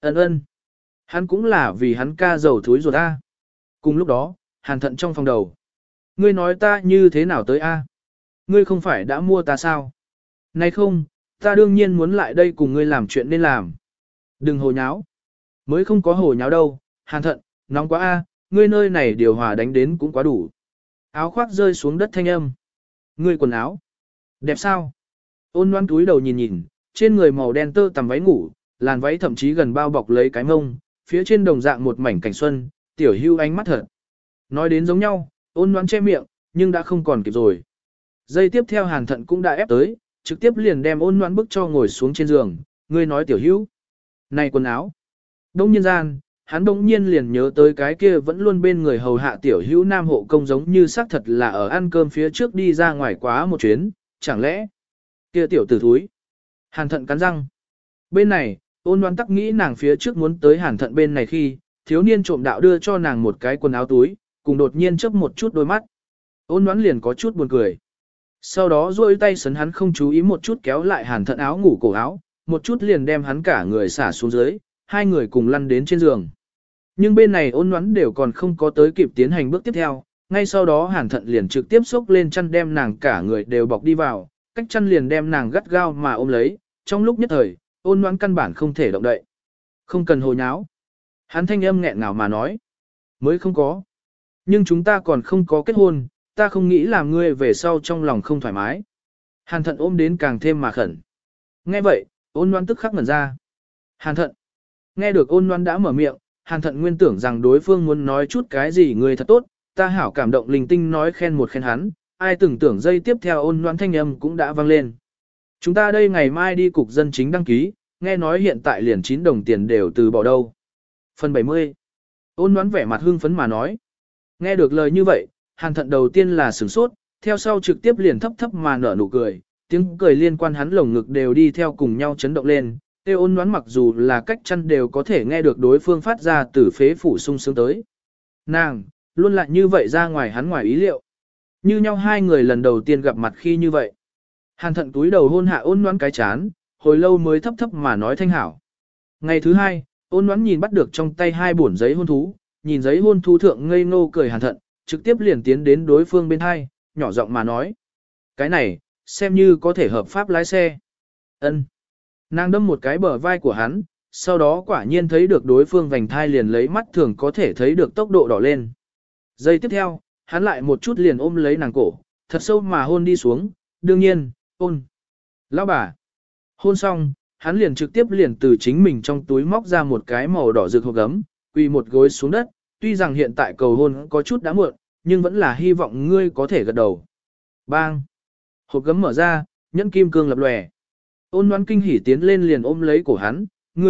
Ân ân. Hắn cũng là vì hắn ca giàu thúi ruột a. Cùng lúc đó, Hàn Thận trong phòng đầu. Ngươi nói ta như thế nào tới a? Ngươi không phải đã mua ta sao? Này không, ta đương nhiên muốn lại đây cùng ngươi làm chuyện nên làm. Đừng hồ nháo. Mới không có hồ nháo đâu, Hàn Thận, nóng quá a, ngươi nơi này điều hòa đánh đến cũng quá đủ. Áo khoác rơi xuống đất thanh âm. Ngươi quần áo. Đẹp sao? Ôn Loan túi đầu nhìn nhìn, trên người màu đen tơ tằm váy ngủ, làn váy thậm chí gần bao bọc lấy cái mông, phía trên đồng dạng một mảnh cảnh xuân, tiểu hưu ánh mắt thật. Nói đến giống nhau, Ôn Loan che miệng, nhưng đã không còn kịp rồi. Giây tiếp theo Hàn Thận cũng đã ép tới, trực tiếp liền đem Ôn Loan bức cho ngồi xuống trên giường, ngươi nói tiểu hưu. Này quần áo. Đông nhiên gian, hắn đông nhiên liền nhớ tới cái kia vẫn luôn bên người hầu hạ tiểu hữu nam hộ công giống như xác thật là ở ăn cơm phía trước đi ra ngoài quá một chuyến, chẳng lẽ kia tiểu tử thúi. Hàn Thận cắn răng. Bên này, Ôn Loan tắc nghĩ nàng phía trước muốn tới Hàn Thận bên này khi, thiếu niên trộm đạo đưa cho nàng một cái quần áo túi, cùng đột nhiên chớp một chút đôi mắt. Ôn Loan liền có chút buồn cười. Sau đó duỗi tay sấn hắn không chú ý một chút kéo lại Hàn Thận áo ngủ cổ áo, một chút liền đem hắn cả người xả xuống dưới, hai người cùng lăn đến trên giường. Nhưng bên này Ôn Loan đều còn không có tới kịp tiến hành bước tiếp theo, ngay sau đó Hàn Thận liền trực tiếp xốc lên chăn đem nàng cả người đều bọc đi vào, cách chăn liền đem nàng gắt gao mà ôm lấy, trong lúc nhất thời, Ôn Loan căn bản không thể động đậy. Không cần hồ nháo. Hắn thanh âm nghẹn ngào mà nói. Mới không có. Nhưng chúng ta còn không có kết hôn, ta không nghĩ làm ngươi về sau trong lòng không thoải mái. Hàn Thận ôm đến càng thêm mà khẩn. Nghe vậy, Ôn Loan tức khắc ngẩn ra. Hàn Thận. Nghe được Ôn Loan đã mở miệng, Hàn Thận nguyên tưởng rằng đối phương muốn nói chút cái gì người thật tốt, ta hảo cảm động linh tinh nói khen một khen hắn, ai tưởng tưởng giây tiếp theo Ôn Loan thanh âm cũng đã vang lên. Chúng ta đây ngày mai đi cục dân chính đăng ký, nghe nói hiện tại liền 9 đồng tiền đều từ bỏ đâu. Phần 70. Ôn Loan vẻ mặt hưng phấn mà nói. Nghe được lời như vậy, Hàn Thận đầu tiên là sửng sốt, theo sau trực tiếp liền thấp thấp mà nở nụ cười, tiếng cười liên quan hắn lồng ngực đều đi theo cùng nhau chấn động lên. Tê Ôn Loan mặc dù là cách chăn đều có thể nghe được đối phương phát ra từ phế phủ sung sướng tới. Nàng, luôn lại như vậy ra ngoài hắn ngoài ý liệu. Như nhau hai người lần đầu tiên gặp mặt khi như vậy. Hàn Thận túi đầu hôn hạ Ôn Loan cái chán, hồi lâu mới thấp thấp mà nói thanh hảo. Ngày thứ hai, Ôn Loan nhìn bắt được trong tay hai bổn giấy hôn thú, nhìn giấy hôn thú thượng ngây ngô cười Hàn Thận, trực tiếp liền tiến đến đối phương bên hai, nhỏ giọng mà nói. Cái này, xem như có thể hợp pháp lái xe. Ân. Nàng đâm một cái bờ vai của hắn, sau đó quả nhiên thấy được đối phương vành thai liền lấy mắt thường có thể thấy được tốc độ đỏ lên. Giây tiếp theo, hắn lại một chút liền ôm lấy nàng cổ, thật sâu mà hôn đi xuống, đương nhiên, ôn. Lão bà. Hôn xong, hắn liền trực tiếp liền từ chính mình trong túi móc ra một cái màu đỏ rực hộp gấm, quỳ một gối xuống đất, tuy rằng hiện tại cầu hôn có chút đã muộn, nhưng vẫn là hy vọng ngươi có thể gật đầu. Bang! Hộp gấm mở ra, nhẫn kim cương lập lòe. Ôn Loan kinh hỉ tiến lên liền ôm lấy cổ hắn,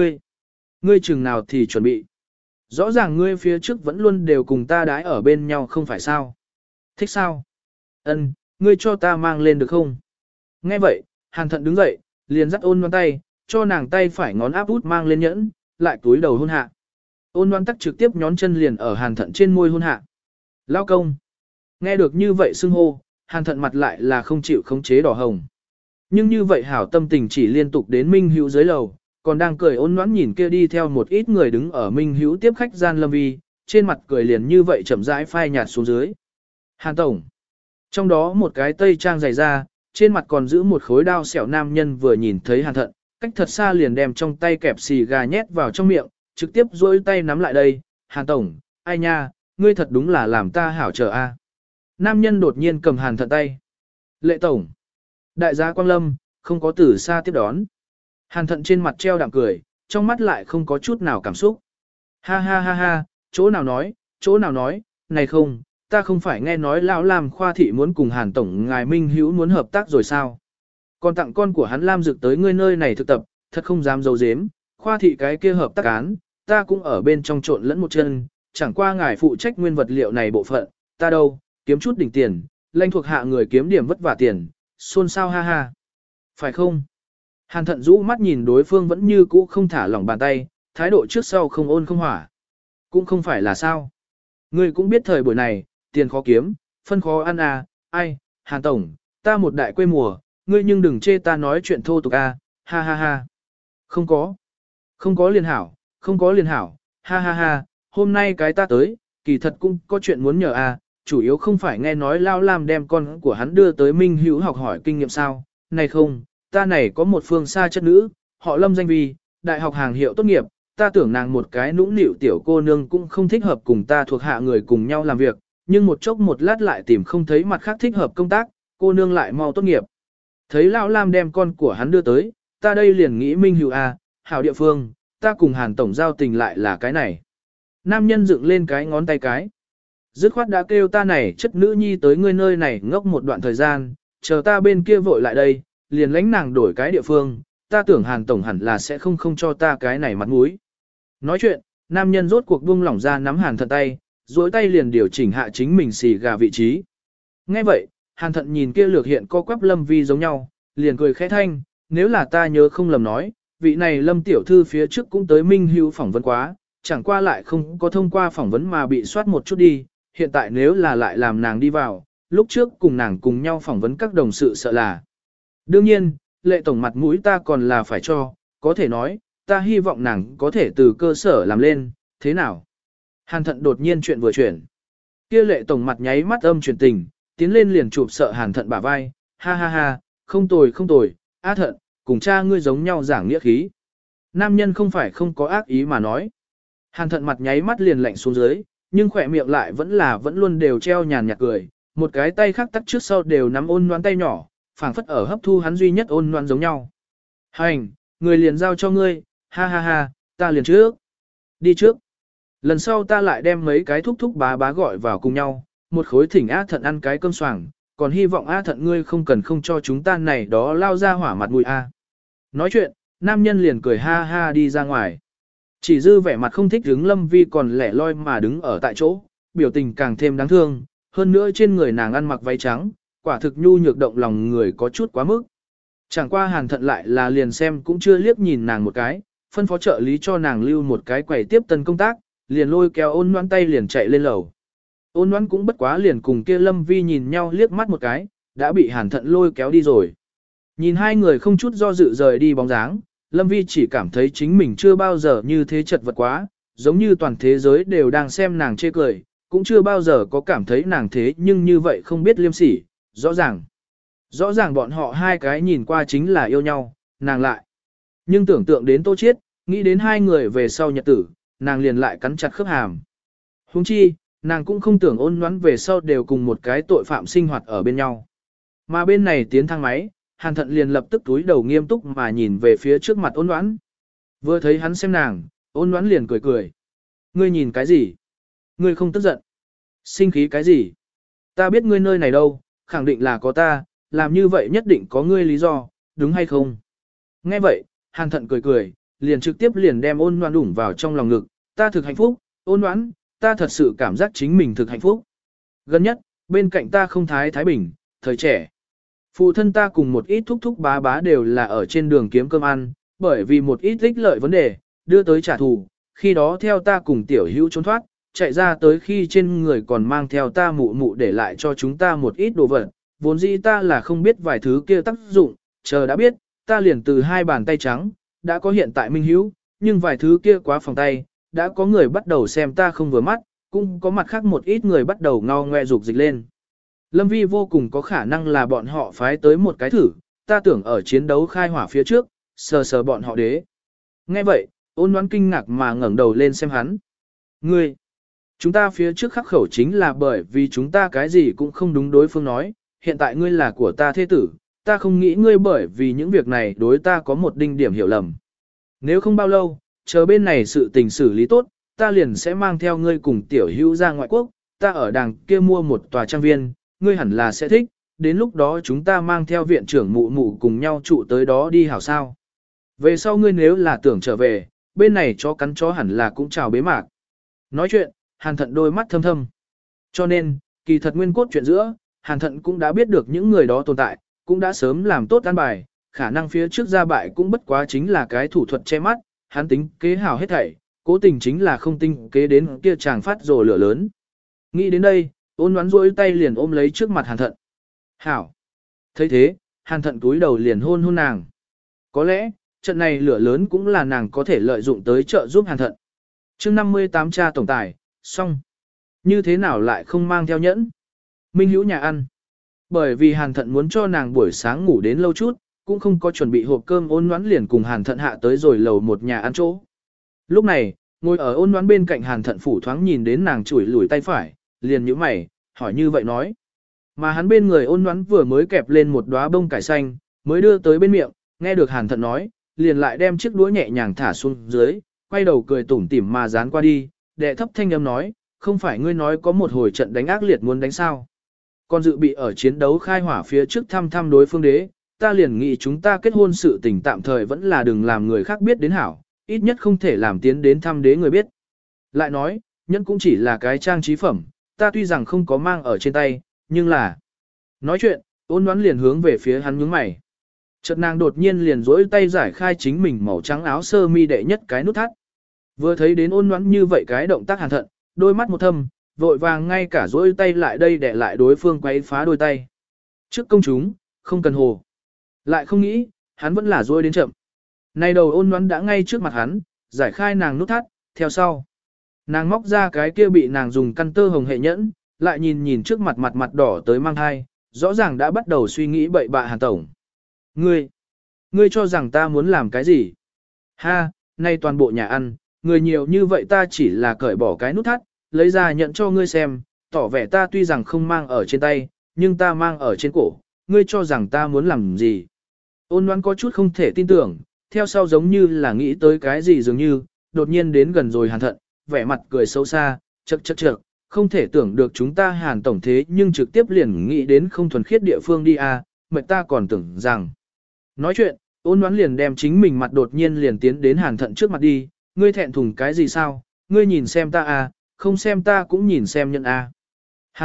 ngươi chừng nào thì chuẩn bị. Rõ ràng ngươi phía trước vẫn luôn đều cùng ta đái ở bên nhau không phải sao. Thích sao? Ân, ngươi cho ta mang lên được không? Nghe vậy, Hàn Thận đứng dậy, liền dắt Ôn Loan tay, cho nàng tay phải ngón áp út mang lên nhẫn, lại túi đầu hôn hạ. Ôn Loan tắc trực tiếp nhón chân liền ở Hàn Thận trên môi hôn hạ. Lao công. Nghe được như vậy xưng hô, Hàn Thận mặt lại là không chịu khống chế đỏ hồng. Nhưng như vậy hảo tâm tình chỉ liên tục đến Minh Hữu dưới lầu, còn đang cười ôn nhoãn nhìn kia đi theo một ít người đứng ở Minh Hữu tiếp khách gian Lâm Vi, trên mặt cười liền như vậy chậm rãi phai nhạt xuống dưới. Hàn Tổng. Trong đó một cái tây trang dày ra, trên mặt còn giữ một khối đao xẻo nam nhân vừa nhìn thấy Hàn Thận, cách thật xa liền đem trong tay kẹp xì gà nhét vào trong miệng, trực tiếp duỗi tay nắm lại đây. Hàn Tổng, ai nha, ngươi thật đúng là làm ta hảo chờ a. Nam nhân đột nhiên cầm Hàn Thận tay. Lệ Tổng. Đại gia Quang Lâm, không có từ xa tiếp đón. Hàn Thận trên mặt treo đạm cười, trong mắt lại không có chút nào cảm xúc. Ha ha ha ha, chỗ nào nói, này không, ta không phải nghe nói lão Lam Khoa Thị muốn cùng Hàn Tổng ngài Minh Hữu muốn hợp tác rồi sao. Còn tặng con của hắn Lam Dực tới ngươi nơi này thực tập, thật không dám giấu giếm, Khoa Thị cái kia hợp tác án, ta cũng ở bên trong trộn lẫn một chân, chẳng qua ngài phụ trách nguyên vật liệu này bộ phận, ta đâu, kiếm chút đỉnh tiền, lãnh thuộc hạ người kiếm điểm vất vả tiền, xôn xao ha ha. Phải không? Hàn Thận rũ mắt nhìn đối phương vẫn như cũ không thả lỏng bàn tay, thái độ trước sau không ôn không hỏa. Cũng không phải là sao. Ngươi cũng biết thời buổi này, tiền khó kiếm, phân khó ăn à, ai, Hàn Tổng, ta một đại quê mùa, ngươi nhưng đừng chê ta nói chuyện thô tục à, ha ha ha. Không có liền hảo, không có liền hảo, ha ha ha, hôm nay cái ta tới, kỳ thật cũng có chuyện muốn nhờ à, chủ yếu không phải nghe nói Lao Lam đem con của hắn đưa tới Minh Hữu học hỏi kinh nghiệm sao, này không, ta này có một phương xa chất nữ, họ Lâm danh vi, đại học hàng hiệu tốt nghiệp, ta tưởng nàng một cái nũng nịu tiểu cô nương cũng không thích hợp cùng ta thuộc hạ người cùng nhau làm việc, nhưng một chốc một lát lại tìm không thấy mặt khác thích hợp công tác, cô nương lại mau tốt nghiệp. Thấy Lão Lam đem con của hắn đưa tới, ta đây liền nghĩ Minh Hữu à, hảo địa phương, ta cùng Hàn Tổng giao tình lại là cái này. Nam nhân dựng lên cái ngón tay cái. Dứt khoát đã kêu ta này chất nữ nhi tới ngươi nơi này ngốc một đoạn thời gian, chờ ta bên kia vội lại đây, liền lãnh nàng đổi cái địa phương, ta tưởng Hàn Tổng hẳn là sẽ không cho ta cái này mặt mũi. Nói chuyện, nam nhân rốt cuộc buông lỏng ra nắm Hàn Thận tay, duỗi tay liền điều chỉnh hạ chính mình xì gà vị trí. Nghe vậy, Hàn Thận nhìn kia lược hiện co quắp Lâm Vi giống nhau, liền cười khẽ thanh, nếu là ta nhớ không lầm nói, vị này Lâm tiểu thư phía trước cũng tới Minh Hữu phỏng vấn quá, chẳng qua lại không có thông qua phỏng vấn mà bị soát một chút đi, hiện tại nếu là lại làm nàng đi vào, lúc trước cùng nàng cùng nhau phỏng vấn các đồng sự sợ là. Đương nhiên, Lệ tổng mặt mũi ta còn là phải cho, có thể nói, ta hy vọng nàng có thể từ cơ sở làm lên, thế nào? Hàn Thận đột nhiên chuyện vừa chuyển. Kia Lệ tổng mặt nháy mắt âm chuyển tình, tiến lên liền chụp sợ Hàn Thận bả vai, ha ha ha, không tồi không tồi, Á Thận, cùng cha ngươi giống nhau giảng nghĩa khí. Nam nhân không phải không có ác ý mà nói. Hàn Thận mặt nháy mắt liền lạnh xuống dưới, nhưng khỏe miệng lại vẫn luôn đều treo nhàn nhạt cười, một cái tay khác tắt trước sau đều nắm ôn nhoan tay nhỏ, phảng phất ở hấp thu hắn duy nhất ôn nhoan giống nhau. Hành, người liền giao cho ngươi, ha ha ha, ta liền trước. Đi trước. Lần sau ta lại đem mấy cái thúc thúc bá bá gọi vào cùng nhau, một khối thỉnh Á Thận ăn cái cơm xoàng, còn hy vọng Á Thận ngươi không cần không cho chúng ta này đó lao ra hỏa mặt mũi a. Nói chuyện, nam nhân liền cười ha ha đi ra ngoài. Chỉ dư vẻ mặt không thích đứng Lâm Vi còn lẻ loi mà đứng ở tại chỗ, biểu tình càng thêm đáng thương, hơn nữa trên người nàng ăn mặc váy trắng, quả thực nhu nhược động lòng người có chút quá mức. Chẳng qua Hàn Thận lại là liền xem cũng chưa liếc nhìn nàng một cái, phân phó trợ lý cho nàng lưu một cái quầy tiếp tân công tác, liền lôi kéo Ôn Loan tay liền chạy lên lầu. Ôn Loan cũng bất quá liền cùng kia Lâm Vi nhìn nhau liếc mắt một cái, đã bị Hàn Thận lôi kéo đi rồi. Nhìn hai người không chút do dự rời đi bóng dáng, Lâm Vi chỉ cảm thấy chính mình chưa bao giờ như thế chật vật quá, giống như toàn thế giới đều đang xem nàng chê cười, cũng chưa bao giờ có cảm thấy nàng thế nhưng như vậy không biết liêm sỉ, rõ ràng bọn họ hai cái nhìn qua chính là yêu nhau, nàng lại. Nhưng tưởng tượng đến Tô Chiết, nghĩ đến hai người về sau nhật tử, nàng liền lại cắn chặt khớp hàm. Huống chi, nàng cũng không tưởng Ôn Loan về sau đều cùng một cái tội phạm sinh hoạt ở bên nhau. Mà bên này tiến thang máy, Hàn Thận liền lập tức túi đầu nghiêm túc mà nhìn về phía trước mặt Ôn Loan. Vừa thấy hắn xem nàng, Ôn Loan liền cười cười. Ngươi nhìn cái gì? Ngươi không tức giận. Sinh khí cái gì? Ta biết ngươi nơi này đâu, khẳng định là có ta, làm như vậy nhất định có ngươi lý do, đúng hay không? Nghe vậy, Hàn Thận cười cười, liền trực tiếp liền đem Ôn Loan đủng vào trong lòng ngực. Ta thực hạnh phúc, Ôn Loan, ta thật sự cảm giác chính mình thực hạnh phúc. Gần nhất, bên cạnh ta không Thái Bình, thời trẻ. Phụ thân ta cùng một ít thúc thúc bá bá đều là ở trên đường kiếm cơm ăn, bởi vì một ít ích lợi vấn đề, đưa tới trả thù, khi đó theo ta cùng tiểu hữu trốn thoát, chạy ra tới khi trên người còn mang theo ta mụ mụ để lại cho chúng ta một ít đồ vật, vốn dĩ ta là không biết vài thứ kia tác dụng, chờ đã biết, ta liền từ hai bàn tay trắng, đã có hiện tại minh hữu, nhưng vài thứ kia quá phòng tay, đã có người bắt đầu xem ta không vừa mắt, cũng có mặt khác một ít người bắt đầu ngao ngoe dục dịch lên. Lâm Vi vô cùng có khả năng là bọn họ phái tới một cái thử, ta tưởng ở chiến đấu khai hỏa phía trước, sờ bọn họ đế. Nghe vậy, Ôn Loan kinh ngạc mà ngẩng đầu lên xem hắn. Ngươi, chúng ta phía trước khắc khẩu chính là bởi vì chúng ta cái gì cũng không đúng đối phương nói, hiện tại ngươi là của ta thế tử, ta không nghĩ ngươi bởi vì những việc này đối ta có một đinh điểm hiểu lầm. Nếu không bao lâu, chờ bên này sự tình xử lý tốt, ta liền sẽ mang theo ngươi cùng tiểu hữu ra ngoại quốc, ta ở đằng kia mua một tòa trang viên, ngươi hẳn là sẽ thích, đến lúc đó chúng ta mang theo viện trưởng mụ mụ cùng nhau trụ tới đó đi hảo sao. Về sau ngươi nếu là tưởng trở về, bên này chó cắn chó hẳn là cũng chào bế mạc. Nói chuyện, Hàn Thận đôi mắt thâm thâm. Cho nên, kỳ thật nguyên cốt chuyện giữa, Hàn Thận cũng đã biết được những người đó tồn tại, cũng đã sớm làm tốt an bài, khả năng phía trước ra bại cũng bất quá chính là cái thủ thuật che mắt, hắn tính kế hảo hết thảy, cố tình chính là không tinh kế đến kia chàng phát rồ lửa lớn. Nghĩ đến đây, Ôn Loan rỗi tay liền ôm lấy trước mặt Hàn Thận. Hảo. thấy thế, Hàn Thận túi đầu liền hôn nàng. Có lẽ, trận này lửa lớn cũng là nàng có thể lợi dụng tới trợ giúp Hàn Thận. Chương 58 cha tổng tài, xong. Như thế nào lại không mang theo nhẫn? Minh Hữu nhà ăn. Bởi vì Hàn Thận muốn cho nàng buổi sáng ngủ đến lâu chút, cũng không có chuẩn bị hộp cơm Ôn Ngoãn liền cùng Hàn Thận hạ tới rồi lầu một nhà ăn chỗ. Lúc này, ngồi ở Ôn Ngoãn bên cạnh Hàn Thận phủ thoáng nhìn đến nàng chủi lủi tay phải, liền nhíu mày, hỏi như vậy nói. Mà hắn bên người Ôn Ngoãn vừa mới kẹp lên một đóa bông cải xanh, mới đưa tới bên miệng, nghe được Hàn Thận nói, liền lại đem chiếc đũa nhẹ nhàng thả xuống dưới, quay đầu cười tủm tỉm mà dán qua đi, đệ thấp thanh âm nói, không phải ngươi nói có một hồi trận đánh ác liệt muốn đánh sao? Còn dự bị ở chiến đấu khai hỏa phía trước thăm đối phương đế, ta liền nghĩ chúng ta kết hôn sự tình tạm thời vẫn là đừng làm người khác biết đến hảo, ít nhất không thể làm tiến đến thăm đế người biết. Lại nói, nhẫn cũng chỉ là cái trang trí phẩm, ta tuy rằng không có mang ở trên tay, nhưng là... Nói chuyện, Ôn Ngoãn liền hướng về phía hắn nhướng mày. Chợt nàng đột nhiên liền rỗi tay giải khai chính mình màu trắng áo sơ mi đệ nhất cái nút thắt. Vừa thấy đến Ôn Ngoãn như vậy cái động tác Hàn Thận, đôi mắt một thâm, vội vàng ngay cả rỗi tay lại đây để lại đối phương quấy phá đôi tay. Trước công chúng, không cần hồ. Lại không nghĩ, hắn vẫn là rỗi đến chậm. Này đầu Ôn Ngoãn đã ngay trước mặt hắn, giải khai nàng nút thắt, theo sau. Nàng móc ra cái kia bị nàng dùng căn tơ hồng hệ nhẫn, lại nhìn nhìn trước mặt mặt đỏ tới mang thai, rõ ràng đã bắt đầu suy nghĩ bậy bạ Hàn tổng. Ngươi cho rằng ta muốn làm cái gì? Ha, nay toàn bộ nhà ăn, người nhiều như vậy ta chỉ là cởi bỏ cái nút thắt, lấy ra nhận cho ngươi xem, tỏ vẻ ta tuy rằng không mang ở trên tay, nhưng ta mang ở trên cổ, ngươi cho rằng ta muốn làm gì? Ôn Ngoãn có chút không thể tin tưởng, theo sau giống như là nghĩ tới cái gì dường như, đột nhiên đến gần rồi Hàn Thận, vẻ mặt cười xấu xa, chậc, không thể tưởng được chúng ta Hàn tổng thế nhưng trực tiếp liền nghĩ đến không thuần khiết địa phương đi à, mệt ta còn tưởng rằng. Nói chuyện, Ôn Ngoãn liền đem chính mình mặt đột nhiên liền tiến đến Hàn Thận trước mặt đi, ngươi thẹn thùng cái gì sao, ngươi nhìn xem ta à, không xem ta cũng nhìn xem nhận à. Hàn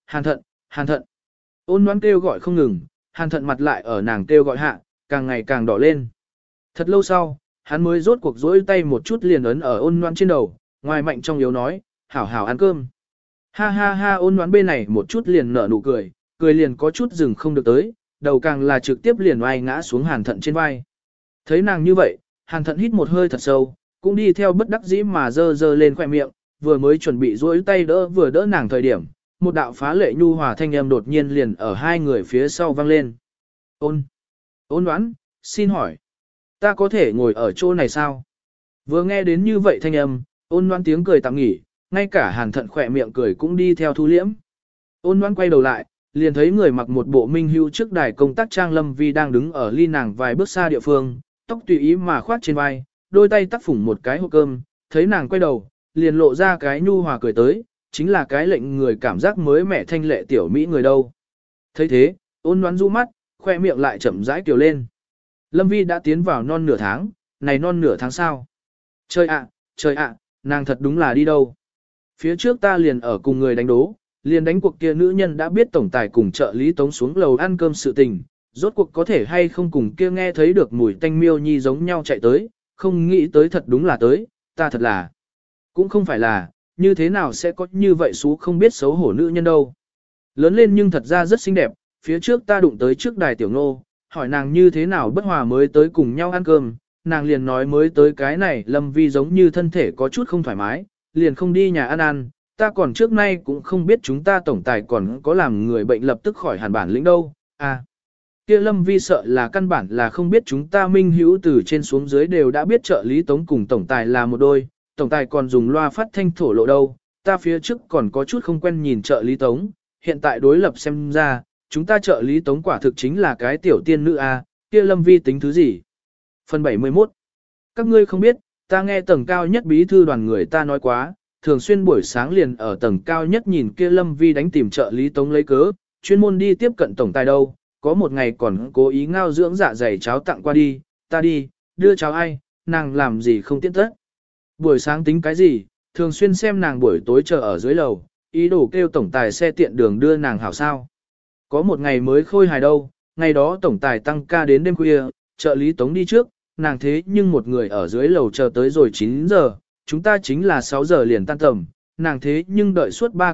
Thận. Ôn Ngoãn kêu gọi không ngừng, Hàn Thận mặt lại ở nàng kêu gọi hạ, càng ngày càng đỏ lên. Thật lâu sau, hắn mới rốt cuộc rỗi tay một chút liền ấn ở Ôn Ngoãn trên đầu, ngoài mạnh trong yếu nói, hảo hảo ăn cơm. Ha ha ha, Ôn Ngoãn bên này một chút liền nở nụ cười, cười liền có chút dừng không được tới, đầu càng là trực tiếp liền oai ngã xuống Hàn Thận trên vai. Thấy nàng như vậy, Hàn Thận hít một hơi thật sâu, cũng đi theo bất đắc dĩ mà dơ lên khỏe miệng, vừa mới chuẩn bị duỗi tay đỡ nàng thời điểm, một đạo phá lệ nhu hòa thanh âm đột nhiên liền ở hai người phía sau vang lên. Ôn Ngoãn, xin hỏi, ta có thể ngồi ở chỗ này sao? Vừa nghe đến như vậy thanh âm, Ôn Ngoãn tiếng cười tạm nghỉ, ngay cả Hàn Thận khỏe miệng cười cũng đi theo thu liễm. Ôn Ngoãn quay đầu lại, liền thấy người mặc một bộ minh hữu trước đài công tác trang Lâm Vi đang đứng ở ly nàng vài bước xa địa phương, tóc tùy ý mà khoát trên vai, đôi tay tác phủng một cái hộp cơm, thấy nàng quay đầu, liền lộ ra cái nhu hòa cười tới, chính là cái lệnh người cảm giác mới mẻ thanh lệ tiểu mỹ người đâu. Thấy thế, Ôn Ngoãn du mắt, khoe miệng lại chậm rãi kiều lên. Lâm Vi đã tiến vào non nửa tháng, này non nửa tháng sao? Trời ạ, nàng thật đúng là đi đâu? Phía trước ta liền ở cùng người đánh đố, liền đánh cuộc kia nữ nhân đã biết tổng tài cùng trợ lý tống xuống lầu ăn cơm sự tình, rốt cuộc có thể hay không cùng kia nghe thấy được mùi tanh miêu nhi giống nhau chạy tới, không nghĩ tới thật đúng là tới, ta thật là. Cũng không phải là, như thế nào sẽ có như vậy xú không biết xấu hổ nữ nhân đâu. Lớn lên nhưng thật ra rất xinh đẹp, phía trước ta đụng tới trước đài tiểu ngô, hỏi nàng như thế nào bất hòa mới tới cùng nhau ăn cơm, nàng liền nói mới tới cái này Lâm Vi giống như thân thể có chút không thoải mái, liền không đi nhà ăn, ta còn trước nay cũng không biết chúng ta tổng tài còn có làm người bệnh lập tức khỏi hẳn bản lĩnh đâu, à. Kia Lâm Vi sợ là căn bản là không biết chúng ta Minh Hữu từ trên xuống dưới đều đã biết trợ lý tống cùng tổng tài là một đôi, tổng tài còn dùng loa phát thanh thổ lộ đâu, ta phía trước còn có chút không quen nhìn trợ lý tống, hiện tại đối lập xem ra, chúng ta trợ lý tống quả thực chính là cái tiểu tiên nữ a, kia Lâm Vi tính thứ gì? Phần 71. Các ngươi không biết, ta nghe tầng cao nhất bí thư đoàn người ta nói quá, thường xuyên buổi sáng liền ở tầng cao nhất nhìn kia Lâm Vi đánh tìm trợ lý tống lấy cớ, chuyên môn đi tiếp cận tổng tài đâu, có một ngày còn cố ý ngao dưỡng dạ dày cháo tặng qua đi, ta đi, đưa cháo ai, nàng làm gì không tiện tất. Buổi sáng tính cái gì, thường xuyên xem nàng buổi tối chờ ở dưới lầu, ý đồ kêu tổng tài xe tiện đường đưa nàng hảo sao. Có một ngày mới khôi hài đâu, ngày đó tổng tài tăng ca đến đêm khuya, trợ lý tống đi trước, nàng thế nhưng một người ở dưới lầu chờ tới rồi 9 giờ, chúng ta chính là 6 giờ liền tan tầm, nàng thế nhưng đợi suốt 3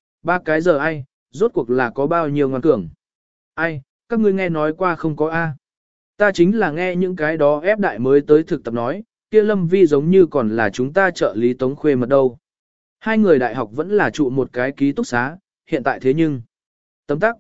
cái giờ ai, rốt cuộc là có bao nhiêu ngoan cường. Ai, các ngươi nghe nói qua không có A. Ta chính là nghe những cái đó ép đại mới tới thực tập nói, kia Lâm Vi giống như còn là chúng ta trợ lý Tống Khuê Mật đâu. Hai người đại học vẫn là trụ một cái ký túc xá, hiện tại thế nhưng. Tấm tắc.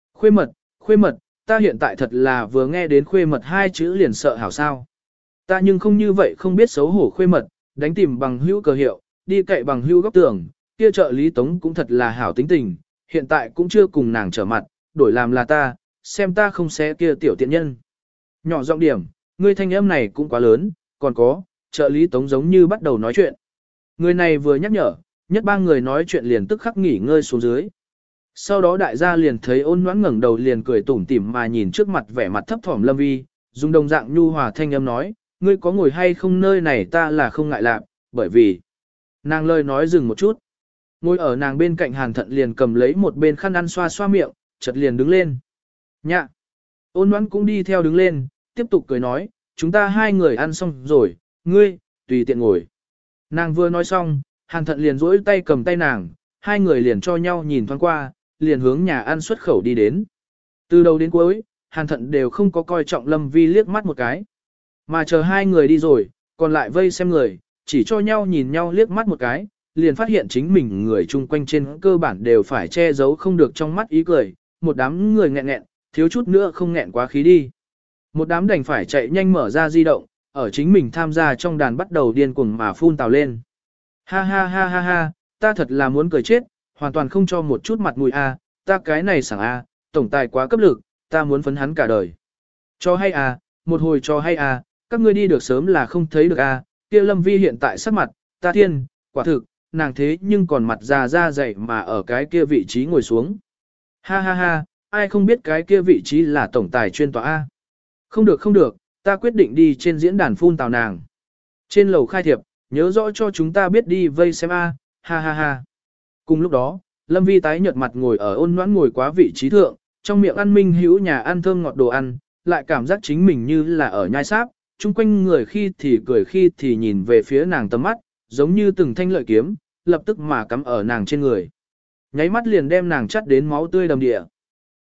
Khuê mật, ta hiện tại thật là vừa nghe đến khuê mật hai chữ liền sợ hảo sao. Ta nhưng không như vậy không biết xấu hổ khuê mật, đánh tìm bằng hữu cờ hiệu, đi cậy bằng hữu góc tường, kia trợ lý Tống cũng thật là hảo tính tình, hiện tại cũng chưa cùng nàng trở mặt, đổi làm là ta, xem ta không xé kia tiểu tiện nhân. Nhỏ giọng điểm, ngươi thanh âm này cũng quá lớn, còn có, trợ lý Tống giống như bắt đầu nói chuyện. Người này vừa nhắc nhở, nhất ba người nói chuyện liền tức khắc nghỉ ngơi xuống dưới. Sau đó đại gia liền thấy Ôn Noãn ngẩng đầu liền cười tủm tỉm mà nhìn trước mặt vẻ mặt thấp thỏm Lâm Vi, dùng đồng dạng nhu hòa thanh âm nói, ngươi có ngồi hay không nơi này ta là không ngại lạc, bởi vì nàng lời nói dừng một chút. Ngồi ở nàng bên cạnh Hàn Thận liền cầm lấy một bên khăn ăn xoa xoa miệng, chợt liền đứng lên. Nhạ. Ôn Noãn cũng đi theo đứng lên, tiếp tục cười nói, chúng ta hai người ăn xong rồi, ngươi, tùy tiện ngồi. Nàng vừa nói xong, Hàn Thận liền duỗi tay cầm tay nàng, hai người liền cho nhau nhìn thoáng qua, liền hướng nhà ăn xuất khẩu đi đến. Từ đầu đến cuối, Hàn Thận đều không có coi trọng Lâm Vi liếc mắt một cái. Mà chờ hai người đi rồi, còn lại vây xem người, chỉ cho nhau nhìn nhau liếc mắt một cái, liền phát hiện chính mình người chung quanh trên cơ bản đều phải che giấu không được trong mắt ý cười, một đám người nghẹn nghẹn, thiếu chút nữa không nghẹn quá khí đi. Một đám đành phải chạy nhanh mở ra di động, ở chính mình tham gia trong đàn bắt đầu điên cuồng mà phun tào lên. Ha ha ha ha ha, ta thật là muốn cười chết, hoàn toàn không cho một chút mặt mũi a, ta cái này sảng a, tổng tài quá cấp lực, ta muốn phấn hắn cả đời. Cho hay a, một hồi cho hay a, các ngươi đi được sớm là không thấy được a, kia Lâm Vi hiện tại sắc mặt, ta thiên, quả thực, nàng thế nhưng còn mặt già ra dậy mà ở cái kia vị trí ngồi xuống. Ha ha ha, ai không biết cái kia vị trí là tổng tài chuyên tòa a. Không được không được, ta quyết định đi trên diễn đàn phun tào nàng. Trên lầu khai thiệp, nhớ rõ cho chúng ta biết đi vây xem a, ha ha ha. Cùng lúc đó, Lâm Vi tái nhợt mặt ngồi ở Ôn Noãn ngồi quá vị trí thượng, trong miệng ăn minh hữu nhà ăn thơm ngọt đồ ăn, lại cảm giác chính mình như là ở nhai sáp, chung quanh người khi thì cười khi thì nhìn về phía nàng tầm mắt, giống như từng thanh lợi kiếm, lập tức mà cắm ở nàng trên người. Nháy mắt liền đem nàng chắt đến máu tươi đầm địa.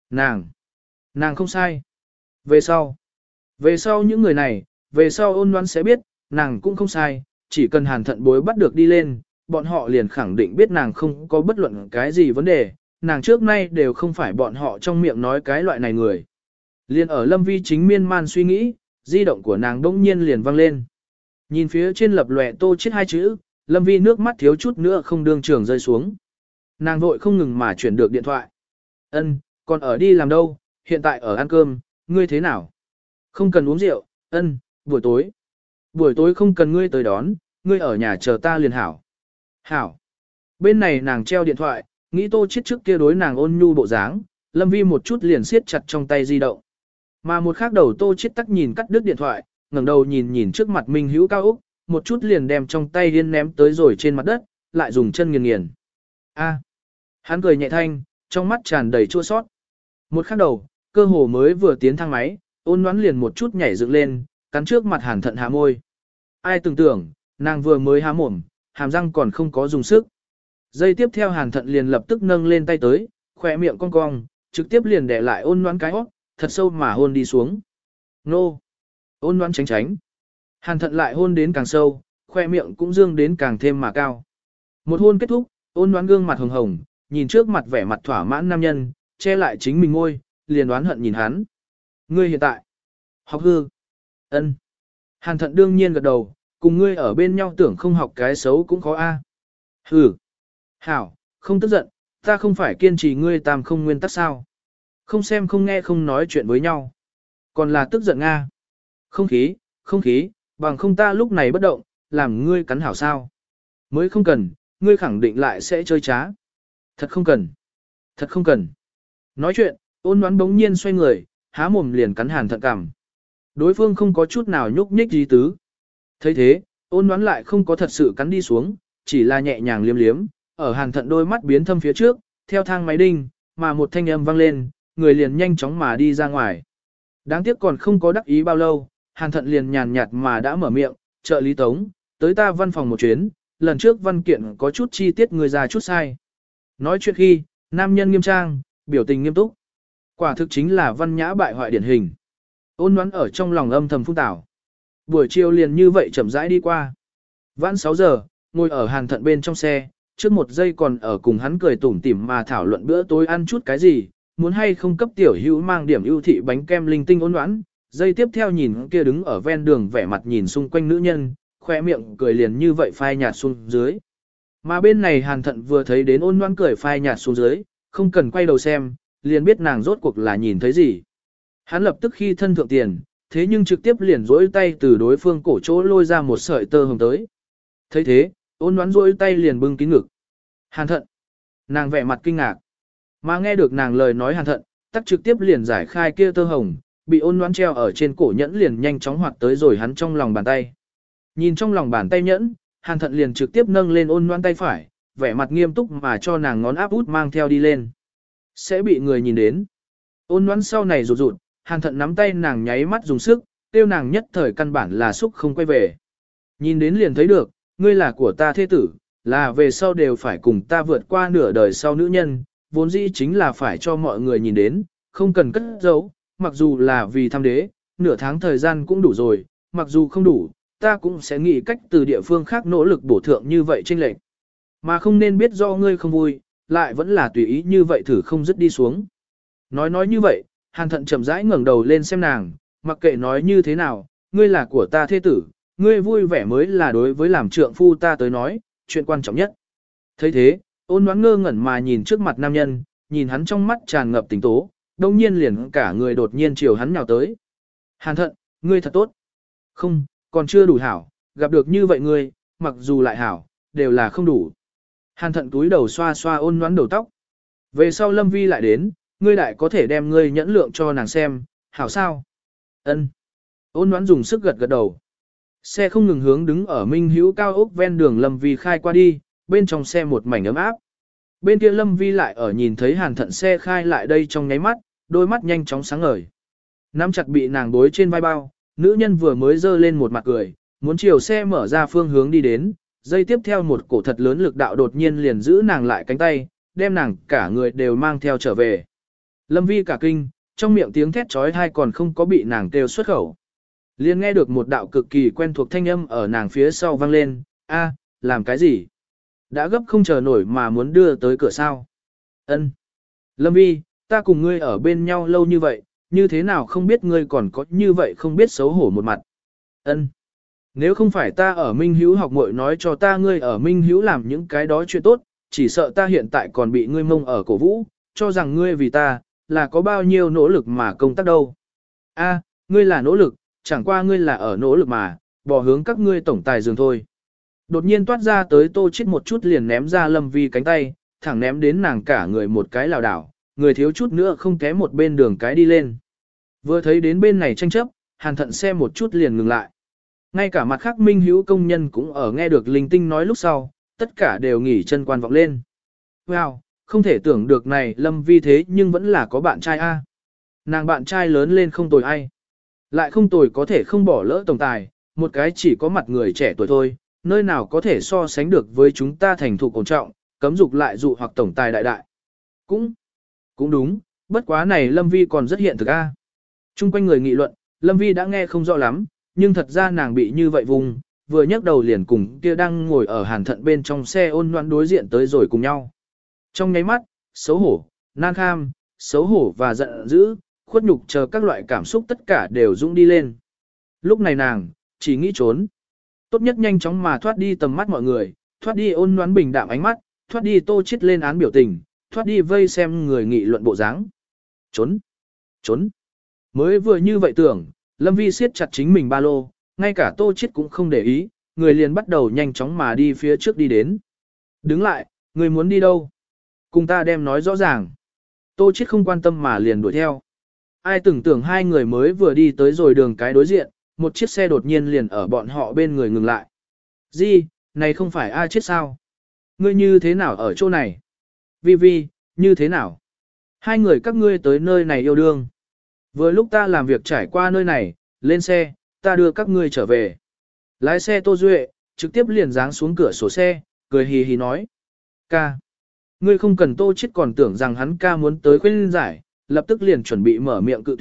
Nàng không sai. Về sau những người này, về sau Ôn Noãn sẽ biết, nàng cũng không sai, chỉ cần Hàn Thận bối bắt được đi lên, bọn họ liền khẳng định biết nàng không có bất luận cái gì vấn đề, nàng trước nay đều không phải bọn họ trong miệng nói cái loại này người. Liền ở Lâm Vi chính miên man suy nghĩ, di động của nàng đông nhiên liền vang lên. Nhìn phía trên lập lòe Tô Chiết hai chữ, Lâm Vi nước mắt thiếu chút nữa không đương trường rơi xuống. Nàng vội không ngừng mà chuyển được điện thoại. Ân, còn ở đi làm đâu, hiện tại ở ăn cơm, ngươi thế nào? Không cần uống rượu, ân, buổi tối. Buổi tối không cần ngươi tới đón, ngươi ở nhà chờ ta liền hảo. Hảo. Bên này nàng treo điện thoại, nghĩ Tô Chiết trước kia đối nàng ôn nhu bộ dáng, Lâm Vi một chút liền siết chặt trong tay di động. Mà một khác đầu Tô Chiết tắc nhìn cắt đứt điện thoại, ngẩng đầu nhìn trước mặt Minh Hữu Cao Úc, một chút liền đem trong tay điên ném tới rồi trên mặt đất, lại dùng chân nghiền nghiền. A. Hắn cười nhẹ thanh, trong mắt tràn đầy chua xót. Một khắc đầu, cơ hồ mới vừa tiến thang máy, Ôn Noãn liền một chút nhảy dựng lên, cắn trước mặt Hàn Thận hạ môi. Ai tưởng tưởng, nàng vừa mới há mồm, hàm răng còn không có dùng sức. Giây tiếp theo Hàn Thận liền lập tức nâng lên tay tới, khỏe miệng cong cong, trực tiếp liền đè lại Ôn Noãn cái hót, thật sâu mà hôn đi xuống. Nô! Ôn Noãn tránh tránh. Hàn Thận lại hôn đến càng sâu, khoe miệng cũng dương đến càng thêm mà cao. Một hôn kết thúc, Ôn Noãn gương mặt hồng hồng, nhìn trước mặt vẻ mặt thỏa mãn nam nhân, che lại chính mình môi, liền oán hận nhìn hắn. Ngươi hiện tại, học hư. Ân. Hàn Thận đương nhiên gật đầu, cùng ngươi ở bên nhau tưởng không học cái xấu cũng khó a. Hừ. Hảo, không tức giận, ta không phải kiên trì ngươi tam không nguyên tắc sao. Không xem không nghe không nói chuyện với nhau. Còn là tức giận Nga. Không khí, bằng không ta lúc này bất động, làm ngươi cắn hảo sao. Mới không cần, ngươi khẳng định lại sẽ chơi trá. Thật không cần. Nói chuyện, Ôn Noãn bỗng nhiên xoay người, há mồm liền cắn Hàn Thận cằm. Đối phương không có chút nào nhúc nhích gì tứ. Thấy thế, Ôn Noãn lại không có thật sự cắn đi xuống, chỉ là nhẹ nhàng liếm liếm, ở Hàn Thận đôi mắt biến thâm phía trước, theo thang máy đinh, mà một thanh âm vang lên, người liền nhanh chóng mà đi ra ngoài. Đáng tiếc còn không có đắc ý bao lâu, Hàn Thận liền nhàn nhạt mà đã mở miệng, trợ lý Tống, tới ta văn phòng một chuyến, lần trước văn kiện có chút chi tiết người già chút sai. Nói chuyện khi, nam nhân nghiêm trang, biểu tình nghiêm túc. Quả thực chính là văn nhã bại hoại điển hình. Ôn Ngoãn ở trong lòng âm thầm phun tảo. Buổi chiều liền như vậy chậm rãi đi qua. Vãn 6 giờ, ngồi ở Hàn Thận bên trong xe, trước một giây còn ở cùng hắn cười tủm tỉm mà thảo luận bữa tối ăn chút cái gì, muốn hay không cấp tiểu hữu mang điểm ưu thị bánh kem linh tinh. Ôn Ngoãn, giây tiếp theo nhìn kia đứng ở ven đường vẻ mặt nhìn xung quanh nữ nhân, khoe miệng cười liền như vậy phai nhạt xuống dưới. Mà bên này Hàn Thận vừa thấy đến Ôn Ngoãn cười phai nhạt xuống dưới, không cần quay đầu xem, liền biết nàng rốt cuộc là nhìn thấy gì. Hắn lập tức khi thân thượng tiền, thế nhưng trực tiếp liền rỗi tay từ đối phương cổ chỗ lôi ra một sợi tơ hồng tới. Thấy thế, Ôn Ngoãn rỗi tay liền bưng kín ngực. Hàn Thận. Nàng vẻ mặt kinh ngạc. Mà nghe được nàng lời nói Hàn Thận, tắc trực tiếp liền giải khai kia tơ hồng, bị Ôn Ngoãn treo ở trên cổ nhẫn liền nhanh chóng hoạt tới rồi hắn trong lòng bàn tay. Nhìn trong lòng bàn tay nhẫn, Hàn Thận liền trực tiếp nâng lên Ôn Ngoãn tay phải, vẻ mặt nghiêm túc mà cho nàng ngón áp út mang theo đi lên. Sẽ bị người nhìn đến. Ôn Ngoãn sau này rụt rụt, Hàn Thận nắm tay nàng nháy mắt dùng sức, tiêu nàng nhất thời căn bản là xúc không quay về. Nhìn đến liền thấy được, ngươi là của ta thế tử, là về sau đều phải cùng ta vượt qua nửa đời sau nữ nhân, vốn dĩ chính là phải cho mọi người nhìn đến, không cần cất giấu, mặc dù là vì thăm đế, nửa tháng thời gian cũng đủ rồi, mặc dù không đủ, ta cũng sẽ nghĩ cách từ địa phương khác nỗ lực bổ thượng như vậy chênh lệch. Mà không nên biết do ngươi không vui, lại vẫn là tùy ý như vậy thử không dứt đi xuống. Nói như vậy, Hàn Thận chậm rãi ngẩng đầu lên xem nàng, mặc kệ nói như thế nào, ngươi là của ta thế tử, ngươi vui vẻ mới là đối với làm trượng phu ta tới nói, chuyện quan trọng nhất. Thấy thế, Ôn Ngoãn ngơ ngẩn mà nhìn trước mặt nam nhân, nhìn hắn trong mắt tràn ngập tình tố, đông nhiên liền cả người đột nhiên chiều hắn nhào tới. Hàn Thận, ngươi thật tốt. Không, còn chưa đủ hảo, gặp được như vậy ngươi, mặc dù lại hảo, đều là không đủ. Hàn Thận túi đầu xoa xoa Ôn Ngoãn đầu tóc. Về sau Lâm Vi lại đến, ngươi đại có thể đem ngươi nhẫn lượng cho nàng xem, hảo sao? Ân. Ôn Ngoãn dùng sức gật gật đầu. Xe không ngừng hướng đứng ở Minh Hữu cao ốc ven đường Lâm Vi khai qua đi, bên trong xe một mảnh ấm áp. Bên kia Lâm Vi lại ở nhìn thấy Hàn Thận xe khai lại đây trong nháy mắt, đôi mắt nhanh chóng sáng ngời. Nắm chặt bị nàng bối trên vai bao, nữ nhân vừa mới dơ lên một mặt cười, muốn chiều xe mở ra phương hướng đi đến, dây tiếp theo một cổ thật lớn lực đạo đột nhiên liền giữ nàng lại cánh tay, đem nàng cả người đều mang theo trở về. Lâm Vi cả kinh, trong miệng tiếng thét trói thai còn không có bị nàng kêu xuất khẩu. Liền nghe được một đạo cực kỳ quen thuộc thanh âm ở nàng phía sau vang lên, a, làm cái gì? Đã gấp không chờ nổi mà muốn đưa tới cửa sao? Ân. Lâm Vi, ta cùng ngươi ở bên nhau lâu như vậy, như thế nào không biết ngươi còn có như vậy không biết xấu hổ một mặt? Ân. Nếu không phải ta ở Minh Hữu học muội nói cho ta ngươi ở Minh Hữu làm những cái đó chuyện tốt, chỉ sợ ta hiện tại còn bị ngươi mông ở cổ vũ, cho rằng ngươi vì ta, là có bao nhiêu nỗ lực mà công tác đâu. A, ngươi là nỗ lực, chẳng qua ngươi là ở nỗ lực mà, bỏ hướng các ngươi tổng tài dường thôi. Đột nhiên toát ra tới Tô Chiết một chút liền ném ra Lâm Vi cánh tay, thẳng ném đến nàng cả người một cái lảo đảo, người thiếu chút nữa không té một bên đường cái đi lên. Vừa thấy đến bên này tranh chấp, Hàn Thận xe một chút liền ngừng lại. Ngay cả mặt khác Minh Hữu công nhân cũng ở nghe được linh tinh nói lúc sau, tất cả đều nghỉ chân quan vọng lên. Wow, không thể tưởng được này Lâm Vi thế nhưng vẫn là có bạn trai a. Nàng bạn trai lớn lên không tồi ai. Lại không tồi có thể không bỏ lỡ tổng tài, một cái chỉ có mặt người trẻ tuổi thôi, nơi nào có thể so sánh được với chúng ta thành thục cổ trọng, cấm dục lại dụ hoặc tổng tài đại đại. Cũng đúng, bất quá này Lâm Vi còn rất hiện thực a. Trung quanh người nghị luận, Lâm Vi đã nghe không rõ lắm, nhưng thật ra nàng bị như vậy vùng, vừa nhấc đầu liền cùng kia đang ngồi ở Hàn Thận bên trong xe Ôn Ngoãn đối diện tới rồi cùng nhau. Trong nháy mắt, xấu hổ, nan kham, xấu hổ và giận dữ, khuất nhục chờ các loại cảm xúc tất cả đều dũng đi lên. Lúc này nàng, chỉ nghĩ trốn. Tốt nhất nhanh chóng mà thoát đi tầm mắt mọi người, thoát đi Ôn Ngoãn bình đạm ánh mắt, thoát đi Tô Chiết lên án biểu tình, thoát đi vây xem người nghị luận bộ dáng. Trốn. Mới vừa như vậy tưởng, Lâm Vi siết chặt chính mình ba lô, ngay cả Tô Chiết cũng không để ý, người liền bắt đầu nhanh chóng mà đi phía trước đi đến. Đứng lại, người muốn đi đâu? Cùng ta đem nói rõ ràng. Tô Chiết không quan tâm mà liền đuổi theo. Ai tưởng tưởng hai người mới vừa đi tới rồi đường cái đối diện, một chiếc xe đột nhiên liền ở bọn họ bên người ngừng lại. Gì, này không phải ai chết sao? Ngươi như thế nào ở chỗ này? Vi, như thế nào? Hai người các ngươi tới nơi này yêu đương. Vừa lúc ta làm việc trải qua nơi này, lên xe, ta đưa các ngươi trở về. Lái xe Tô Duệ, trực tiếp liền giáng xuống cửa sổ xe, cười hì hì nói. Ca. Ngươi không cần Tô Chiết còn tưởng rằng hắn ca muốn tới khuyên giải, lập tức liền chuẩn bị mở miệng cự tuyệt.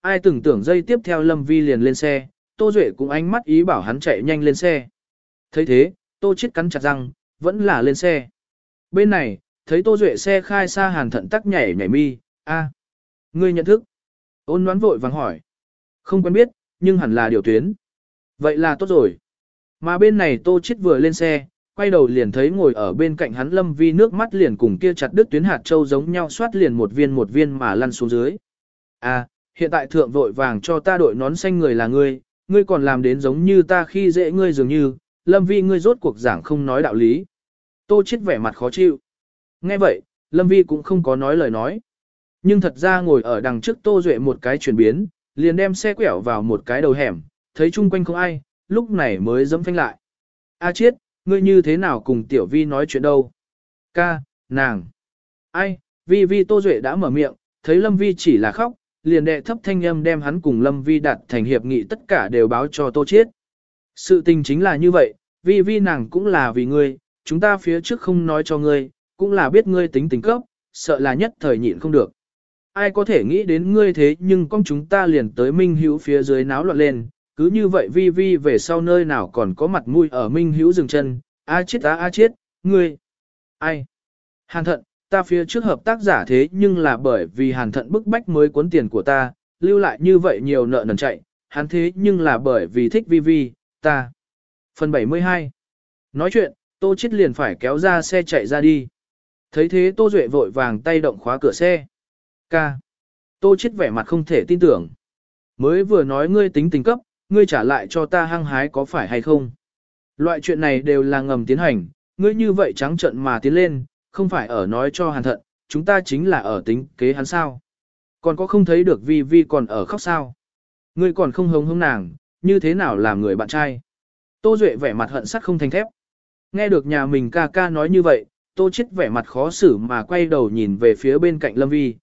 Ai tưởng tưởng giây tiếp theo Lâm Vi liền lên xe, Tô Duệ cũng ánh mắt ý bảo hắn chạy nhanh lên xe. Thấy thế, Tô Chiết cắn chặt răng, vẫn là lên xe. Bên này, thấy Tô Duệ xe khai xa Hàn Thận tắc nhảy nhảy mi, a, ngươi nhận thức. Ôn Loan vội vàng hỏi. Không quen biết, nhưng hẳn là điều tuyến. Vậy là tốt rồi. Mà bên này Tô Chiết vừa lên xe, quay đầu liền thấy ngồi ở bên cạnh hắn Lâm Vi nước mắt liền cùng kia chặt đứt tuyến hạt châu giống nhau xoát liền một viên mà lăn xuống dưới. À, hiện tại thượng vội vàng cho ta đội nón xanh người là ngươi, ngươi còn làm đến giống như ta khi dễ ngươi dường như, Lâm Vi ngươi rốt cuộc giảng không nói đạo lý. Tô Chiết vẻ mặt khó chịu. Nghe vậy, Lâm Vi cũng không có nói lời nói. Nhưng thật ra ngồi ở đằng trước Tô Duệ một cái chuyển biến, liền đem xe quẹo vào một cái đầu hẻm, thấy chung quanh không ai, lúc này mới dẫm phanh lại. A Chiết, ngươi như thế nào cùng Tiểu Vi nói chuyện đâu? Ca, nàng. Ai, Vi Tô Duệ đã mở miệng, thấy Lâm Vi chỉ là khóc, liền đệ thấp thanh âm đem hắn cùng Lâm Vi đạt thành hiệp nghị tất cả đều báo cho Tô Chiết. Sự tình chính là như vậy, Vi nàng cũng là vì ngươi, chúng ta phía trước không nói cho ngươi, cũng là biết ngươi tính tình cấp, sợ là nhất thời nhịn không được. Ai có thể nghĩ đến ngươi thế nhưng con chúng ta liền tới Minh Hữu phía dưới náo loạn lên, cứ như vậy Vi về sau nơi nào còn có mặt mũi ở Minh Hữu dừng chân, A Chiết, ngươi. Ai? Hàn Thận, ta phía trước hợp tác giả thế nhưng là bởi vì Hàn Thận bức bách mới cuốn tiền của ta, lưu lại như vậy nhiều nợ nần chạy, hắn thế nhưng là bởi vì thích Vi, ta. Phần 72. Nói chuyện, Tô Chiết liền phải kéo ra xe chạy ra đi. Thấy thế Tô Duệ vội vàng tay động khóa cửa xe. Ca. Tô Chiết vẻ mặt không thể tin tưởng. Mới vừa nói ngươi tính tình cấp, ngươi trả lại cho ta hăng hái có phải hay không? Loại chuyện này đều là ngầm tiến hành, ngươi như vậy trắng trợn mà tiến lên, không phải ở nói cho Hàn Thận, chúng ta chính là ở tính kế hắn sao? Còn có không thấy được Vi còn ở khóc sao? Ngươi còn không hống hống nàng, như thế nào làm người bạn trai? Tô Duệ vẻ mặt hận sắt không thành thép. Nghe được nhà mình ca nói như vậy, Tô Chiết vẻ mặt khó xử mà quay đầu nhìn về phía bên cạnh Lâm Vi,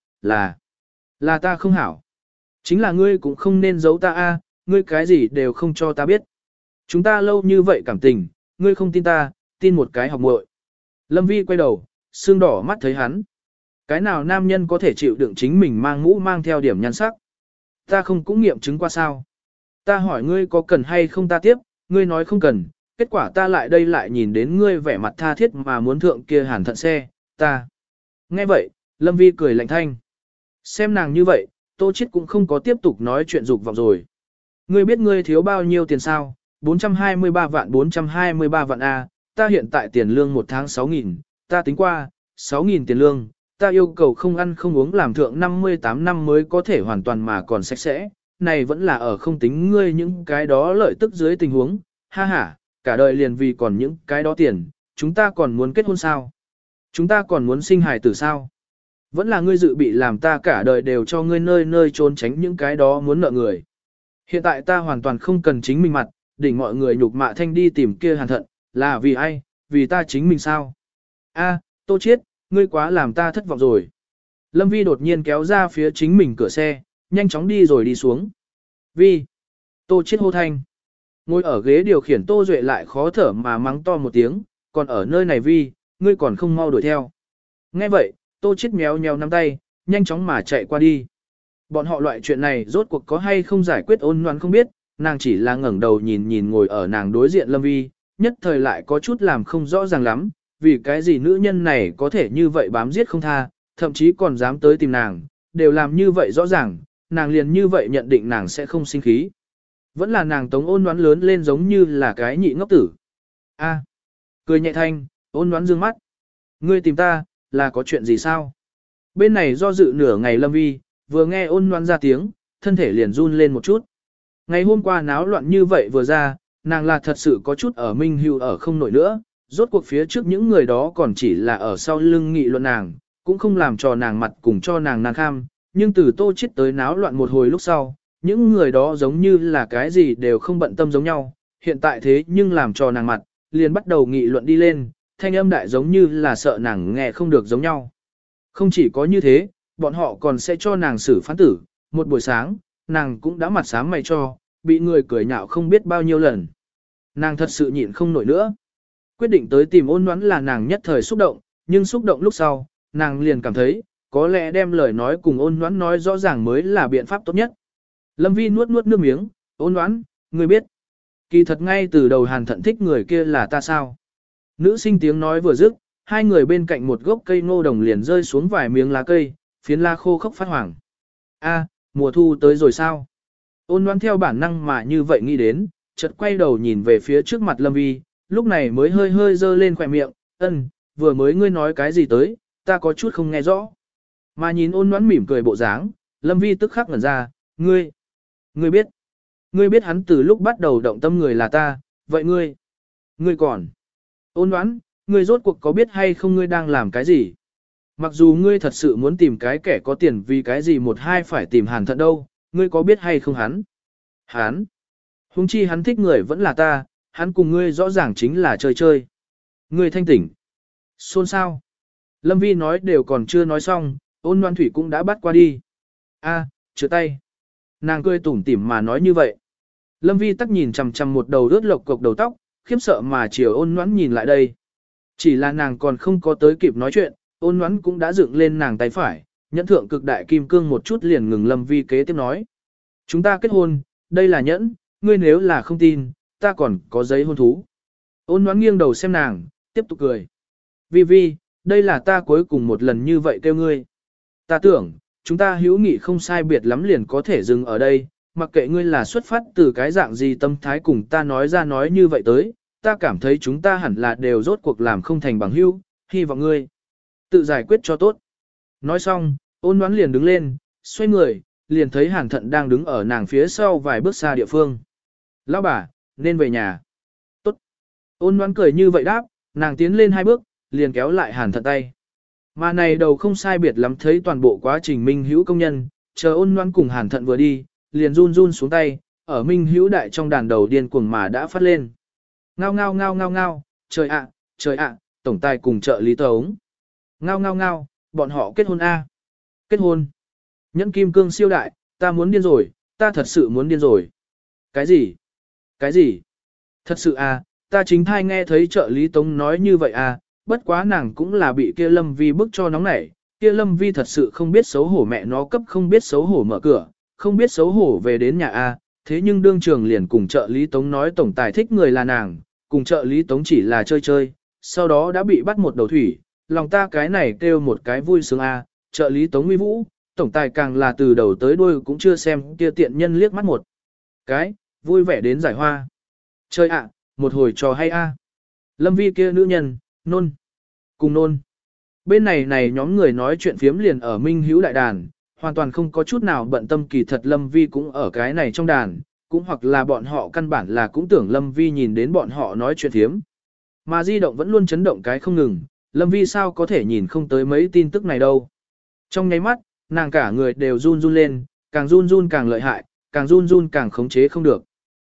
là ta không hảo. Chính là ngươi cũng không nên giấu ta a, ngươi cái gì đều không cho ta biết. Chúng ta lâu như vậy cảm tình, ngươi không tin ta, tin một cái học muội. Lâm Vi quay đầu, sưng đỏ mắt thấy hắn. Cái nào nam nhân có thể chịu đựng chính mình mang mũ mang theo điểm nhan sắc? Ta không cũng nghiệm chứng qua sao? Ta hỏi ngươi có cần hay không ta tiếp, ngươi nói không cần, kết quả ta lại đây lại nhìn đến ngươi vẻ mặt tha thiết mà muốn thượng kia Hàn Thận xe, ta. Nghe vậy, Lâm Vi cười lạnh thanh. Xem nàng như vậy, Tô Chiết cũng không có tiếp tục nói chuyện dục vọng rồi. Ngươi biết ngươi thiếu bao nhiêu tiền sao? 423 vạn A, ta hiện tại tiền lương một tháng 6.000, ta tính qua, 6.000 tiền lương, ta yêu cầu không ăn không uống làm thượng 58 năm mới có thể hoàn toàn mà còn sạch sẽ, này vẫn là ở không tính ngươi những cái đó lợi tức dưới tình huống, ha ha, cả đời liền vì còn những cái đó tiền, chúng ta còn muốn kết hôn sao? Chúng ta còn muốn sinh hài tử sao? Vẫn là ngươi dự bị làm ta cả đời đều cho ngươi nơi nơi trốn tránh những cái đó muốn nợ người. Hiện tại ta hoàn toàn không cần chính mình mặt, đỉnh mọi người nhục mạ thanh đi tìm kia Hàn Thận, là vì ai, vì ta chính mình sao? A, Tô Chiết, ngươi quá làm ta thất vọng rồi. Lâm Vi đột nhiên kéo ra phía chính mình cửa xe, nhanh chóng đi rồi đi xuống. Vi. Tô Chiết hô thanh. Ngồi ở ghế điều khiển Tô Duệ lại khó thở mà mắng to một tiếng, còn ở nơi này Vi, ngươi còn không mau đuổi theo. Nghe vậy, Tô Chiết méo nhéo nắm tay, nhanh chóng mà chạy qua đi. Bọn họ loại chuyện này rốt cuộc có hay không giải quyết Ôn Loan không biết, nàng chỉ là ngẩng đầu nhìn ngồi ở nàng đối diện Lâm Vi, nhất thời lại có chút làm không rõ ràng lắm, vì cái gì nữ nhân này có thể như vậy bám giết không tha, thậm chí còn dám tới tìm nàng, đều làm như vậy rõ ràng, nàng liền như vậy nhận định nàng sẽ không sinh khí. Vẫn là nàng tống Ôn Loan lớn lên giống như là cái nhị ngốc tử. A, cười nhẹ thanh, Ôn Loan dương mắt. Ngươi tìm ta, là có chuyện gì sao? Bên này do dự nửa ngày Lâm Vi, vừa nghe Ôn Loan ra tiếng, thân thể liền run lên một chút. Ngày hôm qua náo loạn như vậy vừa ra, nàng là thật sự có chút ở Minh Hưu ở không nổi nữa, rốt cuộc phía trước những người đó còn chỉ là ở sau lưng nghị luận nàng, cũng không làm cho nàng mặt cùng cho nàng nàng kham, nhưng từ Tô Chiết tới náo loạn một hồi lúc sau, những người đó giống như là cái gì đều không bận tâm giống nhau, hiện tại thế nhưng làm cho nàng mặt, liền bắt đầu nghị luận đi lên, thanh âm đại giống như là sợ nàng nghe không được giống nhau. Không chỉ có như thế, bọn họ còn sẽ cho nàng xử phán tử, một buổi sáng, nàng cũng đã mặt xám mày cho, bị người cười nhạo không biết bao nhiêu lần. Nàng thật sự nhịn không nổi nữa. Quyết định tới tìm Ôn Loan là nàng nhất thời xúc động, nhưng xúc động lúc sau, nàng liền cảm thấy, có lẽ đem lời nói cùng Ôn Loan nói rõ ràng mới là biện pháp tốt nhất. Lâm Vi nuốt nuốt nước miếng, ôn đoán, ngươi biết. Kỳ thật ngay từ đầu Hàn Thận thích người kia là ta sao? Nữ sinh tiếng nói vừa dứt, hai người bên cạnh một gốc cây ngô đồng liền rơi xuống vài miếng lá cây, phiến lá khô khốc phát hoàng. A, mùa thu tới rồi sao? Ôn đoán theo bản năng mà như vậy nghĩ đến, chợt quay đầu nhìn về phía trước mặt Lâm Vi, lúc này mới hơi hơi dơ lên khỏe miệng, vừa mới ngươi nói cái gì tới, ta có chút không nghe rõ. Mà nhìn ôn đoán mỉm cười bộ dáng, Lâm Vi tức khắc ngẩn ra, ngươi biết hắn từ lúc bắt đầu động tâm người là ta, vậy ngươi còn. Ôn đoán, ngươi rốt cuộc có biết hay không ngươi đang làm cái gì? Mặc dù ngươi thật sự muốn tìm cái kẻ có tiền vì cái gì một hai phải tìm Hàn Thận đâu, ngươi có biết hay không hắn? Hắn? Huống chi hắn thích người vẫn là ta, hắn cùng ngươi rõ ràng chính là chơi chơi. Ngươi thanh tỉnh. Xôn sao? Lâm Vi nói đều còn chưa nói xong, ôn Loan Thủy cũng đã bắt qua đi. A, chữa tay. Nàng cười tủm tỉm mà nói như vậy. Lâm Vi tắc nhìn chằm chằm một đầu rớt lộc cục đầu tóc, khiếp sợ mà chiều ôn Loan nhìn lại đây. Chỉ là nàng còn không có tới kịp nói chuyện, ôn Loan cũng đã dựng lên nàng tay phải, nhẫn thượng cực đại kim cương một chút liền ngừng Lâm Vi kế tiếp nói. Chúng ta kết hôn, đây là nhẫn, ngươi nếu là không tin, ta còn có giấy hôn thú. Ôn Loan nghiêng đầu xem nàng, tiếp tục cười. Vi Vi, đây là ta cuối cùng một lần như vậy kêu ngươi. Ta tưởng, chúng ta hữu nghị không sai biệt lắm liền có thể dừng ở đây, mặc kệ ngươi là xuất phát từ cái dạng gì tâm thái cùng ta nói ra nói như vậy tới, ta cảm thấy chúng ta hẳn là đều rốt cuộc làm không thành bằng hữu, hy vọng ngươi tự giải quyết cho tốt. Nói xong, ôn đoán liền đứng lên, xoay người, liền thấy Hàn Thận đang đứng ở nàng phía sau vài bước xa địa phương. Lão bà, nên về nhà. Tốt. Ôn đoán cười như vậy đáp, nàng tiến lên hai bước, liền kéo lại Hàn Thận tay. Mà này đầu không sai biệt lắm thấy toàn bộ quá trình Minh Hữu công nhân, chờ ôn đoán cùng Hàn Thận vừa đi, liền run run xuống tay, ở Minh Hữu đại trong đàn đầu điên cuồng mà đã phát lên. Ngao ngao ngao ngao ngao, trời ạ, tổng tài cùng trợ lý tống. Ngao ngao ngao, bọn họ kết hôn A. Kết hôn. Nhẫn kim cương siêu đại, ta muốn điên rồi, ta thật sự muốn điên rồi. Cái gì? Cái gì? Thật sự à, ta chính thai nghe thấy trợ lý tống nói như vậy à, bất quá nàng cũng là bị kia Lâm Vi bức cho nóng nảy, kia Lâm Vi thật sự không biết xấu hổ mẹ nó cấp không biết xấu hổ mở cửa, không biết xấu hổ về đến nhà a, thế nhưng đương trường liền cùng trợ lý tống nói tổng tài thích người là nàng, cùng trợ lý tống chỉ là chơi chơi, sau đó đã bị bắt một đầu thủy, lòng ta cái này kêu một cái vui sướng a, trợ lý tống uy vũ, tổng tài càng là từ đầu tới đuôi cũng chưa xem kia tiện nhân liếc mắt một cái, vui vẻ đến giải hoa. Chơi ạ, một hồi trò hay a. Lâm Vi kia nữ nhân, nôn, cùng nôn. Bên này nhóm người nói chuyện phiếm liền ở Minh Hữu đại đàn, hoàn toàn không có chút nào bận tâm kỳ thật Lâm Vi cũng ở cái này trong đàn, cũng hoặc là bọn họ căn bản là cũng tưởng Lâm Vi nhìn đến bọn họ nói chuyện phiếm. Mà di động vẫn luôn chấn động cái không ngừng, Lâm Vi sao có thể nhìn không tới mấy tin tức này đâu. Trong nháy mắt, nàng cả người đều run run lên, càng run run càng lợi hại, càng run run càng khống chế không được.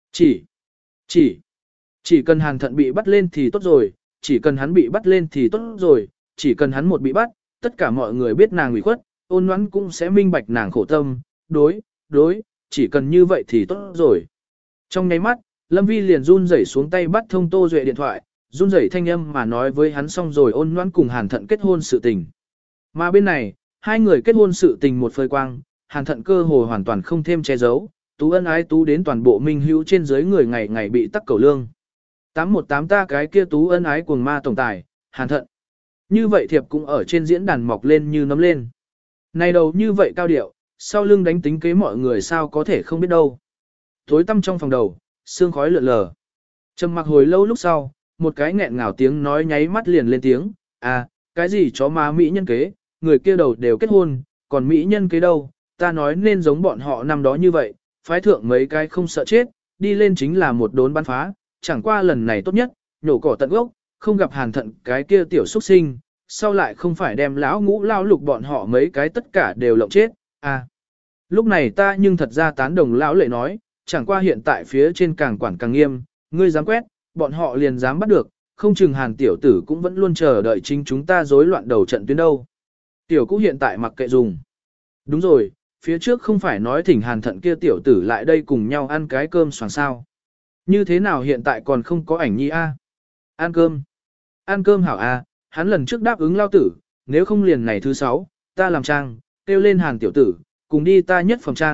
Chỉ cần Hàn Thận bị bắt lên thì tốt rồi, chỉ cần hắn bị bắt lên thì tốt rồi, chỉ cần hắn một bị bắt, tất cả mọi người biết nàng ủy khuất, ôn ngoãn cũng sẽ minh bạch nàng khổ tâm, đối, chỉ cần như vậy thì tốt rồi. Trong nháy mắt, Lâm Vi liền run rẩy xuống tay bắt thông Tô Duệ điện thoại, run rẩy thanh âm mà nói với hắn xong rồi ôn ngoãn cùng Hàn Thận kết hôn sự tình. Mà bên này, hai người kết hôn sự tình một phơi quang, Hàn Thận cơ hồ hoàn toàn không thêm che giấu, tú ân ái tú đến toàn bộ Minh Hữu trên dưới người ngày ngày bị tắc cầu lương. 818 ta cái kia tú ân ái cuồng ma tổng tài, Hàn Thận. Như vậy thiệp cũng ở trên diễn đàn mọc lên như nấm lên. Này đầu như vậy cao điệu, sau lưng đánh tính kế mọi người sao có thể không biết đâu. Tối tăm trong phòng đầu, sương khói lượn lờ. Trầm mặc hồi lâu lúc sau, một cái nghẹn ngào tiếng nói nháy mắt liền lên tiếng, à, cái gì chó má mỹ nhân kế, người kia đầu đều kết hôn, còn mỹ nhân kế đâu, ta nói nên giống bọn họ năm đó như vậy, phái thượng mấy cái không sợ chết, đi lên chính là một đốn bắn phá, chẳng qua lần này tốt nhất, nhổ cỏ tận gốc, không gặp Hàn Thận cái kia tiểu xuất sinh, sau lại không phải đem lão ngũ lao lục bọn họ mấy cái tất cả đều lộng chết, à. Lúc này ta nhưng thật ra tán đồng lão lệ nói, chẳng qua hiện tại phía trên càng quản càng nghiêm, ngươi dám quét, bọn họ liền dám bắt được, không chừng Hàn tiểu tử cũng vẫn luôn chờ đợi chính chúng ta rối loạn đầu trận tuyến đâu. Tiểu cũ hiện tại mặc kệ dùng. Đúng rồi, phía trước không phải nói thỉnh Hàn Thận kia tiểu tử lại đây cùng nhau ăn cái cơm xoàng sao. Như thế nào hiện tại còn không có ảnh nhi a? Ăn cơm. Ăn cơm hảo a, hắn lần trước đáp ứng lao tử, nếu không liền này thứ 6, ta làm trang, kêu lên Hàn tiểu tử, cùng đi ta nhất phòng trang,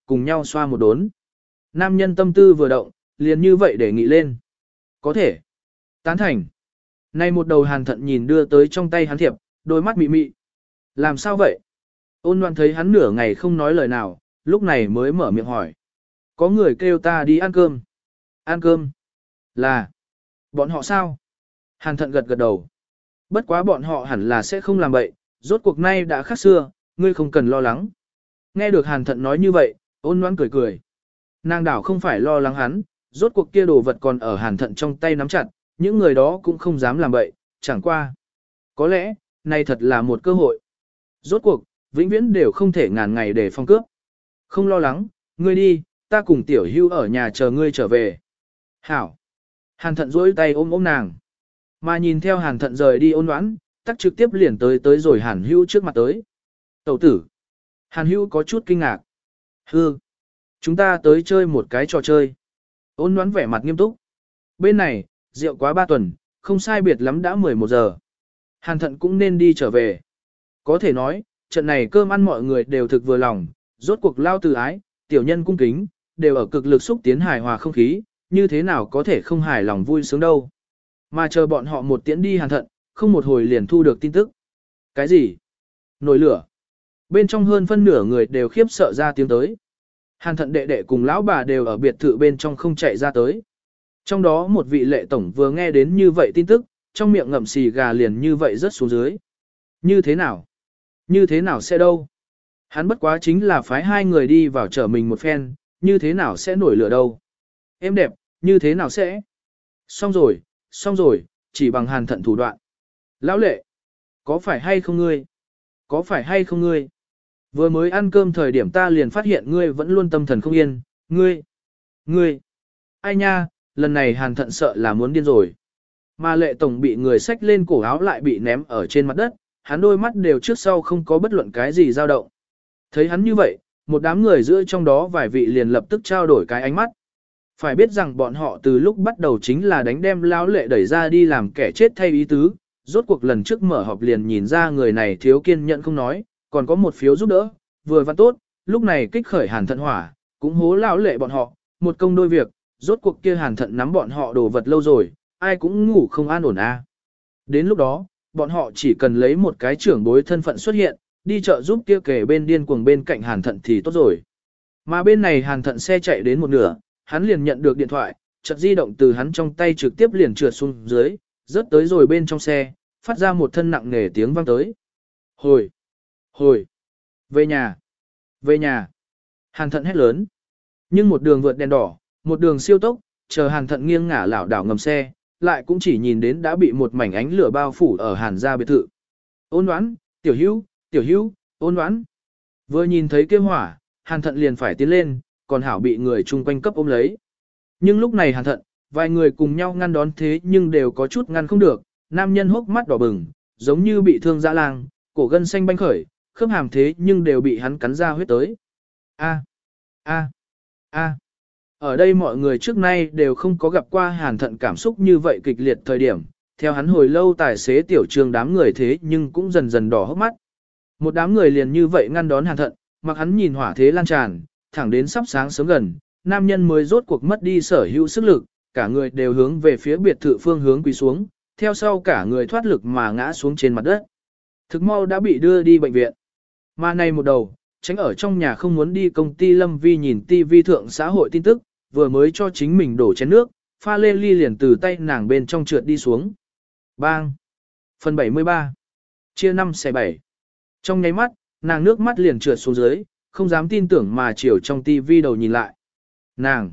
cùng nhau xoa một đốn. Nam nhân tâm tư vừa động, liền như vậy để nghị lên. Có thể. Tán thành. Nay một đầu Hàn Thận nhìn đưa tới trong tay hắn thiệp, đôi mắt mị mị. Làm sao vậy? Ôn Loan thấy hắn nửa ngày không nói lời nào, lúc này mới mở miệng hỏi. Có người kêu ta đi ăn cơm. Ăn cơm? Là. Bọn họ sao? Hàn Thận gật gật đầu. Bất quá bọn họ hẳn là sẽ không làm bậy, rốt cuộc nay đã khác xưa, ngươi không cần lo lắng. Nghe được Hàn Thận nói như vậy, Ôn Loan cười cười. Nàng đảo không phải lo lắng hắn, rốt cuộc kia đồ vật còn ở Hàn Thận trong tay nắm chặt, những người đó cũng không dám làm bậy, chẳng qua. Có lẽ, này thật là một cơ hội. Rốt cuộc, vĩnh viễn đều không thể ngàn ngày để phong cướp. Không lo lắng, ngươi đi, ta cùng Tiểu Hưu ở nhà chờ ngươi trở về. Hảo. Hàn Thận duỗi tay ôm ôm nàng. Mà nhìn theo Hàn Thận rời đi Ôn Loan, tắc trực tiếp liền tới rồi Hàn Hưu trước mặt tới. Tẩu tử. Hàn Hưu có chút kinh ngạc. Hư. Chúng ta tới chơi một cái trò chơi. Ôn Loan vẻ mặt nghiêm túc. Bên này, rượu quá 3 tuần, không sai biệt lắm đã 11 giờ. Hàn Thận cũng nên đi trở về. Có thể nói, trận này cơm ăn mọi người đều thực vừa lòng, rốt cuộc lao từ ái, tiểu nhân cung kính, đều ở cực lực xúc tiến hài hòa không khí, như thế nào có thể không hài lòng vui sướng đâu. Mà chờ bọn họ một tiễn đi Hàn Thận, không một hồi liền thu được tin tức. Cái gì? Nổi lửa. Bên trong hơn phân nửa người đều khiếp sợ ra tiếng tới. Hàn Thận đệ đệ cùng lão bà đều ở biệt thự bên trong không chạy ra tới. Trong đó một vị lệ tổng vừa nghe đến như vậy tin tức, trong miệng ngậm xì gà liền như vậy rớt xuống dưới. Như thế nào? Như thế nào sẽ đâu? Hắn bất quá chính là phái hai người đi vào chở mình một phen, như thế nào sẽ nổi lửa đâu? Em đẹp, như thế nào sẽ? Xong rồi, chỉ bằng Hàn Thận thủ đoạn. Lão lệ, có phải hay không ngươi? Có phải hay không ngươi? Vừa mới ăn cơm thời điểm ta liền phát hiện ngươi vẫn luôn tâm thần không yên, ngươi, ai nha, lần này Hàn Thận sợ là muốn điên rồi. Mà lệ tổng bị người xách lên cổ áo lại bị ném ở trên mặt đất, hắn đôi mắt đều trước sau không có bất luận cái gì dao động. Thấy hắn như vậy, một đám người giữa trong đó vài vị liền lập tức trao đổi cái ánh mắt. Phải biết rằng bọn họ từ lúc bắt đầu chính là đánh đem lão lệ đẩy ra đi làm kẻ chết thay ý tứ, rốt cuộc lần trước mở họp liền nhìn ra người này thiếu kiên nhẫn không nói, còn có một phiếu giúp đỡ, vừa văn tốt, lúc này kích khởi Hàn Thận hỏa, cũng hố lão lệ bọn họ, một công đôi việc, rốt cuộc kia Hàn Thận nắm bọn họ đồ vật lâu rồi, ai cũng ngủ không an ổn a. Đến lúc đó, bọn họ chỉ cần lấy một cái trưởng bối thân phận xuất hiện, đi chợ giúp kia kể bên điên cuồng bên cạnh Hàn Thận thì tốt rồi. Mà bên này Hàn Thận xe chạy đến một nửa, hắn liền nhận được điện thoại, chợt di động từ hắn trong tay trực tiếp liền trượt xuống dưới, rớt tới rồi bên trong xe, phát ra một thân nặng nề tiếng vang tới. Hồi, về nhà. Hàn Thận hét lớn. Nhưng một đường vượt đèn đỏ, một đường siêu tốc, chờ Hàn Thận nghiêng ngả lảo đảo ngầm xe, lại cũng chỉ nhìn đến đã bị một mảnh ánh lửa bao phủ ở Hàn gia biệt thự. Ôn Đoán, tiểu hữu, Ôn Đoán. Vừa nhìn thấy kia hỏa, Hàn Thận liền phải tiến lên, còn hảo bị người chung quanh cấp ôm lấy. Nhưng lúc này Hàn Thận, vài người cùng nhau ngăn đón thế nhưng đều có chút ngăn không được, nam nhân hốc mắt đỏ bừng, giống như bị thương dã lang, cổ gân xanh banh khởi, khớp hàm thế nhưng đều bị hắn cắn ra huyết tới. A. Ở đây mọi người trước nay đều không có gặp qua Hàn Thận cảm xúc như vậy kịch liệt thời điểm, theo hắn hồi lâu tài xế tiểu trường đám người thế nhưng cũng dần dần đỏ hốc mắt. Một đám người liền như vậy ngăn đón Hàn Thận, mặc hắn nhìn hỏa thế lan tràn, thẳng đến sắp sáng sớm gần, nam nhân mới rốt cuộc mất đi sở hữu sức lực, cả người đều hướng về phía biệt thự phương hướng quỳ xuống, theo sau cả người thoát lực mà ngã xuống trên mặt đất. Thực mau đã bị đưa đi bệnh viện. Mà này một đầu, tránh ở trong nhà không muốn đi công ty Lâm Vi nhìn TV thượng xã hội tin tức, vừa mới cho chính mình đổ chén nước, pha lê ly liền từ tay nàng bên trong trượt đi xuống. Bang! Phần 73 chia 5 xe 7. Trong nháy mắt, nàng nước mắt liền trượt xuống dưới, không dám tin tưởng mà chiều trong TV đầu nhìn lại. Nàng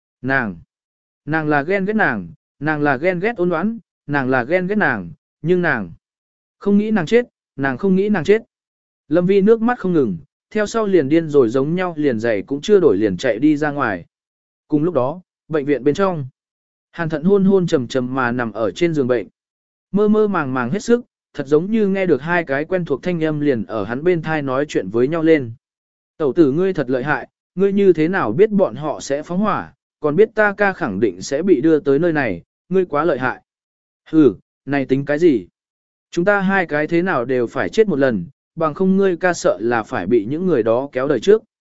là ghen ghét nàng là ghen ghét Ôn Đoán, nàng là ghen ghét nàng, nhưng nàng không nghĩ nàng chết, nàng không nghĩ nàng chết. Lâm Vi nước mắt không ngừng, theo sau liền điên rồi giống nhau liền giày cũng chưa đổi liền chạy đi ra ngoài. Cùng lúc đó, bệnh viện bên trong, Hàn Thận hôn trầm trầm mà nằm ở trên giường bệnh. Mơ mơ màng màng hết sức, thật giống như nghe được hai cái quen thuộc thanh âm liền ở hắn bên thai nói chuyện với nhau lên. Tẩu tử ngươi thật lợi hại, ngươi như thế nào biết bọn họ sẽ phóng hỏa, còn biết ta ca khẳng định sẽ bị đưa tới nơi này, ngươi quá lợi hại. Hừ, này tính cái gì? Chúng ta hai cái thế nào đều phải chết một lần, bằng không ngươi ca sợ là phải bị những người đó kéo đời trước.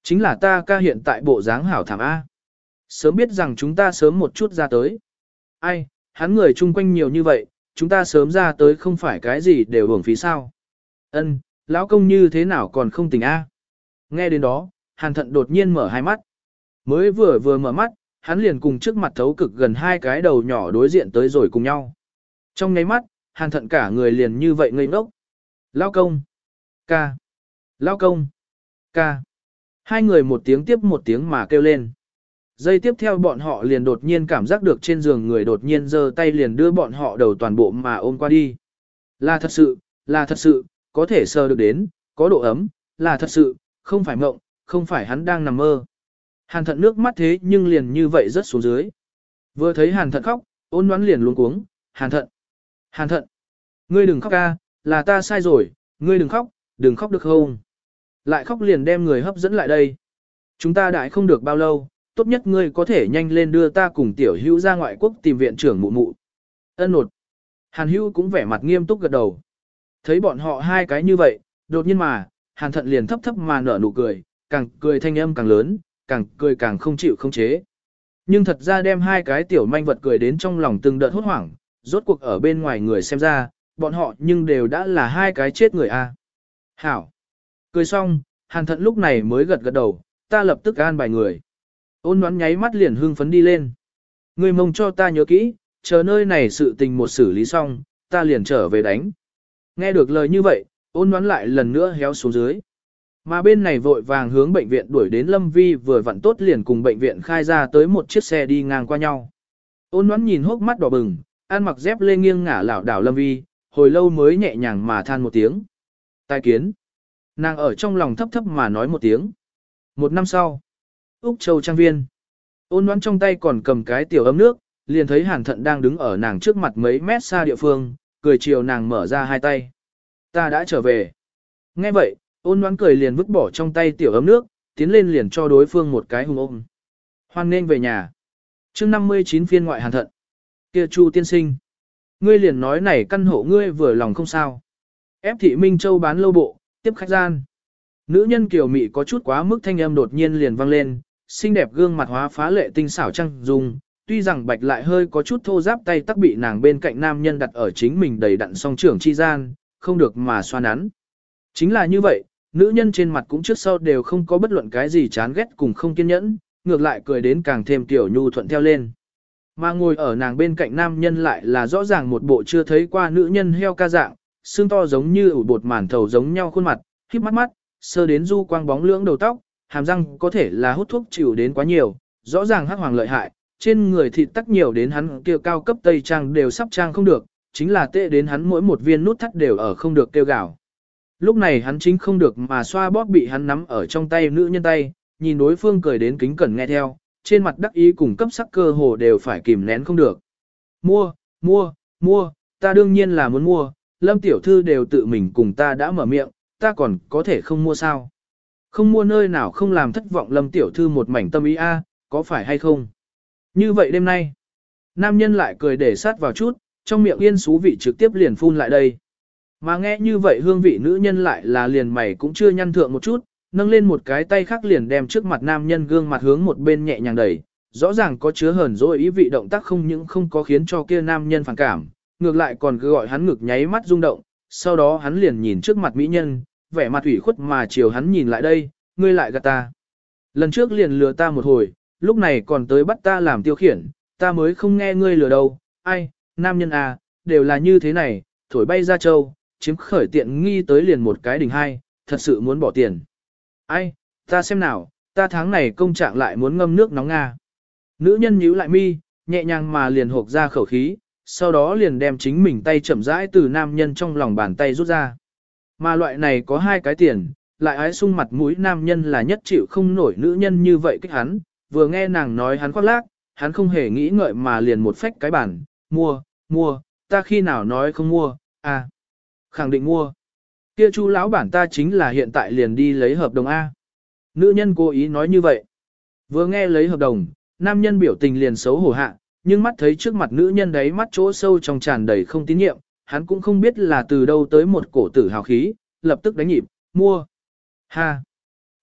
Chính là ta ca hiện tại bộ dáng hảo thảm A. Sớm biết rằng chúng ta sớm một chút ra tới. Ai, hắn người chung quanh nhiều như vậy, chúng ta sớm ra tới không phải cái gì đều hưởng phí sao. Ân, lão công như thế nào còn không tỉnh A. Nghe đến đó, Hàn Thận đột nhiên mở hai mắt. Mới vừa mở mắt, hắn liền cùng trước mặt thấu cực gần hai cái đầu nhỏ đối diện tới rồi cùng nhau. Trong nháy mắt, Hàn Thận cả người liền như vậy ngây ngốc. Lão công. Ca. Lão công. Ca. Hai người một tiếng tiếp một tiếng mà kêu lên. Giây tiếp theo bọn họ liền đột nhiên cảm giác được trên giường người đột nhiên giơ tay liền đưa bọn họ đầu toàn bộ mà ôm qua đi. Là thật sự, có thể sờ được đến, có độ ấm, là thật sự, không phải mộng, không phải hắn đang nằm mơ. Hàn Thận nước mắt thế nhưng liền như vậy rớt xuống dưới. Vừa thấy Hàn Thận khóc, Ôn Ngoãn liền luống cuống, Hàn Thận, ngươi đừng khóc ca, là ta sai rồi, ngươi đừng khóc được không? Lại khóc liền đem người hấp dẫn lại đây. Chúng ta đại không được bao lâu, tốt nhất ngươi có thể nhanh lên đưa ta cùng tiểu hữu ra ngoại quốc tìm viện trưởng mụ mụ. Ân nột. Hàn Hữu cũng vẻ mặt nghiêm túc gật đầu. Thấy bọn họ hai cái như vậy, đột nhiên mà, Hàn Thận liền thấp thấp mà nở nụ cười, càng cười thanh âm càng lớn, càng cười càng không chịu không chế. Nhưng thật ra đem hai cái tiểu manh vật cười đến trong lòng từng đợt hốt hoảng, rốt cuộc ở bên ngoài người xem ra, bọn họ nhưng đều đã là hai cái chết người a. Hảo. Cười xong, Hàn Thận lúc này mới gật gật đầu, ta lập tức an bài người. Ôn Ngoãn nháy mắt liền hưng phấn đi lên. Người mông cho ta nhớ kỹ, chờ nơi này sự tình một xử lý xong, ta liền trở về đánh. Nghe được lời như vậy, Ôn Ngoãn lại lần nữa héo xuống dưới. Mà bên này vội vàng hướng bệnh viện đuổi đến Lâm Vi vừa vặn tốt liền cùng bệnh viện khai ra tới một chiếc xe đi ngang qua nhau. Ôn Ngoãn nhìn hốc mắt đỏ bừng, ăn mặc dép lê nghiêng ngả lảo đảo Lâm Vi, hồi lâu mới nhẹ nhàng mà than một tiếng. Tai kiến. Nàng ở trong lòng thấp thấp mà nói một tiếng. Một năm sau, Úc Châu Trang Viên. Ôn Ngoãn trong tay còn cầm cái tiểu ấm nước, liền thấy Hàn Thận đang đứng ở nàng trước mặt mấy mét xa địa phương, cười chiều nàng mở ra hai tay. Ta đã trở về. Nghe vậy, Ôn Ngoãn cười liền vứt bỏ trong tay tiểu ấm nước, tiến lên liền cho đối phương một cái hùng ôm. Hoan nên về nhà. Chương 59 phiên ngoại Hàn Thận. Kia Chu tiên sinh, ngươi liền nói này căn hộ ngươi vừa lòng không sao. Ép thị Minh Châu bán lâu bộ, tiếp khách gian. Nữ nhân kiều mị có chút quá mức thanh âm đột nhiên liền vang lên, xinh đẹp gương mặt hóa phá lệ tinh xảo trăng dung, tuy rằng bạch lại hơi có chút thô ráp tay tắc bị nàng bên cạnh nam nhân đặt ở chính mình đầy đặn song trưởng chi gian, không được mà xoa nắn. Chính là như vậy, nữ nhân trên mặt cũng trước sau đều không có bất luận cái gì chán ghét cùng không kiên nhẫn, ngược lại cười đến càng thêm tiểu nhu thuận theo lên. Mà ngồi ở nàng bên cạnh nam nhân lại là rõ ràng một bộ chưa thấy qua nữ nhân heo ca dạng, xương to giống như ủ bột màn thầu giống nhau khuôn mặt, híp mắt mắt, sơ đến du quang bóng lưỡng đầu tóc, hàm răng có thể là hút thuốc chịu đến quá nhiều, rõ ràng hắc hoàng lợi hại, trên người thịt tắc nhiều đến hắn kia cao cấp tây trang đều sắp trang không được, chính là tệ đến hắn mỗi một viên nút thắt đều ở không được kêu gào. Lúc này hắn chính không được mà xoa bóp bị hắn nắm ở trong tay nữ nhân tay, nhìn đối phương cười đến kính cẩn nghe theo, trên mặt đắc ý cùng cấp sắc cơ hồ đều phải kìm nén không được. Mua, ta đương nhiên là muốn mua, Lâm tiểu thư đều tự mình cùng ta đã mở miệng, ta còn có thể không mua sao. Không mua nơi nào không làm thất vọng Lâm tiểu thư một mảnh tâm ý a, có phải hay không? Như vậy đêm nay, nam nhân lại cười để sát vào chút, trong miệng yên xú vị trực tiếp liền phun lại đây. Mà nghe như vậy hương vị nữ nhân lại là liền mày cũng chưa nhăn thượng một chút, nâng lên một cái tay khác liền đem trước mặt nam nhân gương mặt hướng một bên nhẹ nhàng đẩy, rõ ràng có chứa hờn dỗi ý vị động tác không những không có khiến cho kia nam nhân phản cảm, ngược lại còn cứ gọi hắn ngực nháy mắt rung động, sau đó hắn liền nhìn trước mặt mỹ nhân, vẻ mặt ủy khuất mà chiều hắn nhìn lại đây, ngươi lại gạt ta. Lần trước liền lừa ta một hồi, lúc này còn tới bắt ta làm tiêu khiển, ta mới không nghe ngươi lừa đâu, ai, nam nhân à, đều là như thế này, thổi bay ra châu, chiếm khởi tiện nghi tới liền một cái đỉnh hai, thật sự muốn bỏ tiền. Ai, ta xem nào, ta tháng này công trạng lại muốn ngâm nước nóng nga. Nữ nhân nhíu lại mi, nhẹ nhàng mà liền hộp ra khẩu khí, sau đó liền đem chính mình tay chậm rãi từ nam nhân trong lòng bàn tay rút ra. Mà loại này có hai cái tiền, lại ái sung mặt mũi nam nhân là nhất chịu không nổi nữ nhân như vậy kích hắn, vừa nghe nàng nói hắn khoác lác, hắn không hề nghĩ ngợi mà liền một phách cái bản, mua, ta khi nào nói không mua, à, khẳng định mua. Kia Chu lão bản ta chính là hiện tại liền đi lấy hợp đồng A. Nữ nhân cố ý nói như vậy. Vừa nghe lấy hợp đồng, nam nhân biểu tình liền xấu hổ hạ, nhưng mắt thấy trước mặt nữ nhân đấy mắt chỗ sâu trong tràn đầy không tín nhiệm, hắn cũng không biết là từ đâu tới một cổ tử hào khí, lập tức đánh nhịp, mua. Ha.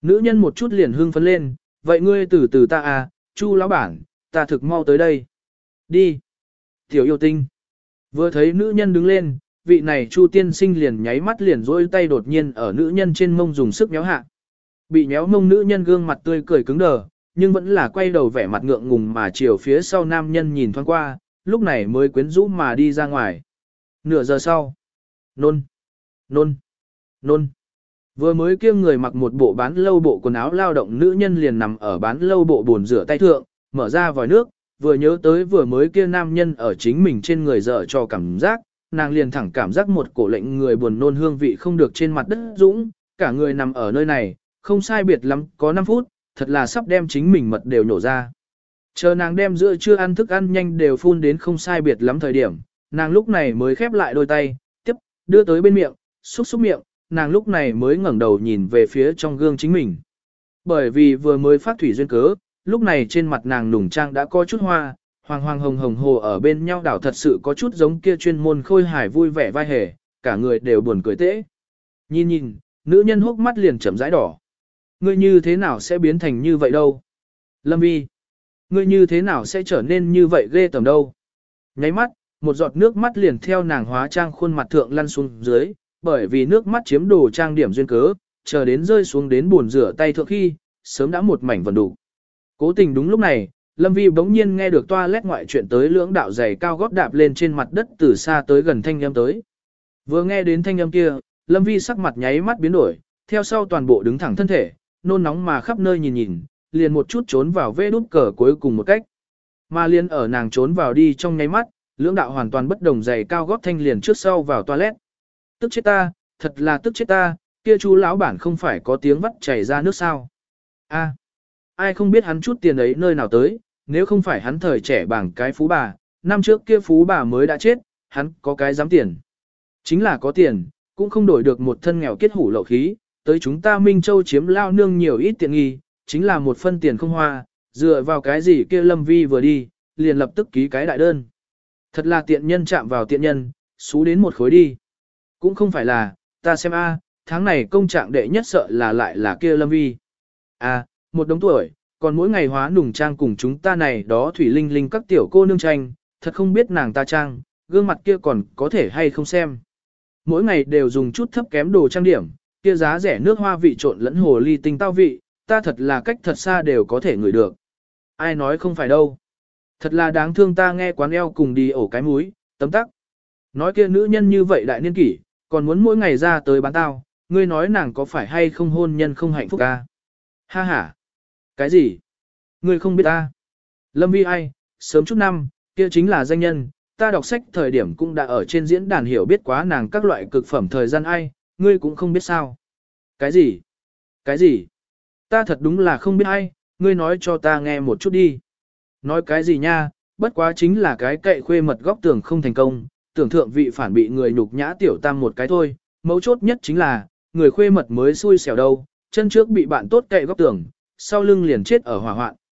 Nữ nhân một chút liền hưng phấn lên, vậy ngươi từ từ ta à, Chu lão bản, ta thực mau tới đây. Đi. Tiểu yêu tinh. Vừa thấy nữ nhân đứng lên, vị này Chu tiên sinh liền nháy mắt liền dỗi tay đột nhiên ở nữ nhân trên mông dùng sức nhéo hạ. Bị nhéo mông nữ nhân gương mặt tươi cười cứng đờ, nhưng vẫn là quay đầu vẻ mặt ngượng ngùng mà chiều phía sau nam nhân nhìn thoáng qua, lúc này mới quyến rũ mà đi ra ngoài. Nửa giờ sau. Nôn. Nôn. Nôn. Vừa mới kia người mặc một bộ bán lâu bộ quần áo lao động nữ nhân liền nằm ở bán lâu bộ bồn rửa tay thượng, mở ra vòi nước, vừa nhớ tới vừa mới kia nam nhân ở chính mình trên người dở cho cảm giác, nàng liền thẳng cảm giác một cổ lệnh người buồn nôn hương vị không được trên mặt đất dũng, cả người nằm ở nơi này, không sai biệt lắm, có 5 phút, thật là sắp đem chính mình mật đều nổ ra. Chờ nàng đem giữa trưa ăn thức ăn nhanh đều phun đến không sai biệt lắm thời điểm, nàng lúc này mới khép lại đôi tay, tiếp, đưa tới bên miệng, xúc xúc miệng, nàng lúc này mới ngẩng đầu nhìn về phía trong gương chính mình. Bởi vì vừa mới phát thủy duyên cớ, lúc này trên mặt nàng nùng trang đã có chút hoa, hoàng hoàng hồng hồng hồ ở bên nhau đảo thật sự có chút giống kia chuyên môn khôi hài vui vẻ vai hề, cả người đều buồn cười tễ. Nhìn nhìn, nữ nhân hốc mắt liền chậm rãi đỏ. Ngươi như thế nào sẽ biến thành như vậy đâu? Lâm Vi, ngươi như thế nào sẽ trở nên như vậy ghê tởm đâu? Nháy mắt, một giọt nước mắt liền theo nàng hóa trang khuôn mặt thượng lăn xuống dưới, bởi vì nước mắt chiếm đồ trang điểm duyên cớ, chờ đến rơi xuống đến bồn rửa tay thượng khi, sớm đã một mảnh vần đủ. Cố tình đúng lúc này, Lâm Vi bỗng nhiên nghe được toilet ngoại chuyện tới lưỡng đạo giày cao gót đạp lên trên mặt đất từ xa tới gần thanh âm tới. Vừa nghe đến thanh âm kia, Lâm Vi sắc mặt nháy mắt biến đổi, theo sau toàn bộ đứng thẳng thân thể, nôn nóng mà khắp nơi nhìn nhìn, liền một chút trốn vào vê đút cờ cuối cùng một cách. Mà liền ở nàng trốn vào đi trong nháy mắt, lưỡng đạo hoàn toàn bất đồng giày cao gót thanh liền trước sau vào toilet. Tức chết ta, thật là tức chết ta, kia chú lão bản không phải có tiếng vắt chảy ra nước sao. A, ai không biết hắn chút tiền ấy nơi nào tới, nếu không phải hắn thời trẻ bảng cái phú bà, năm trước kia phú bà mới đã chết, hắn có cái dám tiền. Chính là có tiền, cũng không đổi được một thân nghèo kết hủ lậu khí, tới chúng ta Minh Châu chiếm lao nương nhiều ít tiện nghi, chính là một phân tiền không hoa, dựa vào cái gì kia Lâm Vi vừa đi, liền lập tức ký cái đại đơn. Thật là tiện nhân chạm vào tiện nhân, xú đến một khối đi. Cũng không phải là, ta xem a, tháng này công trạng đệ nhất sợ là lại là kia Lâm Vi. À, một đống tuổi, còn mỗi ngày hóa nùng trang cùng chúng ta này đó thủy linh linh các tiểu cô nương tranh, thật không biết nàng ta trang, gương mặt kia còn có thể hay không xem. Mỗi ngày đều dùng chút thấp kém đồ trang điểm, kia giá rẻ nước hoa vị trộn lẫn hồ ly tinh tao vị, ta thật là cách thật xa đều có thể ngửi được. Ai nói không phải đâu. Thật là đáng thương ta nghe quán eo cùng đi ổ cái múi, tấm tắc. Nói kia nữ nhân như vậy đại niên kỷ, còn muốn mỗi ngày ra tới bán tao, ngươi nói nàng có phải hay không hôn nhân không hạnh phúc ca? Ha ha. Cái gì? Ngươi không biết ta. Lâm Vi ai, sớm chút năm, kia chính là danh nhân, ta đọc sách thời điểm cũng đã ở trên diễn đàn hiểu biết quá nàng các loại cực phẩm thời gian ai, ngươi cũng không biết sao. Cái gì? Cái gì? Ta thật đúng là không biết ai, ngươi nói cho ta nghe một chút đi. Nói cái gì nha, bất quá chính là cái cậy khuê mật góc tường không thành công, tưởng thượng vị phản bị người nhục nhã tiểu tam một cái thôi, mấu chốt nhất chính là, người khuê mật mới xui xẻo đâu, chân trước bị bạn tốt cậy góc tường, sau lưng liền chết ở hỏa hoạn,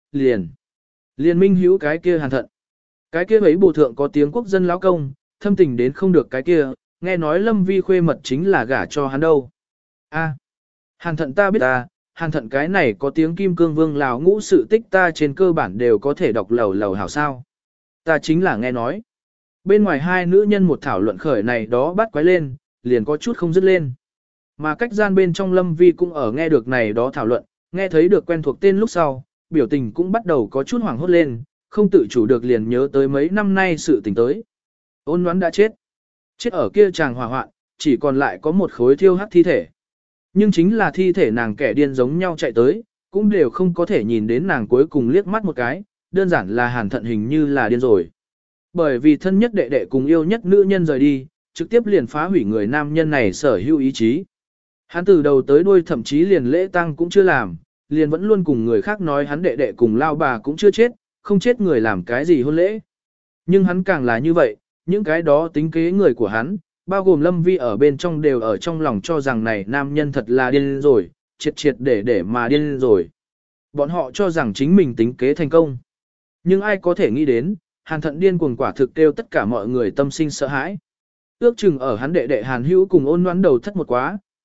liền minh hữu cái kia Hàn Thận. Cái kia ấy bổ thượng có tiếng quốc dân lão công, thâm tình đến không được cái kia, nghe nói Lâm Vi khuê mật chính là gả cho hắn đâu. A, Hàn Thận ta biết ta, Hàn Thận cái này có tiếng kim cương vương lào ngũ sự tích ta trên cơ bản đều có thể đọc lầu lầu hảo sao. Ta chính là nghe nói. Bên ngoài hai nữ nhân một thảo luận khởi này đó bắt quái lên, liền có chút không dứt lên. Mà cách gian bên trong Lâm Vi cũng ở nghe được này đó thảo luận, nghe thấy được quen thuộc tên lúc sau, biểu tình cũng bắt đầu có chút hoảng hốt lên, không tự chủ được liền nhớ tới mấy năm nay sự tình tới. Ôn Ngoãn đã chết. Chết ở kia chàng hỏa hoạn, chỉ còn lại có một khối thiêu hắc thi thể. Nhưng chính là thi thể nàng kẻ điên giống nhau chạy tới, cũng đều không có thể nhìn đến nàng cuối cùng liếc mắt một cái, đơn giản là Hàn Thận hình như là điên rồi. Bởi vì thân nhất đệ đệ cùng yêu nhất nữ nhân rời đi, trực tiếp liền phá hủy người nam nhân này sở hữu ý chí. Hắn từ đầu tới đuôi thậm chí liền lễ tang cũng chưa làm, liền vẫn luôn cùng người khác nói hắn đệ đệ cùng lao bà cũng chưa chết, không chết người làm cái gì hôn lễ. Nhưng hắn càng là như vậy, những cái đó tính kế người của hắn, bao gồm Lâm Vi ở bên trong đều ở trong lòng cho rằng này nam nhân thật là điên rồi, triệt triệt để mà điên rồi. Bọn họ cho rằng chính mình tính kế thành công. Nhưng ai có thể nghĩ đến, Hàn Thận điên cuồng quả thực kêu tất cả mọi người tâm sinh sợ hãi. Ước chừng ở hắn đệ đệ Hàn Hữu cùng Ôn Ngoãn đầu thất một quá,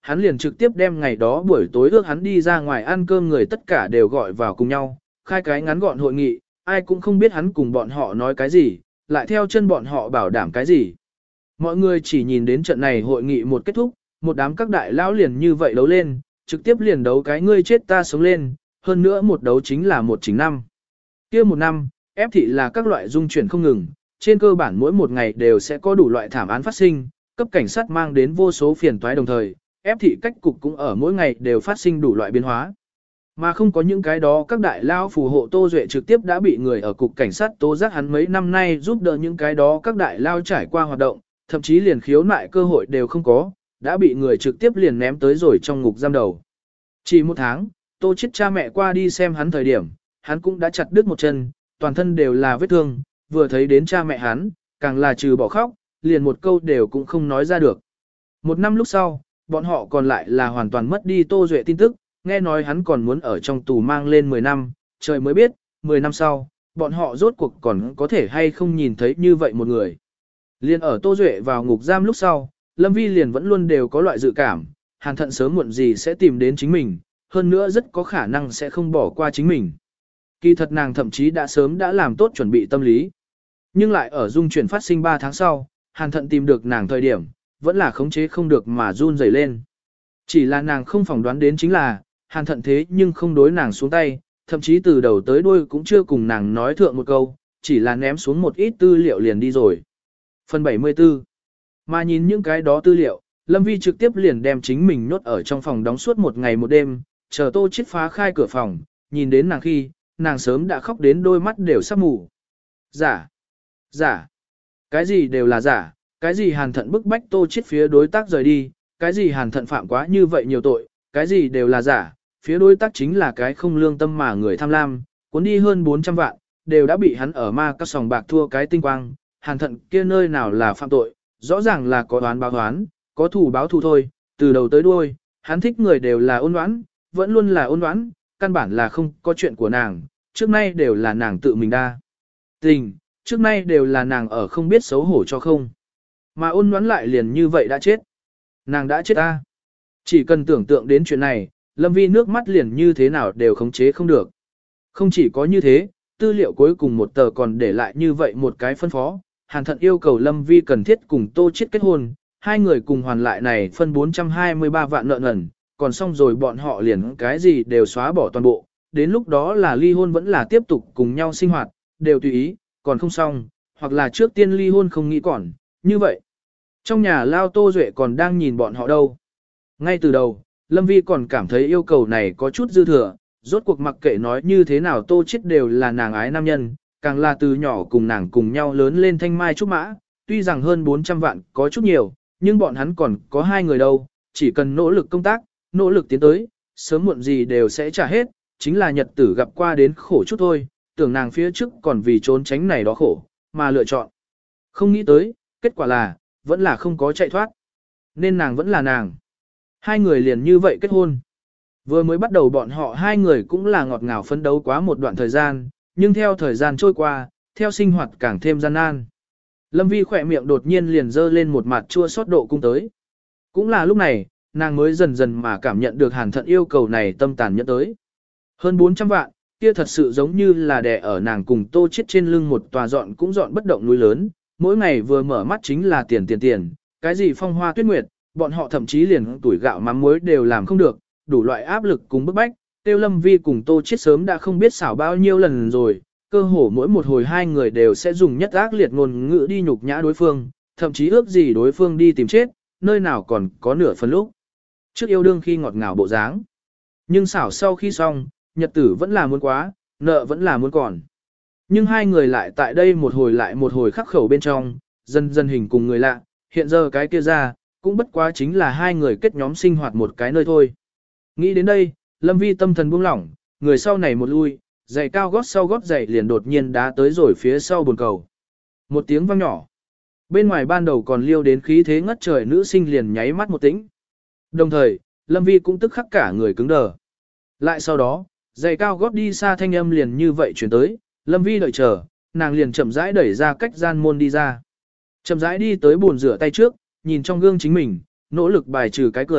hắn liền trực tiếp đem ngày đó buổi tối ước hắn đi ra ngoài ăn cơm người tất cả đều gọi vào cùng nhau, khai cái ngắn gọn hội nghị, ai cũng không biết hắn cùng bọn họ nói cái gì, lại theo chân bọn họ bảo đảm cái gì. Mọi người chỉ nhìn đến trận này hội nghị một kết thúc, một đám các đại lão liền như vậy đấu lên, trực tiếp liền đấu cái ngươi chết ta sống lên, hơn nữa một đấu chính là một chính năm. Kia một năm, ép thị là các loại dung chuyển không ngừng, trên cơ bản mỗi một ngày đều sẽ có đủ loại thảm án phát sinh, cấp cảnh sát mang đến vô số phiền toái đồng thời, ép thị cách cục cũng ở mỗi ngày đều phát sinh đủ loại biến hóa. Mà không có những cái đó các đại lao phù hộ Tô Duệ trực tiếp đã bị người ở cục cảnh sát tố giác hắn mấy năm nay giúp đỡ những cái đó các đại lao trải qua hoạt động, thậm chí liền khiếu nại cơ hội đều không có, đã bị người trực tiếp liền ném tới rồi trong ngục giam đầu. Chỉ một tháng, Tô chết cha mẹ qua đi xem hắn thời điểm, hắn cũng đã chặt đứt một chân, toàn thân đều là vết thương, vừa thấy đến cha mẹ hắn, càng là trừ bỏ khóc, liền một câu đều cũng không nói ra được. Một năm lúc sau, bọn họ còn lại là hoàn toàn mất đi Tô Duệ tin tức, nghe nói hắn còn muốn ở trong tù mang lên 10 năm, trời mới biết, 10 năm sau, bọn họ rốt cuộc còn có thể hay không nhìn thấy như vậy một người. Liên ở Tô Duệ vào ngục giam lúc sau, Lâm Vi liền vẫn luôn đều có loại dự cảm, Hàn Thận sớm muộn gì sẽ tìm đến chính mình, hơn nữa rất có khả năng sẽ không bỏ qua chính mình. Kỳ thật nàng thậm chí đã sớm đã làm tốt chuẩn bị tâm lý. Nhưng lại ở dung chuyển phát sinh 3 tháng sau, Hàn Thận tìm được nàng thời điểm, vẫn là khống chế không được mà run rẩy lên. Chỉ là nàng không phỏng đoán đến chính là, Hàn Thận thế nhưng không đối nàng xuống tay, thậm chí từ đầu tới đuôi cũng chưa cùng nàng nói thượng một câu, chỉ là ném xuống một ít tư liệu liền đi rồi. Phần 74. Mà nhìn những cái đó tư liệu, Lâm Vi trực tiếp liền đem chính mình nhốt ở trong phòng đóng suốt một ngày một đêm, chờ Tô Chiết phá khai cửa phòng, nhìn đến nàng khi, nàng sớm đã khóc đến đôi mắt đều sắp mù. Giả, giả, cái gì đều là giả, cái gì Hàn Thận bức bách Tô Chiết phía đối tác rời đi, cái gì Hàn Thận phạm quá như vậy nhiều tội, cái gì đều là giả, phía đối tác chính là cái không lương tâm mà người tham lam, cuốn đi hơn 400 vạn, đều đã bị hắn ở ma các sòng bạc thua cái tinh quang, Hàn Thận kia nơi nào là phạm tội, rõ ràng là có oán báo oán, có thù báo thù thôi, từ đầu tới đuôi, hắn thích người đều là ôn oán, vẫn luôn là ôn oán, căn bản là không có chuyện của nàng, trước nay đều là nàng tự mình đa tình, trước nay đều là nàng ở không biết xấu hổ cho không. Mà ôn oán lại liền như vậy đã chết. Nàng đã chết ta. Chỉ cần tưởng tượng đến chuyện này, Lâm Vi nước mắt liền như thế nào đều khống chế không được. Không chỉ có như thế, tư liệu cuối cùng một tờ còn để lại như vậy một cái phân phó. Hàn Thận yêu cầu Lâm Vi cần thiết cùng Tô Chiết kết hôn, hai người cùng hoàn lại này phân 423 vạn nợ nần, còn xong rồi bọn họ liền cái gì đều xóa bỏ toàn bộ, đến lúc đó là ly hôn vẫn là tiếp tục cùng nhau sinh hoạt, đều tùy ý, còn không xong, hoặc là trước tiên ly hôn không nghĩ còn, như vậy. Trong nhà lao Tô Duệ còn đang nhìn bọn họ đâu. Ngay từ đầu, Lâm Vi còn cảm thấy yêu cầu này có chút dư thừa, rốt cuộc mặc kệ nói như thế nào Tô Chiết đều là nàng ái nam nhân, càng là từ nhỏ cùng nàng cùng nhau lớn lên thanh mai trúc mã, tuy rằng hơn 400 vạn có chút nhiều, nhưng bọn hắn còn có hai người đâu, chỉ cần nỗ lực công tác, nỗ lực tiến tới, sớm muộn gì đều sẽ trả hết, chính là nhật tử gặp qua đến khổ chút thôi, tưởng nàng phía trước còn vì trốn tránh này đó khổ, mà lựa chọn. Không nghĩ tới, kết quả là, vẫn là không có chạy thoát. Nên nàng vẫn là nàng. Hai người liền như vậy kết hôn. Vừa mới bắt đầu bọn họ hai người cũng là ngọt ngào phấn đấu quá một đoạn thời gian, nhưng theo thời gian trôi qua, theo sinh hoạt càng thêm gian nan. Lâm Vi khỏe miệng đột nhiên liền dơ lên một mặt chua xót độ cung tới. Cũng là lúc này, nàng mới dần dần mà cảm nhận được Hàn Thận yêu cầu này tâm tàn nhẫn tới. Hơn 400 vạn, kia thật sự giống như là đè ở nàng cùng Tô Chiết trên lưng một tòa dọn cũng dọn bất động núi lớn, mỗi ngày vừa mở mắt chính là tiền tiền tiền, cái gì phong hoa tuyết nguyệt, bọn họ thậm chí liền tuổi gạo mắm muối đều làm không được, đủ loại áp lực cùng bức bách, Tiêu Lâm Vi cùng Tô Chiết sớm đã không biết xảo bao nhiêu lần rồi, cơ hồ mỗi một hồi hai người đều sẽ dùng nhất ác liệt ngôn ngữ đi nhục nhã đối phương, thậm chí ước gì đối phương đi tìm chết, nơi nào còn có nửa phần lúc. Trước yêu đương khi ngọt ngào bộ dáng, nhưng xảo sau khi xong, nhật tử vẫn là muốn quá, nợ vẫn là muốn còn. Nhưng hai người lại tại đây một hồi lại một hồi khắc khẩu bên trong, dần dần hình cùng người lạ, hiện giờ cái kia ra, cũng bất quá chính là hai người kết nhóm sinh hoạt một cái nơi thôi. Nghĩ đến đây, Lâm Vi tâm thần buông lỏng, người sau này một lui, giày cao gót sau gót giày liền đột nhiên đá tới rồi phía sau bồn cầu. Một tiếng vang nhỏ. Bên ngoài ban đầu còn liêu đến khí thế ngất trời nữ sinh liền nháy mắt một tĩnh. Đồng thời, Lâm Vi cũng tức khắc cả người cứng đờ. Lại sau đó, giày cao gót đi xa thanh âm liền như vậy chuyển tới, Lâm Vi đợi chờ, nàng liền chậm rãi đẩy ra cách gian môn đi ra. Chậm rãi đi tới bồn rửa tay trước, nhìn trong gương chính mình, nỗ lực bài trừ cái cười,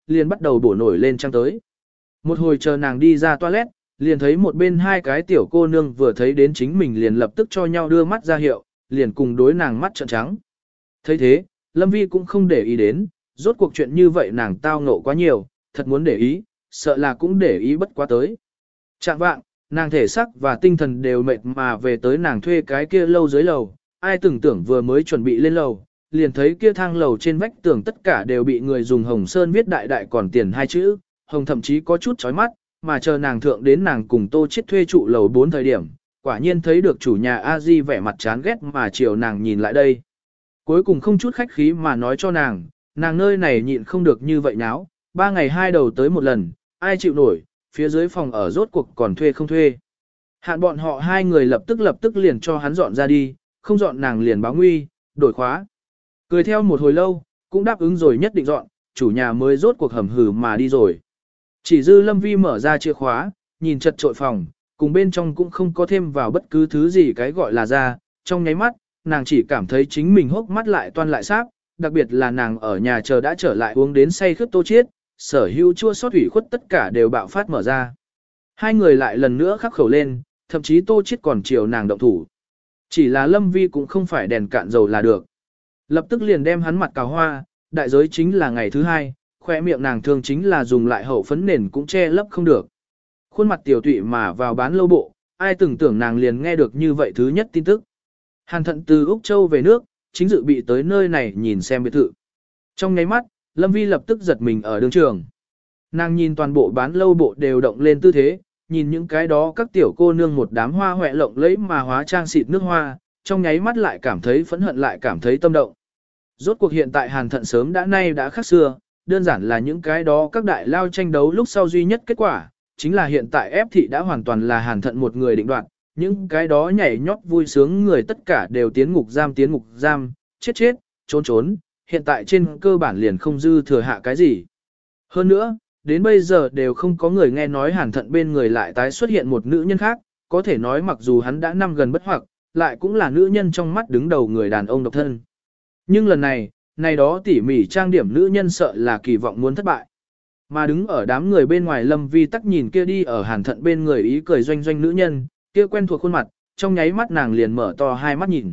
liền bắt đầu bổ nổi lên trang tới. Một hồi chờ nàng đi ra toilet, liền thấy một bên hai cái tiểu cô nương vừa thấy đến chính mình liền lập tức cho nhau đưa mắt ra hiệu, liền cùng đối nàng mắt trợn trắng. Thấy thế, Lâm Vi cũng không để ý đến, rốt cuộc chuyện như vậy nàng tao ngộ quá nhiều, thật muốn để ý, sợ là cũng để ý bất quá tới. Trạng vạng, nàng thể xác và tinh thần đều mệt mà về tới nàng thuê cái kia lâu dưới lầu, ai từng tưởng vừa mới chuẩn bị lên lầu, liền thấy kia thang lầu trên vách tường tất cả đều bị người dùng hồng sơn viết đại đại còn tiền hai chữ, hồng thậm chí có chút chói mắt, mà chờ nàng thượng đến nàng cùng Tô Chiết thuê trụ lầu 4 thời điểm, quả nhiên thấy được chủ nhà A Di vẻ mặt chán ghét mà chiều nàng nhìn lại đây. Cuối cùng không chút khách khí mà nói cho nàng nơi này nhịn không được như vậy náo, 3 ngày 2 đầu tới một lần, ai chịu nổi, phía dưới phòng ở rốt cuộc còn thuê không thuê. Hạn bọn họ hai người lập tức liền cho hắn dọn ra đi, không dọn nàng liền báo nguy, đổi khóa. Cười theo một hồi lâu, cũng đáp ứng rồi nhất định dọn, chủ nhà mới rốt cuộc hầm hử mà đi rồi. Chỉ dư Lâm Vi mở ra chìa khóa, nhìn chật trội phòng, cùng bên trong cũng không có thêm vào bất cứ thứ gì cái gọi là ra, trong nháy mắt, nàng chỉ cảm thấy chính mình hốc mắt lại toan lại sáp, đặc biệt là nàng ở nhà chờ đã trở lại uống đến say khướt Tô Chiết, sở hữu chua xót ủy khuất tất cả đều bạo phát mở ra. Hai người lại lần nữa khắc khẩu lên, thậm chí Tô Chiết còn chiều nàng động thủ. Chỉ là Lâm Vi cũng không phải đèn cạn dầu là được. Lập tức liền đem hắn mặt cào hoa, đại giới chính là ngày thứ hai, khoe miệng nàng thường chính là dùng lại hậu phấn nền cũng che lấp không được. Khuôn mặt tiểu tụy mà vào bán lâu bộ, ai từng tưởng nàng liền nghe được như vậy thứ nhất tin tức. Hàn Thận từ Úc Châu về nước, chính dự bị tới nơi này nhìn xem biệt thự. Trong nháy mắt, Lâm Vi lập tức giật mình ở đường trường. Nàng nhìn toàn bộ bán lâu bộ đều động lên tư thế, nhìn những cái đó các tiểu cô nương một đám hoa hoẹ lộng lẫy mà hóa trang xịt nước hoa, trong nháy mắt lại cảm thấy phẫn hận lại cảm thấy tâm động. Rốt cuộc hiện tại Hàn Thận sớm đã khác xưa, đơn giản là những cái đó các đại lao tranh đấu lúc sau duy nhất kết quả, chính là hiện tại ép thị đã hoàn toàn là Hàn Thận một người định đoạt, những cái đó nhảy nhót vui sướng người tất cả đều tiến ngục giam, chết, trốn, hiện tại trên cơ bản liền không dư thừa hạ cái gì. Hơn nữa, đến bây giờ đều không có người nghe nói Hàn Thận bên người lại tái xuất hiện một nữ nhân khác, có thể nói mặc dù hắn đã năm gần bất hoặc, lại cũng là nữ nhân trong mắt đứng đầu người đàn ông độc thân. Nhưng lần này đó tỉ mỉ trang điểm nữ nhân sợ là kỳ vọng muốn thất bại. Mà đứng ở đám người bên ngoài Lâm Vi tắc nhìn kia đi ở Hàn Thận bên người ý cười doanh doanh nữ nhân, kia quen thuộc khuôn mặt, trong nháy mắt nàng liền mở to hai mắt nhìn.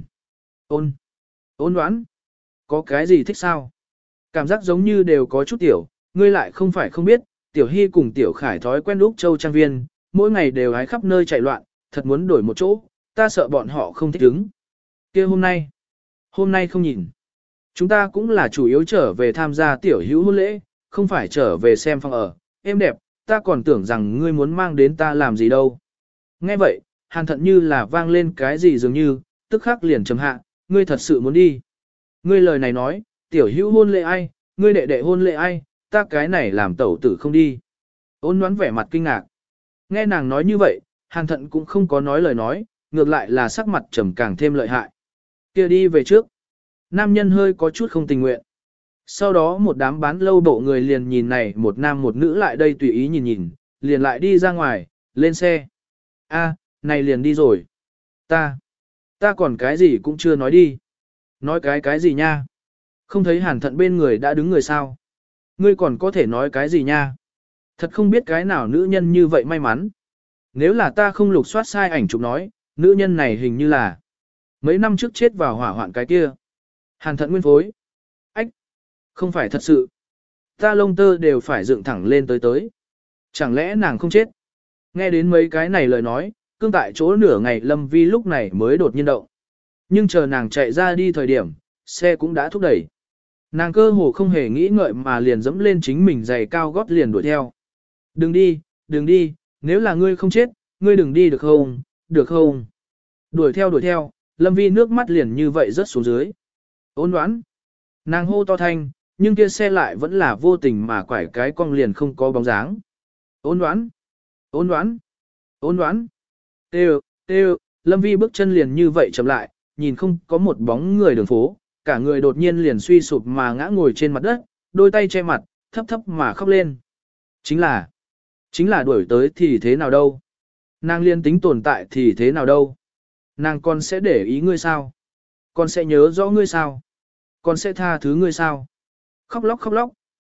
Ôn đoán, có cái gì thích sao? Cảm giác giống như đều có chút tiểu, ngươi lại không phải không biết, tiểu hy cùng tiểu khải thói quen Úc Châu trang viên, mỗi ngày đều hái khắp nơi chạy loạn, thật muốn đổi một chỗ, ta sợ bọn họ không thích ứng. Kia hôm nay không nhìn. Chúng ta cũng là chủ yếu trở về tham gia tiểu hữu hôn lễ, không phải trở về xem phòng ở, êm đẹp, ta còn tưởng rằng ngươi muốn mang đến ta làm gì đâu. Nghe vậy, Hàn Thận như là vang lên cái gì dường như, tức khắc liền trầm hạ, ngươi thật sự muốn đi. Ngươi lời này nói, tiểu hữu hôn lễ ai, ngươi đệ đệ hôn lễ ai, ta cái này làm tẩu tử không đi. Ôn đoán vẻ mặt kinh ngạc. Nghe nàng nói như vậy, Hàn Thận cũng không có nói lời nói, ngược lại là sắc mặt trầm càng thêm lợi hại. Kia đi về trước. Nam nhân hơi có chút không tình nguyện. Sau đó một đám bán lâu bộ người liền nhìn này một nam một nữ lại đây tùy ý nhìn, liền lại đi ra ngoài, lên xe. A, này liền đi rồi. Ta còn cái gì cũng chưa nói đi. Nói cái gì nha? Không thấy Hàn Thận bên người đã đứng người sao? Ngươi còn có thể nói cái gì nha? Thật không biết cái nào nữ nhân như vậy may mắn. Nếu là ta không lục soát sai ảnh chụp nói, nữ nhân này hình như là mấy năm trước chết vào hỏa hoạn cái kia. Hàn Thận nguyên phối. Ách, không phải thật sự. Ta lông tơ đều phải dựng thẳng lên tới. Chẳng lẽ nàng không chết? Nghe đến mấy cái này lời nói, cương tại chỗ nửa ngày Lâm Vi lúc này mới đột nhiên động. Nhưng chờ nàng chạy ra đi thời điểm, xe cũng đã thúc đẩy. Nàng cơ hồ không hề nghĩ ngợi mà liền dẫm lên chính mình giày cao gót liền đuổi theo. Đừng đi, nếu là ngươi không chết, ngươi đừng đi được không? Đuổi theo, Lâm Vi nước mắt liền như vậy rớt xuống dưới. Ôn đoán. Nàng hô to thanh, nhưng kia xe lại vẫn là vô tình mà quải cái cong liền không có bóng dáng. Ôn đoán. Têu, Lâm Vi bước chân liền như vậy chậm lại, nhìn không có một bóng người đường phố, cả người đột nhiên liền suy sụp mà ngã ngồi trên mặt đất, đôi tay che mặt, thấp mà khóc lên. Chính là đuổi tới thì thế nào đâu? Nàng liên tính tồn tại thì thế nào đâu? Nàng còn sẽ để ý ngươi sao? Con sẽ nhớ rõ ngươi sao? Con sẽ tha thứ ngươi sao? Khóc lóc,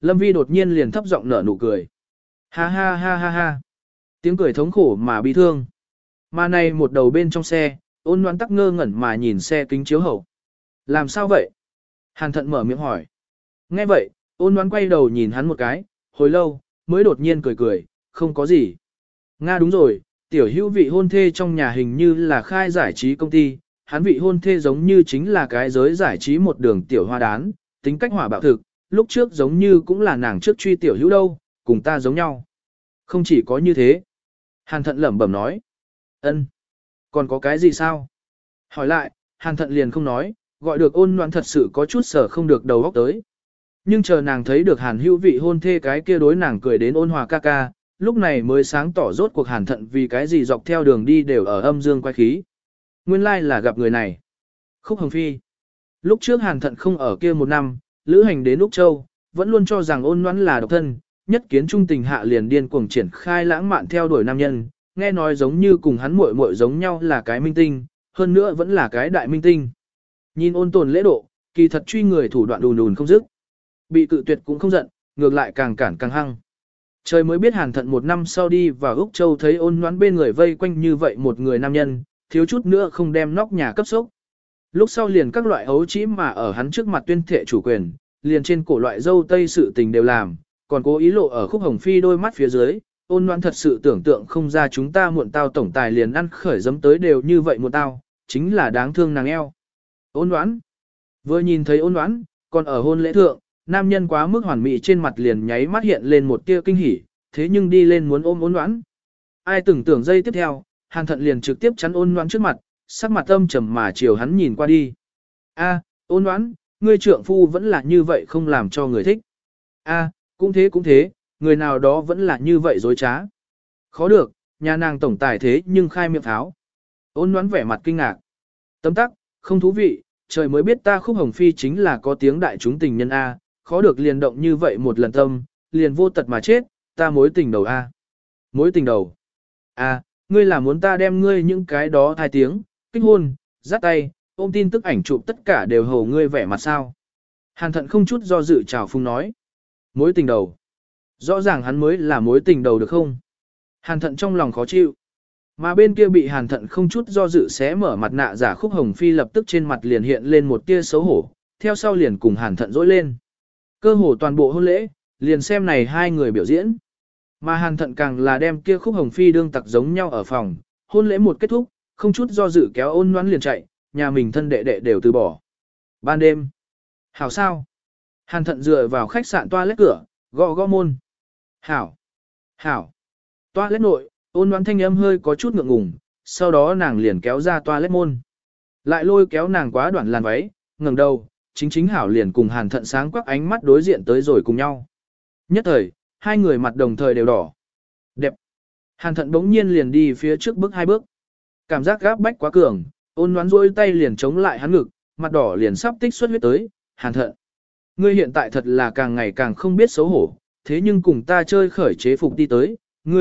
Lâm Vi đột nhiên liền thấp giọng nở nụ cười. Ha ha ha ha ha. Tiếng cười thống khổ mà bi thương. Mà này một đầu bên trong xe, Ôn Loan tắc ngơ ngẩn mà nhìn xe kính chiếu hậu. Làm sao vậy? Hàn Thận mở miệng hỏi. Nghe vậy, Ôn Loan quay đầu nhìn hắn một cái, hồi lâu, mới đột nhiên cười cười, không có gì. Nga đúng rồi, tiểu hữu vị hôn thê trong nhà hình như là khai giải trí công ty, hắn vị hôn thê giống như chính là cái giới giải trí một đường tiểu hoa đán, tính cách hỏa bạo thực, lúc trước giống như cũng là nàng trước truy tiểu hữu đâu, cùng ta giống nhau. Không chỉ có như thế. Hàn Thận lẩm bẩm nói. Ân, còn có cái gì sao? Hỏi lại, Hàn Thận liền không nói, gọi được Ôn Loan thật sự có chút sở không được đầu óc tới. Nhưng chờ nàng thấy được Hàn Hữu vị hôn thê cái kia đối nàng cười đến ôn hòa ca ca, lúc này mới sáng tỏ rốt cuộc Hàn Thận vì cái gì dọc theo đường đi đều ở âm dương quay khí. Nguyên lai là gặp người này. Khúc Hồng Phi. Lúc trước Hàn Thận không ở kia một năm, lữ hành đến Úc Châu, vẫn luôn cho rằng Ôn Loan là độc thân, nhất kiến trung tình hạ liền điên cuồng triển khai lãng mạn theo đuổi nam nhân, nghe nói giống như cùng hắn muội muội giống nhau là cái minh tinh, hơn nữa vẫn là cái đại minh tinh. Nhìn ôn tồn lễ độ, kỳ thật truy người thủ đoạn đùn đùn không dứt. Bị cự tuyệt cũng không giận, ngược lại càng cản càng hăng. Trời mới biết Hàn Thận một năm sau đi vào Úc Châu thấy Ôn Loan bên người vây quanh như vậy một người nam nhân, thiếu chút nữa không đem nóc nhà cấp sốc. Lúc sau liền các loại ấu trĩ mà ở hắn trước mặt tuyên thệ chủ quyền, liền trên cổ loại dâu tây sự tình đều làm, còn cố ý lộ ở Khúc Hồng Phi đôi mắt phía dưới. Ôn Loan thật sự tưởng tượng không ra chúng ta muộn tao tổng tài liền ăn khởi giấm tới đều như vậy muộn tao, chính là đáng thương nàng eo. Ôn Loan vừa nhìn thấy Ôn Loan, còn ở hôn lễ thượng, nam nhân quá mức hoàn mỹ trên mặt liền nháy mắt hiện lên một tia kinh hỉ, thế nhưng đi lên muốn ôm Ôn Loan. Ai tưởng tượng giây tiếp theo, Hàn Thận liền trực tiếp chắn Ôn Loan trước mặt, sắc mặt âm trầm mà chiều hắn nhìn qua đi. A, Ôn Loan, ngươi trượng phu vẫn là như vậy không làm cho người thích. A, cũng thế, người nào đó vẫn là như vậy dối trá. Khó được, nhà nàng tổng tài thế nhưng khai miệng tháo. Ôn Loan vẻ mặt kinh ngạc. Tấm tắc, không thú vị, trời mới biết ta Khúc Hồng Phi chính là có tiếng đại chúng tình nhân A, khó được liền động như vậy một lần tâm, liền vô tật mà chết, ta mối tình đầu A. Mối tình đầu. A, ngươi là muốn ta đem ngươi những cái đó thai tiếng, kích hôn, dắt tay, ôm tin tức ảnh chụp tất cả đều hầu ngươi vẻ mặt sao. Hàn Thận không chút do dự chào phung nói. Mối tình đầu. Rõ ràng hắn mới là mối tình đầu được không? Hàn Thận trong lòng khó chịu. Mà bên kia bị Hàn Thận không chút do dự xé mở mặt nạ giả Khúc Hồng Phi lập tức trên mặt liền hiện lên một tia xấu hổ, theo sau liền cùng Hàn Thận dỗi lên. Cơ hồ toàn bộ hôn lễ, liền xem này hai người biểu diễn. Mà Hàn Thận càng là đem kia Khúc Hồng Phi đương tặc giống nhau ở phòng, hôn lễ một kết thúc, không chút do dự kéo Ôn Loan liền chạy, nhà mình thân đệ đệ đều từ bỏ. Ban đêm. Hảo sao? Hàn Thận dựa vào khách sạn toilet cửa, gõ gõ môn. Hảo. Hảo. Toilet nội, Ôn Loan thanh âm hơi có chút ngượng ngùng, sau đó nàng liền kéo ra toilet môn. Lại lôi kéo nàng quá đoạn làn váy, ngẩng đầu, chính Hảo liền cùng Hàn Thận sáng quắc ánh mắt đối diện tới rồi cùng nhau. Nhất thời, hai người mặt đồng thời đều đỏ. Đẹp. Hàn Thận bỗng nhiên liền đi phía trước bước hai bước. Cảm giác gáp bách quá cường, Ôn Loan duỗi tay liền chống lại hắn ngực, mặt đỏ liền sắp tích xuất huyết tới. Hàn Thận, ngươi hiện tại thật là càng ngày càng không biết xấu hổ, thế nhưng cùng ta chơi khởi chế phục đi tới,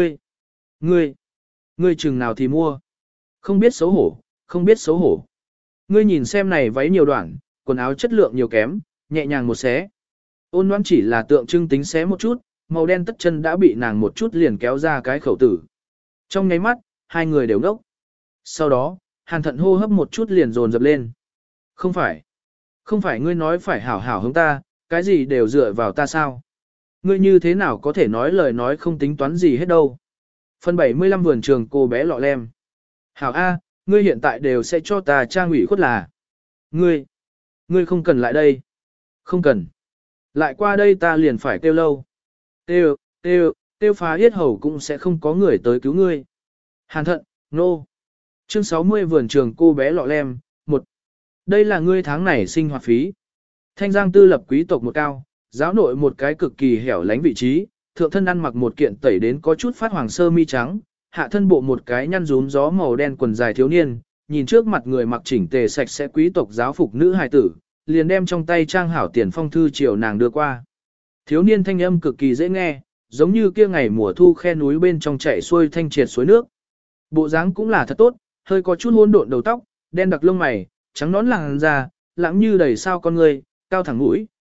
ngươi chừng nào thì mua. Không biết xấu hổ, không biết xấu hổ. Ngươi nhìn xem này váy nhiều đoạn, quần áo chất lượng nhiều kém, nhẹ nhàng một xé. Ôn Loan chỉ là tượng trưng tính xé một chút, màu đen tất chân đã bị nàng một chút liền kéo ra cái khẩu tử. Trong nháy mắt, hai người đều ngốc. Sau đó, Hàn Thận hô hấp một chút liền dồn dập lên. Không phải ngươi nói phải hảo hảo hướng ta, cái gì đều dựa vào ta sao? Ngươi như thế nào có thể nói lời nói không tính toán gì hết đâu? Phần 75 vườn trường cô bé lọ lem. Hảo A, ngươi hiện tại đều sẽ cho ta trang ủy khuất là. Ngươi không cần lại đây. Không cần. Lại qua đây ta liền phải kêu lâu. Kêu phá yết hầu cũng sẽ không có người tới cứu ngươi. Hàn Thận, nô. Chương 60 vườn trường cô bé lọ lem, 1. Đây là ngươi tháng này sinh hoạt phí. Thanh Giang tư lập quý tộc một cao, giáo nội một cái cực kỳ hẻo lánh vị trí, thượng thân ăn mặc một kiện tẩy đến có chút phát hoàng sơ mi trắng, hạ thân bộ một cái nhăn rúm gió màu đen quần dài thiếu niên, nhìn trước mặt người mặc chỉnh tề sạch sẽ quý tộc giáo phục nữ hài tử, liền đem trong tay trang hảo tiền phong thư chiều nàng đưa qua. Thiếu niên thanh âm cực kỳ dễ nghe, giống như kia ngày mùa thu khe núi bên trong chảy xuôi thanh triệt suối nước. Bộ dáng cũng là thật tốt, hơi có chút hỗn độn đầu tóc, đen đặc lông mày, trắng nón làn da, lãng như đầy sao con người, cao thẳng mũi,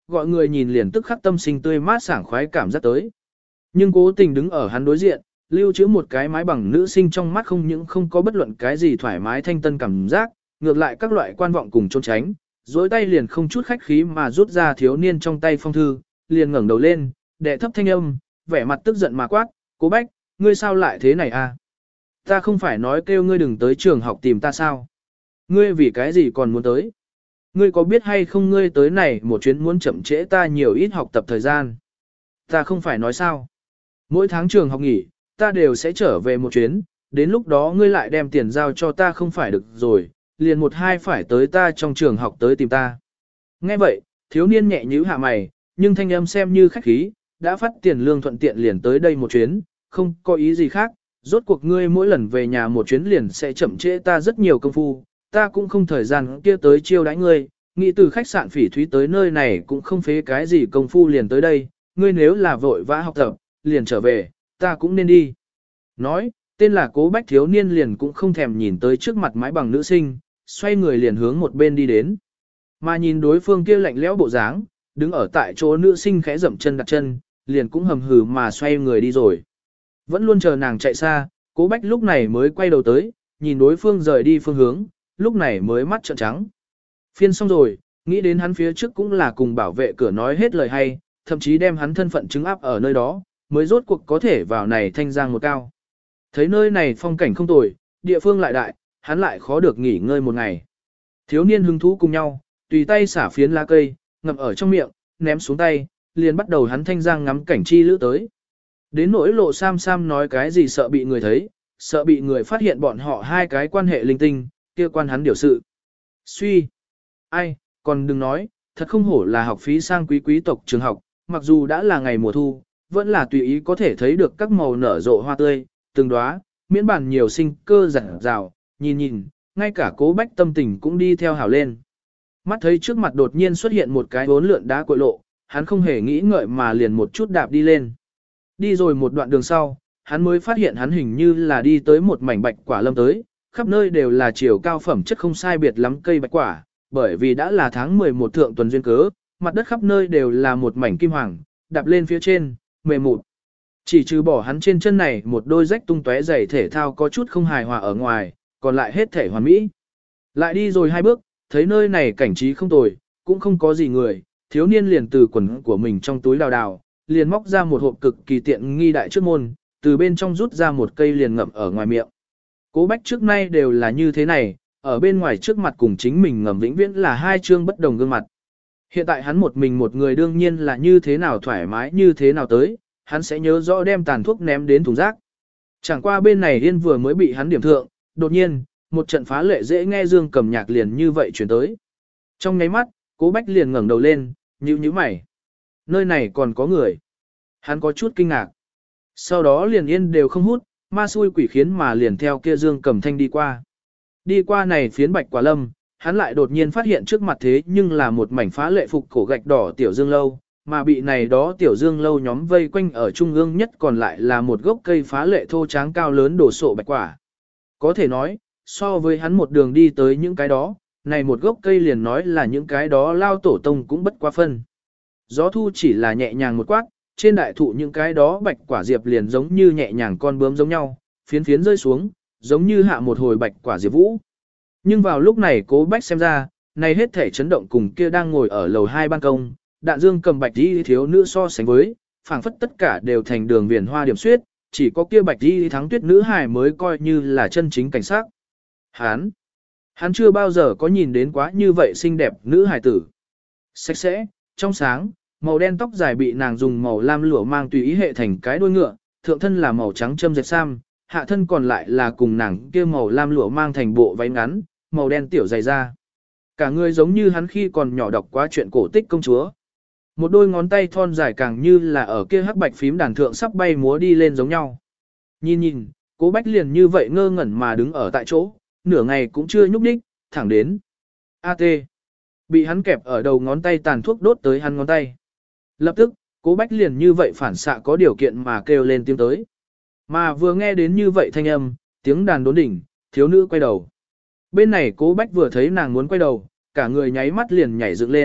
gọi người nhìn liền tức khắc tâm sinh tươi mát sảng khoái cảm giác tới. Nhưng cố tình đứng ở hắn đối diện, lưu trữ một cái mái bằng nữ sinh trong mắt không những không có bất luận cái gì thoải mái thanh tân cảm giác, ngược lại các loại quan vọng cùng trốn tránh, dối tay liền không chút khách khí mà rút ra thiếu niên trong tay phong thư, liền ngẩng đầu lên, đệ thấp thanh âm, vẻ mặt tức giận mà quát, Cố Bách, ngươi sao lại thế này à? Ta không phải nói kêu ngươi đừng tới trường học tìm ta sao? Ngươi vì cái gì còn muốn tới? Ngươi có biết hay không ngươi tới này một chuyến muốn chậm trễ ta nhiều ít học tập thời gian? Ta không phải nói sao? Mỗi tháng trường học nghỉ, ta đều sẽ trở về một chuyến, đến lúc đó ngươi lại đem tiền giao cho ta không phải được rồi, liền một hai phải tới ta trong trường học tới tìm ta. Nghe vậy, thiếu niên nhẹ nhíu hạ mày, nhưng thanh âm xem như khách khí, đã phát tiền lương thuận tiện liền tới đây một chuyến, không có ý gì khác, rốt cuộc ngươi mỗi lần về nhà một chuyến liền sẽ chậm trễ ta rất nhiều công phu, ta cũng không thời gian kia tới chiêu đãi ngươi, nghĩ từ khách sạn Phỉ Thúy tới nơi này cũng không phế cái gì công phu liền tới đây, ngươi nếu là vội vã học tập, liền trở về, ta cũng nên đi. Nói, tên là Cố Bách thiếu niên liền cũng không thèm nhìn tới trước mặt mái bằng nữ sinh, xoay người liền hướng một bên đi đến. Mà nhìn đối phương kia lạnh lẽo bộ dáng, đứng ở tại chỗ nữ sinh khẽ dậm chân đặt chân, liền cũng hầm hừ mà xoay người đi rồi. Vẫn luôn chờ nàng chạy xa, Cố Bách lúc này mới quay đầu tới, nhìn đối phương rời đi phương hướng, lúc này mới mắt trợn trắng. Phiên xong rồi, nghĩ đến hắn phía trước cũng là cùng bảo vệ cửa nói hết lời hay, thậm chí đem hắn thân phận chứng áp ở nơi đó, mới rốt cuộc có thể vào này thanh giang một cao. Thấy nơi này phong cảnh không tồi, địa phương lại đại, hắn lại khó được nghỉ ngơi một ngày. Thiếu niên hứng thú cùng nhau, tùy tay xả phiến lá cây, ngậm ở trong miệng, ném xuống tay, liền bắt đầu hắn thanh giang ngắm cảnh chi lữ tới. Đến nỗi Lộ Sam Sam nói cái gì sợ bị người thấy, sợ bị người phát hiện bọn họ hai cái quan hệ linh tinh, kia quan hắn điều sự. Suy! Ai, còn đừng nói, thật không hổ là học phí sang quý tộc trường học, mặc dù đã là ngày mùa thu, vẫn là tùy ý có thể thấy được các màu nở rộ hoa tươi, từng đóa, miễn bản nhiều sinh cơ rạng rào, nhìn nhìn, ngay cả Cố Bách tâm tình cũng đi theo hào lên. Mắt thấy trước mặt đột nhiên xuất hiện một cái bốn lượn đá cội lộ, hắn không hề nghĩ ngợi mà liền một chút đạp đi lên. Đi rồi một đoạn đường sau, hắn mới phát hiện hắn hình như là đi tới một mảnh bạch quả lâm tới, khắp nơi đều là chiều cao phẩm chất không sai biệt lắm cây bạch quả, bởi vì đã là tháng 11 thượng tuần duyên cớ, mặt đất khắp nơi đều là một mảnh kim hoàng, đạp lên phía trên, mềm mụn. Chỉ trừ bỏ hắn trên chân này một đôi rách tung tóe giày thể thao có chút không hài hòa ở ngoài, còn lại hết thể hoàn mỹ. Lại đi rồi hai bước, thấy nơi này cảnh trí không tồi, cũng không có gì người, thiếu niên liền từ quần của mình trong túi đào đào, liền móc ra một hộp cực kỳ tiện nghi đại trước môn, từ bên trong rút ra một cây liền ngậm ở ngoài miệng. Cố Bách trước nay đều là như thế này, ở bên ngoài trước mặt cùng chính mình ngầm vĩnh viễn là hai chương bất đồng gương mặt. Hiện tại hắn một mình một người đương nhiên là như thế nào thoải mái như thế nào tới, hắn sẽ nhớ rõ đem tàn thuốc ném đến thùng rác. Chẳng qua bên này Yên vừa mới bị hắn điểm thượng, đột nhiên, một trận phá lệ dễ nghe Dương Cầm nhạc liền như vậy chuyển tới. Trong nháy mắt, Cố Bách liền ngẩng đầu lên, nhíu mày. Nơi này còn có người. Hắn có chút kinh ngạc. Sau đó liền Yên đều không hút, ma xui quỷ khiến mà liền theo kia Dương Cầm thanh đi qua. Đi qua này phiến bạch quả lâm, hắn lại đột nhiên phát hiện trước mặt thế nhưng là một mảnh phá lệ phục cổ gạch đỏ tiểu dương lâu, mà bị này đó tiểu dương lâu nhóm vây quanh ở trung ương nhất còn lại là một gốc cây phá lệ thô tráng cao lớn đổ sộ bạch quả. Có thể nói, so với hắn một đường đi tới những cái đó, này một gốc cây liền nói là những cái đó lao tổ tông cũng bất quá phân. Gió thu chỉ là nhẹ nhàng một quát, trên đại thụ những cái đó bạch quả diệp liền giống như nhẹ nhàng con bướm giống nhau, phiến phiến rơi xuống, giống như hạ một hồi bạch quả diệp vũ. Nhưng vào lúc này Cố Bách xem ra, này hết thể chấn động cùng kia đang ngồi ở lầu 2 ban công, Đạn Dương Cầm bạch đi thiếu nữ so sánh với, phảng phất tất cả đều thành đường viền hoa điểm xuyết, chỉ có kia bạch đi thắng tuyết nữ hài mới coi như là chân chính cảnh sát. Hắn chưa bao giờ có nhìn đến quá như vậy xinh đẹp nữ hài tử. Sạch sẽ, trong sáng, màu đen tóc dài bị nàng dùng màu lam lụa mang tùy ý hệ thành cái đuôi ngựa, thượng thân là màu trắng châm dệt sam, hạ thân còn lại là cùng nàng kia màu lam lụa mang thành bộ váy ngắn, màu đen tiểu dày da. Cả người giống như hắn khi còn nhỏ đọc quá chuyện cổ tích công chúa. Một đôi ngón tay thon dài càng như là ở kia hắc bạch phím đàn thượng sắp bay múa đi lên giống nhau. Nhìn, Cố Bách liền như vậy ngơ ngẩn mà đứng ở tại chỗ, nửa ngày cũng chưa nhúc nhích, thẳng đến. A.T. Bị hắn kẹp ở đầu ngón tay tàn thuốc đốt tới hắn ngón tay. Lập tức, Cố Bách liền như vậy phản xạ có điều kiện mà kêu lên tiếng tới. Mà vừa nghe đến như vậy thanh âm, tiếng đàn đốn đỉnh, thiếu nữ quay đầu. Bên này Cố Bách vừa thấy nàng muốn quay đầu, cả người nháy mắt liền nhảy dựng lên,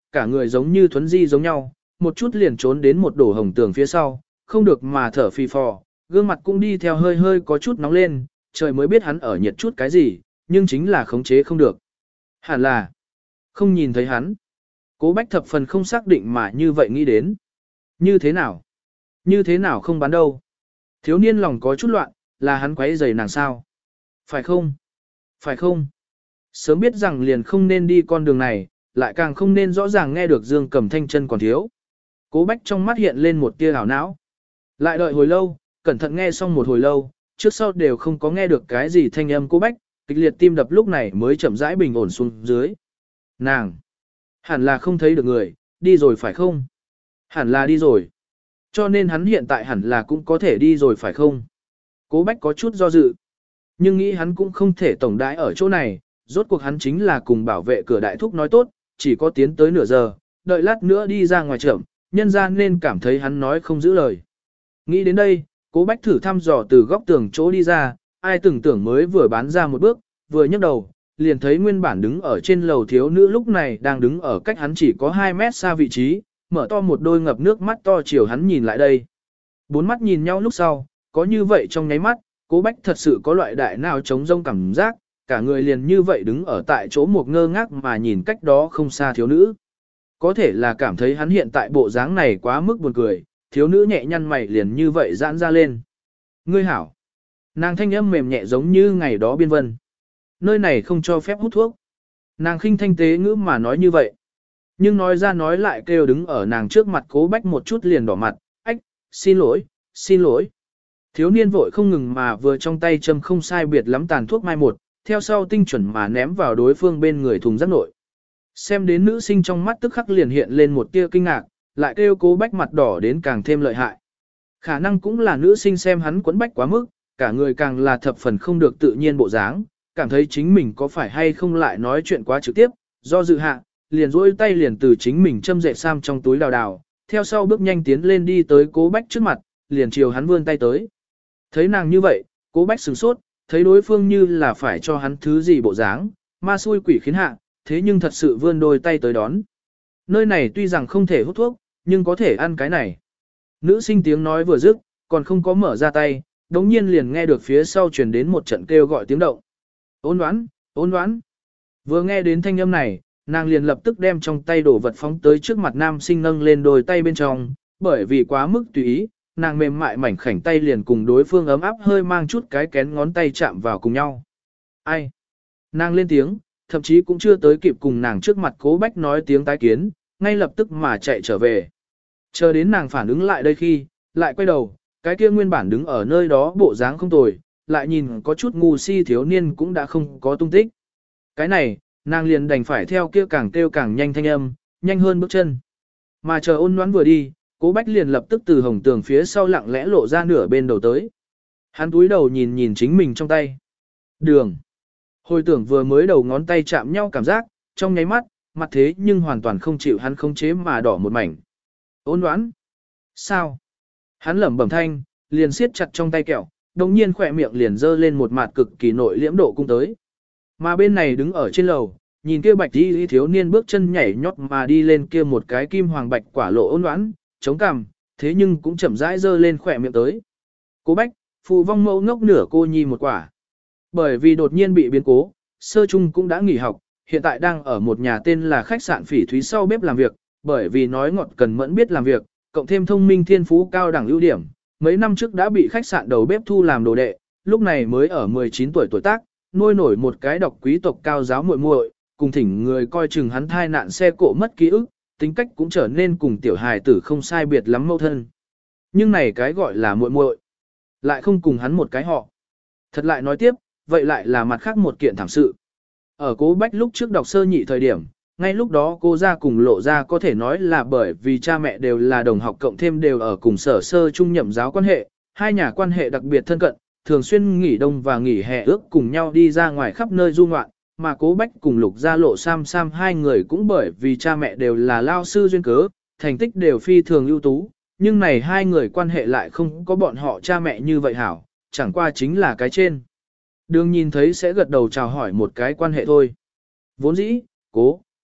cả người giống như thuấn di giống nhau, một chút liền trốn đến một đổ hồng tường phía sau, không được mà thở phì phò, gương mặt cũng đi theo hơi hơi có chút nóng lên, trời mới biết hắn ở nhiệt chút cái gì, nhưng chính là khống chế không được. Hẳn là không nhìn thấy hắn. Cố Bách thập phần không xác định mà như vậy nghĩ đến. Như thế nào? Như thế nào không bán đâu? Thiếu niên lòng có chút loạn, là hắn quấy rầy nàng sao? Phải không? Phải không? Sớm biết rằng liền không nên đi con đường này, lại càng không nên rõ ràng nghe được Dương Cầm Thanh chân còn thiếu. Cố Bách trong mắt hiện lên một tia ảo não. Lại đợi hồi lâu, cẩn thận nghe xong một hồi lâu, trước sau đều không có nghe được cái gì thanh âm Cố Bách, kịch liệt tim đập lúc này mới chậm rãi bình ổn xuống dưới. Nàng! Hẳn là không thấy được người, đi rồi phải không? Hẳn là đi rồi. Cho nên hắn hiện tại hẳn là cũng có thể đi rồi phải không? Cố Bách có chút do dự. Nhưng nghĩ hắn cũng không thể tổng đãi ở chỗ này, rốt cuộc hắn chính là cùng bảo vệ cửa đại thúc nói tốt, chỉ có tiến tới nửa giờ, đợi lát nữa đi ra ngoài chậm, nhân ra nên cảm thấy hắn nói không giữ lời. Nghĩ đến đây, Cố Bách thử thăm dò từ góc tường chỗ đi ra, ai từng tưởng mới vừa bán ra một bước, vừa nhấc đầu, liền thấy nguyên bản đứng ở trên lầu thiếu nữ lúc này đang đứng ở cách hắn chỉ có 2 mét xa vị trí, mở to một đôi ngập nước mắt to chiều hắn nhìn lại đây. Bốn mắt nhìn nhau lúc sau, có như vậy trong nháy mắt, Cố Bách thật sự có loại đại nào trống rông cảm giác, cả người liền như vậy đứng ở tại chỗ một ngơ ngác mà nhìn cách đó không xa thiếu nữ. Có thể là cảm thấy hắn hiện tại bộ dáng này quá mức buồn cười, thiếu nữ nhẹ nhăn mày liền như vậy giãn ra lên. Ngươi hảo. Nàng thanh âm mềm nhẹ giống như ngày đó biên vân. Nơi này không cho phép hút thuốc. Nàng khinh thanh tế ngữ mà nói như vậy. Nhưng nói ra nói lại kêu đứng ở nàng trước mặt Cố Bách một chút liền đỏ mặt. Ách, xin lỗi, xin lỗi. Thiếu niên vội không ngừng mà vừa trong tay châm không sai biệt lắm tàn thuốc mai một, theo sau tinh chuẩn mà ném vào đối phương bên người thùng rác nội. Xem đến nữ sinh trong mắt tức khắc liền hiện lên một tia kinh ngạc, lại kêu Cố Bách mặt đỏ đến càng thêm lợi hại. Khả năng cũng là nữ sinh xem hắn quấn bách quá mức, cả người càng là thập phần không được tự nhiên bộ dáng, cảm thấy chính mình có phải hay không lại nói chuyện quá trực tiếp, do dự hạ, liền duỗi tay liền từ chính mình châm dệt sam trong túi đào đào, theo sau bước nhanh tiến lên đi tới Cố Bách trước mặt, liền chiều hắn vươn tay tới. Thấy nàng như vậy, Cố Bách sửng sốt, thấy đối phương như là phải cho hắn thứ gì bộ dáng, ma xui quỷ khiến hạ, thế nhưng thật sự vươn đôi tay tới đón. Nơi này tuy rằng không thể hút thuốc, nhưng có thể ăn cái này. Nữ sinh tiếng nói vừa dứt, còn không có mở ra tay, đống nhiên liền nghe được phía sau truyền đến một trận kêu gọi tiếng động. Ôn đoán, ôn đoán. Vừa nghe đến thanh âm này, nàng liền lập tức đem trong tay đổ vật phóng tới trước mặt nam sinh nâng lên đôi tay bên trong, bởi vì quá mức tùy ý, nàng mềm mại mảnh khảnh tay liền cùng đối phương ấm áp hơi mang chút cái kén ngón tay chạm vào cùng nhau. Ai? Nàng lên tiếng, thậm chí cũng chưa tới kịp cùng nàng trước mặt Cố Bách nói tiếng tái kiến, ngay lập tức mà chạy trở về. Chờ đến nàng phản ứng lại đây khi, lại quay đầu, cái kia nguyên bản đứng ở nơi đó bộ dáng không tồi, lại nhìn có chút ngu si thiếu niên cũng đã không có tung tích. Cái này, nàng liền đành phải theo kia càng kêu càng nhanh thanh âm, nhanh hơn bước chân. Mà chờ ôn đoán vừa đi, Cố Bách liền lập tức từ hồng tường phía sau lặng lẽ lộ ra nửa bên đầu tới. Hắn túi đầu nhìn nhìn chính mình trong tay. Đường. Hồi tưởng vừa mới đầu ngón tay chạm nhau cảm giác, trong nháy mắt, mặt thế nhưng hoàn toàn không chịu hắn khống chế mà đỏ một mảnh. Ôn đoán. Sao? Hắn lẩm bẩm thanh, liền siết chặt trong tay kẹo, đồng nhiên khỏe miệng liền dơ lên một mặt cực kỳ nội liễm độ cung tới. Mà bên này đứng ở trên lầu, nhìn kia bạch đi thiếu niên bước chân nhảy nhót mà đi lên kia một cái kim hoàng bạch quả lộ ôn đoán, chống cằm, thế nhưng cũng chậm rãi dơ lên khỏe miệng tới. Cố Bách, phụ vong mẫu ngốc nửa cô nhi một quả. Bởi vì đột nhiên bị biến cố, sơ trung cũng đã nghỉ học, hiện tại đang ở một nhà tên là khách sạn Phỉ Thúy sau bếp làm việc, bởi vì nói ngọt cần mẫn biết làm việc, cộng thêm thông minh thiên phú cao đẳng ưu điểm, mấy năm trước đã bị khách sạn đầu bếp thu làm đồ đệ, lúc này mới ở 19 tuổi tuổi tác, nuôi nổi một cái độc quý tộc cao giáo muội muội, cùng thỉnh người coi chừng hắn thai nạn xe cộ mất ký ức, tính cách cũng trở nên cùng tiểu hài tử không sai biệt lắm mâu thân. Nhưng này cái gọi là muội muội, lại không cùng hắn một cái họ. Thật lại nói tiếp, vậy lại là mặt khác một kiện thảm sự. Ở Cố Bách lúc trước đọc sơ nhị thời điểm, ngay lúc đó cô ra cùng lộ ra có thể nói là bởi vì cha mẹ đều là đồng học cộng thêm đều ở cùng sở sơ trung nhậm giáo quan hệ, hai nhà quan hệ đặc biệt thân cận, thường xuyên nghỉ đông và nghỉ hè ước cùng nhau đi ra ngoài khắp nơi du ngoạn, mà Cố Bách cùng Lục Gia Lộ Sam Sam hai người cũng bởi vì cha mẹ đều là lao sư duyên cớ, thành tích đều phi thường ưu tú, nhưng này hai người quan hệ lại không có bọn họ cha mẹ như vậy hảo, chẳng qua chính là cái trên. Đường nhìn thấy sẽ gật đầu chào hỏi một cái quan hệ thôi. Vốn dĩ, Cố,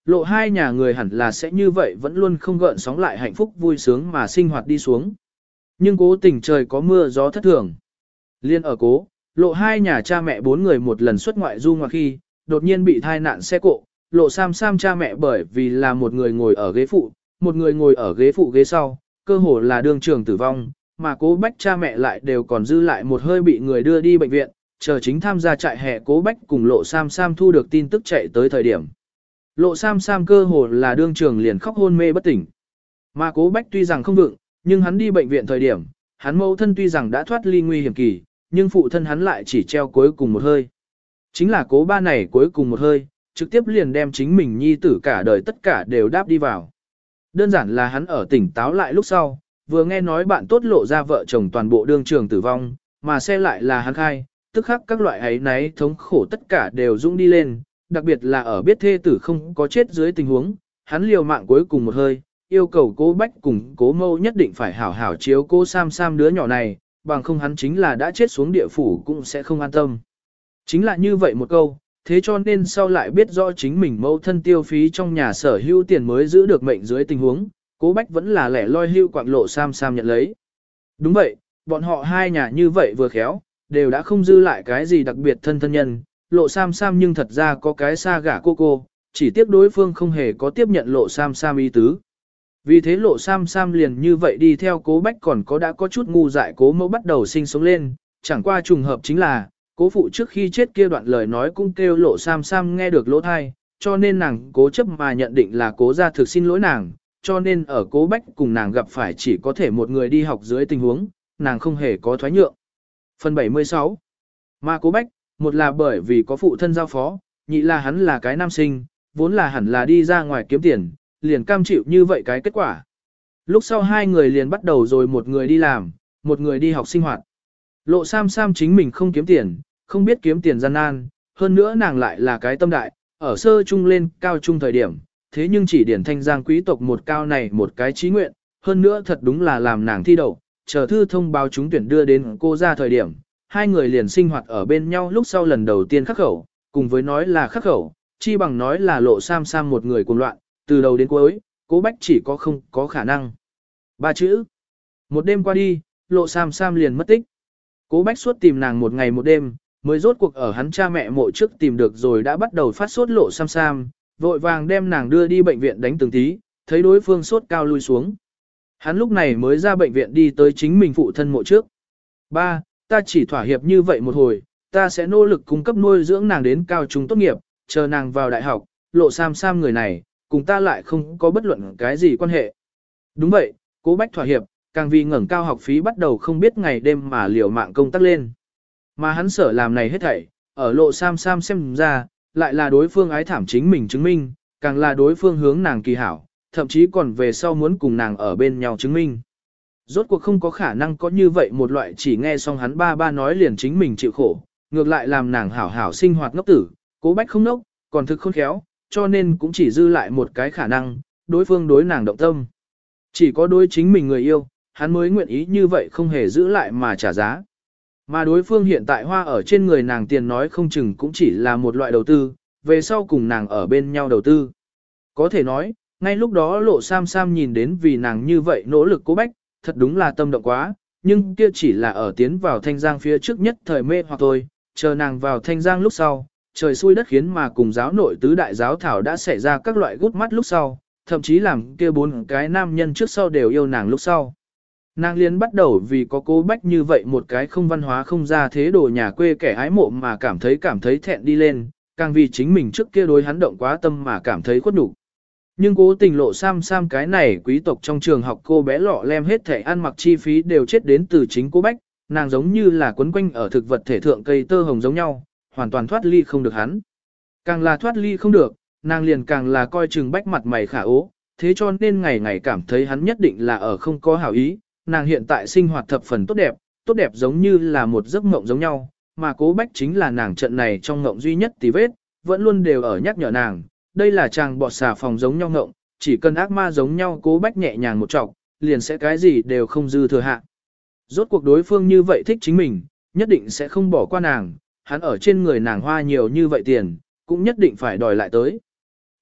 lộ hai nhà người hẳn là sẽ như vậy vẫn luôn không gợn sóng lại hạnh phúc vui sướng mà sinh hoạt đi xuống. Nhưng cố tình trời có mưa gió thất thường. Liên ở cố, lộ hai nhà cha mẹ bốn người một lần xuất ngoại du ngoại khi, đột nhiên bị thai nạn xe cộ, lộ Sam Sam cha mẹ bởi vì là một người ngồi ở ghế phụ, một người ngồi ở ghế phụ ghế sau, cơ hồ là đương trường tử vong, mà cố bách cha mẹ lại đều còn dư lại một hơi bị người đưa đi bệnh viện, chờ chính tham gia trại hè cố bách cùng lộ Sam Sam thu được tin tức chạy tới thời điểm. Lộ Sam Sam cơ hồ là đương trường liền khóc hôn mê bất tỉnh. Mà cố bách tuy rằng không vựng, nhưng hắn đi bệnh viện thời điểm, hắn mẫu thân tuy rằng đã thoát ly nguy hiểm kỳ, nhưng phụ thân hắn lại chỉ treo cuối cùng một hơi. Chính là cố ba này cuối cùng một hơi, trực tiếp liền đem chính mình nhi tử cả đời tất cả đều đáp đi vào. Đơn giản là hắn ở tỉnh táo lại lúc sau, vừa nghe nói bạn tốt lộ ra vợ chồng toàn bộ đương trường tử vong, mà xe lại là hắn khai, tức khắc các loại ấy náy thống khổ tất cả đều dũng đi lên, đặc biệt là ở biết thê tử không có chết dưới tình huống, hắn liều mạng cuối cùng một hơi, yêu cầu cố bách cùng cố mâu nhất định phải hảo hảo chiếu cố Sam Sam đứa nhỏ này, bằng không hắn chính là đã chết xuống địa phủ cũng sẽ không an tâm. Chính là như vậy một câu, thế cho nên sau lại biết rõ chính mình mẫu thân tiêu phí trong nhà sở hữu tiền mới giữ được mệnh dưới tình huống, cố bách vẫn là lẻ loi hưu quạng lộ Sam Sam nhận lấy. Đúng vậy, bọn họ hai nhà như vậy vừa khéo, đều đã không dư lại cái gì đặc biệt thân nhân, lộ Sam Sam nhưng thật ra có cái xa gả cô, chỉ tiếc đối phương không hề có tiếp nhận lộ Sam Sam ý tứ. Vì thế lộ Sam Sam liền như vậy đi theo cố bách còn đã có chút ngu dại cố mẫu bắt đầu sinh sống lên, chẳng qua trùng hợp chính là, cố phụ trước khi chết kia đoạn lời nói cũng kêu lộ Sam Sam nghe được lỗ thai, cho nên nàng cố chấp mà nhận định là cố gia thực xin lỗi nàng, cho nên ở cố bách cùng nàng gặp phải chỉ có thể một người đi học dưới tình huống, nàng không hề có thoái nhượng. Phần 76 Mà cố bách, một là bởi vì có phụ thân giao phó, nhị là hắn là cái nam sinh, vốn là hẳn là đi ra ngoài kiếm tiền, liền cam chịu như vậy cái kết quả. Lúc sau hai người liền bắt đầu rồi một người đi làm, một người đi học sinh hoạt. Lộ Sam Sam chính mình không kiếm tiền, không biết kiếm tiền gian nan, hơn nữa nàng lại là cái tâm đại, ở sơ trung lên cao trung thời điểm, thế nhưng chỉ điển thanh giang quý tộc một cao này một cái chí nguyện, hơn nữa thật đúng là làm nàng thi đậu, chờ thư thông báo trúng tuyển đưa đến cô ra thời điểm, hai người liền sinh hoạt ở bên nhau lúc sau lần đầu tiên khắc khẩu, cùng với nói là khắc khẩu, chi bằng nói là lộ Sam Sam một người cuồng loạn, từ đầu đến cuối, cố bách chỉ có không có khả năng. Ba chữ. Một đêm qua đi, lộ Sam Sam liền mất tích. Cố bách suốt tìm nàng một ngày một đêm, mới rốt cuộc ở hắn cha mẹ mộ trước tìm được rồi đã bắt đầu phát sốt lộ Sam Sam, vội vàng đem nàng đưa đi bệnh viện đánh từng tí, thấy đối phương sốt cao lui xuống. Hắn lúc này mới ra bệnh viện đi tới chính mình phụ thân mộ trước. Ba, ta chỉ thỏa hiệp như vậy một hồi, ta sẽ nỗ lực cung cấp nuôi dưỡng nàng đến cao trung tốt nghiệp, chờ nàng vào đại học, lộ Sam Sam người này, cùng ta lại không có bất luận cái gì quan hệ. Đúng vậy, cố bách thỏa hiệp, càng vì ngẩng cao học phí bắt đầu không biết ngày đêm mà liều mạng công tác lên. Mà hắn sở làm này hết thảy, ở lộ Sam Sam xem ra, lại là đối phương ái thảm chính mình chứng minh, càng là đối phương hướng nàng kỳ hảo, thậm chí còn về sau muốn cùng nàng ở bên nhau chứng minh. Rốt cuộc không có khả năng có như vậy một loại chỉ nghe xong hắn ba nói liền chính mình chịu khổ, ngược lại làm nàng hảo hảo sinh hoạt ngốc tử, cố bách không nốc, còn thực khôn khéo, cho nên cũng chỉ dư lại một cái khả năng, đối phương đối nàng động tâm. Chỉ có đối chính mình người yêu, hắn mới nguyện ý như vậy không hề giữ lại mà trả giá. Mà đối phương hiện tại hoa ở trên người nàng tiền nói không chừng cũng chỉ là một loại đầu tư, về sau cùng nàng ở bên nhau đầu tư. Có thể nói, ngay lúc đó lộ Sam Sam nhìn đến vì nàng như vậy nỗ lực cố bách, thật đúng là tâm động quá, nhưng kia chỉ là ở tiến vào Thanh Giang phía trước nhất thời mê hoặc thôi, chờ nàng vào Thanh Giang lúc sau, trời xui đất khiến mà cùng giáo nội tứ đại giáo thảo đã xảy ra các loại gút mắt lúc sau, thậm chí làm kia bốn cái nam nhân trước sau đều yêu nàng lúc sau. Nàng liền bắt đầu vì có cố bách như vậy một cái không văn hóa không ra thế đồ nhà quê kẻ ái mộ mà cảm thấy thẹn đi lên, càng vì chính mình trước kia đối hắn động quá tâm mà cảm thấy khuất nhục. Nhưng cố tình lộ Sam Sam cái này quý tộc trong trường học cô bé lọ lem hết thể ăn mặc chi phí đều chết đến từ chính cố bách, nàng giống như là quấn quanh ở thực vật thể thượng cây tơ hồng giống nhau, hoàn toàn thoát ly không được hắn. Càng là thoát ly không được, nàng liền càng là coi chừng bách mặt mày khả ố, thế cho nên ngày ngày cảm thấy hắn nhất định là ở không có hảo ý, nàng hiện tại sinh hoạt thập phần tốt đẹp giống như là một giấc mộng giống nhau, mà cố bách chính là nàng trận này trong mộng duy nhất tí vết, vẫn luôn đều ở nhắc nhở nàng, đây là chàng bọt xà phòng giống nhau mộng, chỉ cần ác ma giống nhau cố bách nhẹ nhàng một trọc, liền sẽ cái gì đều không dư thừa hạ. Rốt cuộc đối phương như vậy thích chính mình, nhất định sẽ không bỏ qua nàng, hắn ở trên người nàng hoa nhiều như vậy tiền, cũng nhất định phải đòi lại tới.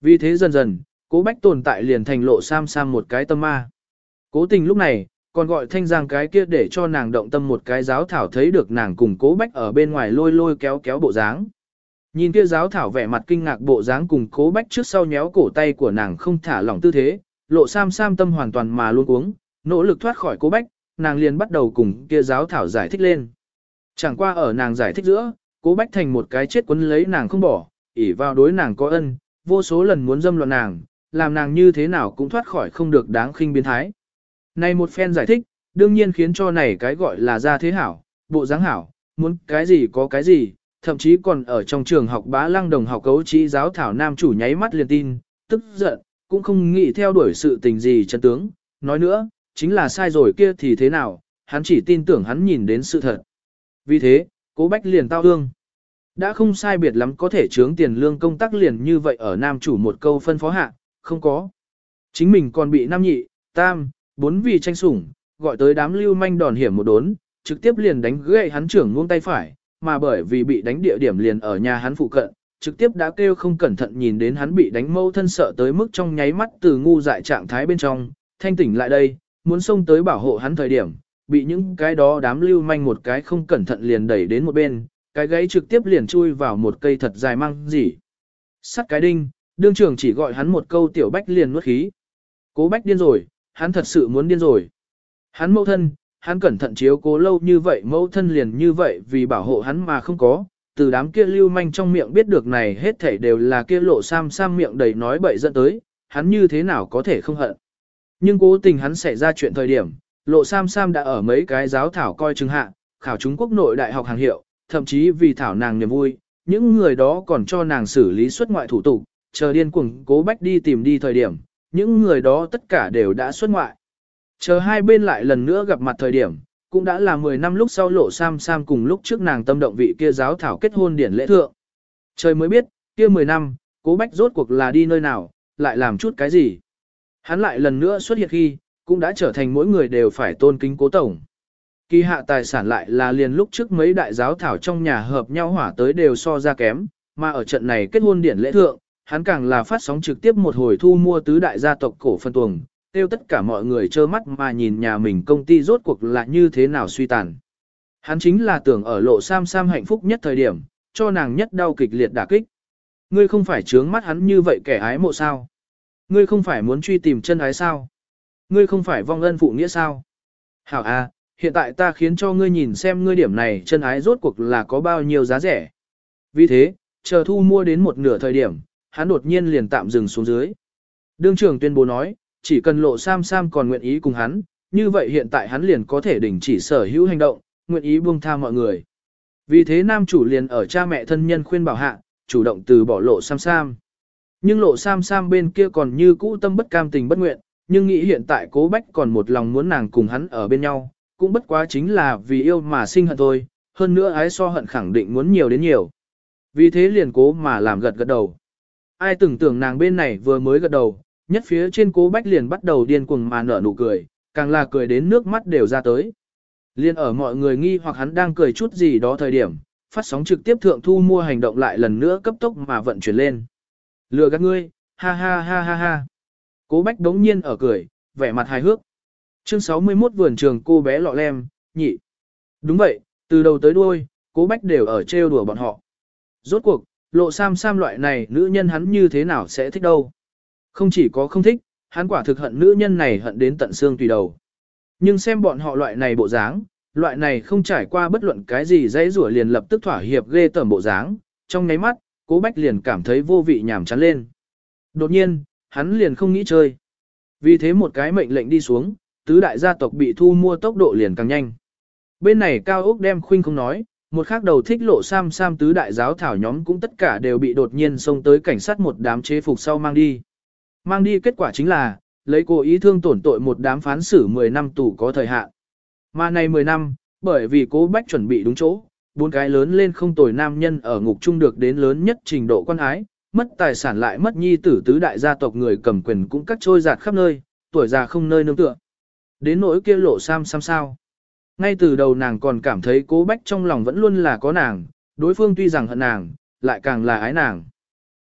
Vì thế dần dần, Cố Bách tồn tại liền thành Lộ Sam Sam một cái tâm ma. Cố Tình lúc này, còn gọi Thanh Giang cái kia để cho nàng động tâm một cái giáo thảo thấy được nàng cùng Cố Bách ở bên ngoài lôi lôi kéo kéo bộ dáng. Nhìn kia giáo thảo vẻ mặt kinh ngạc bộ dáng cùng Cố Bách trước sau nhéo cổ tay của nàng không thả lỏng tư thế, Lộ Sam Sam tâm hoàn toàn mà luôn cuống, nỗ lực thoát khỏi Cố Bách, nàng liền bắt đầu cùng kia giáo thảo giải thích lên. Chẳng qua ở nàng giải thích giữa, Cố Bách thành một cái chết quấn lấy nàng không bỏ, ỷ vào đối nàng có ân, vô số lần muốn dâm loạn nàng, làm nàng như thế nào cũng thoát khỏi không được đáng khinh biến thái. Này một phen giải thích, đương nhiên khiến cho này cái gọi là gia thế hảo, bộ dáng hảo, muốn cái gì có cái gì, thậm chí còn ở trong trường học Bá Lăng đồng học cấu trí giáo thảo nam chủ nháy mắt liền tin, tức giận, cũng không nghĩ theo đuổi sự tình gì chân tướng, nói nữa, chính là sai rồi kia thì thế nào, hắn chỉ tin tưởng hắn nhìn đến sự thật. Vì thế, Cố Bách liền tao ương. Đã không sai biệt lắm có thể chướng tiền lương công tác liền như vậy ở nam chủ một câu phân phó hạ, không có. Chính mình còn bị nam nhị, tam, bốn vì tranh sủng, gọi tới đám lưu manh đòn hiểm một đốn, trực tiếp liền đánh gãy hắn trưởng ngông tay phải, mà bởi vì bị đánh địa điểm liền ở nhà hắn phụ cận, trực tiếp đã kêu không cẩn thận nhìn đến hắn bị đánh mâu thân sợ tới mức trong nháy mắt từ ngu dại trạng thái bên trong, thanh tỉnh lại đây, muốn xông tới bảo hộ hắn thời điểm, bị những cái đó đám lưu manh một cái không cẩn thận liền đẩy đến một bên, cái gáy trực tiếp liền chui vào một cây thật dài măng gì. Sắt cái đinh, đương trưởng chỉ gọi hắn một câu tiểu Bách liền nuốt khí. Cố Bách điên rồi, hắn thật sự muốn điên rồi. Hắn mẫu thân, hắn cẩn thận chiếu cố lâu như vậy mẫu thân liền như vậy vì bảo hộ hắn mà không có, từ đám kia lưu manh trong miệng biết được này hết thảy đều là kia Lộ Sam Sam miệng đầy nói bậy dẫn tới, hắn như thế nào có thể không hận. Nhưng cố tình hắn xảy ra chuyện thời điểm, Lộ Sam Sam đã ở mấy cái giáo thảo coi chừng hạ, khảo chúng quốc nội đại học hàng hiệu, thậm chí vì thảo nàng niềm vui, những người đó còn cho nàng xử lý xuất ngoại thủ tục, chờ điên cuồng Cố Bách đi tìm đi thời điểm, những người đó tất cả đều đã xuất ngoại. Chờ hai bên lại lần nữa gặp mặt thời điểm, cũng đã là 10 năm lúc sau Lộ Sam Sam cùng lúc trước nàng tâm động vị kia giáo thảo kết hôn điển lễ thượng. Trời mới biết, kia 10 năm, Cố Bách rốt cuộc là đi nơi nào, lại làm chút cái gì. Hắn lại lần nữa xuất hiện khi, cũng đã trở thành mỗi người đều phải tôn kính Cố tổng. Kỳ hạ tài sản lại là liền lúc trước mấy đại giáo thảo trong nhà hợp nhau hỏa tới đều so ra kém, mà ở trận này kết hôn điển lễ thượng, hắn càng là phát sóng trực tiếp một hồi thu mua tứ đại gia tộc cổ phân tuồng, tiêu tất cả mọi người trơ mắt mà nhìn nhà mình công ty rốt cuộc là như thế nào suy tàn. Hắn chính là tưởng ở Lộ Sam Sam hạnh phúc nhất thời điểm, cho nàng nhất đau kịch liệt đả kích. Ngươi không phải trướng mắt hắn như vậy kẻ ái mộ sao? Ngươi không phải muốn truy tìm chân ái sao? Ngươi không phải vong ân phụ nghĩa sao? Hảo à, hiện tại ta khiến cho ngươi nhìn xem ngươi điểm này chân ái rốt cuộc là có bao nhiêu giá rẻ. Vì thế, chờ thu mua đến một nửa thời điểm, hắn đột nhiên liền tạm dừng xuống dưới. Đương trưởng tuyên bố nói, chỉ cần Lộ Sam Sam còn nguyện ý cùng hắn, như vậy hiện tại hắn liền có thể đình chỉ sở hữu hành động, nguyện ý buông tha mọi người. Vì thế nam chủ liền ở cha mẹ thân nhân khuyên bảo hạ, chủ động từ bỏ Lộ Sam Sam. Nhưng Lộ Sam Sam bên kia còn như cũ tâm bất cam tình bất nguyện, nhưng nghĩ hiện tại Cố Bách còn một lòng muốn nàng cùng hắn ở bên nhau, cũng bất quá chính là vì yêu mà sinh hận thôi, hơn nữa ái so hận khẳng định muốn nhiều đến nhiều. Vì thế liền cố mà làm gật gật đầu. Ai tưởng tưởng nàng bên này vừa mới gật đầu, nhất phía trên Cố Bách liền bắt đầu điên cuồng mà nở nụ cười, càng là cười đến nước mắt đều ra tới. Liên ở mọi người nghi hoặc hắn đang cười chút gì đó thời điểm, phát sóng trực tiếp thượng thu mua hành động lại lần nữa cấp tốc mà vận chuyển lên. Lừa gạt ngươi, ha ha ha ha ha. Cố Bách đống nhiên ở cười, vẻ mặt hài hước. Chương 61 vườn trường cô bé lọ lem, nhị. Đúng vậy, từ đầu tới đuôi, Cố Bách đều ở trêu đùa bọn họ. Rốt cuộc, Lộ Sam Sam loại này nữ nhân hắn như thế nào sẽ thích đâu. Không chỉ có không thích, hắn quả thực hận nữ nhân này hận đến tận xương tùy đầu. Nhưng xem bọn họ loại này bộ dáng, loại này không trải qua bất luận cái gì dãy rủa liền lập tức thỏa hiệp ghê tởm bộ dáng, trong nháy mắt, Cố Bách liền cảm thấy vô vị nhàm chán lên. Đột nhiên, hắn liền không nghĩ chơi. Vì thế một cái mệnh lệnh đi xuống, tứ đại gia tộc bị thu mua tốc độ liền càng nhanh. Bên này Cao Úc đem khuynh không nói, một khác đầu thích Lộ Sam Sam tứ đại giáo thảo nhóm cũng tất cả đều bị đột nhiên xông tới cảnh sát một đám chế phục sau mang đi. Mang đi kết quả chính là, lấy cố ý thương tổn tội một đám phán xử 10 năm tù có thời hạn. Mà này 10 năm, bởi vì Cố Bách chuẩn bị đúng chỗ, bốn cái lớn lên không tồi nam nhân ở ngục trung được đến lớn nhất trình độ quan ái, mất tài sản lại mất nhi tử tứ đại gia tộc người cầm quyền cũng cắt trôi giạt khắp nơi, tuổi già không nơi nương tựa. Đến nỗi kia Lộ Sam Sam sao. Ngay từ đầu nàng còn cảm thấy Cố Bách trong lòng vẫn luôn là có nàng, đối phương tuy rằng hận nàng, lại càng là ái nàng.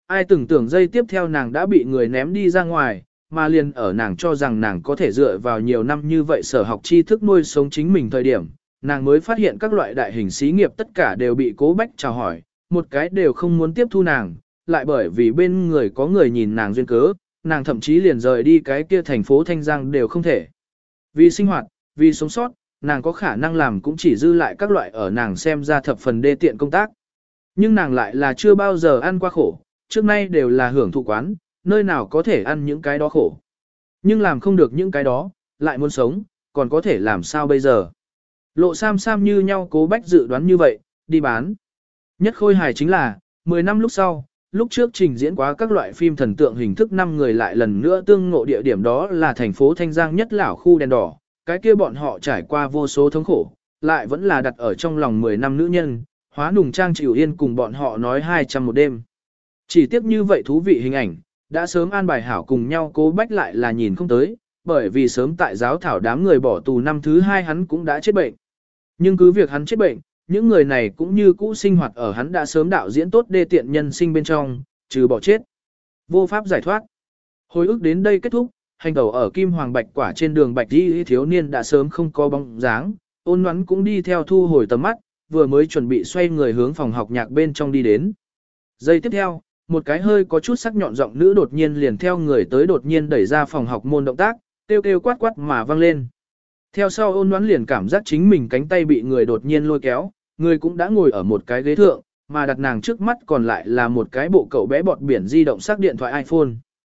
Ai tưởng tưởng giây tiếp theo nàng đã bị người ném đi ra ngoài, mà liền ở nàng cho rằng nàng có thể dựa vào nhiều năm như vậy sở học tri thức nuôi sống chính mình thời điểm, nàng mới phát hiện các loại đại hình xí nghiệp tất cả đều bị Cố Bách chào hỏi, một cái đều không muốn tiếp thu nàng, lại bởi vì bên người có người nhìn nàng duyên cớ, nàng thậm chí liền rời đi cái kia thành phố Thanh Giang đều không thể. Vì sinh hoạt, vì sống sót, nàng có khả năng làm cũng chỉ dư lại các loại ở nàng xem ra thập phần đê tiện công tác. Nhưng nàng lại là chưa bao giờ ăn qua khổ, trước nay đều là hưởng thụ quán, nơi nào có thể ăn những cái đó khổ. Nhưng làm không được những cái đó, lại muốn sống, còn có thể làm sao bây giờ. Lộ Sam Sam như nhau Cố Bách dự đoán như vậy, đi bán. Nhất khôi hài chính là, 10 năm lúc sau, lúc trước trình diễn quá các loại phim thần tượng hình thức 5 người lại lần nữa tương ngộ địa điểm đó là thành phố Thanh Giang nhất lão khu đèn đỏ, cái kia bọn họ trải qua vô số thống khổ, lại vẫn là đặt ở trong lòng 10 năm nữ nhân, hóa nùng trang chịu yên cùng bọn họ nói 200 một đêm. Chỉ tiếc như vậy thú vị hình ảnh, đã sớm an bài hảo cùng nhau Cố Bách lại là nhìn không tới, bởi vì sớm tại giáo thảo đám người bỏ tù năm thứ 2 hắn cũng đã chết bệnh. Nhưng cứ việc hắn chết bệnh, những người này cũng như cũ sinh hoạt ở hắn đã sớm đạo diễn tốt đê tiện nhân sinh bên trong, trừ bỏ chết. Vô pháp giải thoát. Hồi ức đến đây kết thúc, hành tẩu ở Kim Hoàng Bạch Quả trên đường Bạch Đi thiếu niên đã sớm không có bóng dáng, Ôn Ngoãn cũng đi theo thu hồi tầm mắt, vừa mới chuẩn bị xoay người hướng phòng học nhạc bên trong đi đến. Giây tiếp theo, một cái hơi có chút sắc nhọn giọng nữ đột nhiên liền theo người tới đột nhiên đẩy ra phòng học môn động tác, kêu kêu quát quát mà vang lên. Theo sau Ôn Ngoãn liền cảm giác chính mình cánh tay bị người đột nhiên lôi kéo, người cũng đã ngồi ở một cái ghế thượng, mà đặt nàng trước mắt còn lại là một cái bộ cậu bé bọt biển di động sắc điện thoại iPhone.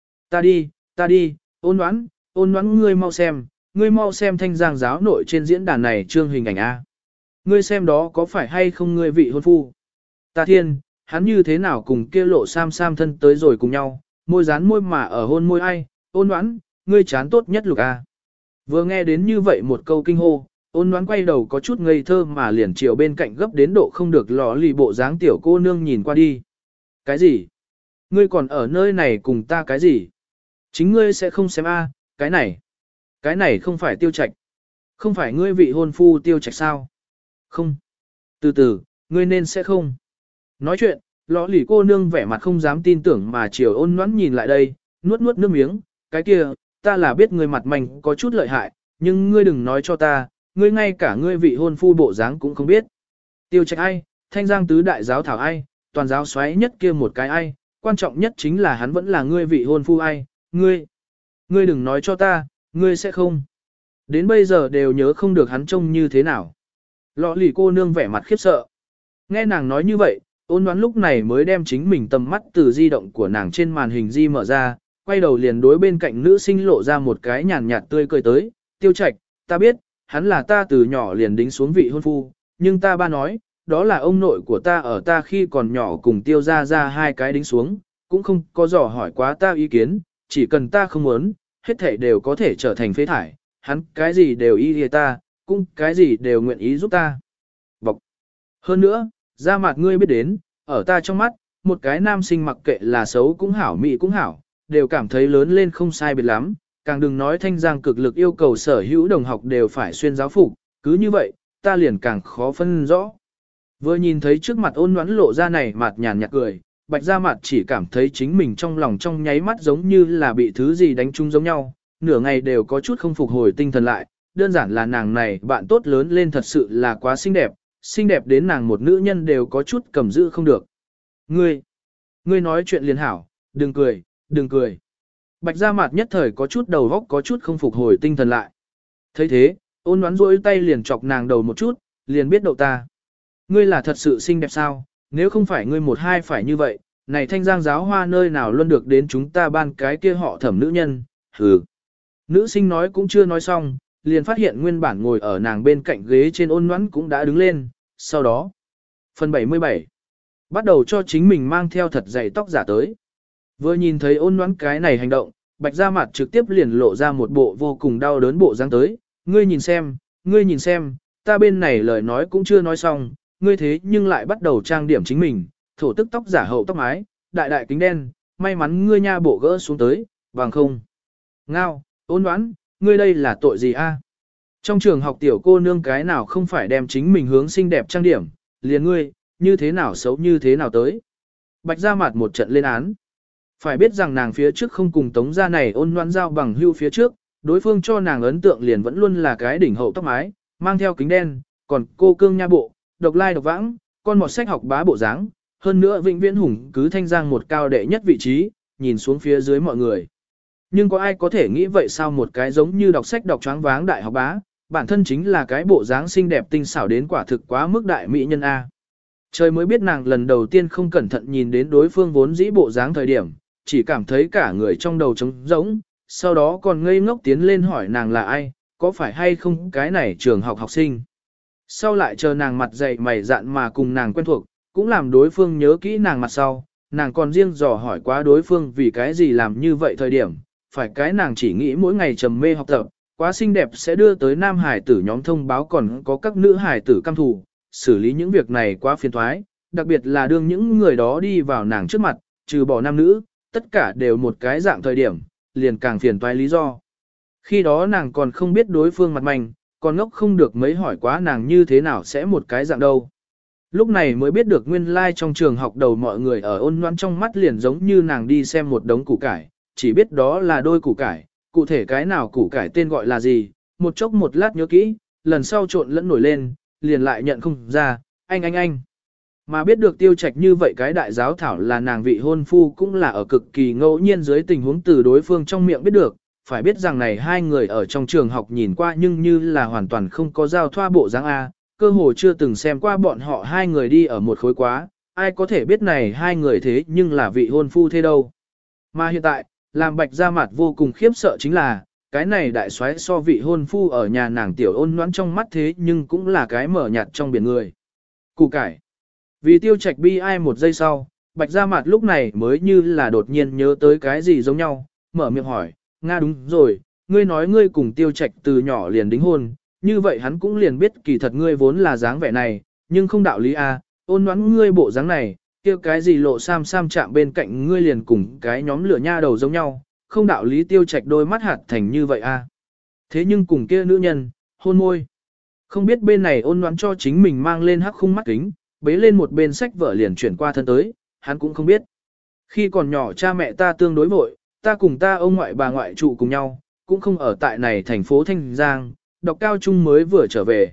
Ta đi, Ôn Ngoãn ngươi mau xem Thanh Giang giáo nội trên diễn đàn này trương hình ảnh A. Ngươi xem đó có phải hay không ngươi vị hôn phu? Ta thiên, hắn như thế nào cùng kia Lộ Sam Sam thân tới rồi cùng nhau, môi dán môi mà ở hôn môi ai, Ôn Ngoãn, ngươi chán tốt nhất lục A. Vừa nghe đến như vậy một câu kinh hô, Ôn Ngoãn quay đầu có chút ngây thơ mà liền chiều bên cạnh gấp đến độ không được lò lì bộ dáng tiểu cô nương nhìn qua đi. Cái gì? Ngươi còn ở nơi này cùng ta cái gì? Chính ngươi sẽ không xem a, cái này không phải Tiêu Trạch. Không phải ngươi vị hôn phu Tiêu Trạch sao? Không. Từ từ, ngươi nên sẽ không. Nói chuyện, lò lì cô nương vẻ mặt không dám tin tưởng mà chiều Ôn Ngoãn nhìn lại đây, nuốt nước miếng, cái kia, ta là biết ngươi mặt manh có chút lợi hại, nhưng ngươi đừng nói cho ta, ngươi ngay cả ngươi vị hôn phu bộ dáng cũng không biết. Tiêu Trạch ai, Thanh Giang tứ đại giáo thảo ai, toàn giáo xoáy nhất kia một cái ai, quan trọng nhất chính là hắn vẫn là ngươi vị hôn phu ai, ngươi đừng nói cho ta, ngươi sẽ không. Đến bây giờ đều nhớ không được hắn trông như thế nào. Lọ lì cô nương vẻ mặt khiếp sợ. Nghe nàng nói như vậy, Ôn Ngoãn lúc này mới đem chính mình tầm mắt từ di động của nàng trên màn hình di mở ra, quay đầu liền đối bên cạnh nữ sinh lộ ra một cái nhàn nhạt tươi cười tới, Tiêu Trạch, ta biết, hắn là ta từ nhỏ liền đính xuống vị hôn phu, nhưng ta ba nói, đó là ông nội của ta ở ta khi còn nhỏ cùng Tiêu ra hai cái đính xuống, cũng không có dò hỏi quá ta ý kiến, chỉ cần ta không muốn, hết thảy đều có thể trở thành phế thải, hắn cái gì đều y lìa ta, cũng cái gì đều nguyện ý giúp ta. Bọc. Hơn nữa, ra mặt ngươi biết đến, ở ta trong mắt, một cái nam sinh mặc kệ là xấu cũng hảo mỹ cũng hảo, đều cảm thấy lớn lên không sai biệt lắm, càng đừng nói Thanh Giang cực lực yêu cầu sở hữu đồng học đều phải xuyên giáo phục, cứ như vậy, ta liền càng khó phân rõ. Vừa nhìn thấy trước mặt Ôn Ngoãn lộ ra này mặt nhàn nhạt cười, Bạch Gia Mạt chỉ cảm thấy chính mình trong lòng trong nháy mắt giống như là bị thứ gì đánh trúng giống nhau, nửa ngày đều có chút không phục hồi tinh thần lại, đơn giản là nàng này bạn tốt lớn lên thật sự là quá xinh đẹp đến nàng một nữ nhân đều có chút cầm giữ không được. Ngươi nói chuyện liền hảo, đừng cười. Bạch Gia Mạt nhất thời có chút đầu óc có chút không phục hồi tinh thần lại. Thấy thế, Ôn Ngoãn rỗi tay liền chọc nàng đầu một chút, liền biết đậu ta. Ngươi là thật sự xinh đẹp sao, nếu không phải ngươi một hai phải như vậy, này Thanh Giang giáo hoa nơi nào luôn được đến chúng ta ban cái kia họ Thẩm nữ nhân, hừ. Nữ sinh nói cũng chưa nói xong, liền phát hiện nguyên bản ngồi ở nàng bên cạnh ghế trên Ôn Ngoãn cũng đã đứng lên, sau đó. Phần 77 bắt đầu cho chính mình mang theo thật dày tóc giả tới. Vừa nhìn thấy Ôn Ngoãn cái này hành động, Bạch Gia Mạt trực tiếp liền lộ ra một bộ vô cùng đau đớn bộ dáng tới, ngươi nhìn xem, ta bên này lời nói cũng chưa nói xong, ngươi thế nhưng lại bắt đầu trang điểm chính mình, thổ tức tóc giả hậu tóc mái, đại kính đen, may mắn ngươi nha bộ gỡ xuống tới, bằng không. Ngao, Ôn Ngoãn, ngươi đây là tội gì a? Trong trường học tiểu cô nương cái nào không phải đem chính mình hướng xinh đẹp trang điểm, liền ngươi, như thế nào xấu như thế nào tới. Bạch Gia Mạt một trận lên án. Phải biết rằng nàng phía trước không cùng tống gia này ôn loan giao bằng hưu phía trước, đối phương cho nàng ấn tượng liền vẫn luôn là cái đỉnh hậu tóc mái, mang theo kính đen, còn cô cương nha bộ, độc lai độc vãng, con mọt sách học bá bộ dáng, hơn nữa vĩnh viễn hùng cứ thanh giang một cao đệ nhất vị trí, nhìn xuống phía dưới mọi người. Nhưng có ai có thể nghĩ vậy sao một cái giống như đọc sách đọc choáng váng đại học bá, bản thân chính là cái bộ dáng xinh đẹp tinh xảo đến quả thực quá mức đại mỹ nhân A. Trời mới biết nàng lần đầu tiên không cẩn thận nhìn đến đối phương vốn dĩ bộ dáng thời điểm, chỉ cảm thấy cả người trong đầu trống rỗng, sau đó còn ngây ngốc tiến lên hỏi nàng là ai, có phải hay không cái này trường học học sinh. Sau lại chờ nàng mặt dày mày dạn mà cùng nàng quen thuộc, cũng làm đối phương nhớ kỹ nàng mặt sau, nàng còn riêng dò hỏi quá đối phương vì cái gì làm như vậy thời điểm, phải cái nàng chỉ nghĩ mỗi ngày trầm mê học tập, quá xinh đẹp sẽ đưa tới nam hải tử nhóm thông báo còn có các nữ hải tử căm thù, xử lý những việc này quá phiền thoái, đặc biệt là đương những người đó đi vào nàng trước mặt, trừ bỏ nam nữ, tất cả đều một cái dạng thời điểm, liền càng phiền toái lý do. Khi đó nàng còn không biết đối phương mặt manh, còn ngốc không được mấy hỏi quá nàng như thế nào sẽ một cái dạng đâu. Lúc này mới biết được nguyên lai trong trường học đầu mọi người ở ôn loan trong mắt liền giống như nàng đi xem một đống củ cải, chỉ biết đó là đôi củ cải, cụ thể cái nào củ cải tên gọi là gì, một chốc một lát nhớ kỹ, lần sau trộn lẫn nổi lên, liền lại nhận không ra, anh. Mà biết được Tiêu Trạch như vậy cái đại giáo thảo là nàng vị hôn phu cũng là ở cực kỳ ngẫu nhiên dưới tình huống từ đối phương trong miệng biết được, phải biết rằng này hai người ở trong trường học nhìn qua nhưng như là hoàn toàn không có giao thoa bộ dáng A, cơ hồ chưa từng xem qua bọn họ hai người đi ở một khối quá, ai có thể biết này hai người thế nhưng là vị hôn phu thế đâu. Mà hiện tại, làm Bạch Gia Mạt vô cùng khiếp sợ chính là, cái này đại soái so vị hôn phu ở nhà nàng tiểu ôn noãn trong mắt thế nhưng cũng là cái mở nhạt trong biển người. Củ cải. Vì Tiêu Trạch bi ai một giây sau, Bạch Gia Mạt lúc này mới như là đột nhiên nhớ tới cái gì giống nhau, mở miệng hỏi, Nga đúng rồi, ngươi nói ngươi cùng Tiêu Trạch từ nhỏ liền đính hôn, như vậy hắn cũng liền biết kỳ thật ngươi vốn là dáng vẻ này, nhưng không đạo lý a, ôn noãn ngươi bộ dáng này, kia cái gì lộ sam sam chạm bên cạnh ngươi liền cùng cái nhóm lửa nha đầu giống nhau, không đạo lý Tiêu Trạch đôi mắt hạt thành như vậy a. Thế nhưng cùng kia nữ nhân, hôn môi. Không biết bên này ôn noãn cho chính mình mang lên hắc khung mắt kính, bế lên một bên sách vở liền chuyển qua thân tới, hắn cũng không biết. Khi còn nhỏ cha mẹ ta tương đối vội, ta cùng ta ông ngoại bà ngoại trụ cùng nhau, cũng không ở tại này thành phố Thanh Giang, đọc cao trung mới vừa trở về,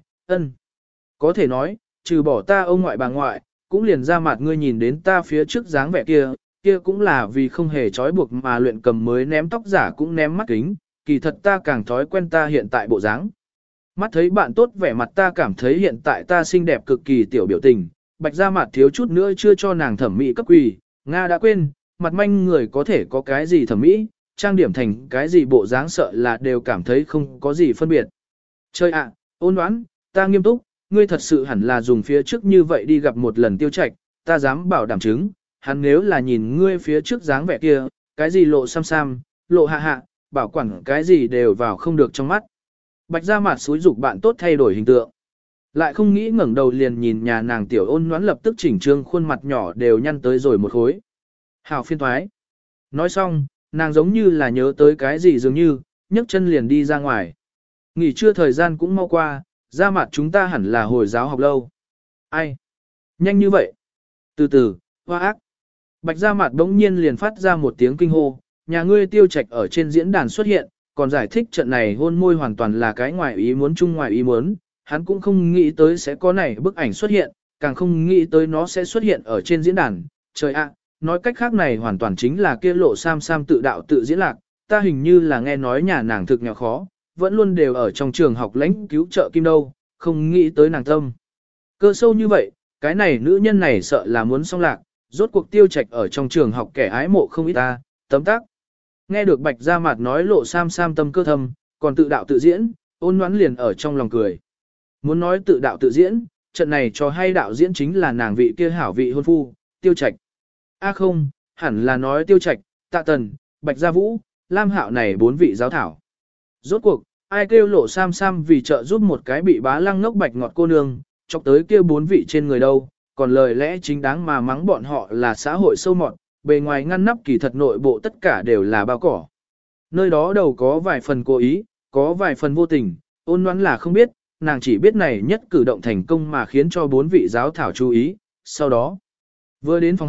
Có thể nói, trừ bỏ ta ông ngoại bà ngoại, cũng liền ra mặt ngươi nhìn đến ta phía trước dáng vẻ kia, kia cũng là vì không hề trói buộc mà luyện cầm mới ném tóc giả cũng ném mắt kính, kỳ thật ta càng thói quen ta hiện tại bộ dáng. Mắt thấy bạn tốt vẻ mặt ta cảm thấy hiện tại ta xinh đẹp cực kỳ tiểu biểu tình, Bạch Gia Mạt thiếu chút nữa chưa cho nàng thẩm mỹ cấp quỳ, Nga đã quên, mặt manh người có thể có cái gì thẩm mỹ, trang điểm thành cái gì bộ dáng sợ là đều cảm thấy không có gì phân biệt. Chơi ạ, ôn đoán, ta nghiêm túc, ngươi thật sự hẳn là dùng phía trước như vậy đi gặp một lần Tiêu Trạch, ta dám bảo đảm chứng, hắn nếu là nhìn ngươi phía trước dáng vẻ kia, cái gì lộ sam sam, lộ hạ hạ, bảo quản cái gì đều vào không được trong mắt. Bạch Gia Mạt xúi dục bạn tốt thay đổi hình tượng. Lại không nghĩ ngẩng đầu liền nhìn nhà nàng tiểu ôn nhoắn lập tức chỉnh trương khuôn mặt nhỏ đều nhăn tới rồi một khối. Hào phiên thoái. Nói xong, nàng giống như là nhớ tới cái gì dường như, nhấc chân liền đi ra ngoài. Nghỉ trưa thời gian cũng mau qua, Gia Mạt chúng ta hẳn là hồi giáo học lâu. Ai? Nhanh như vậy? Từ từ, hoa ác. Bạch Gia Mạt bỗng nhiên liền phát ra một tiếng kinh hô, nhà ngươi Tiêu Trạch ở trên diễn đàn xuất hiện, còn giải thích trận này hôn môi hoàn toàn là cái ngoài ý muốn chung ngoài ý muốn, hắn cũng không nghĩ tới sẽ có này bức ảnh xuất hiện, càng không nghĩ tới nó sẽ xuất hiện ở trên diễn đàn. Trời ạ, nói cách khác này hoàn toàn chính là kia lộ sam sam tự đạo tự diễn lạc, ta hình như là nghe nói nhà nàng thực nghèo khó, vẫn luôn đều ở trong trường học lãnh cứu trợ kim đâu, không nghĩ tới nàng tâm. Cơ sâu như vậy, cái này nữ nhân này sợ là muốn xong lạc, rốt cuộc Tiêu Trạch ở trong trường học kẻ ái mộ không ít ta, tấm tắc. Nghe được Bạch Gia Mạt nói lộ sam sam tâm cơ thâm, còn tự đạo tự diễn, ôn noãn liền ở trong lòng cười. Muốn nói tự đạo tự diễn, trận này cho hay đạo diễn chính là nàng vị kia hảo vị hôn phu, Tiêu Trạch. Không, hẳn là nói Tiêu Trạch, Tạ Tần, Bạch Gia Vũ, Lam Hạo này 4 vị giáo thảo. Rốt cuộc, ai kêu lộ sam sam vì trợ giúp một cái bị bá lăng ngốc bạch ngọt cô nương, chọc tới kêu 4 vị trên người đâu, còn lời lẽ chính đáng mà mắng bọn họ là xã hội sâu mọt, bề ngoài ngăn nắp kỳ thật nội bộ tất cả đều là bao cỏ. Nơi đó đầu có vài phần cố ý, có vài phần vô tình, ôn noãn là không biết, nàng chỉ biết này nhất cử động thành công mà khiến cho 4 vị giáo thảo chú ý, sau đó. Vừa đến phòng học,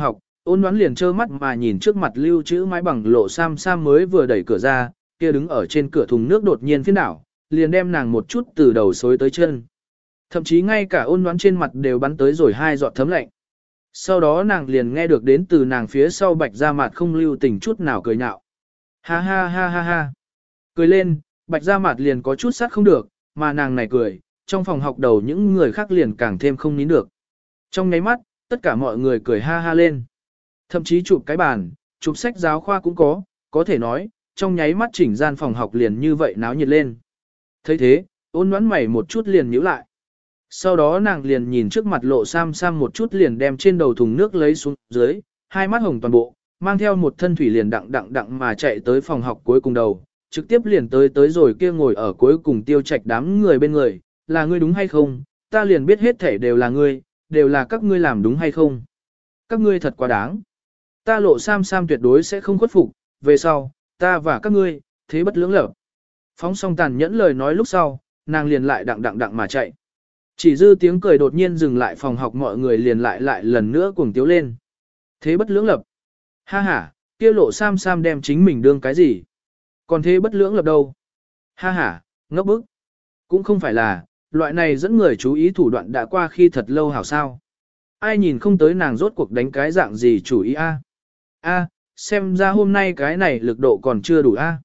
Ôn Ngoãn liền trơ mắt mà nhìn trước mặt lưu trữ mái bằng lộ Sam Sam mới vừa đẩy cửa ra, kia đứng ở trên cửa thùng nước đột nhiên phiên đảo, liền đem nàng một chút từ đầu xối tới chân. Thậm chí ngay cả Ôn Ngoãn trên mặt đều bắn tới rồi 2 giọt thấm lạnh. Sau đó nàng liền nghe được đến từ nàng phía sau Bạch Gia Mạt không lưu tình chút nào cười nhạo. Ha ha ha ha ha. Cười lên, Bạch Gia Mạt liền có chút sát không được, mà nàng này cười, trong phòng học đầu những người khác liền càng thêm không nín được. Trong nháy mắt, tất cả mọi người cười ha ha lên. Thậm chí chụp cái bàn, chụp sách giáo khoa cũng có thể nói, trong nháy mắt chỉnh gian phòng học liền như vậy náo nhiệt lên. Thấy thế, Ôn Ngoãn mày một chút liền nhíu lại. Sau đó nàng liền nhìn trước mặt lộ Sam Sam một chút liền đem trên đầu thùng nước lấy xuống dưới, hai mắt hồng toàn bộ, mang theo một thân thủy liền đặng mà chạy tới phòng học cuối cùng đầu, trực tiếp liền tới rồi kia ngồi ở cuối cùng Tiêu Trạch đám người bên người, là ngươi đúng hay không, ta liền biết hết thể đều là ngươi, đều là các ngươi làm đúng hay không. Các ngươi thật quá đáng. Ta lộ Sam Sam tuyệt đối sẽ không khuất phục, về sau, ta và các ngươi, thế bất lưỡng lập. Phóng xong tàn nhẫn lời nói lúc sau, nàng liền lại đặng mà chạy. Chỉ dư tiếng cười đột nhiên dừng lại, phòng học mọi người liền lại lần nữa cuồng tiếu lên. Thế bất lưỡng lập. Ha ha, kia lộ Sam Sam đem chính mình đương cái gì? Còn thế bất lưỡng lập đâu? Ha ha, ngốc bức. Cũng không phải là, loại này dẫn người chú ý thủ đoạn đã qua khi thật lâu hảo sao. Ai nhìn không tới nàng rốt cuộc đánh cái dạng gì chủ ý a? A, xem ra hôm nay cái này lực độ còn chưa đủ a.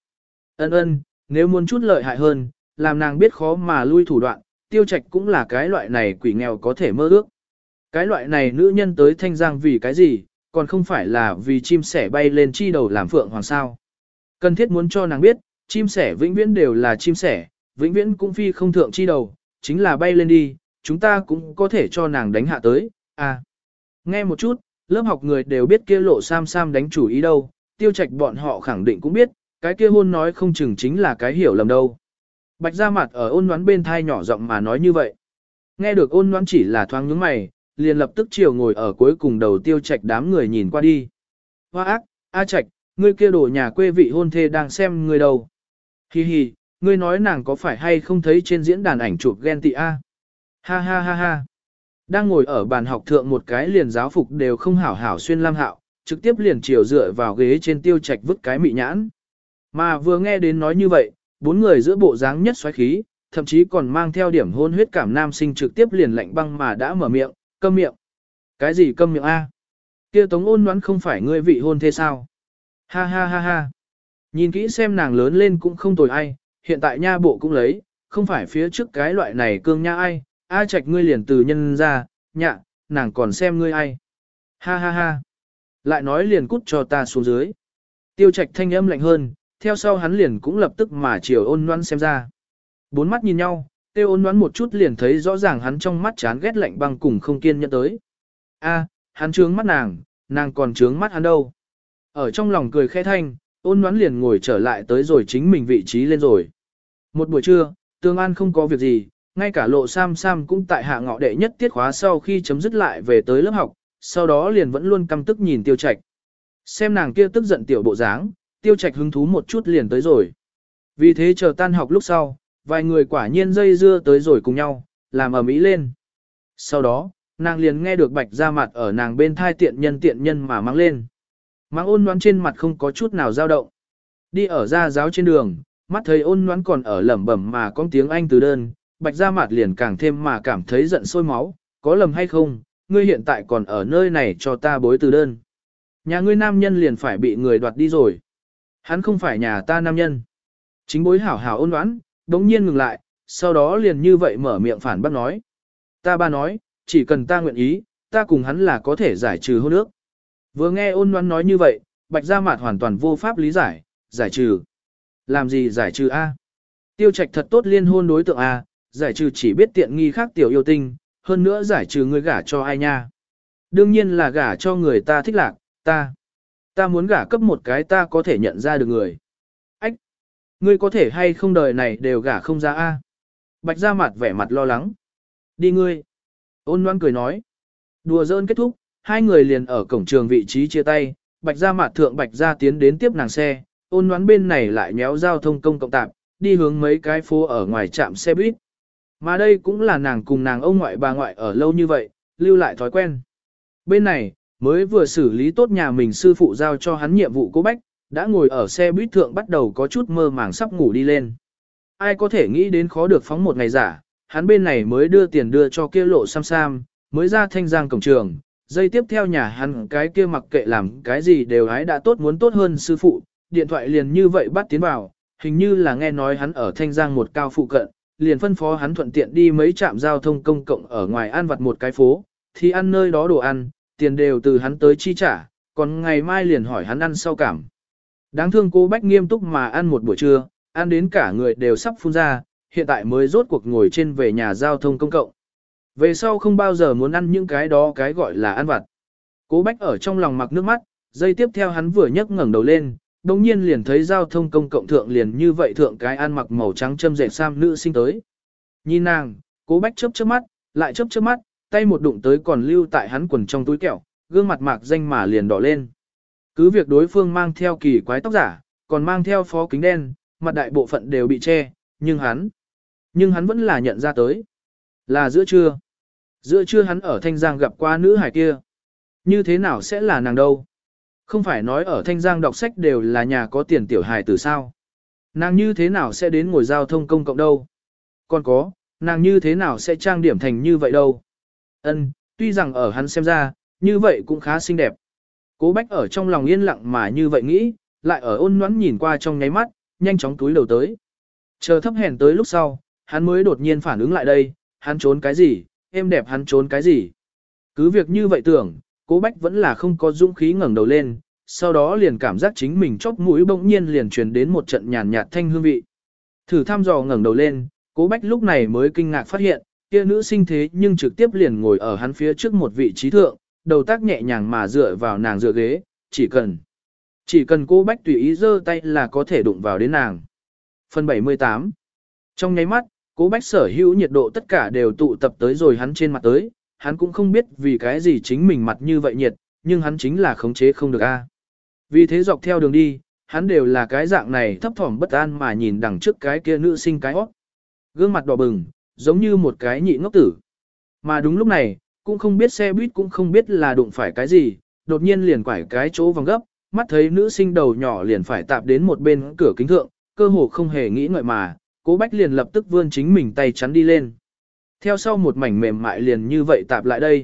Ân, nếu muốn chút lợi hại hơn, làm nàng biết khó mà lui thủ đoạn, Tiêu Trạch cũng là cái loại này quỷ nghèo có thể mơ ước. Cái loại này nữ nhân tới Thanh Giang vì cái gì, còn không phải là vì chim sẻ bay lên chi đầu làm phượng hoàng sao. Cần thiết muốn cho nàng biết, chim sẻ vĩnh viễn đều là chim sẻ, vĩnh viễn cũng phi không thượng chi đầu, chính là bay lên đi, chúng ta cũng có thể cho nàng đánh hạ tới, à. Nghe một chút, lớp học người đều biết kia lộ Sam Sam đánh chủ ý đâu, Tiêu Trạch bọn họ khẳng định cũng biết, cái kia hôn nói không chừng chính là cái hiểu lầm đâu. Bạch Gia Mạt ở Ôn Ngoãn bên thai nhỏ giọng mà nói như vậy. Nghe được Ôn Ngoãn chỉ là thoáng nhướng mày, liền lập tức chiều ngồi ở cuối cùng đầu Tiêu Trạch đám người nhìn qua đi. Hoa ác, A Trạch, ngươi kia đồ nhà quê vị hôn thê đang xem ngươi đâu. Hi hi, ngươi nói nàng có phải hay không thấy trên diễn đàn ảnh chụp ghen tị a? Ha ha ha ha. Đang ngồi ở bàn học thượng một cái liền giáo phục đều không hảo hảo xuyên lam hạo, trực tiếp liền chiều dựa vào ghế trên Tiêu Trạch vứt cái mị nhãn. Mà vừa nghe đến nói như vậy, bốn người giữa bộ dáng nhất xoáy khí, thậm chí còn mang theo điểm hôn huyết cảm nam sinh trực tiếp liền lạnh băng mà đã mở miệng, câm miệng. Cái gì câm miệng a? Kia Tống Ôn Ngoãn không phải ngươi vị hôn thế sao? Ha ha ha ha. Nhìn kỹ xem nàng lớn lên cũng không tồi ai, hiện tại nha bộ cũng lấy, không phải phía trước cái loại này cương nha ai, A Trạch ngươi liền từ nhân ra, nhạ, nàng còn xem ngươi ai. Ha ha ha. Lại nói liền cút cho ta xuống dưới. Tiêu Trạch thanh âm lạnh hơn, theo sau hắn liền cũng lập tức mà chiều Ôn Ngoãn xem ra. Bốn mắt nhìn nhau, Tiêu Ôn Ngoãn một chút liền thấy rõ ràng hắn trong mắt chán ghét lạnh băng cùng không kiên nhẫn tới. A, hắn trướng mắt nàng còn trướng mắt hắn đâu. Ở trong lòng cười khẽ thanh, Ôn Ngoãn liền ngồi trở lại tới rồi chính mình vị trí lên rồi. Một buổi trưa, Tương An không có việc gì, ngay cả lộ Sam Sam cũng tại hạ ngọ đệ nhất tiết khóa sau khi chấm dứt lại về tới lớp học, sau đó liền vẫn luôn căm tức nhìn Tiêu Trạch. Xem nàng kia tức giận tiểu bộ dáng, Tiêu Trạch hứng thú một chút liền tới rồi. Vì thế chờ tan học lúc sau, vài người quả nhiên dây dưa tới rồi cùng nhau, làm ầm ĩ lên. Sau đó, nàng liền nghe được Bạch Gia Mạt ở nàng bên thai tiện nhân mà mang lên. Mang Ôn Ngoãn trên mặt không có chút nào dao động. Đi ở ra giáo trên đường, mắt thấy Ôn Ngoãn còn ở lẩm bẩm mà có tiếng Anh từ đơn, Bạch Gia Mạt liền càng thêm mà cảm thấy giận sôi máu, có lầm hay không, ngươi hiện tại còn ở nơi này cho ta bối từ đơn. Nhà ngươi nam nhân liền phải bị người đoạt đi rồi. Hắn không phải nhà ta nam nhân. Chính bối hảo hảo Ôn Ngoãn, đống nhiên ngừng lại, sau đó liền như vậy mở miệng phản bác nói. Ta ba nói, chỉ cần ta nguyện ý, ta cùng hắn là có thể giải trừ hôn ước. Vừa nghe Ôn Ngoãn nói như vậy, Bạch Gia Mạt hoàn toàn vô pháp lý giải, giải trừ. Làm gì giải trừ A? Tiêu Trạch thật tốt liên hôn đối tượng A, giải trừ chỉ biết tiện nghi khác tiểu yêu tinh, hơn nữa giải trừ người gả cho ai nha. Đương nhiên là gả cho người ta thích lạc, ta muốn gả cấp một cái ta có thể nhận ra được người. Ách! Ngươi có thể hay không đời này đều gả không ra A? Bạch Gia Mạt vẻ mặt lo lắng. Đi ngươi! Ôn Ngoãn cười nói. Đùa giỡn kết thúc, hai người liền ở cổng trường vị trí chia tay, Bạch Gia Mạt thượng Bạch Gia tiến đến tiếp nàng xe, Ôn Ngoãn bên này lại nhéo giao thông công cộng tạp, đi hướng mấy cái phố ở ngoài trạm xe buýt. Mà đây cũng là nàng cùng nàng ông ngoại bà ngoại ở lâu như vậy, lưu lại thói quen. Bên này, Mới vừa xử lý tốt nhà mình sư phụ giao cho hắn nhiệm vụ Cố Bách, đã ngồi ở xe buýt thượng bắt đầu có chút mơ màng sắp ngủ đi lên. Ai có thể nghĩ đến khó được phóng một ngày giả, hắn bên này mới đưa tiền đưa cho kia Lộ Sam Sam, mới ra Thanh Giang cổng trường, dây tiếp theo nhà hắn cái kia mặc kệ làm cái gì đều hái đã tốt muốn tốt hơn sư phụ, điện thoại liền như vậy bắt tiến vào, hình như là nghe nói hắn ở Thanh Giang một cao phụ cận, liền phân phó hắn thuận tiện đi mấy trạm giao thông công cộng ở ngoài ăn vặt một cái phố, thì ăn nơi đó đồ ăn, tiền đều từ hắn tới chi trả, còn ngày mai liền hỏi hắn ăn sau cảm. Đáng thương Cố Bách nghiêm túc mà ăn một buổi trưa, ăn đến cả người đều sắp phun ra, hiện tại mới rốt cuộc ngồi trên về nhà giao thông công cộng. Về sau không bao giờ muốn ăn những cái đó cái gọi là ăn vặt. Cố Bách ở trong lòng mặc nước mắt, giây tiếp theo hắn vừa nhấc ngẩng đầu lên, đồng nhiên liền thấy giao thông công cộng thượng liền như vậy thượng cái ăn mặc màu trắng châm dệt sam nữ sinh tới. Nhìn nàng, Cố Bách chớp chớp mắt, lại chớp chớp mắt, tay một đụng tới còn lưu tại hắn quần trong túi kẹo, gương mặt mạc danh mà liền đỏ lên. Cứ việc đối phương mang theo kỳ quái tóc giả, còn mang theo phó kính đen, mặt đại bộ phận đều bị che, nhưng hắn vẫn là nhận ra tới. Là giữa trưa. Giữa trưa hắn ở Thanh Giang gặp qua nữ hải kia. Như thế nào sẽ là nàng đâu? Không phải nói ở Thanh Giang đọc sách đều là nhà có tiền tiểu hài từ sao? Nàng như thế nào sẽ đến ngồi giao thông công cộng đâu? Còn có, nàng như thế nào sẽ trang điểm thành như vậy đâu? Tuy rằng ở hắn xem ra, như vậy cũng khá xinh đẹp. Cố Bách ở trong lòng yên lặng mà như vậy nghĩ, lại ở ôn nhoắn nhìn qua trong nháy mắt, nhanh chóng túi đầu tới. Chờ thấp hèn tới lúc sau, hắn mới đột nhiên phản ứng lại đây, hắn trốn cái gì, em đẹp hắn trốn cái gì. Cứ việc như vậy tưởng, Cố Bách vẫn là không có dũng khí ngẩng đầu lên, sau đó liền cảm giác chính mình chóp mũi bỗng nhiên liền truyền đến một trận nhàn nhạt thanh hương vị. Thử thăm dò ngẩng đầu lên, Cố Bách lúc này mới kinh ngạc phát hiện, kia nữ sinh thế nhưng trực tiếp liền ngồi ở hắn phía trước một vị trí thượng, đầu tác nhẹ nhàng mà dựa vào nàng dựa ghế, chỉ cần Cố Bách tùy ý giơ tay là có thể đụng vào đến nàng. Phần 78. Trong nháy mắt, Cố Bách sở hữu nhiệt độ tất cả đều tụ tập tới rồi hắn trên mặt tới, hắn cũng không biết vì cái gì chính mình mặt như vậy nhiệt, nhưng hắn chính là khống chế không được a. Vì thế dọc theo đường đi, hắn đều là cái dạng này thấp thỏm bất an mà nhìn đằng trước cái kia nữ sinh cái hót. Gương mặt đỏ bừng, giống như một cái nhị ngốc tử. Mà đúng lúc này, cũng không biết xe buýt cũng không biết là đụng phải cái gì, đột nhiên liền quải cái chỗ vòng gấp, mắt thấy nữ sinh đầu nhỏ liền phải tạp đến một bên cửa kính thượng, cơ hồ không hề nghĩ ngợi mà, Cố Bách liền lập tức vươn chính mình tay chắn đi lên. Theo sau một mảnh mềm mại liền như vậy tạp lại đây.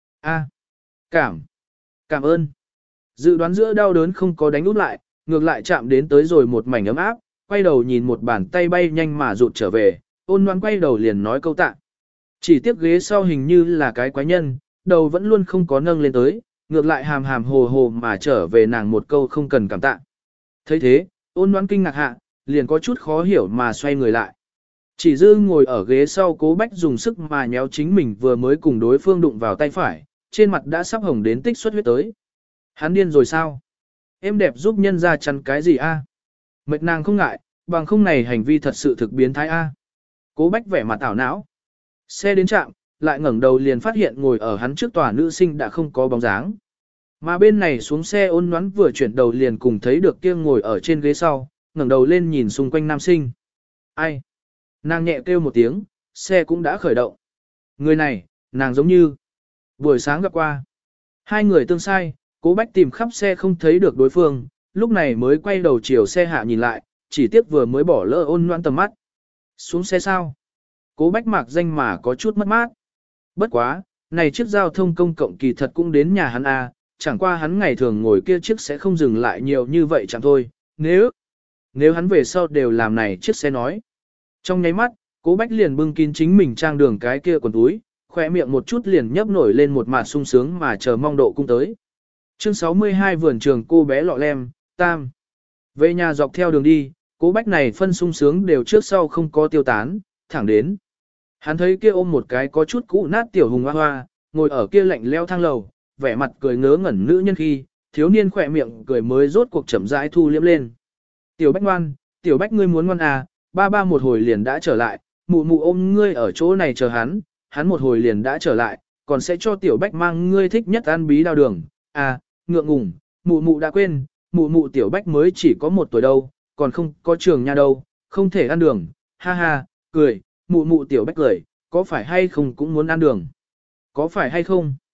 Cảm ơn. Dự đoán giữa đau đớn không có đánh út lại, ngược lại chạm đến tới rồi một mảnh ấm áp, quay đầu nhìn một bàn tay bay nhanh mà rụt trở về, ôn ngoan quay đầu liền nói câu tạ. Chỉ tiếc ghế sau hình như là cái quái nhân, đầu vẫn luôn không có nâng lên tới, ngược lại hàm hàm hồ hồ mà trở về nàng một câu không cần cảm tạ. Thấy thế, ôn ngoan kinh ngạc hạ, liền có chút khó hiểu mà xoay người lại. Chỉ dư ngồi ở ghế sau Cố Bách dùng sức mà nhéo chính mình vừa mới cùng đối phương đụng vào tay phải, trên mặt đã sắp hồng đến tích xuất huyết tới. Hắn điên rồi sao? Em đẹp giúp nhân ra chắn cái gì a? Mệt nàng không ngại, bằng không này hành vi thật sự thực biến thái a. Cố Bách vẻ mặt ảo não. Xe đến trạm, lại ngẩng đầu liền phát hiện ngồi ở hắn trước tòa nữ sinh đã không có bóng dáng. Mà bên này xuống xe ôn ngoãn vừa chuyển đầu liền cùng thấy được kia ngồi ở trên ghế sau, ngẩng đầu lên nhìn xung quanh nam sinh. Ai? Nàng nhẹ kêu một tiếng, xe cũng đã khởi động. Người này, nàng giống như buổi sáng gặp qua. Hai người tương sai, Cố Bách tìm khắp xe không thấy được đối phương, lúc này mới quay đầu chiều xe hạ nhìn lại, chỉ tiếc vừa mới bỏ lỡ ôn ngoãn tầm mắt. Xuống xe sao? Cố Bách mạc danh mà có chút mất mát. Bất quá, này chiếc giao thông công cộng kỳ thật cũng đến nhà hắn a, chẳng qua hắn ngày thường ngồi kia chiếc sẽ không dừng lại nhiều như vậy chẳng thôi, nếu hắn về sau đều làm này chiếc xe nói. Trong nháy mắt, Cố Bách liền bưng kín chính mình trang đường cái kia quần túi, khỏe miệng một chút liền nhấp nổi lên một mặt sung sướng mà chờ mong độ cung tới. Chương 62 vườn trường cô bé lọ lem, tam. Về nhà dọc theo đường đi, Cố Bách này phân sung sướng đều trước sau không có tiêu tán, thẳng đến. Hắn thấy kia ôm một cái có chút cũ nát tiểu hùng hoa hoa, ngồi ở kia lạnh leo thang lầu, vẻ mặt cười ngớ ngẩn nữ nhân khi, thiếu niên khỏe miệng cười mới rốt cuộc chậm rãi thu liếm lên. Tiểu Bách ngoan, Tiểu Bách ngươi muốn ngoan à, ba một hồi liền đã trở lại, mụ mụ ôm ngươi ở chỗ này chờ hắn một hồi liền đã trở lại, còn sẽ cho Tiểu Bách mang ngươi thích nhất ăn bí đao đường. À, ngượng ngùng, mụ đã quên, mụ Tiểu Bách mới chỉ có 1 tuổi đâu, còn không có trường nha đâu, không thể ăn đường, ha ha, cười, mụ Tiểu Bách cười, có phải hay không cũng muốn ăn đường, có phải hay không?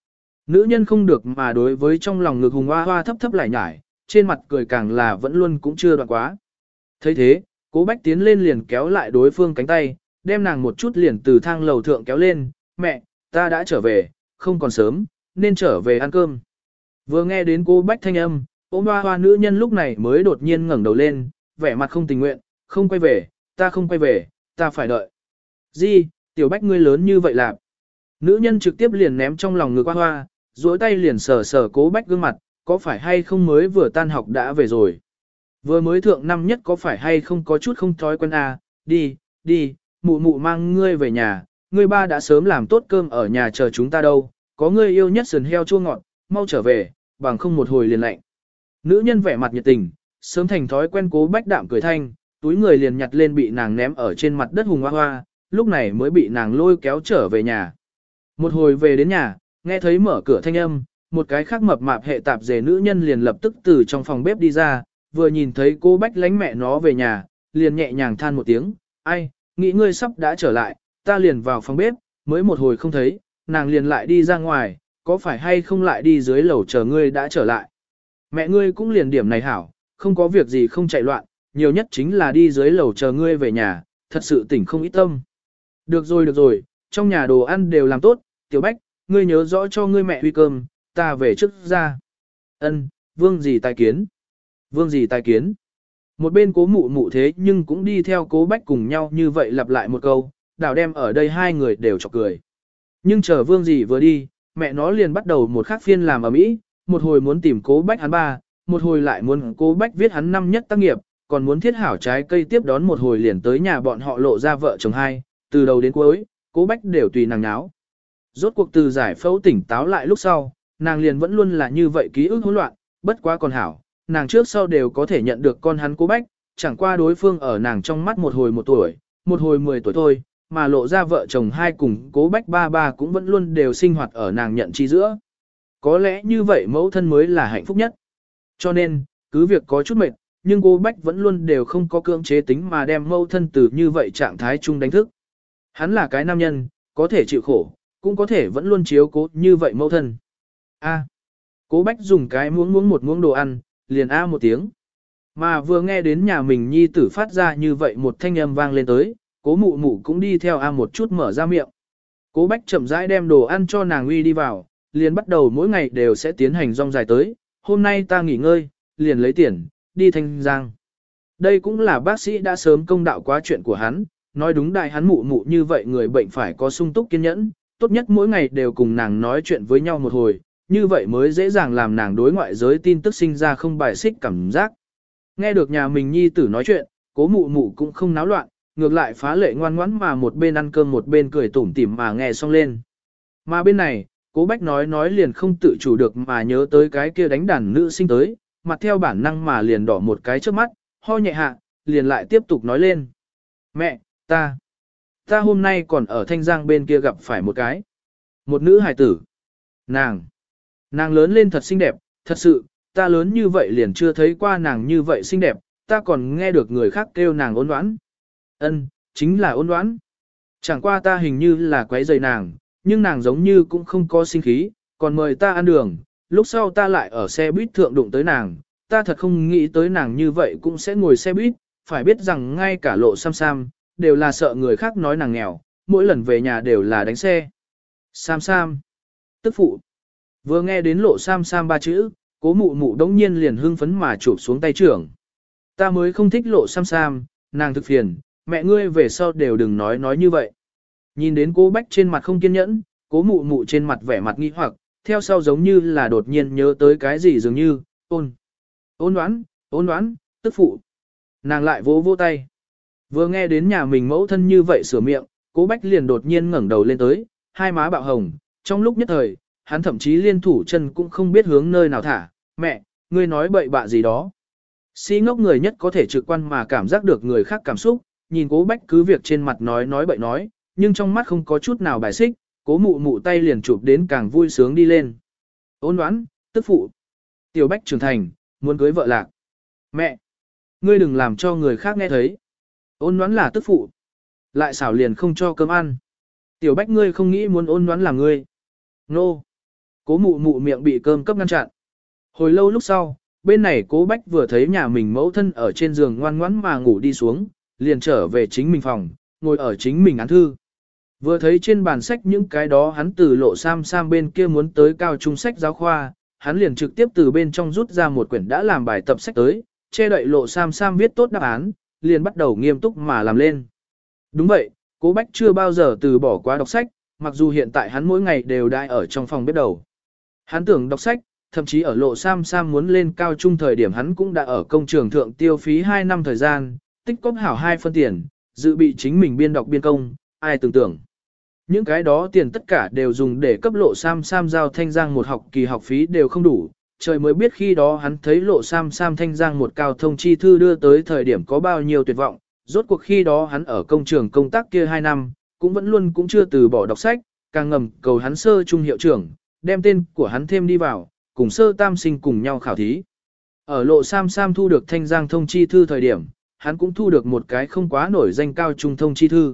Nữ nhân không được mà đối với trong lòng ngực hùng hoa hoa thấp thấp lại nhải, trên mặt cười càng là vẫn luôn cũng chưa đoạn quá. thấy thế, Cố Bách tiến lên liền kéo lại đối phương cánh tay, đem nàng một chút liền từ thang lầu thượng kéo lên, mẹ, ta đã trở về, không còn sớm, nên trở về ăn cơm. Vừa nghe đến Cố Bách thanh âm, ôm hoa hoa nữ nhân lúc này mới đột nhiên ngẩng đầu lên, vẻ mặt không tình nguyện, không quay về, ta không quay về, ta phải đợi. Di, tiểu Bách ngươi lớn như vậy làm. Nữ nhân trực tiếp liền ném trong lòng ngực hoa hoa, duỗi tay liền sờ sờ Cố Bách gương mặt, có phải hay không mới vừa tan học đã về rồi. Vừa mới thượng năm nhất có phải hay không có chút không thói quen à, đi, đi, mụ mụ mang ngươi về nhà, ngươi ba đã sớm làm tốt cơm ở nhà chờ chúng ta đâu, có ngươi yêu nhất sườn heo chua ngọt, mau trở về, bằng không một hồi liền lạnh. Nữ nhân vẻ mặt nhiệt tình, sớm thành thói quen Cố Bách đạm cười thanh, túi người liền nhặt lên bị nàng ném ở trên mặt đất hùng hoa hoa, lúc này mới bị nàng lôi kéo trở về nhà. Một hồi về đến nhà, nghe thấy mở cửa thanh âm, một cái khác mập mạp hệ tạp dề nữ nhân liền lập tức từ trong phòng bếp đi ra, vừa nhìn thấy Cố Bách lánh mẹ nó về nhà, liền nhẹ nhàng than một tiếng, ai, nghĩ ngươi sắp đã trở lại, ta liền vào phòng bếp, mới một hồi không thấy, nàng liền lại đi ra ngoài, có phải hay không lại đi dưới lầu chờ ngươi đã trở lại. Mẹ ngươi cũng liền điểm này hảo, không có việc gì không chạy loạn, nhiều nhất chính là đi dưới lầu chờ ngươi về nhà, thật sự tỉnh không ít tâm. Được rồi, trong nhà đồ ăn đều làm tốt, Tiểu Bách, ngươi nhớ rõ cho ngươi mẹ huy cơm, ta về trước ra. Ân, vương gì tài kiến. Vương gì tài kiến. Một bên Cố mụ mụ thế nhưng cũng đi theo Cố Bách cùng nhau như vậy lặp lại một câu, đảo đem ở đây hai người đều chọc cười. Nhưng chờ vương gì vừa đi, mẹ nó liền bắt đầu một khắc phiên làm ở mỹ, một hồi muốn tìm Cố Bách hắn ba, một hồi lại muốn Cố Bách viết hắn năm nhất tác nghiệp, còn muốn thiết hảo trái cây tiếp đón một hồi liền tới nhà bọn họ lộ ra vợ chồng hai, từ đầu đến cuối, Cố Bách đều tùy nàng náo. Rốt cuộc từ giải phẫu tỉnh táo lại lúc sau, nàng liền vẫn luôn là như vậy ký ức hỗn loạn, bất quá còn hảo, nàng trước sau đều có thể nhận được con hắn Cố Bách, chẳng qua đối phương ở nàng trong mắt một hồi 1 tuổi, một hồi 10 tuổi thôi, mà lộ ra vợ chồng hai cùng Cố Bách ba ba cũng vẫn luôn đều sinh hoạt ở nàng nhận chi giữa. Có lẽ như vậy mẫu thân mới là hạnh phúc nhất. Cho nên, cứ việc có chút mệt, nhưng Cố Bách vẫn luôn đều không có cưỡng chế tính mà đem mẫu thân từ như vậy trạng thái chung đánh thức. Hắn là cái nam nhân, có thể chịu khổ, cũng có thể vẫn luôn chiếu cố như vậy mẫu thân. A. Cố Bách dùng cái muỗng một muỗng đồ ăn, liền a một tiếng. Mà vừa nghe đến nhà mình nhi tử phát ra như vậy một thanh âm vang lên tới, Cố mụ mụ cũng đi theo a một chút mở ra miệng. Cố Bách chậm rãi đem đồ ăn cho nàng uy đi vào, liền bắt đầu mỗi ngày đều sẽ tiến hành rong dài tới, hôm nay ta nghỉ ngơi, liền lấy tiền, đi Thanh Giang. Đây cũng là bác sĩ đã sớm công đạo quá chuyện của hắn, nói đúng đại hắn mụ mụ như vậy người bệnh phải có sung túc kiên nhẫn, tốt nhất mỗi ngày đều cùng nàng nói chuyện với nhau một hồi, như vậy mới dễ dàng làm nàng đối ngoại giới tin tức sinh ra không bài xích cảm giác. Nghe được nhà mình nhi tử nói chuyện, Cố mụ mụ cũng không náo loạn, ngược lại phá lệ ngoan ngoãn mà một bên ăn cơm một bên cười tủm tỉm mà nghe xong lên. Mà bên này, Cố Bách nói liền không tự chủ được mà nhớ tới cái kia đánh đàn nữ sinh tới, mặt theo bản năng mà liền đỏ một cái trước mắt, ho nhẹ hạ, liền lại tiếp tục nói lên. Mẹ, ta hôm nay còn ở Thanh Giang bên kia gặp phải một nữ hài tử. Nàng lớn lên thật xinh đẹp, thật sự, ta lớn như vậy liền chưa thấy qua nàng như vậy xinh đẹp, ta còn nghe được người khác kêu nàng ôn đoán. Ân, chính là ôn đoán. Chẳng qua ta hình như là quấy rầy nàng, nhưng nàng giống như cũng không có sinh khí, còn mời ta ăn đường, lúc sau ta lại ở xe buýt thượng đụng tới nàng, ta thật không nghĩ tới nàng như vậy cũng sẽ ngồi xe buýt, phải biết rằng ngay cả Lộ Sam Sam, đều là sợ người khác nói nàng nghèo, mỗi lần về nhà đều là đánh xe. Sam Sam, tức phụ. Vừa nghe đến Lộ Sam Sam 3 chữ, Cố mụ mụ đống nhiên liền hưng phấn mà chụp xuống tay trưởng. Ta mới không thích Lộ Sam Sam, nàng thực phiền, mẹ ngươi về sau đều đừng nói như vậy. Nhìn đến Cố Bách trên mặt không kiên nhẫn, Cố mụ mụ trên mặt vẻ mặt nghi hoặc, theo sau giống như là đột nhiên nhớ tới cái gì dường như, ôn đoán, tức phụ. Nàng lại vỗ tay. Vừa nghe đến nhà mình mẫu thân như vậy sửa miệng, Cố Bách liền đột nhiên ngẩng đầu lên tới, hai má bạo hồng, trong lúc nhất thời, hắn thậm chí liên thủ chân cũng không biết hướng nơi nào thả, mẹ, ngươi nói bậy bạ gì đó. Si ngốc người nhất có thể trực quan mà cảm giác được người khác cảm xúc, nhìn Cố Bách cứ việc trên mặt nói bậy nói, nhưng trong mắt không có chút nào bài xích, Cố mụ mụ tay liền chụp đến càng vui sướng đi lên. Ôn đoán, tức phụ. Tiểu Bách trưởng thành, muốn cưới vợ lạc. Mẹ, ngươi đừng làm cho người khác nghe thấy. Ôn đoán là tức phụ. Lại xảo liền không cho cơm ăn. Tiểu Bách ngươi không nghĩ muốn ôn đoán là ngươi. Nô. Cố mụ mụ miệng bị cơm cấp ngăn chặn. Hồi lâu lúc sau, bên này cố Bách vừa thấy nhà mình mẫu thân ở trên giường ngoan ngoãn mà ngủ đi xuống, liền trở về chính mình phòng, ngồi ở chính mình án thư. Vừa thấy trên bàn sách những cái đó hắn từ lộ sam bên kia muốn tới cao trung sách giáo khoa, hắn liền trực tiếp từ bên trong rút ra một quyển đã làm bài tập sách tới, che đậy lộ sam viết tốt đáp án, liền bắt đầu nghiêm túc mà làm lên. Đúng vậy, cố Bách chưa bao giờ từ bỏ quá đọc sách, mặc dù hiện tại hắn mỗi ngày đều đãi ở trong phòng bếp đầu. Hắn tưởng đọc sách, thậm chí ở lộ sam muốn lên cao trung thời điểm hắn cũng đã ở công trường thượng tiêu phí 2 năm thời gian, tích cóp hảo 2 phân tiền, dự bị chính mình biên đọc biên công, ai tưởng tượng. Những cái đó tiền tất cả đều dùng để cấp lộ sam giao thanh giang một học kỳ học phí đều không đủ, trời mới biết khi đó hắn thấy lộ sam thanh giang một cao thông chi thư đưa tới thời điểm có bao nhiêu tuyệt vọng, rốt cuộc khi đó hắn ở công trường công tác kia 2 năm, cũng vẫn luôn cũng chưa từ bỏ đọc sách, càng ngầm cầu hắn sơ trung hiệu trưởng, đem tên của hắn thêm đi vào, cùng sơ tam sinh cùng nhau khảo thí. Ở lộ sam thu được thanh giang thông chi thư thời điểm, hắn cũng thu được một cái không quá nổi danh cao trung thông chi thư.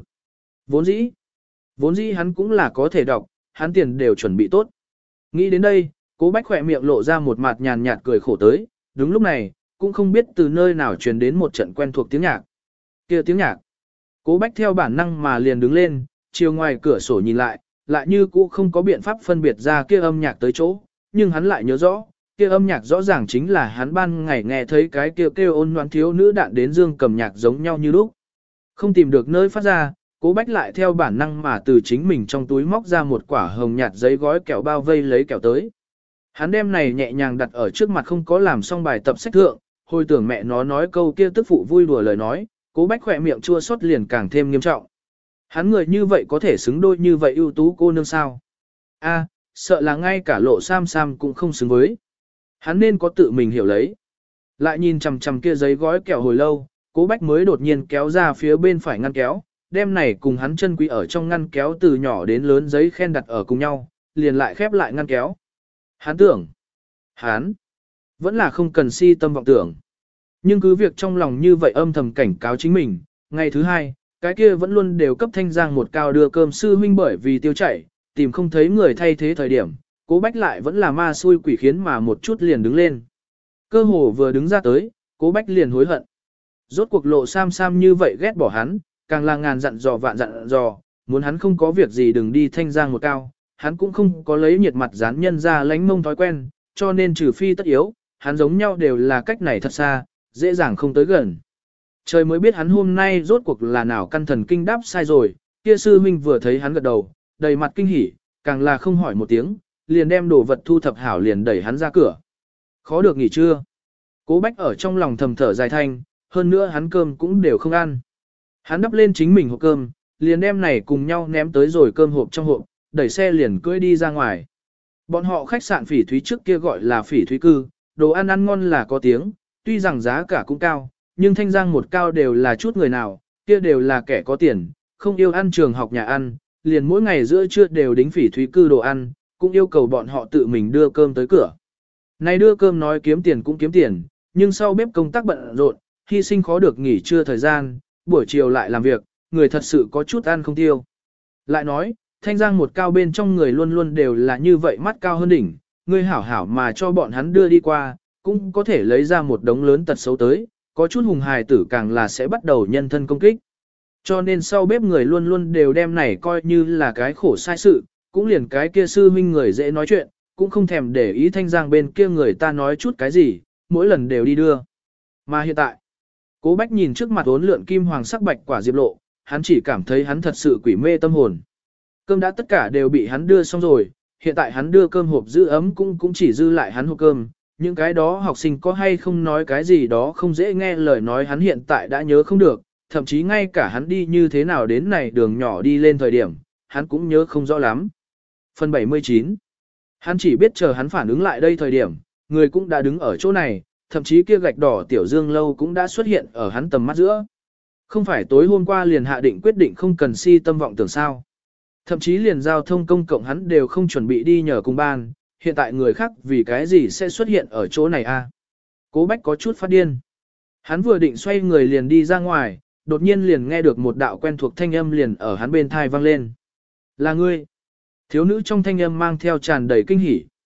Vốn dĩ hắn cũng là có thể đọc, hắn tiền đều chuẩn bị tốt. Nghĩ đến đây, cố Bách khỏe miệng lộ ra một mặt nhàn nhạt cười khổ tới, đúng lúc này, cũng không biết từ nơi nào truyền đến một trận quen thuộc tiếng nhạc. Kia tiếng nhạc. Cố Bách theo bản năng mà liền đứng lên, chiều ngoài cửa sổ nhìn lại như cũ không có biện pháp phân biệt ra kia âm nhạc tới chỗ, nhưng hắn lại nhớ rõ, kia âm nhạc rõ ràng chính là hắn ban ngày nghe thấy cái kêu ôn ngoan thiếu nữ đạn đến dương cầm nhạc giống nhau như lúc. Không tìm được nơi phát ra, Cố Bách lại theo bản năng mà từ chính mình trong túi móc ra một quả hồng nhạt giấy gói kẹo bao vây lấy kẹo tới. Hắn đem này nhẹ nhàng đặt ở trước mặt không có làm xong bài tập sách thượng, hồi tưởng mẹ nó nói câu kia tức phụ vui đùa lời nói, Cố Bách khỏe miệng chua xót liền càng thêm nghiêm trọng. Hắn người như vậy có thể xứng đôi như vậy ưu tú cô nương sao? A, sợ là ngay cả lộ sam cũng không xứng với. Hắn nên có tự mình hiểu lấy. Lại nhìn chằm chằm kia giấy gói kẹo hồi lâu, Cố Bách mới đột nhiên kéo ra phía bên phải ngăn kéo, đem này cùng hắn chân quý ở trong ngăn kéo từ nhỏ đến lớn giấy khen đặt ở cùng nhau, liền lại khép lại ngăn kéo. Hắn tưởng, hắn vẫn là không cần si tâm vọng tưởng. Nhưng cứ việc trong lòng như vậy âm thầm cảnh cáo chính mình, ngày thứ hai, cái kia vẫn luôn đều cấp thanh giang một cao đưa cơm sư huynh bởi vì tiêu chảy, tìm không thấy người thay thế thời điểm, Cố Bách lại vẫn là ma xui quỷ khiến mà một chút liền đứng lên. Cơ hồ vừa đứng ra tới, Cố Bách liền hối hận. Rốt cuộc lộ sam như vậy ghét bỏ hắn, càng là ngàn dặn dò vạn dặn dò, muốn hắn không có việc gì đừng đi thanh giang một cao, hắn cũng không có lấy nhiệt mặt dán nhân ra lánh mông thói quen, cho nên trừ phi tất yếu, hắn giống nhau đều là cách này thật xa, dễ dàng không tới gần. Trời mới biết hắn hôm nay rốt cuộc là nào căn thần kinh đáp sai rồi, kia sư huynh vừa thấy hắn gật đầu, đầy mặt kinh hỉ, càng là không hỏi một tiếng, liền đem đồ vật thu thập hảo liền đẩy hắn ra cửa. Khó được nghỉ trưa. Cố Bách ở trong lòng thầm thở dài thanh, hơn nữa hắn cơm cũng đều không ăn. Hắn đắp lên chính mình hộp cơm, liền đem này cùng nhau ném tới rồi cơm hộp trong hộp, đẩy xe liền cưỡi đi ra ngoài. Bọn họ khách sạn Phỉ Thúy trước kia gọi là Phỉ Thúy Cư, đồ ăn ăn ngon là có tiếng, tuy rằng giá cả cũng cao, nhưng thanh giang một cao đều là chút người nào, kia đều là kẻ có tiền, không yêu ăn trường học nhà ăn, liền mỗi ngày giữa trưa đều đính Phỉ Thúy Cư đồ ăn, cũng yêu cầu bọn họ tự mình đưa cơm tới cửa. Này đưa cơm nói kiếm tiền cũng kiếm tiền, nhưng sau bếp công tác bận rộn, hy sinh khó được nghỉ trưa thời gian, buổi chiều lại làm việc, người thật sự có chút ăn không tiêu. Lại nói, thanh giang một cao bên trong người luôn luôn đều là như vậy mắt cao hơn đỉnh, người hảo hảo mà cho bọn hắn đưa đi qua, cũng có thể lấy ra một đống lớn tật xấu tới, có chút hùng hài tử càng là sẽ bắt đầu nhân thân công kích. Cho nên sau bếp người luôn luôn đều đem này coi như là cái khổ sai sự, cũng liền cái kia sư huynh người dễ nói chuyện, cũng không thèm để ý thanh giang bên kia người ta nói chút cái gì, mỗi lần đều đi đưa. Mà hiện tại, Cố Bách nhìn trước mặt uốn lượn kim hoàng sắc bạch quả diệp lộ, hắn chỉ cảm thấy hắn thật sự quỷ mê tâm hồn. Cơm đã tất cả đều bị hắn đưa xong rồi, hiện tại hắn đưa cơm hộp giữ ấm cũng chỉ dư lại hắn hộp cơm, những cái đó học sinh có hay không nói cái gì đó không dễ nghe lời nói hắn hiện tại đã nhớ không được, thậm chí ngay cả hắn đi như thế nào đến này đường nhỏ đi lên thời điểm, hắn cũng nhớ không rõ lắm. Phần 79. Hắn chỉ biết chờ hắn phản ứng lại đây thời điểm, người cũng đã đứng ở chỗ này, thậm chí kia gạch đỏ tiểu dương lâu cũng đã xuất hiện ở hắn tầm mắt giữa. Không phải tối hôm qua liền hạ định quyết định không cần si tâm vọng tưởng sao. Thậm chí liền giao thông công cộng hắn đều không chuẩn bị đi nhờ cùng ban, hiện tại người khác vì cái gì sẽ xuất hiện ở chỗ này a? Cố Bách có chút phát điên. Hắn vừa định xoay người liền đi ra ngoài, đột nhiên liền nghe được một đạo quen thuộc thanh âm liền ở hắn bên thai vang lên. Là ngươi. Thiếu nữ trong thanh âm mang theo tràn đầy kinh hỉ.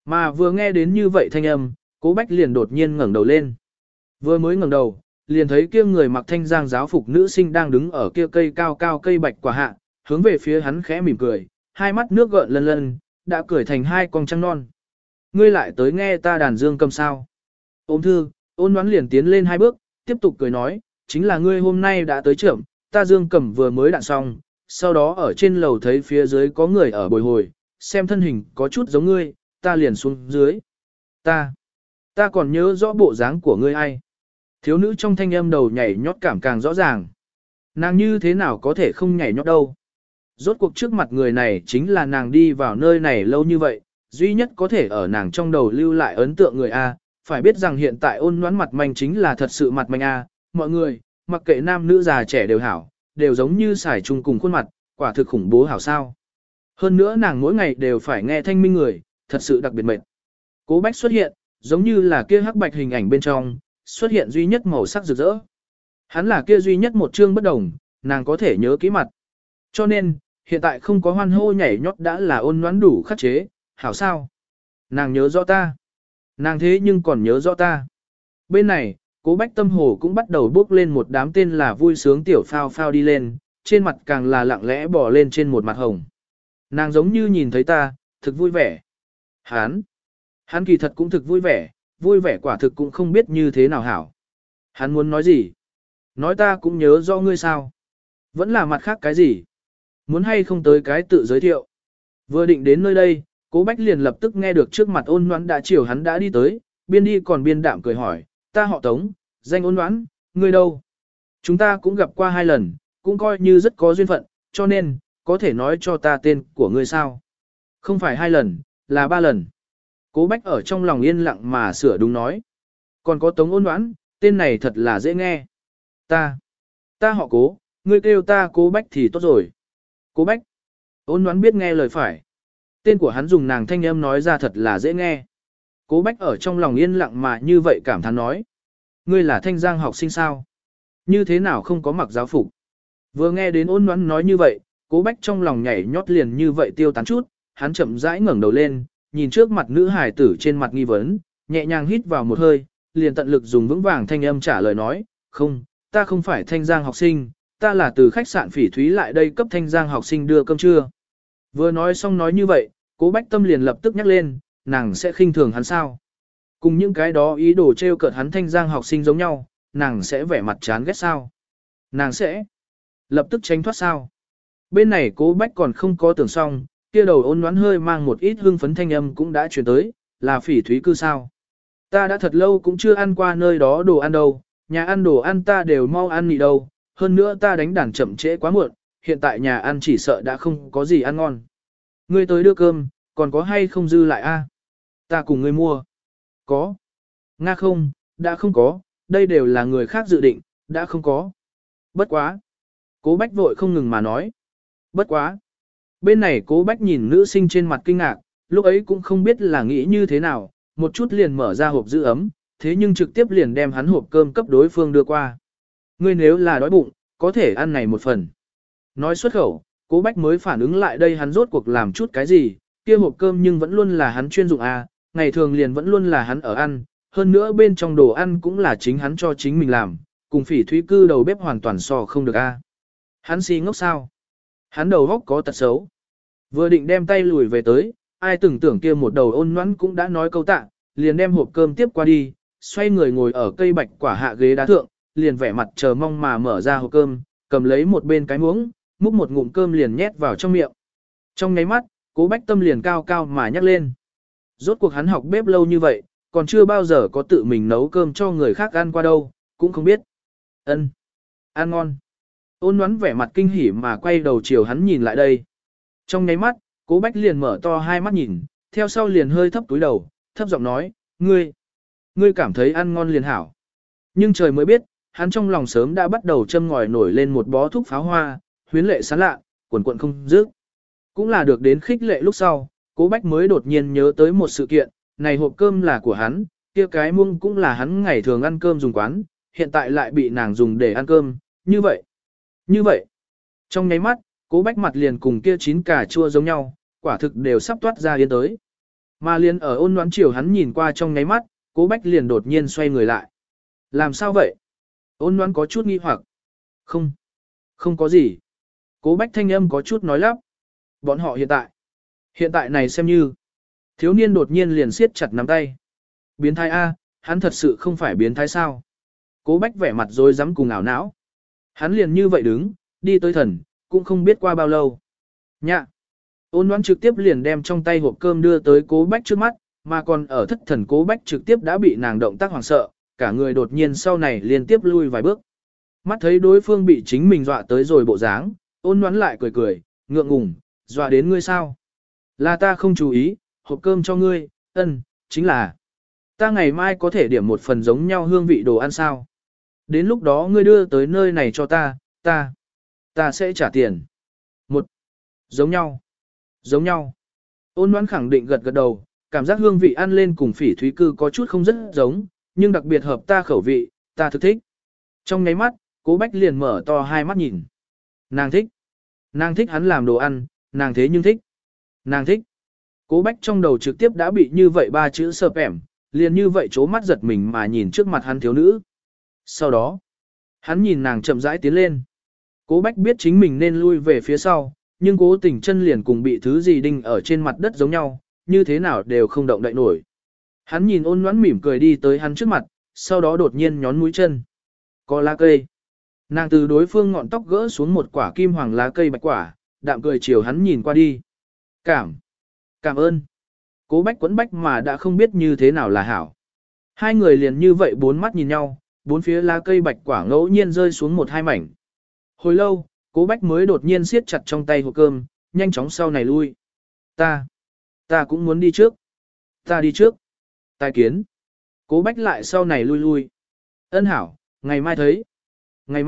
Mà vừa nghe đến như vậy thanh âm, Cố Bách liền đột nhiên ngẩng đầu lên. Vừa mới ngẩng đầu, liền thấy kia người mặc thanh giang giáo phục nữ sinh đang đứng ở kia cây cao cao cây bạch quả hạ, hướng về phía hắn khẽ mỉm cười, hai mắt nước gợn lân lân, đã cười thành hai con trăng non. Ngươi lại tới nghe ta đàn dương cầm sao? Ôm thư, Ôn Ngoãn liền tiến lên hai bước, tiếp tục cười nói, chính là ngươi hôm nay đã tới trưởng, ta dương cầm vừa mới đạn xong, sau đó ở trên lầu thấy phía dưới có người ở bồi hồi, xem thân hình có chút giống ngươi, ta liền xuống dưới. Ta còn nhớ rõ bộ dáng của ngươi ai. Thiếu nữ trong thanh âm đầu nhảy nhót cảm càng rõ ràng. Nàng như thế nào có thể không nhảy nhót đâu. Rốt cuộc trước mặt người này chính là nàng đi vào nơi này lâu như vậy, duy nhất có thể ở nàng trong đầu lưu lại ấn tượng người A. Phải biết rằng hiện tại Ôn Ngoãn mặt manh chính là thật sự mặt manh A. Mọi người, mặc kệ nam nữ già trẻ đều hảo, đều giống như xài chung cùng khuôn mặt, quả thực khủng bố hảo sao. Hơn nữa nàng mỗi ngày đều phải nghe thanh minh người, thật sự đặc biệt mệt. Cố Bách xuất hiện, giống như là kia hắc bạch hình ảnh bên trong, xuất hiện duy nhất màu sắc rực rỡ. Hắn là kia duy nhất một chương bất đồng, nàng có thể nhớ kỹ mặt. Cho nên, hiện tại không có hoan hô nhảy nhót đã là Ôn Ngoãn đủ khắc chế, hảo sao. Nàng nhớ rõ ta. Nàng thế nhưng còn nhớ rõ ta. Bên này, Cố Bách tâm hồ cũng bắt đầu bước lên một đám tên là vui sướng tiểu phao phao đi lên, trên mặt càng là lặng lẽ bò lên trên một mặt hồng. Nàng giống như nhìn thấy ta, thực vui vẻ. Hắn kỳ thật cũng thực vui vẻ quả thực cũng không biết như thế nào hảo. Hắn muốn nói gì? Nói ta cũng nhớ rõ ngươi sao? Vẫn là mặt khác cái gì? Muốn hay không tới cái tự giới thiệu? Vừa định đến nơi đây, Cố Bách liền lập tức nghe được trước mặt Ôn Ngoãn đã chiều hắn đã đi tới, biên đi còn biên đạm cười hỏi, ta họ Tống, danh Ôn Ngoãn, ngươi đâu? Chúng ta cũng gặp qua 2 lần, cũng coi như rất có duyên phận, cho nên, có thể nói cho ta tên của ngươi sao? Không phải 2 lần, là 3 lần. Cố Bách ở trong lòng yên lặng mà sửa đúng nói. Còn có Tống Ôn Ngoãn, tên này thật là dễ nghe. Ta họ Cố, ngươi kêu ta Cố Bách thì tốt rồi. Cố Bách. Ôn Ngoãn biết nghe lời phải. Tên của hắn dùng nàng thanh âm nói ra thật là dễ nghe. Cố Bách ở trong lòng yên lặng mà như vậy cảm thán nói. Ngươi là Thanh Giang học sinh sao? Như thế nào không có mặc giáo phục? Vừa nghe đến Ôn Ngoãn nói như vậy, Cố Bách trong lòng nhảy nhót liền như vậy tiêu tán chút, hắn chậm rãi ngẩng đầu lên, nhìn trước mặt nữ hài tử trên mặt nghi vấn, nhẹ nhàng hít vào một hơi, liền tận lực dùng vững vàng thanh âm trả lời nói, không, ta không phải Thanh Giang học sinh, ta là từ khách sạn Phỉ Thúy lại đây cấp Thanh Giang học sinh đưa cơm trưa. Vừa nói xong nói như vậy, Cố Bách tâm liền lập tức nhắc lên, nàng sẽ khinh thường hắn sao? Cùng những cái đó ý đồ trêu cợt hắn Thanh Giang học sinh giống nhau, nàng sẽ vẻ mặt chán ghét sao? Nàng sẽ lập tức tránh thoát sao? Bên này Cố Bách còn không có tưởng xong, kia đầu Ôn Ngoãn hơi mang một ít hương phấn thanh âm cũng đã truyền tới, là Phỉ Thúy cư sao? Ta đã thật lâu cũng chưa ăn qua nơi đó đồ ăn đâu, nhà ăn đồ ăn ta đều mau ăn nị đâu, hơn nữa ta đánh đàn chậm trễ quá muộn, hiện tại nhà ăn chỉ sợ đã không có gì ăn ngon. Ngươi tới đưa cơm, còn có hay không dư lại a? Ta cùng ngươi mua. Có. Nga không, đã không có, đây đều là người khác dự định, đã không có. Bất quá. Cố Bách vội không ngừng mà nói. Bất quá. Bên này Cố Bách nhìn nữ sinh trên mặt kinh ngạc, lúc ấy cũng không biết là nghĩ như thế nào, một chút liền mở ra hộp giữ ấm, thế nhưng trực tiếp liền đem hắn hộp cơm cấp đối phương đưa qua. Ngươi nếu là đói bụng, có thể ăn này một phần. Nói xuất khẩu, Cố Bách mới phản ứng lại đây hắn rốt cuộc làm chút cái gì, kia hộp cơm nhưng vẫn luôn là hắn chuyên dụng ngày thường liền vẫn luôn là hắn ở ăn, hơn nữa bên trong đồ ăn cũng là chính hắn cho chính mình làm, cùng Phỉ Thúy cư đầu bếp hoàn toàn so không được Hắn si ngốc sao? Hắn đầu góc có tật xấu. Vừa định đem tay lùi về tới, ai từng tưởng kia một đầu Ôn Ngoãn cũng đã nói câu tạ, liền đem hộp cơm tiếp qua đi, xoay người ngồi ở cây bạch quả hạ ghế đá thượng, liền vẻ mặt chờ mong mà mở ra hộp cơm, cầm lấy một bên cái muỗng, múc một ngụm cơm liền nhét vào trong miệng. Trong nháy mắt, Cố Bách tâm liền cao cao mà nhắc lên. Rốt cuộc hắn học bếp lâu như vậy, còn chưa bao giờ có tự mình nấu cơm cho người khác ăn qua đâu, cũng không biết. Ăn ngon. Ôn Ngoãn vẻ mặt kinh hỉ mà quay đầu chiều hắn nhìn lại đây. Trong nháy mắt, Cố Bách liền mở to hai mắt nhìn, theo sau liền hơi thấp túi đầu, thấp giọng nói, ngươi cảm thấy ăn ngon liền hảo. Nhưng trời mới biết, hắn trong lòng sớm đã bắt đầu châm ngòi nổi lên một bó thuốc pháo hoa, huyến lệ sán lạ, quần quần không dứt. Cũng là được đến khích lệ lúc sau, Cố Bách mới đột nhiên nhớ tới một sự kiện, này hộp cơm là của hắn, kia cái muông cũng là hắn ngày thường ăn cơm dùng quán, hiện tại lại bị nàng dùng để ăn cơm, như vậy. Trong nháy mắt, Cố Bách mặt liền cùng kia chín cà chua giống nhau, quả thực đều sắp toát ra yên tới. Mà liền ở ôn đoán chiều hắn nhìn qua trong ngáy mắt, Cố Bách liền đột nhiên xoay người lại. Làm sao vậy? Ôn đoán có chút nghi hoặc. Không, không có gì. Cố Bách thanh âm có chút nói lắp. Bọn họ hiện tại này xem như. Thiếu niên đột nhiên liền siết chặt nắm tay. Biến thái A, hắn thật sự không phải biến thái sao? Cố Bách vẻ mặt rồi dám cùng ảo não. Hắn liền như vậy đứng, đi tới thần, cũng không biết qua bao lâu. Nhạ. Ôn đoán trực tiếp liền đem trong tay hộp cơm đưa tới Cố Bách trước mắt, mà còn ở thất thần Cố Bách trực tiếp đã bị nàng động tác hoảng sợ, cả người đột nhiên sau này liên tiếp lui vài bước. Mắt thấy đối phương bị chính mình dọa tới rồi bộ dáng, ôn đoán lại cười cười, ngượng ngùng, dọa đến ngươi sao? Là ta không chú ý, hộp cơm cho ngươi, chính là. Ta ngày mai có thể điểm một phần giống nhau hương vị đồ ăn sao? Đến lúc đó ngươi đưa tới nơi này cho ta sẽ trả tiền. Giống nhau. Ôn đoán khẳng định gật gật đầu, cảm giác hương vị ăn lên cùng phỉ thúy cư có chút không rất giống, nhưng đặc biệt hợp ta khẩu vị, ta thực thích. Trong nháy mắt, Cố Bách liền mở to hai mắt nhìn. Nàng thích hắn làm đồ ăn, nàng thế nhưng thích. Nàng thích. Cố Bách trong đầu trực tiếp đã bị như vậy ba chữ sợp ẻm, liền như vậy chố mắt giật mình mà nhìn trước mặt hắn thiếu nữ. Sau đó, hắn nhìn nàng chậm rãi tiến lên. Cố Bách biết chính mình nên lui về phía sau, nhưng cố tình chân liền cùng bị thứ gì đinh ở trên mặt đất giống nhau, như thế nào đều không động đậy nổi. Hắn nhìn ôn ngoãn mỉm cười đi tới hắn trước mặt, sau đó đột nhiên nhón mũi chân. Có lá cây. Nàng từ đối phương ngọn tóc gỡ xuống một quả kim hoàng lá cây bạch quả, đạm cười chiều hắn nhìn qua đi. Cảm ơn. Cố Bách quẫn bách mà đã không biết như thế nào là hảo. Hai người liền như vậy bốn mắt nhìn nhau, bốn phía lá cây bạch quả ngẫu nhiên rơi xuống một hai mảnh. Hồi lâu, Cố Bách mới đột nhiên siết chặt trong tay hộp cơm, nhanh chóng sau này lui. Ta cũng muốn đi trước. Ta đi trước. Tài kiến. Cố Bách lại sau này lui. Ân hảo, ngày mai thấy. Ngày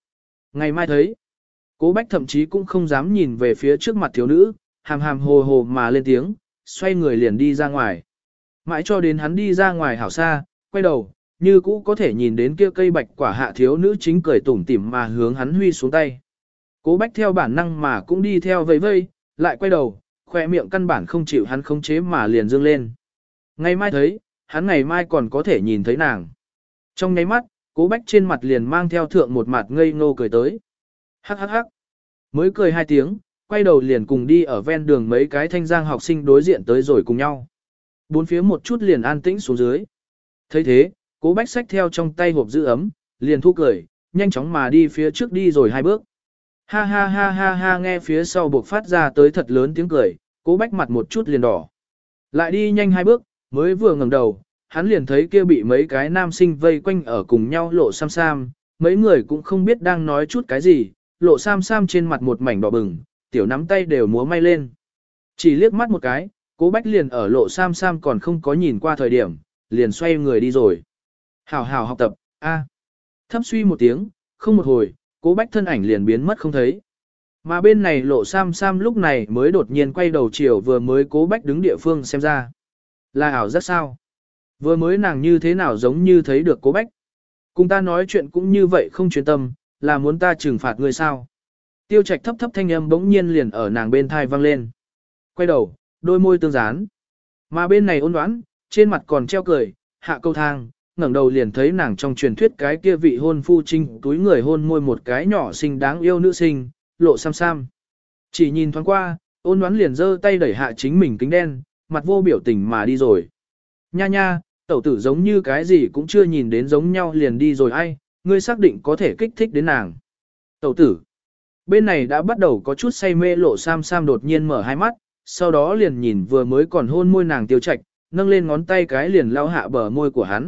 mai thấy. Cố Bách thậm chí cũng không dám nhìn về phía trước mặt thiếu nữ, hàm hàm hồ hồ mà lên tiếng, xoay người liền đi ra ngoài. Mãi cho đến hắn đi ra ngoài hảo xa, quay đầu, như cũ có thể nhìn đến kia cây bạch quả hạ thiếu nữ chính cười tủm tỉm mà hướng hắn huy xuống tay. Cố Bách theo bản năng mà cũng đi theo vây vây, lại quay đầu, khoe miệng căn bản không chịu hắn khống chế mà liền dương lên. Ngày mai thấy, hắn ngày mai còn có thể nhìn thấy nàng. Trong nháy mắt, Cố Bách trên mặt liền mang theo thượng một mặt ngây ngô cười tới. Hắc hắc hắc. Mới cười hai tiếng, quay đầu liền cùng đi ở ven đường mấy cái thanh giang học sinh đối diện tới rồi cùng nhau. Bốn phía một chút liền an tĩnh xuống dưới. Thấy thế, Cố Bách xách theo trong tay hộp giữ ấm, liền thu cười, nhanh chóng mà đi phía trước đi rồi hai bước. Ha ha ha ha ha, nghe phía sau buộc phát ra tới thật lớn tiếng cười, Cố Bách mặt một chút liền đỏ. Lại đi nhanh hai bước, mới vừa ngẩng đầu, hắn liền thấy kia bị mấy cái nam sinh vây quanh ở cùng nhau Lộ Sam Sam, mấy người cũng không biết đang nói chút cái gì, Lộ Sam Sam trên mặt một mảnh đỏ bừng, tiểu nắm tay đều múa may lên. Chỉ liếc mắt một cái, Cố Bách liền ở Lộ Sam Sam còn không có nhìn qua thời điểm, liền xoay người đi rồi. Hảo hảo học tập, a. Thấp suy một tiếng, không một hồi, Cố Bách thân ảnh liền biến mất không thấy. Mà bên này Lộ Sam Sam lúc này mới đột nhiên quay đầu chiều vừa mới Cố Bách đứng địa phương xem ra. Là ảo giác sao? Vừa mới nàng như thế nào giống như thấy được Cố Bách. Cùng ta nói chuyện cũng như vậy không chuyên tâm, là muốn ta trừng phạt người sao? Tiêu Trạch thấp thấp thanh âm bỗng nhiên liền ở nàng bên thai vang lên. Quay đầu, đôi môi tương dán. Mà bên này ôn đoán, trên mặt còn treo cười, hạ câu thang, ngẩng đầu liền thấy nàng trong truyền thuyết cái kia vị hôn phu trinh túi người hôn môi một cái nhỏ xinh đáng yêu nữ sinh, Lộ Sam Sam. Chỉ nhìn thoáng qua, ôn đoán liền giơ tay đẩy hạ chính mình kính đen, mặt vô biểu tình mà đi rồi. Nha nha, tẩu tử giống như cái gì cũng chưa nhìn đến giống nhau liền đi rồi ai, ngươi xác định có thể kích thích đến nàng. Tẩu tử. Bên này đã bắt đầu có chút say mê Lộ Sam Sam đột nhiên mở hai mắt, sau đó liền nhìn vừa mới còn hôn môi nàng Tiêu Trạch, nâng lên ngón tay cái liền lao hạ bờ môi của hắn.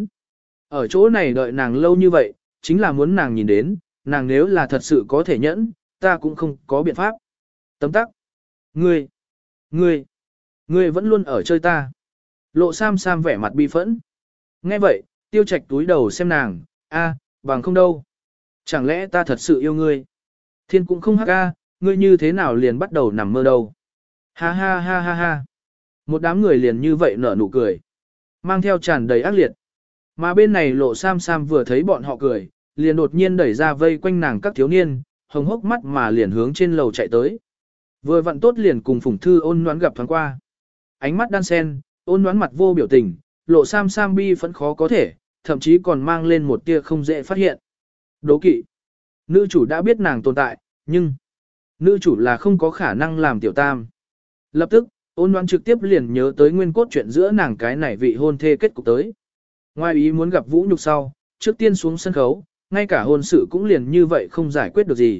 Ở chỗ này đợi nàng lâu như vậy, chính là muốn nàng nhìn đến, nàng nếu là thật sự có thể nhẫn, ta cũng không có biện pháp. Tấm tắc. Ngươi vẫn luôn ở chơi ta. Lộ Sam Sam vẻ mặt bi phẫn. Nghe vậy, Tiêu Trạch túi đầu xem nàng, bằng không đâu. Chẳng lẽ ta thật sự yêu ngươi? Thiên cũng không hắc a, ngươi như thế nào liền bắt đầu nằm mơ đâu. Ha ha ha ha ha. Một đám người liền như vậy nở nụ cười. Mang theo tràn đầy ác liệt. Mà bên này Lộ Sam Sam vừa thấy bọn họ cười, liền đột nhiên đẩy ra vây quanh nàng các thiếu niên, hồng hốc mắt mà liền hướng trên lầu chạy tới. Vừa vặn tốt liền cùng Phùng Thư Ôn Ngoãn gặp thoáng qua. Ánh mắt đan sen, Ôn Ngoãn mặt vô biểu tình, lộ sam sam bi vẫn khó có thể, thậm chí còn mang lên một tia không dễ phát hiện. Đố kỵ. Nữ chủ đã biết nàng tồn tại, nhưng nữ chủ là không có khả năng làm tiểu tam. Lập tức, Ôn Ngoãn trực tiếp liền nhớ tới nguyên cốt chuyện giữa nàng cái này vị hôn thê kết cục tới. Ngoài ý muốn gặp Vũ Nhục sau, trước tiên xuống sân khấu, ngay cả hôn sự cũng liền như vậy không giải quyết được gì.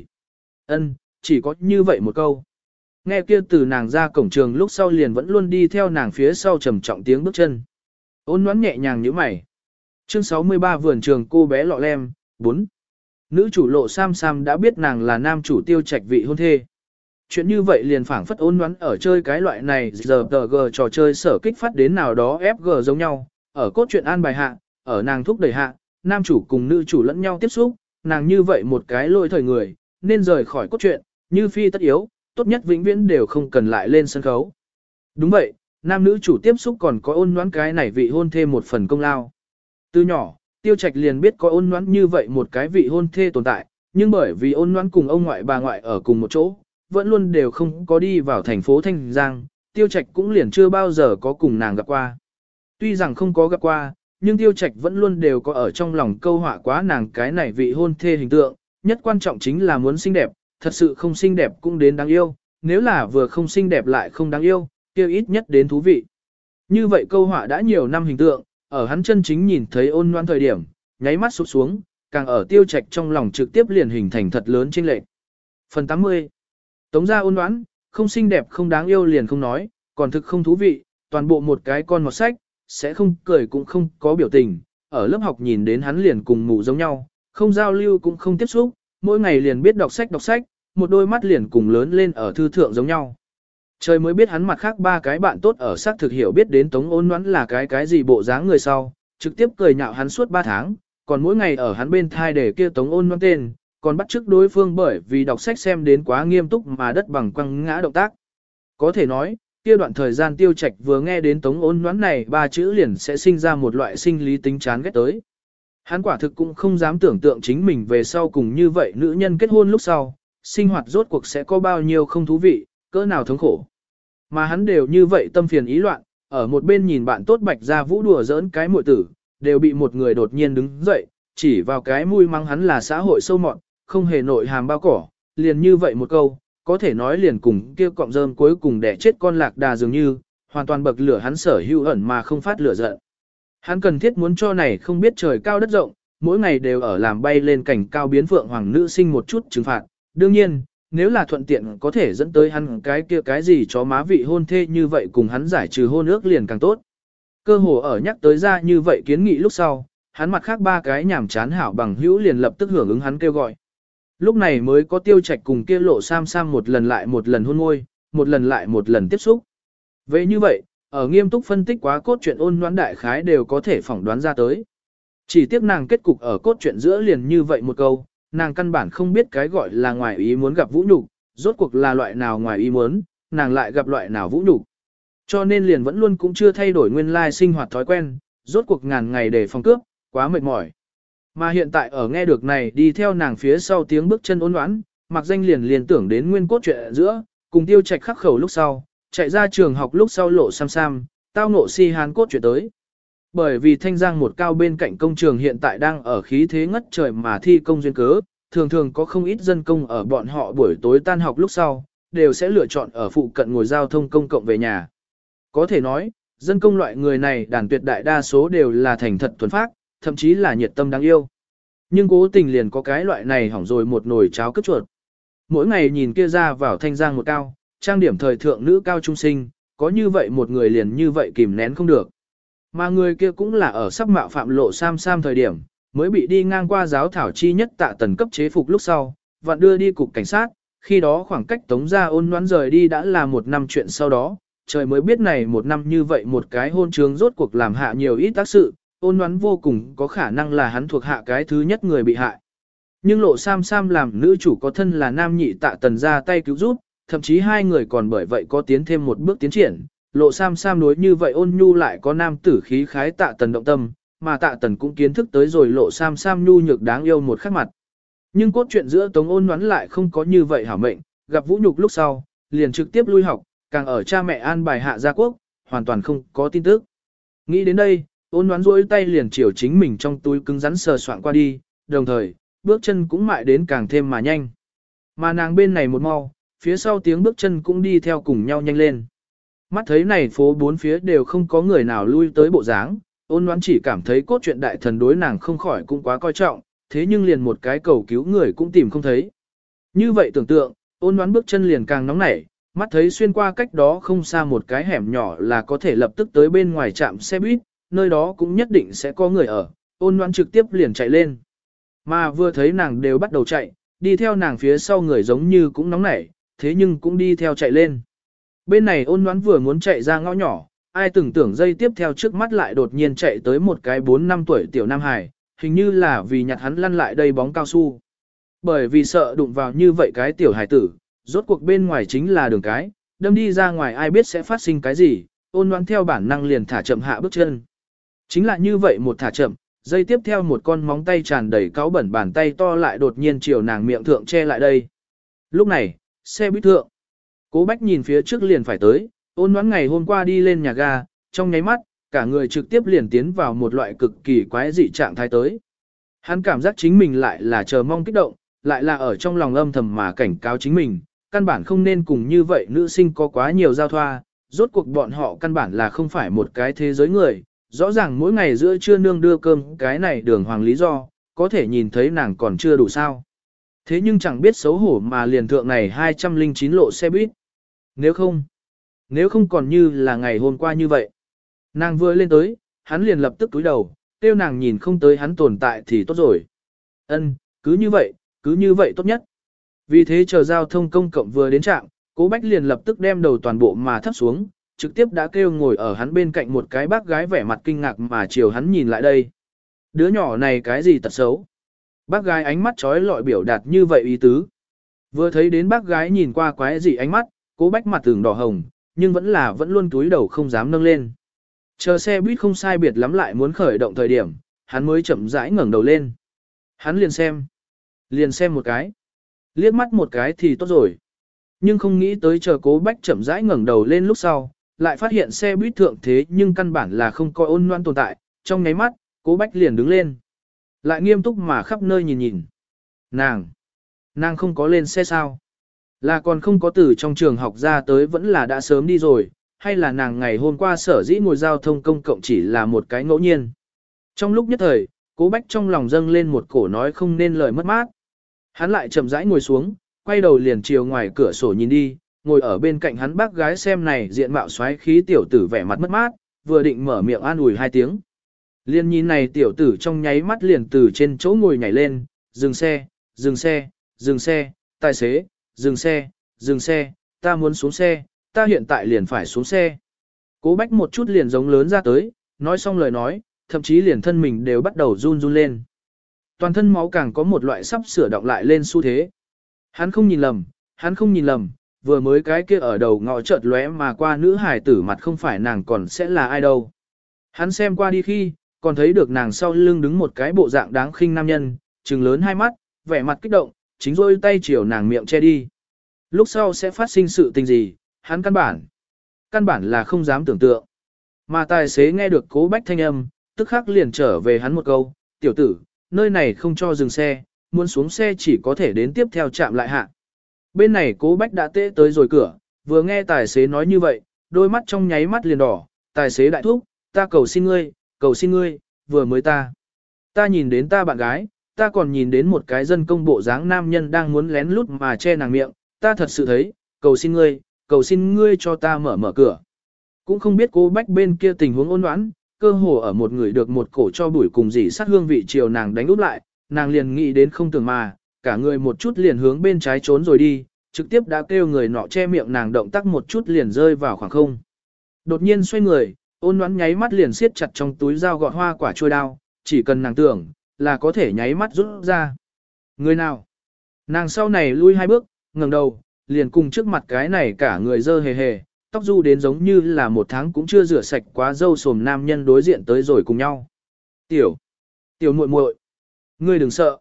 Chỉ có như vậy một câu. Nghe kia từ nàng ra cổng trường lúc sau liền vẫn luôn đi theo nàng phía sau trầm trọng tiếng bước chân. Ôn Ngoãn nhẹ nhàng nhíu mày. Chương 63 vườn trường cô bé lọ lem, 4. Nữ chủ Lộ Sam Sam đã biết nàng là nam chủ Tiêu Trạch vị hôn thê. Chuyện như vậy liền phảng phất Ôn Ngoãn ở chơi cái loại này giờ tờ gờ trò chơi sở kích phát đến nào đó FG giống nhau, ở cốt truyện an bài hạ, ở nàng thúc đẩy hạ, nam chủ cùng nữ chủ lẫn nhau tiếp xúc, nàng như vậy một cái lôi thời người, nên rời khỏi cốt truyện, như phi tất yếu, tốt nhất vĩnh viễn đều không cần lại lên sân khấu. Đúng vậy, nam nữ chủ tiếp xúc còn có Ôn Ngoãn cái này vị hôn thê một phần công lao. Từ nhỏ, Tiêu Trạch liền biết có Ôn Ngoãn như vậy một cái vị hôn thê tồn tại, nhưng bởi vì Ôn Ngoãn cùng ông ngoại bà ngoại ở cùng một chỗ, vẫn luôn đều không có đi vào thành phố Thanh Giang, Tiêu Trạch cũng liền chưa bao giờ có cùng nàng gặp qua. Tuy rằng không có gặp qua, nhưng Tiêu Trạch vẫn luôn đều có ở trong lòng câu họa quá nàng cái này vị hôn thê hình tượng, nhất quan trọng chính là muốn xinh đẹp, thật sự không xinh đẹp cũng đến đáng yêu, nếu là vừa không xinh đẹp lại không đáng yêu, kia ít nhất đến thú vị. Như vậy câu họa đã nhiều năm hình tượng, ở hắn chân chính nhìn thấy Ôn Ngoãn thời điểm, nháy mắt sụp xuống, càng ở Tiêu Trạch trong lòng trực tiếp liền hình thành thật lớn chênh lệch. Phần 80. Tống gia Ôn Ngoãn, không xinh đẹp không đáng yêu liền không nói, còn thực không thú vị, toàn bộ một cái con mọt sách, sẽ không cười cũng không có biểu tình, ở lớp học nhìn đến hắn liền cùng mù giống nhau, không giao lưu cũng không tiếp xúc, mỗi ngày liền biết đọc sách, một đôi mắt liền cùng lớn lên ở thư thượng giống nhau. Trời mới biết hắn mặt khác ba cái bạn tốt ở xác thực hiểu biết đến Tống Ôn Ngoãn là cái gì bộ dáng người sau, trực tiếp cười nhạo hắn suốt 3 tháng, còn mỗi ngày ở hắn bên thai để kia Tống Ôn Ngoãn tên, còn bắt chước đối phương bởi vì đọc sách xem đến quá nghiêm túc mà đất bằng quăng ngã động tác. Có thể nói, kia đoạn thời gian Tiêu Trạch vừa nghe đến Tống Ôn Ngoãn này 3 chữ liền sẽ sinh ra một loại sinh lý tính chán ghét tới. Hắn quả thực cũng không dám tưởng tượng chính mình về sau cùng như vậy nữ nhân kết hôn lúc sau, sinh hoạt rốt cuộc sẽ có bao nhiêu không thú vị, cỡ nào thống khổ. Mà hắn đều như vậy tâm phiền ý loạn, ở một bên nhìn bạn tốt Bạch Gia Vũ đùa giỡn cái muội tử, đều bị một người đột nhiên đứng dậy, chỉ vào cái mũi mắng hắn là xã hội sâu mọt, không hề nội hàm bao cỏ, liền như vậy một câu, có thể nói liền cùng kia cọng rơm cuối cùng đẻ chết con lạc đà dường như, hoàn toàn bậc lửa hắn sở hữu ẩn mà không phát lửa giận. Hắn cần thiết muốn cho này không biết trời cao đất rộng, mỗi ngày đều ở làm bay lên cảnh cao biến phượng hoàng nữ sinh một chút trừng phạt. Đương nhiên, nếu là thuận tiện có thể dẫn tới hắn cái gì chó má vị hôn thê như vậy cùng hắn giải trừ hôn ước liền càng tốt. Cơ hồ ở nhắc tới ra như vậy kiến nghị lúc sau, hắn mặt khác ba cái nhảm chán hảo bằng hữu liền lập tức hưởng ứng hắn kêu gọi. Lúc này mới có Tiêu Trạch cùng kia Lộ Sam Sam một lần lại một lần hôn môi, một lần lại một lần tiếp xúc. Vậy như vậy, ở nghiêm túc phân tích quá cốt truyện Ôn Ngoãn đại khái đều có thể phỏng đoán ra tới. Chỉ tiếc nàng kết cục ở cốt truyện giữa liền như vậy một câu, nàng căn bản không biết cái gọi là ngoài ý muốn gặp vũ nhục, rốt cuộc là loại nào ngoài ý muốn, nàng lại gặp loại nào vũ nhục. Cho nên liền vẫn luôn cũng chưa thay đổi nguyên lai sinh hoạt thói quen, rốt cuộc ngàn ngày để phòng cướp, quá mệt mỏi. Mà hiện tại ở nghe được này đi theo nàng phía sau tiếng bước chân Ôn Ngoãn, mặc danh liền tưởng đến nguyên cốt truyện giữa, cùng Tiêu Trạch khắc khẩu lúc sau, chạy ra trường học lúc sau Lộ Sam Sam, tao ngộ si hán cốt truyện tới. Bởi vì Thanh Giang một cao bên cạnh công trường hiện tại đang ở khí thế ngất trời mà thi công duyên cớ, thường thường có không ít dân công ở bọn họ buổi tối tan học lúc sau, đều sẽ lựa chọn ở phụ cận ngồi giao thông công cộng về nhà. Có thể nói, dân công loại người này đàn tuyệt đại đa số đều là thành thật thuần phác, thậm chí là nhiệt tâm đáng yêu. Nhưng cố tình liền có cái loại này hỏng rồi một nồi cháo cất chuột. Mỗi ngày nhìn kia ra vào Thanh Giang một cao, trang điểm thời thượng nữ cao trung sinh, có như vậy một người liền như vậy kìm nén không được. Mà người kia cũng là ở sắp mạo phạm Lộ Sam Sam thời điểm, mới bị đi ngang qua giáo thảo chi nhất Tạ Tần cấp chế phục lúc sau, vặn đưa đi cục cảnh sát, khi đó khoảng cách Tống gia Ôn Ngoãn rời đi đã là 1 năm chuyện sau đó, trời mới biết này 1 năm như vậy một cái hôn trướng rốt cuộc làm hạ nhiều ít tác sự, Ôn Ngoãn vô cùng có khả năng là hắn thuộc hạ cái thứ nhất người bị hại. Nhưng Lộ Sam Sam làm nữ chủ có thân là nam nhị Tạ Tần ra tay cứu giúp, thậm chí hai người còn bởi vậy có tiến thêm một bước tiến triển. Lộ Sam Sam đối như vậy ôn nhu lại có nam tử khí khái Tạ Tần động tâm, mà Tạ Tần cũng kiến thức tới rồi Lộ Sam Sam nhu nhược đáng yêu một khắc mặt. Nhưng cốt truyện giữa Tống Ôn Ngoãn lại không có như vậy hảo mệnh, gặp vũ nhục lúc sau, liền trực tiếp lui học, càng ở cha mẹ an bài hạ gia quốc, hoàn toàn không có tin tức. Nghĩ đến đây, ôn đoán rỗi tay liền chiều chính mình trong túi cứng rắn sờ soạn qua đi, đồng thời, bước chân cũng mại đến càng thêm mà nhanh. Mà nàng bên này một mau, phía sau tiếng bước chân cũng đi theo cùng nhau nhanh lên. Mắt thấy này phố bốn phía đều không có người nào lui tới bộ dáng, ôn đoán chỉ cảm thấy cốt truyện đại thần đối nàng không khỏi cũng quá coi trọng, thế nhưng liền một cái cầu cứu người cũng tìm không thấy. Như vậy tưởng tượng, ôn đoán bước chân liền càng nóng nảy, mắt thấy xuyên qua cách đó không xa một cái hẻm nhỏ là có thể lập tức tới bên ngoài trạm xe buýt, nơi đó cũng nhất định sẽ có người ở, ôn đoán trực tiếp liền chạy lên. Mà vừa thấy nàng đều bắt đầu chạy, đi theo nàng phía sau người giống như cũng nóng nảy, thế nhưng cũng đi theo chạy lên. Bên này ôn đoán vừa muốn chạy ra ngõ nhỏ, ai từng tưởng dây tiếp theo trước mắt lại đột nhiên chạy tới một cái 4-5 tuổi tiểu nam hài, hình như là vì nhặt hắn lăn lại đây bóng cao su. Bởi vì sợ đụng vào như vậy cái tiểu hài tử, rốt cuộc bên ngoài chính là đường cái, đâm đi ra ngoài ai biết sẽ phát sinh cái gì, ôn đoán theo bản năng liền thả chậm hạ bước chân. Chính là như vậy một thả chậm, dây tiếp theo một con móng tay tràn đầy cáu bẩn bàn tay to lại đột nhiên chiều nàng miệng thượng che lại đây. Lúc này, xe buýt thượng. Cố Bách nhìn phía trước liền phải tới, ôn đoán ngày hôm qua đi lên nhà ga, trong nháy mắt, cả người trực tiếp liền tiến vào một loại cực kỳ quái dị trạng thái tới. Hắn cảm giác chính mình lại là chờ mong kích động, lại là ở trong lòng âm thầm mà cảnh cáo chính mình, căn bản không nên cùng như vậy nữ sinh có quá nhiều giao thoa, rốt cuộc bọn họ căn bản là không phải một cái thế giới người, rõ ràng mỗi ngày giữa trưa nương đưa cơm cái này đường hoàng lý do, có thể nhìn thấy nàng còn chưa đủ sao. Thế nhưng chẳng biết xấu hổ mà liền thượng này 209 lộ xe buýt. Nếu không còn như là ngày hôm qua như vậy. Nàng vừa lên tới, hắn liền lập tức cúi đầu, kêu nàng nhìn không tới hắn tồn tại thì tốt rồi. Cứ như vậy tốt nhất. Vì thế chờ giao thông công cộng vừa đến trạm, Cố Bách liền lập tức đem đầu toàn bộ mà thấp xuống, trực tiếp đã kêu ngồi ở hắn bên cạnh một cái bác gái vẻ mặt kinh ngạc mà chiều hắn nhìn lại đây. Đứa nhỏ này cái gì tật xấu? Bác gái ánh mắt trói lọi biểu đạt như vậy ý tứ. Vừa thấy đến bác gái nhìn qua quái gì ánh mắt, Cố Bách mặt tưởng đỏ hồng, nhưng vẫn luôn túi đầu không dám nâng lên. Chờ xe buýt không sai biệt lắm lại muốn khởi động thời điểm, hắn mới chậm rãi ngẩng đầu lên. Hắn liền xem một cái. Liếc mắt một cái thì tốt rồi. Nhưng không nghĩ tới chờ Cố Bách chậm rãi ngẩng đầu lên lúc sau, lại phát hiện xe buýt thượng thế nhưng căn bản là không có ôn loan tồn tại, trong nháy mắt, Cố Bách liền đứng lên. Lại nghiêm túc mà khắp nơi nhìn nhìn. Nàng không có lên xe sao? Là còn không có từ trong trường học ra tới vẫn là đã sớm đi rồi, hay là nàng ngày hôm qua sở dĩ ngồi giao thông công cộng chỉ là một cái ngẫu nhiên. Trong lúc nhất thời, Cố Bách trong lòng dâng lên một cổ nói không nên lời mất mát. Hắn lại chậm rãi ngồi xuống, quay đầu liền chiều ngoài cửa sổ nhìn đi, ngồi ở bên cạnh hắn bác gái xem này diện mạo xoáy khí tiểu tử vẻ mặt mất mát, vừa định mở miệng an ủi 2 tiếng. Liên nhìn này tiểu tử trong nháy mắt liền từ trên chỗ ngồi nhảy lên, dừng xe, tài xế, dừng xe, ta muốn xuống xe, ta hiện tại liền phải xuống xe. Cố Bách một chút liền giống lớn ra tới, nói xong lời nói, thậm chí liền thân mình đều bắt đầu run run lên. Toàn thân máu càng có một loại sắp sửa động lại lên xu thế. Hắn không nhìn lầm, vừa mới cái kia ở đầu ngõ chợt lóe mà qua nữ hài tử mặt không phải nàng còn sẽ là ai đâu. Hắn xem qua đi khi, còn thấy được nàng sau lưng đứng một cái bộ dạng đáng khinh nam nhân, trừng lớn hai mắt, vẻ mặt kích động, chính rôi tay chiều nàng miệng che đi. Lúc sau sẽ phát sinh sự tình gì, hắn căn bản là không dám tưởng tượng. Mà tài xế nghe được Cố Bách thanh âm, tức khắc liền trở về hắn một câu, tiểu tử, nơi này không cho dừng xe, muốn xuống xe chỉ có thể đến tiếp theo trạm lại hạ. Bên này Cố Bách đã tễ tới rồi cửa, vừa nghe tài xế nói như vậy, đôi mắt trong nháy mắt liền đỏ, tài xế đại thúc, ta cầu xin ngươi, vừa mới ta nhìn đến ta bạn gái, ta còn nhìn đến một cái dân công bộ dáng nam nhân đang muốn lén lút mà che nàng miệng, ta thật sự thấy, cầu xin ngươi cho ta mở cửa. Cũng không biết Cố Bách bên kia tình huống ôn đoán, cơ hồ ở một người được một cổ cho bụi cùng dỉ sát hương vị chiều nàng đánh úp lại, nàng liền nghĩ đến không tưởng mà, cả người một chút liền hướng bên trái trốn rồi đi, trực tiếp đã kêu người nọ che miệng nàng động tác một chút liền rơi vào khoảng không. Đột nhiên xoay người, ôn đoán nháy mắt liền siết chặt trong túi dao gọt hoa quả trôi đao, chỉ cần nàng tưởng, là có thể nháy mắt rút ra. Người nào? Nàng sau này lui 2 bước, ngẩng đầu, liền cùng trước mặt cái này cả người dơ hề hề, tóc du đến giống như là 1 tháng cũng chưa rửa sạch quá râu sồm nam nhân đối diện tới rồi cùng nhau. Tiểu muội muội, ngươi đừng sợ.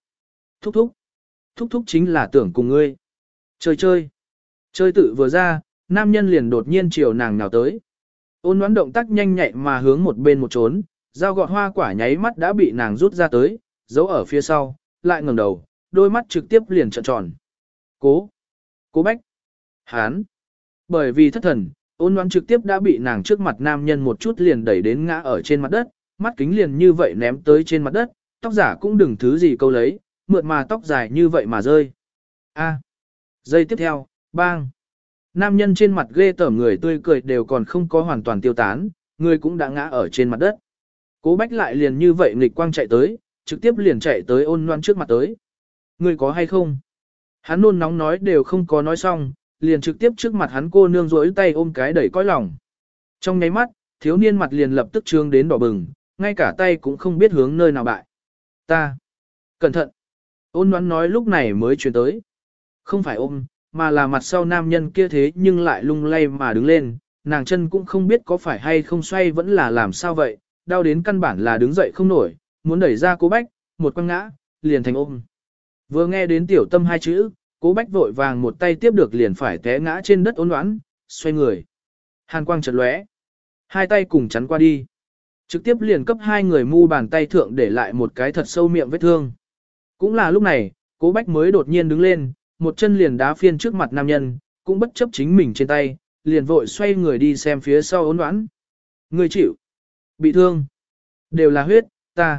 Thúc thúc chính là tưởng cùng ngươi. Chơi tự vừa ra, nam nhân liền đột nhiên chiều nàng nào tới. Ôn Ngoãn động tác nhanh nhạy mà hướng một bên một trốn, dao gọt hoa quả nháy mắt đã bị nàng rút ra tới, giấu ở phía sau, lại ngẩng đầu, đôi mắt trực tiếp liền trợn tròn. Cố Bách. Hán. Bởi vì thất thần, Ôn Ngoãn trực tiếp đã bị nàng trước mặt nam nhân một chút liền đẩy đến ngã ở trên mặt đất, mắt kính liền như vậy ném tới trên mặt đất, tóc giả cũng đừng thứ gì câu lấy, mượt mà tóc dài như vậy mà rơi. A. Giây tiếp theo, bang. Nam nhân trên mặt ghê tởm người tươi cười đều còn không có hoàn toàn tiêu tán, người cũng đã ngã ở trên mặt đất. Cố Bách lại liền như vậy nghịch quang chạy tới, trực tiếp liền chạy tới Ôn Ngoãn trước mặt tới. Người có hay không? Hắn nôn nóng nói đều không có nói xong, liền trực tiếp trước mặt hắn cô nương rỗi tay ôm cái đẩy cõi lòng. Trong nháy mắt, thiếu niên mặt liền lập tức trương đến đỏ bừng, ngay cả tay cũng không biết hướng nơi nào bại. Ta. Cẩn thận. Ôn Ngoãn nói lúc này mới chuyển tới. Không phải ôm, mà là mặt sau nam nhân kia thế nhưng lại lung lay mà đứng lên, nàng chân cũng không biết có phải hay không xoay vẫn là làm sao vậy, đau đến căn bản là đứng dậy không nổi, muốn đẩy ra Cố Bách, một quăng ngã, liền thành ôm. Vừa nghe đến tiểu tâm hai chữ, Cố Bách vội vàng một tay tiếp được liền phải té ngã trên đất Ôn Ngoãn, xoay người. Hàn quang chợt lóe, hai tay cùng chắn qua đi. Trực tiếp liền cấp hai người mu bàn tay thượng để lại một cái thật sâu miệng vết thương. Cũng là lúc này, Cố Bách mới đột nhiên đứng lên, một chân liền đá phiên trước mặt nam nhân, cũng bất chấp chính mình trên tay, liền vội xoay người đi xem phía sau Ôn Ngoãn. Người chịu. Bị thương. Đều là huyết,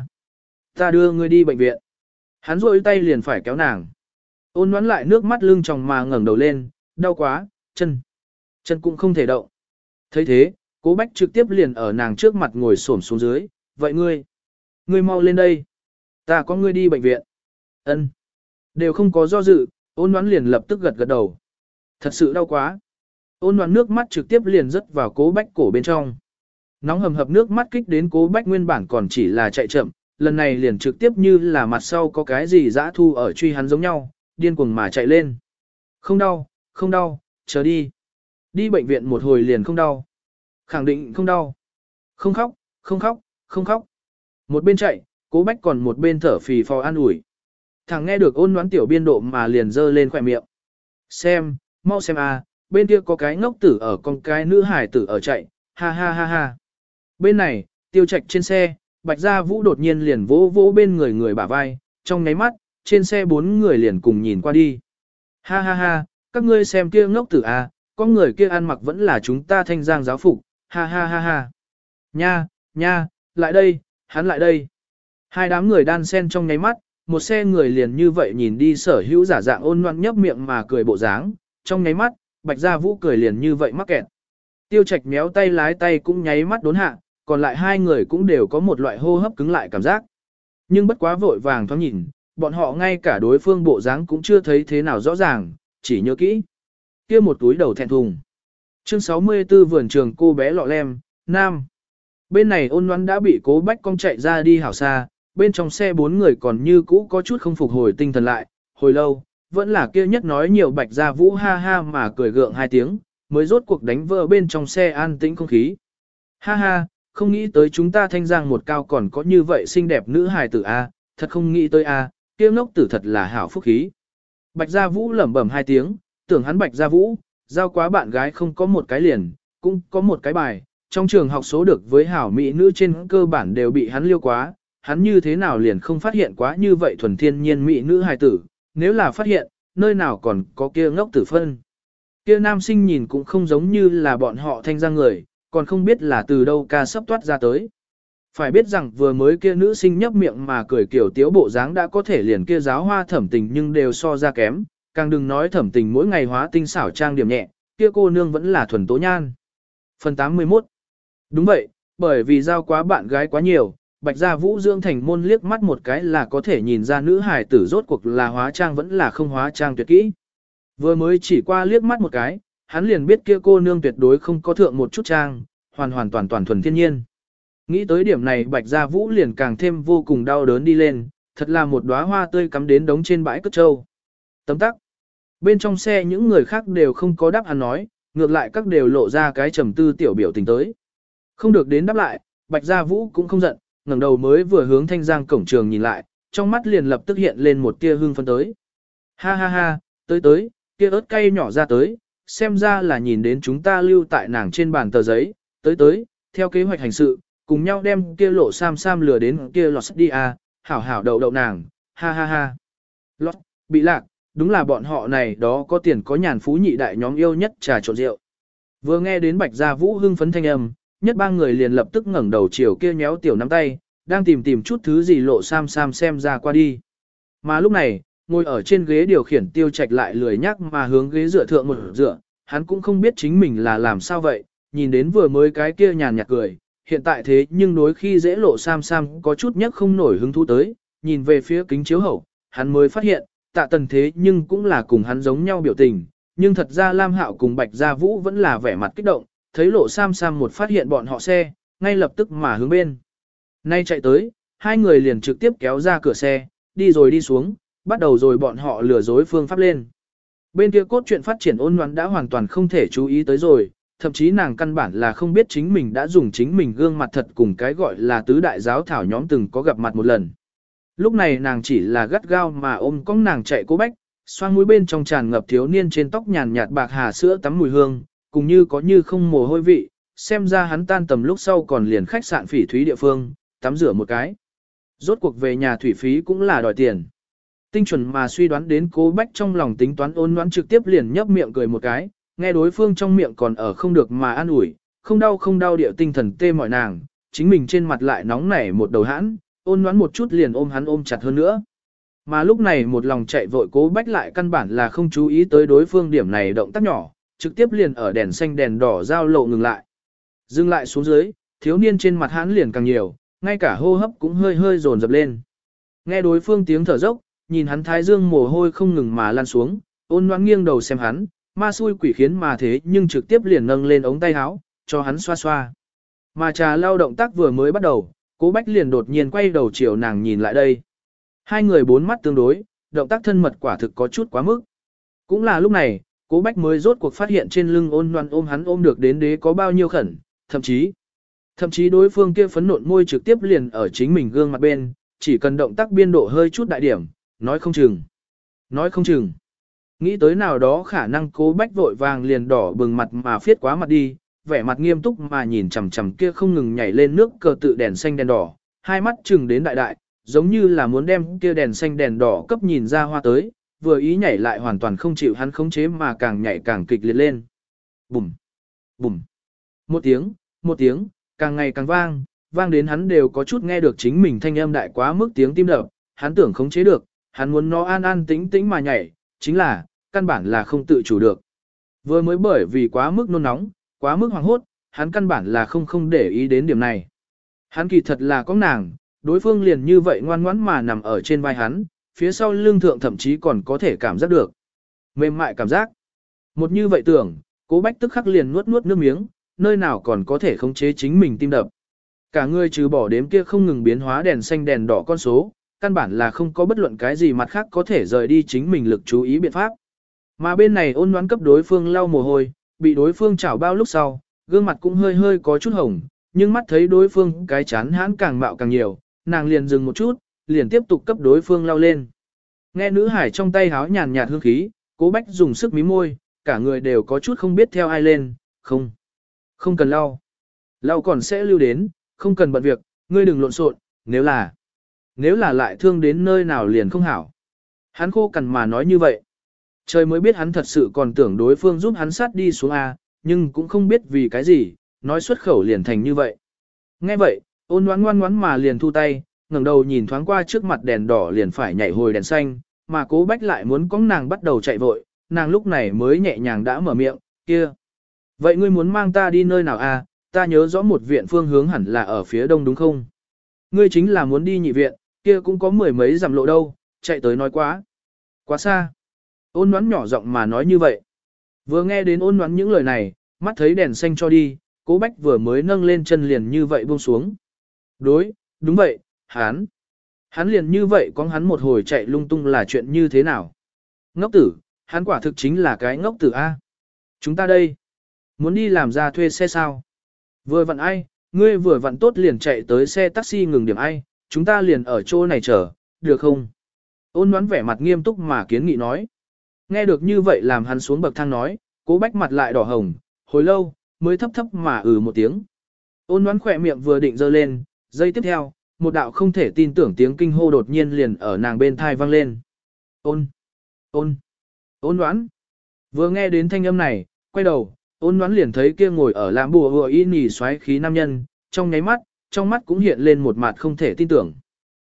ta đưa ngươi đi bệnh viện. Hắn rôi tay liền phải kéo nàng. Ôn Ngoãn lại nước mắt lưng tròng mà ngẩng đầu lên, đau quá, chân cũng không thể động. Thấy thế, Cố Bách trực tiếp liền ở nàng trước mặt ngồi xổm xuống dưới, vậy ngươi mau lên đây. Ta có ngươi đi bệnh viện. Ân. Đều không có do dự, Ôn Ngoãn liền lập tức gật gật đầu. Thật sự đau quá. Ôn Ngoãn nước mắt trực tiếp liền rớt vào Cố Bách cổ bên trong. Nóng hầm hập nước mắt kích đến Cố Bách nguyên bản còn chỉ là chạy chậm, lần này liền trực tiếp như là mặt sau có cái gì dã thu ở truy hắn giống nhau, điên cuồng mà chạy lên. Không đau, chờ đi. Đi bệnh viện một hồi liền không đau. Khẳng định không đau. Không khóc. Một bên chạy, Cố Bách còn một bên thở phì phò an ủi. Thằng nghe được Ôn Ngoãn tiểu biên độ mà liền dơ lên khỏe miệng. Mau xem à, bên kia có cái ngốc tử ở con cái nữ hải tử ở chạy, ha ha ha ha. Bên này, Tiêu Trạch trên xe, Bạch Gia Vũ đột nhiên liền vỗ vỗ bên người bả vai, trong nháy mắt, trên xe 4 người liền cùng nhìn qua đi. Ha ha ha, các ngươi xem kia ngốc tử à, có người kia ăn mặc vẫn là chúng ta Thanh Giang giáo phục, ha ha ha ha. Nha, lại đây, hắn lại đây. Hai đám người đan sen trong nháy mắt, một xe người liền như vậy nhìn đi sở hữu giả dạng Ôn Ngoãn nhấp miệng mà cười bộ dáng, trong nháy mắt, Bạch Gia Vũ cười liền như vậy mắc kẹt. Tiêu Trạch méo tay lái tay cũng nháy mắt đốn hạ, còn lại hai người cũng đều có một loại hô hấp cứng lại cảm giác. Nhưng bất quá vội vàng thoáng nhìn, bọn họ ngay cả đối phương bộ dáng cũng chưa thấy thế nào rõ ràng, chỉ nhớ kỹ. Kia một túi đầu thẹn thùng. Chương 64 vườn trường cô bé lọ lem, Nam. Bên này Ôn Ngoãn đã bị Cố Bách cong chạy ra đi hảo xa, bên trong xe 4 người còn như cũ có chút không phục hồi tinh thần lại, hồi lâu, vẫn là kia nhất nói nhiều Bạch Gia Vũ ha ha mà cười gượng 2 tiếng, mới rốt cuộc đánh vỡ bên trong xe an tĩnh không khí. Ha ha, không nghĩ tới chúng ta Thanh Giang một cao còn có như vậy xinh đẹp nữ hài tử a, thật không nghĩ tới a, kia ngốc tử thật là hảo phúc khí. Bạch Gia Vũ lẩm bẩm 2 tiếng, tưởng hắn Bạch Gia Vũ, giao quá bạn gái không có một cái liền, cũng có một cái bài, trong trường học số được với hảo mỹ nữ trên cơ bản đều bị hắn liêu quá, hắn như thế nào liền không phát hiện quá như vậy thuần thiên nhiên mỹ nữ hài tử, nếu là phát hiện, nơi nào còn có kia ngốc tử phân. Kia nam sinh nhìn cũng không giống như là bọn họ Thanh Giang người, còn không biết là từ đâu ca sắp toát ra tới. Phải biết rằng vừa mới kia nữ sinh nhấp miệng mà cười kiểu tiếu bộ dáng đã có thể liền kia giáo hoa Thẩm Tình nhưng đều so ra kém, càng đừng nói Thẩm Tình mỗi ngày hóa tinh xảo trang điểm nhẹ, kia cô nương vẫn là thuần tố nhan. Phần 81. Đúng vậy, bởi vì giao quá bạn gái quá nhiều, Bạch Gia Vũ dưỡng thành môn liếc mắt một cái là có thể nhìn ra nữ hài tử rốt cuộc là hóa trang vẫn là không hóa trang tuyệt kỹ. Vừa mới chỉ qua liếc mắt một cái, hắn liền biết kia cô nương tuyệt đối không có thượng một chút trang, hoàn toàn thuần thiên nhiên. Nghĩ tới điểm này Bạch Gia Vũ liền càng thêm vô cùng đau đớn đi lên, thật là một đóa hoa tươi cắm đến đống trên bãi cất trâu. Tấm tắc. Bên trong xe những người khác đều không có đáp án nói, ngược lại các đều lộ ra cái trầm tư tiểu biểu tình tới. Không được đến đáp lại, Bạch Gia Vũ cũng không giận, ngẩng đầu mới vừa hướng Thanh Giang cổng trường nhìn lại, trong mắt liền lập tức hiện lên một tia hưng phấn tới. Ha ha ha, tới, kia ớt cay nhỏ ra tới, xem ra là nhìn đến chúng ta lưu tại nàng trên bàn tờ giấy, Tới, theo kế hoạch hành sự, cùng nhau đem kia lộ sam sam lừa đến kia lọt đi à, hảo hảo đậu đậu nàng, ha ha ha. Lọt, bị lạc, đúng là bọn họ này đó có tiền có nhàn phú nhị đại nhóm yêu nhất trà trộn rượu. Vừa nghe đến Bạch Gia Vũ hưng phấn thanh âm, nhất ba người liền lập tức ngẩng đầu chiều kia nhéo tiểu nắm tay, đang tìm chút thứ gì lộ sam sam xem ra qua đi. Mà lúc này, ngồi ở trên ghế điều khiển Tiêu Trạch lại lười nhắc mà hướng ghế dựa thượng một dựa, hắn cũng không biết chính mình là làm sao vậy, nhìn đến vừa mới cái kia nhàn nhạt cười, hiện tại thế nhưng đối khi dễ lộ sam sam có chút nhất không nổi hứng thú tới, nhìn về phía kính chiếu hậu, hắn mới phát hiện, Tạ Tần thế nhưng cũng là cùng hắn giống nhau biểu tình, nhưng thật ra Lam Hạo cùng Bạch Gia Vũ vẫn là vẻ mặt kích động, thấy lộ sam sam một phát hiện bọn họ xe, ngay lập tức mà hướng bên. Nay chạy tới, hai người liền trực tiếp kéo ra cửa xe, đi rồi đi xuống, bắt đầu rồi bọn họ lừa dối phương pháp lên. Bên kia cốt truyện phát triển Ôn Ngoãn đã hoàn toàn không thể chú ý tới rồi, thậm chí nàng căn bản là không biết chính mình đã dùng chính mình gương mặt thật cùng cái gọi là tứ đại giáo thảo nhóm từng có gặp mặt một lần. Lúc này nàng chỉ là gắt gao mà ôm cong nàng chạy Cố Bách, xoang mũi bên trong tràn ngập thiếu niên trên tóc nhàn nhạt bạc hà sữa tắm mùi hương, cùng như có như không mồ hôi vị, xem ra hắn tan tầm lúc sau còn liền khách sạn phỉ thúy địa phương, tắm rửa một cái. Rốt cuộc về nhà thủy phí cũng là đòi tiền. Tinh chuẩn mà suy đoán đến Cố Bách trong lòng tính toán Ôn Ngoãn trực tiếp liền nhấp miệng cười một cái, nghe đối phương trong miệng còn ở không được mà an ủi, không đau điệu tinh thần tê mỏi nàng, chính mình trên mặt lại nóng nảy một đầu hãn, Ôn Ngoãn một chút liền ôm hắn ôm chặt hơn nữa. Mà lúc này một lòng chạy vội Cố Bách lại căn bản là không chú ý tới đối phương điểm này động tác nhỏ, trực tiếp liền ở đèn xanh đèn đỏ giao lộ ngừng lại. Dừng lại xuống dưới, thiếu niên trên mặt hắn liền càng nhiều, ngay cả hô hấp cũng hơi hơi dồn dập lên. Nghe đối phương tiếng thở dốc, nhìn hắn thái dương mồ hôi không ngừng mà lan xuống, Ôn Ngoãn nghiêng đầu xem hắn, ma xui quỷ khiến mà thế nhưng trực tiếp liền nâng lên ống tay áo, cho hắn xoa xoa. Mà trà lau động tác vừa mới bắt đầu, Cố Bách liền đột nhiên quay đầu chiều nàng nhìn lại đây. Hai người bốn mắt tương đối, động tác thân mật quả thực có chút quá mức. Cũng là lúc này, Cố Bách mới rốt cuộc phát hiện trên lưng Ôn Ngoãn ôm hắn ôm được đến đế có bao nhiêu khẩn, thậm chí đối phương kia phấn nộn môi trực tiếp liền ở chính mình gương mặt bên, chỉ cần động tác biên độ hơi chút đại điểm, nói không chừng. Nghĩ tới nào đó khả năng Cố Bách vội vàng liền đỏ bừng mặt mà phiết quá mặt đi, vẻ mặt nghiêm túc mà nhìn chằm chằm kia không ngừng nhảy lên nước cờ tự đèn xanh đèn đỏ, hai mắt chừng đến đại đại, giống như là muốn đem kia đèn xanh đèn đỏ cấp nhìn ra hoa tới, vừa ý nhảy lại hoàn toàn không chịu hắn khống chế mà càng nhảy càng kịch liệt lên. Bùm, bùm, một tiếng, càng ngày càng vang đến hắn đều có chút nghe được chính mình thanh âm đại quá mức tiếng tim đập, hắn tưởng khống chế được, hắn muốn nó an an tĩnh tĩnh mà nhảy, chính là, căn bản là không tự chủ được. Vừa mới bởi vì quá mức nôn nóng, quá mức hoảng hốt, hắn căn bản là không để ý đến điểm này. Hắn kỳ thật là có nàng, đối phương liền như vậy ngoan ngoãn mà nằm ở trên vai hắn, phía sau lưng thượng thậm chí còn có thể cảm giác được. Mềm mại cảm giác. Một như vậy tưởng, Cố Bách tức khắc liền nuốt nước miếng, nơi nào còn có thể khống chế chính mình tim đập. Cả người trừ bỏ đếm kia không ngừng biến hóa đèn xanh đèn đỏ con số, căn bản là không có bất luận cái gì mặt khác có thể rời đi chính mình lực chú ý biện pháp. Mà bên này Ôn Ngoãn cấp đối phương lau mồ hôi, bị đối phương chảo bao lúc sau, gương mặt cũng hơi hơi có chút hồng, nhưng mắt thấy đối phương cái chán hãn càng mạo càng nhiều, nàng liền dừng một chút, liền tiếp tục cấp đối phương lau lên. Nghe nữ hải trong tay háo nhàn nhạt hương khí, Cố Bách dùng sức mím môi, cả người đều có chút không biết theo ai lên, không cần lau. Lau còn sẽ lưu đến, không cần bận việc, ngươi đừng lộn xộn, nếu là lại thương đến nơi nào liền không hảo. Hắn khô cằn mà nói như vậy. Trời mới biết hắn thật sự còn tưởng đối phương giúp hắn sát đi xuống A, nhưng cũng không biết vì cái gì, nói xuất khẩu liền thành như vậy. Nghe vậy, Ôn Ngoãn ngoan ngoãn mà liền thu tay, ngẩng đầu nhìn thoáng qua trước mặt đèn đỏ liền phải nhảy hồi đèn xanh, mà Cố Bách lại muốn cõng nàng bắt đầu chạy vội, nàng lúc này mới nhẹ nhàng đã mở miệng, kia. Vậy ngươi muốn mang ta đi nơi nào a? Ta nhớ rõ một viện phương hướng hẳn là ở phía đông đúng không? Ngươi chính là muốn đi nhị viện, kia cũng có mười mấy dặm lộ đâu, chạy tới nói quá xa. Ôn Ngoãn nhỏ giọng mà nói như vậy. Vừa nghe đến Ôn Ngoãn những lời này, mắt thấy đèn xanh cho đi, Cố Bách vừa mới nâng lên chân liền như vậy buông xuống. Đúng vậy, hắn liền như vậy có hắn một hồi chạy lung tung là chuyện như thế nào? Ngốc tử, hắn quả thực chính là cái ngốc tử A. Chúng ta đây, muốn đi làm ra thuê xe sao? Vừa vặn ai, ngươi vừa vặn tốt liền chạy tới xe taxi ngừng điểm ai, chúng ta liền ở chỗ này chờ, được không? Ôn Ngoãn vẻ mặt nghiêm túc mà kiến nghị nói. Nghe được như vậy làm hắn xuống bậc thang nói, Cố Bách mặt lại đỏ hồng, hồi lâu, mới thấp thấp mà một tiếng, Ôn Ngoãn khỏe miệng vừa định giơ lên, giây tiếp theo, một đạo không thể tin tưởng tiếng kinh hô đột nhiên liền ở nàng bên thai vang lên. Ôn, ôn, ôn Ngoãn. Vừa nghe đến thanh âm này, quay đầu, Ôn Ngoãn liền thấy kia ngồi ở làm bùa vừa y nỉ xoáy khí nam nhân, trong nháy mắt, trong mắt cũng hiện lên một mặt không thể tin tưởng.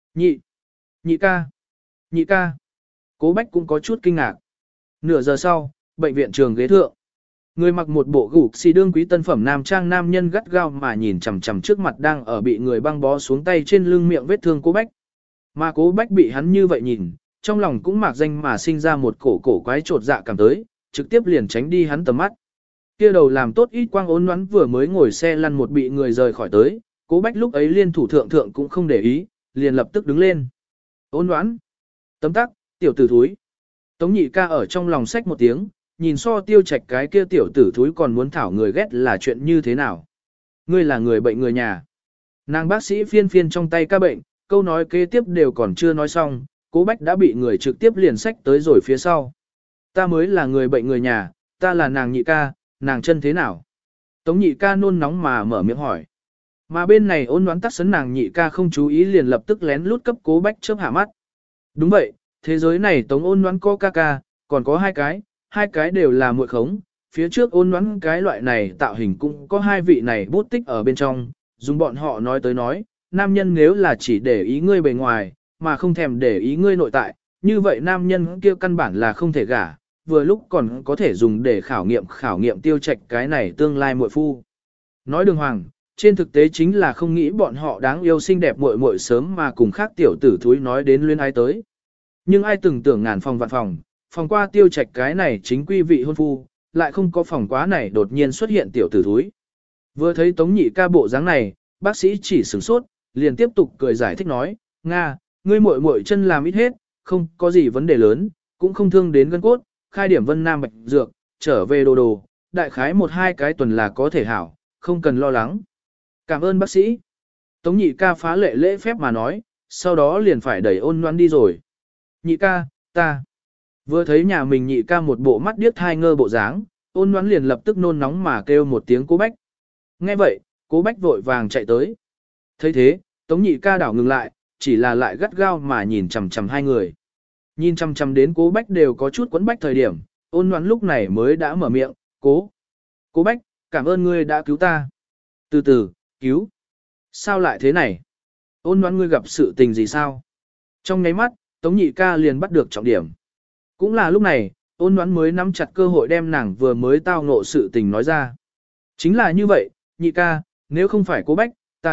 Nhị ca, nhị ca. Cố Bách cũng có chút kinh ngạc. Nửa giờ sau, bệnh viện trường ghế thượng. Người mặc một bộ gục xì đương quý tân phẩm nam trang nam nhân gắt gao mà nhìn chằm chằm trước mặt đang ở bị người băng bó xuống tay trên lưng miệng vết thương Cố Bách. Mà Cố Bách bị hắn như vậy nhìn, trong lòng cũng mạc danh mà sinh ra một cổ quái trột dạ cảm tới, trực tiếp liền tránh đi hắn tầm mắt. Kia đầu làm tốt ít quang Ôn Ngoãn vừa mới ngồi xe lăn một bị người rời khỏi tới, Cố Bách lúc ấy liên thủ thượng cũng không để ý, liền lập tức đứng lên. Ôn Ngoãn, tấm tắc, tiểu tử thúi. Tống Nhị ca ở trong lòng xách một tiếng, nhìn so Tiêu Trạch cái kia tiểu tử thúi còn muốn thảo người ghét là chuyện như thế nào. Ngươi là người bệnh người nhà. Nàng bác sĩ phiên trong tay ca bệnh, câu nói kế tiếp đều còn chưa nói xong, Cố Bách đã bị người trực tiếp liền xách tới rồi phía sau. Ta mới là người bệnh người nhà, ta là nàng nhị ca, nàng chân thế nào? Tống Nhị ca nôn nóng mà mở miệng hỏi. Mà bên này Ôn Ngoãn tắc sấn nàng nhị ca không chú ý liền lập tức lén lút cấp Cố Bách chớp hạ mắt. Đúng vậy, thế giới này Tống Ôn Ngoãn có ca, còn có hai cái đều là muội khống. Phía trước Ôn Ngoãn cái loại này tạo hình cũng có hai vị này bút tích ở bên trong, dùng bọn họ nói tới nói, nam nhân nếu là chỉ để ý ngươi bề ngoài, mà không thèm để ý ngươi nội tại, như vậy nam nhân kia căn bản là không thể gả, vừa lúc còn có thể dùng để khảo nghiệm Tiêu Trạch cái này tương lai muội phu. Nói đường hoàng, trên thực tế chính là không nghĩ bọn họ đáng yêu xinh đẹp muội muội sớm mà cùng khác tiểu tử thúi nói đến luyến ái tới. Nhưng ai từng tưởng ngàn phòng vạn phòng qua Tiêu Trạch cái này chính quy vị hôn phu, lại không có phòng quá này đột nhiên xuất hiện tiểu tử thúi. Vừa thấy Tống Nhị ca bộ dáng này, bác sĩ chỉ sửng sốt, liền tiếp tục cười giải thích nói, Nga, ngươi muội muội chân làm ít hết, không có gì vấn đề lớn, cũng không thương đến gân cốt, khai điểm vân nam bạch dược, trở về đồ, đại khái 1-2 cái tuần là có thể hảo, không cần lo lắng. Cảm ơn bác sĩ. Tống Nhị ca phá lễ phép mà nói, sau đó liền phải đẩy Ôn Ngoãn đi rồi. Nhị ca, ta. Vừa thấy nhà mình nhị ca một bộ mắt điếc thai ngơ bộ dáng, Ôn Ngoãn liền lập tức nôn nóng mà kêu một tiếng Cố Bách. Nghe vậy, Cố Bách vội vàng chạy tới. Thấy thế, Tống Nhị ca đảo ngừng lại, chỉ là lại gắt gao mà nhìn chằm chằm hai người. Nhìn chằm chằm đến Cố Bách đều có chút quấn bách thời điểm, Ôn Ngoãn lúc này mới đã mở miệng, Cố Bách, cảm ơn ngươi đã cứu ta. Từ từ, cứu. Sao lại thế này? Ôn Ngoãn ngươi gặp sự tình gì sao? Trong nháy mắt, Tống Nhị ca liền bắt được trọng điểm. Cũng là lúc này, Ôn Ngoãn mới nắm chặt cơ hội đem nàng vừa mới tao ngộ sự tình nói ra. Chính là như vậy, Nhị ca, nếu không phải Cố Bách, ta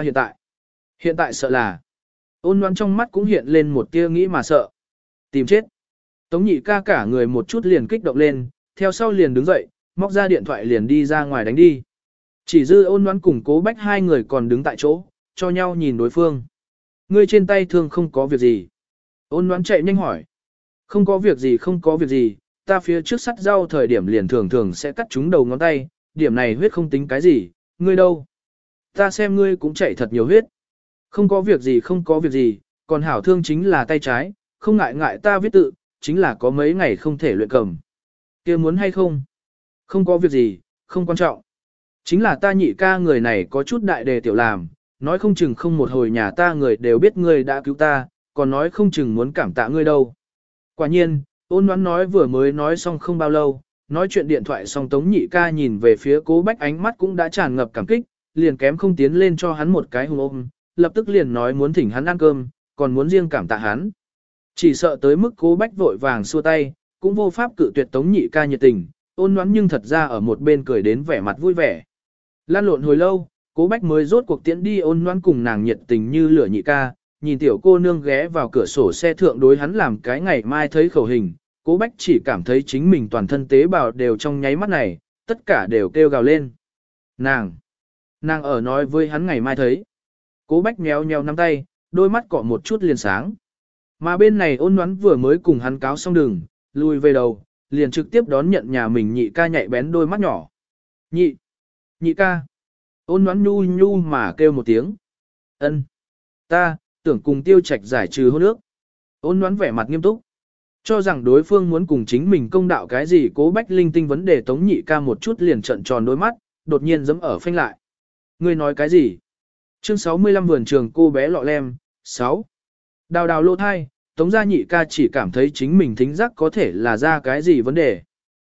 hiện tại sợ là. Ôn Ngoãn trong mắt cũng hiện lên một tia nghĩ mà sợ. Tìm chết. Tống Nhị ca cả người một chút liền kích động lên, theo sau liền đứng dậy, móc ra điện thoại liền đi ra ngoài đánh đi. Chỉ dư Ôn Ngoãn cùng Cố Bách hai người còn đứng tại chỗ, cho nhau nhìn đối phương. Ngươi trên tay thương không có việc gì. Ôn Ngoãn chạy nhanh hỏi. Không có việc gì, ta phía trước sắt rau thời điểm liền thường sẽ cắt trúng đầu ngón tay, điểm này huyết không tính cái gì, ngươi đâu? Ta xem ngươi cũng chạy thật nhiều huyết. Không có việc gì, còn hảo thương chính là tay trái, không ngại ta viết tự, chính là có mấy ngày không thể luyện cầm. Kia muốn hay không? Không có việc gì, không quan trọng. Chính là ta nhị ca người này có chút đại đề tiểu làm, nói không chừng không một hồi nhà ta người đều biết ngươi đã cứu ta, còn nói không chừng muốn cảm tạ ngươi đâu. Quả nhiên, Ôn Ngoãn nói vừa mới nói xong không bao lâu, nói chuyện điện thoại xong Tống Nhị ca nhìn về phía Cố Bách ánh mắt cũng đã tràn ngập cảm kích, liền kém không tiến lên cho hắn một cái hùng ôm, lập tức liền nói muốn thỉnh hắn ăn cơm, còn muốn riêng cảm tạ hắn. Chỉ sợ tới mức Cố Bách vội vàng xua tay, cũng vô pháp cự tuyệt Tống Nhị ca nhiệt tình, Ôn Ngoãn nhưng thật ra ở một bên cười đến vẻ mặt vui vẻ. Lan lộn hồi lâu, Cố Bách mới rốt cuộc tiễn đi Ôn Ngoãn cùng nàng nhiệt tình như lửa nhị ca, nhìn tiểu cô nương ghé vào cửa sổ xe thượng đối hắn làm cái ngày mai thấy khẩu hình, Cố Bách chỉ cảm thấy chính mình toàn thân tế bào đều trong nháy mắt này, tất cả đều kêu gào lên. Nàng ở nói với hắn ngày mai thấy. Cố Bách nhéo nắm tay, đôi mắt cọ một chút liền sáng. Mà bên này Ôn Ngoãn vừa mới cùng hắn cáo xong đường, lùi về đầu, liền trực tiếp đón nhận nhà mình nhị ca nhạy bén đôi mắt nhỏ. Nhị ca. Ôn Ngoãn nhu mà kêu một tiếng. Ân. Ta tưởng cùng Tiêu Trạch giải trừ hôn ước. Ôn Ngoãn vẻ mặt nghiêm túc. Cho rằng đối phương muốn cùng chính mình công đạo cái gì, Cố Bách linh tinh vấn đề Tống Nhị ca một chút liền trợn tròn đôi mắt, đột nhiên giẫm ở phanh lại. Ngươi nói cái gì? Chương 65 vườn trường cô bé lọ lem, 6. Đào đào lô thai, Tống gia nhị ca chỉ cảm thấy chính mình thính giác có thể là ra cái gì vấn đề.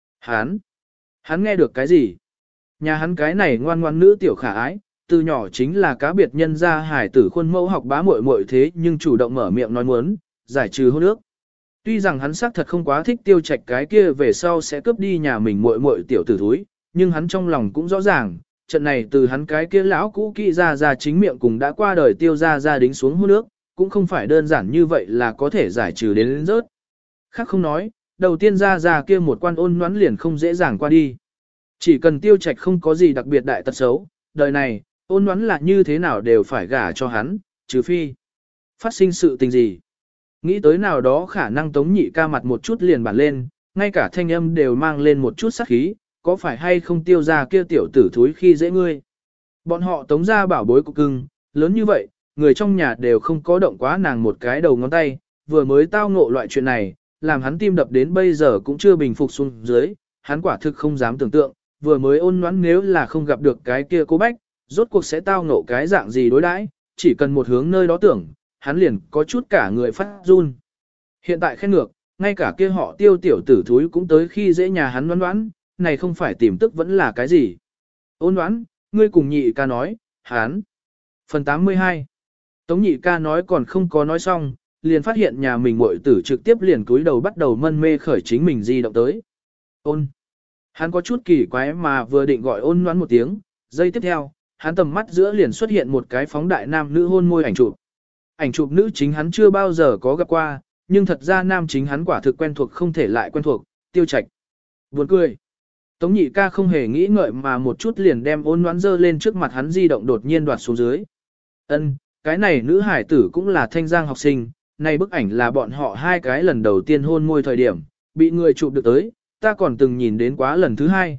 Hắn nghe được cái gì? Nhà hắn cái này ngoan ngoan nữ tiểu khả ái, từ nhỏ chính là cá biệt nhân gia hải tử khuôn mẫu học bá muội muội thế nhưng chủ động mở miệng nói muốn, giải trừ hôn ước. Tuy rằng hắn xác thật không quá thích Tiêu Trạch cái kia về sau sẽ cướp đi nhà mình muội muội tiểu tử thúi, nhưng hắn trong lòng cũng rõ ràng, trận này từ hắn cái kia lão cũ kỹ ra chính miệng cùng đã qua đời Tiêu gia đính xuống hôn ước, cũng không phải đơn giản như vậy là có thể giải trừ đến rớt. Khác không nói, đầu tiên ra kia một quan ôn ngoãn liền không dễ dàng qua đi. Chỉ cần Tiêu Trạch không có gì đặc biệt đại tật xấu, đời này, ôn ngoãn là như thế nào đều phải gả cho hắn, trừ phi phát sinh sự tình gì. Nghĩ tới nào đó khả năng Tống nhị ca mặt một chút liền bản lên, ngay cả thanh âm đều mang lên một chút sát khí, có phải hay không Tiêu ra kia tiểu tử thúi khi dễ ngươi. Bọn họ Tống ra bảo bối của cưng, lớn như vậy, người trong nhà đều không có động quá nàng một cái đầu ngón tay, vừa mới tao ngộ loại chuyện này, làm hắn tim đập đến bây giờ cũng chưa bình phục xuống dưới, hắn quả thực không dám tưởng tượng, vừa mới ôn ngoãn nếu là không gặp được cái kia cô bách, rốt cuộc sẽ tao ngộ cái dạng gì đối đãi, chỉ cần một hướng nơi đó tưởng, hắn liền có chút cả người phát run. Hiện tại khen ngược, ngay cả kia họ Tiêu tiểu tử thúi cũng tới khi dễ nhà hắn Ngoãn, này không phải tìm tức vẫn là cái gì. Ôn Ngoãn, ngươi cùng nhị ca nói, hắn. Phần 82. Tống nhị ca nói còn không có nói xong, liền phát hiện nhà mình muội tử trực tiếp liền cúi đầu bắt đầu mân mê khởi chính mình di động tới. Ôn. Hắn có chút kỳ quái mà vừa định gọi Ôn Ngoãn một tiếng, giây tiếp theo, hắn tầm mắt giữa liền xuất hiện một cái phóng đại nam nữ hôn môi ảnh chụp. Ảnh chụp nữ chính hắn chưa bao giờ có gặp qua, nhưng thật ra nam chính hắn quả thực quen thuộc không thể lại quen thuộc, Tiêu Trạch. Buồn cười. Tống nhị ca không hề nghĩ ngợi mà một chút liền đem Ôn Ngoãn dơ lên trước mặt hắn di động đột nhiên đoạt xuống dưới. Ân, cái này nữ hải tử cũng là thanh giang học sinh, này bức ảnh là bọn họ hai cái lần đầu tiên hôn môi thời điểm, bị người chụp được tới, ta còn từng nhìn đến quá lần thứ hai,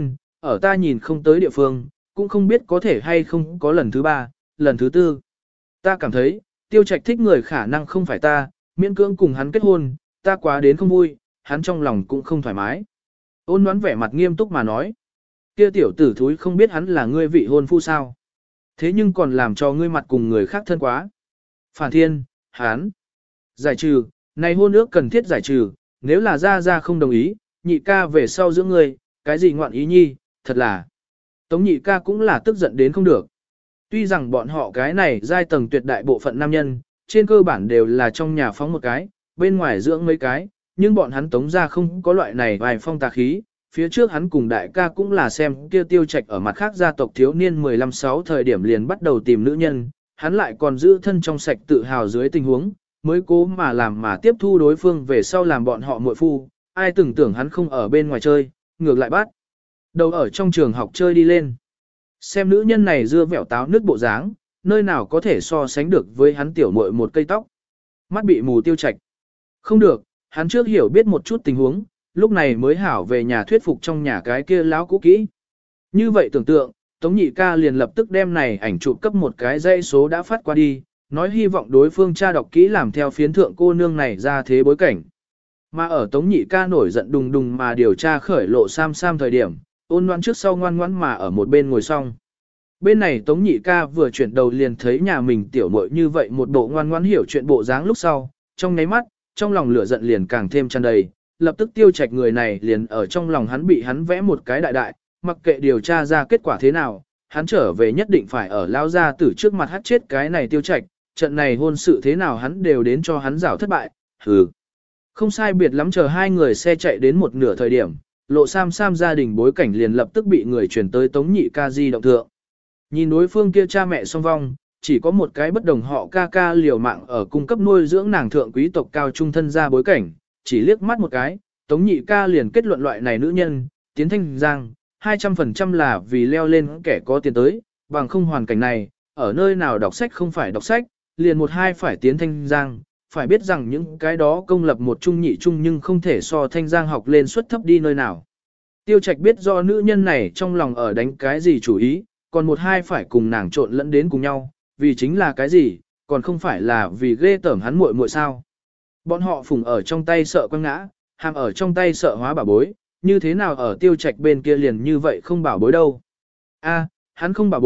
ở ta nhìn không tới địa phương, cũng không biết có thể hay không có lần thứ ba, lần thứ tư. Ta cảm thấy, Tiêu Trạch thích người khả năng không phải ta, miễn cưỡng cùng hắn kết hôn, ta quá đến không vui, hắn trong lòng cũng không thoải mái. Ôn Ngoãn vẻ mặt nghiêm túc mà nói, kia tiểu tử thúi không biết hắn là ngươi vị hôn phu sao. Thế nhưng còn làm cho ngươi mặt cùng người khác thân quá. Phản thiên, hắn. Giải trừ, này hôn ước cần thiết giải trừ, nếu là ra không đồng ý, nhị ca về sau giữa ngươi, cái gì ngoạn ý nhi, thật là. Tống nhị ca cũng là tức giận đến không được. Tuy rằng bọn họ cái này giai tầng tuyệt đại bộ phận nam nhân, trên cơ bản đều là trong nhà phóng một cái, bên ngoài dưỡng mấy cái, nhưng bọn hắn Tống ra không có loại này vài phong tà khí. Phía trước hắn cùng đại ca cũng là xem kia Tiêu Trạch ở mặt khác gia tộc thiếu niên 15-6 thời điểm liền bắt đầu tìm nữ nhân, hắn lại còn giữ thân trong sạch tự hào dưới tình huống, mới cố mà làm mà tiếp thu đối phương về sau làm bọn họ muội phu, ai từng tưởng hắn không ở bên ngoài chơi, ngược lại bắt đầu ở trong trường học chơi đi lên. Xem nữ nhân này dưa vẻo táo nước bộ dáng, nơi nào có thể so sánh được với hắn tiểu muội một cây tóc. Mắt bị mù Tiêu Trạch. Không được, hắn trước hiểu biết một chút tình huống, lúc này mới hảo về nhà thuyết phục trong nhà cái kia lão cũ kỹ. Như vậy tưởng tượng, Tống nhị ca liền lập tức đem này ảnh chụp cấp một cái dãy số đã phát qua đi, nói hy vọng đối phương tra đọc kỹ làm theo phiến thượng cô nương này ra thế bối cảnh. Mà ở Tống nhị ca nổi giận đùng đùng mà điều tra khởi lộ sam thời điểm, Ôn Ngoãn trước sau ngoan ngoãn mà ở một bên ngồi xong. Bên này Tống nhị ca vừa chuyển đầu liền thấy nhà mình tiểu muội như vậy một bộ ngoan ngoãn hiểu chuyện bộ dáng lúc sau, trong nháy mắt, trong lòng lửa giận liền càng thêm tràn đầy, lập tức Tiêu Trạch người này liền ở trong lòng hắn bị hắn vẽ một cái đại, mặc kệ điều tra ra kết quả thế nào, hắn trở về nhất định phải ở lao gia tử trước mặt hát chết cái này Tiêu Trạch, trận này hôn sự thế nào hắn đều đến cho hắn rảo thất bại, hừ. Không sai biệt lắm chờ hai người xe chạy đến một nửa thời điểm, lộ sam gia đình bối cảnh liền lập tức bị người chuyển tới Tống nhị ca di động thượng. Nhìn đối phương kia cha mẹ song vong, chỉ có một cái bất đồng họ ca liều mạng ở cung cấp nuôi dưỡng nàng thượng quý tộc cao trung thân gia bối cảnh, chỉ liếc mắt một cái, Tống nhị ca liền kết luận loại này nữ nhân, tiến thanh giang, 200% là vì leo lên kẻ có tiền tới, bằng không hoàn cảnh này, ở nơi nào đọc sách không phải đọc sách, liền một hai phải tiến thanh giang, phải biết rằng những cái đó công lập một trung nhị trung nhưng không thể so thanh giang học lên suất thấp đi nơi nào. Tiêu Trạch biết do nữ nhân này trong lòng ở đánh cái gì chủ ý, còn một hai phải cùng nàng trộn lẫn đến cùng nhau, vì chính là cái gì, còn không phải là vì ghê tởm hắn muội sao. Bọn họ phùng ở trong tay sợ quăng ngã, hàm ở trong tay sợ hóa bảo bối, như thế nào ở Tiêu Trạch bên kia liền như vậy không bảo bối đâu. A, hắn không bảo bối,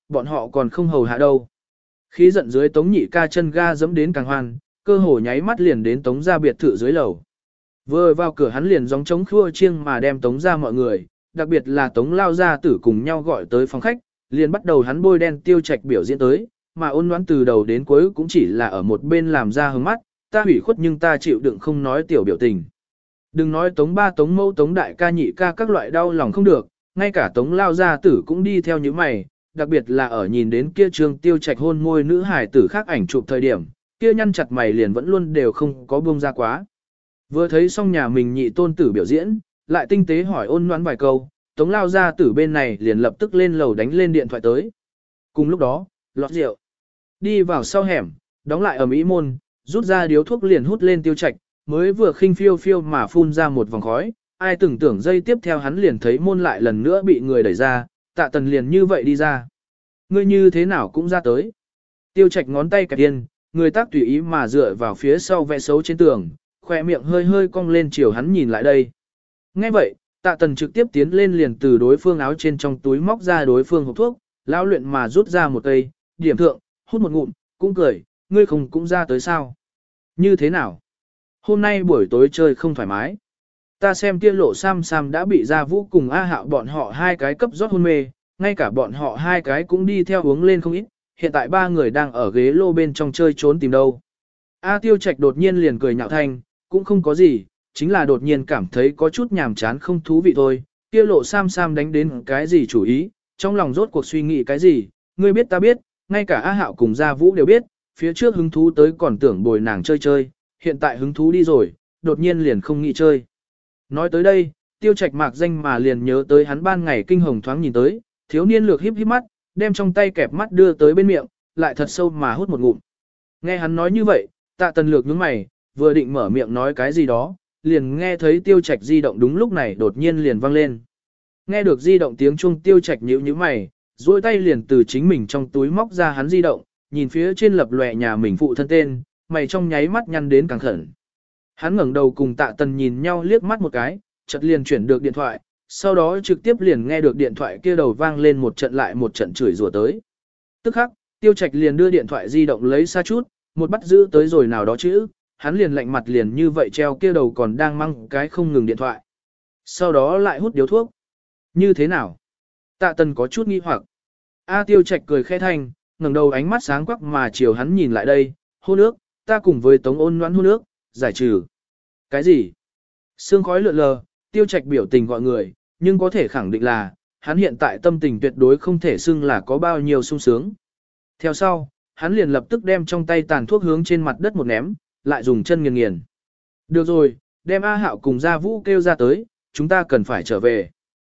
bọn họ còn không hầu hạ đâu. Khí giận dưới Tống Nhị ca chân ga dẫm đến càng hoan, cơ hồ nháy mắt liền đến Tống gia biệt thự dưới lầu. Vừa vào cửa hắn liền gióng trống khua chiêng mà đem Tống gia mọi người, đặc biệt là Tống lao gia tử cùng nhau gọi tới phòng khách, liền bắt đầu hắn bôi đen Tiêu Trạch biểu diễn tới, mà Ôn Ngoãn từ đầu đến cuối cũng chỉ là ở một bên làm ra hướng mắt, ta hủy khuất nhưng ta chịu đựng không nói tiểu biểu tình. Đừng nói Tống ba Tống mẫu Tống đại ca nhị ca các loại đau lòng không được, ngay cả Tống lao gia tử cũng đi theo những mày, đặc biệt là ở nhìn đến kia Trương Tiêu Trạch hôn môi nữ hài tử khác ảnh chụp thời điểm, kia nhăn chặt mày liền vẫn luôn đều không có buông ra quá. Vừa thấy xong nhà mình nhị tôn tử biểu diễn, lại tinh tế hỏi Ôn Ngoãn vài câu, Tống lao gia tử bên này liền lập tức lên lầu đánh lên điện thoại tới. Cùng lúc đó, lọt rượu, đi vào sau hẻm, đóng lại ở mỹ môn, rút ra điếu thuốc liền hút lên Tiêu Trạch, mới vừa khinh phiêu phiêu mà phun ra một vòng khói, ai từng tưởng giây tiếp theo hắn liền thấy môn lại lần nữa bị người đẩy ra, Tạ Tần liền như vậy đi ra. Ngươi như thế nào cũng ra tới. Tiêu Trạch ngón tay kẹp yên, người tác tùy ý mà dựa vào phía sau vẽ xấu trên tường, khỏe miệng hơi hơi cong lên chiều hắn nhìn lại đây. Nghe vậy, Tạ Tần trực tiếp tiến lên liền từ đối phương áo trên trong túi móc ra đối phương hộp thuốc, lão luyện mà rút ra một cây, điểm thượng, hút một ngụm, cũng cười, ngươi không cũng ra tới sao? Như thế nào? Hôm nay buổi tối chơi không thoải mái. Ta xem kia Lộ Sam Sam đã bị Gia Vũ cùng A Hạo bọn họ hai cái cấp rót hôn mê, ngay cả bọn họ hai cái cũng đi theo uống lên không ít, hiện tại ba người đang ở ghế lô bên trong chơi trốn tìm đâu. A Tiêu Trạch đột nhiên liền cười nhạo thanh, cũng không có gì, chính là đột nhiên cảm thấy có chút nhàm chán không thú vị thôi, kia Lộ Sam Sam đánh đến cái gì chủ ý, trong lòng rốt cuộc suy nghĩ cái gì, ngươi biết ta biết, ngay cả A Hạo cùng Gia Vũ đều biết, phía trước hứng thú tới còn tưởng bồi nàng chơi chơi, hiện tại hứng thú đi rồi, đột nhiên liền không nghĩ chơi. Nói tới đây, Tiêu Trạch mạc danh mà liền nhớ tới hắn ban ngày kinh hồng thoáng nhìn tới, thiếu niên lược híp híp mắt, đem trong tay kẹp mắt đưa tới bên miệng, lại thật sâu mà hút một ngụm. Nghe hắn nói như vậy, Tạ Tần lược nhướng mày, vừa định mở miệng nói cái gì đó, liền nghe thấy Tiêu Trạch di động đúng lúc này đột nhiên liền vang lên. Nghe được di động tiếng chuông, Tiêu Trạch nhíu nhíu mày, duỗi tay liền từ chính mình trong túi móc ra hắn di động, nhìn phía trên lập lòe nhà mình phụ thân tên, mày trong nháy mắt nhăn đến càng khẩn. Hắn ngẩng đầu cùng Tạ Tần nhìn nhau liếc mắt một cái, chợt liền chuyển được điện thoại, sau đó trực tiếp liền nghe được điện thoại kia đầu vang lên một trận lại một trận chửi rủa tới. Tức khắc, Tiêu Trạch liền đưa điện thoại di động lấy xa chút, một bắt giữ tới rồi nào đó chữ, hắn liền lạnh mặt liền như vậy treo kia đầu còn đang mang cái không ngừng điện thoại. Sau đó lại hút điếu thuốc. Như thế nào? Tạ Tần có chút nghi hoặc. A Tiêu Trạch cười khẽ thanh, ngẩng đầu ánh mắt sáng quắc mà chiều hắn nhìn lại đây, hôn ước, ta cùng với Tống Ôn Ngoãn hôn ước, giải trừ. Cái gì? Sương khói lượn lờ, Tiêu Trạch biểu tình gọi người, nhưng có thể khẳng định là, hắn hiện tại tâm tình tuyệt đối không thể xưng là có bao nhiêu sung sướng. Theo sau, hắn liền lập tức đem trong tay tàn thuốc hướng trên mặt đất một ném, lại dùng chân nghiền nghiền. Được rồi, đem A Hạo cùng Gia Vũ kêu ra tới, chúng ta cần phải trở về.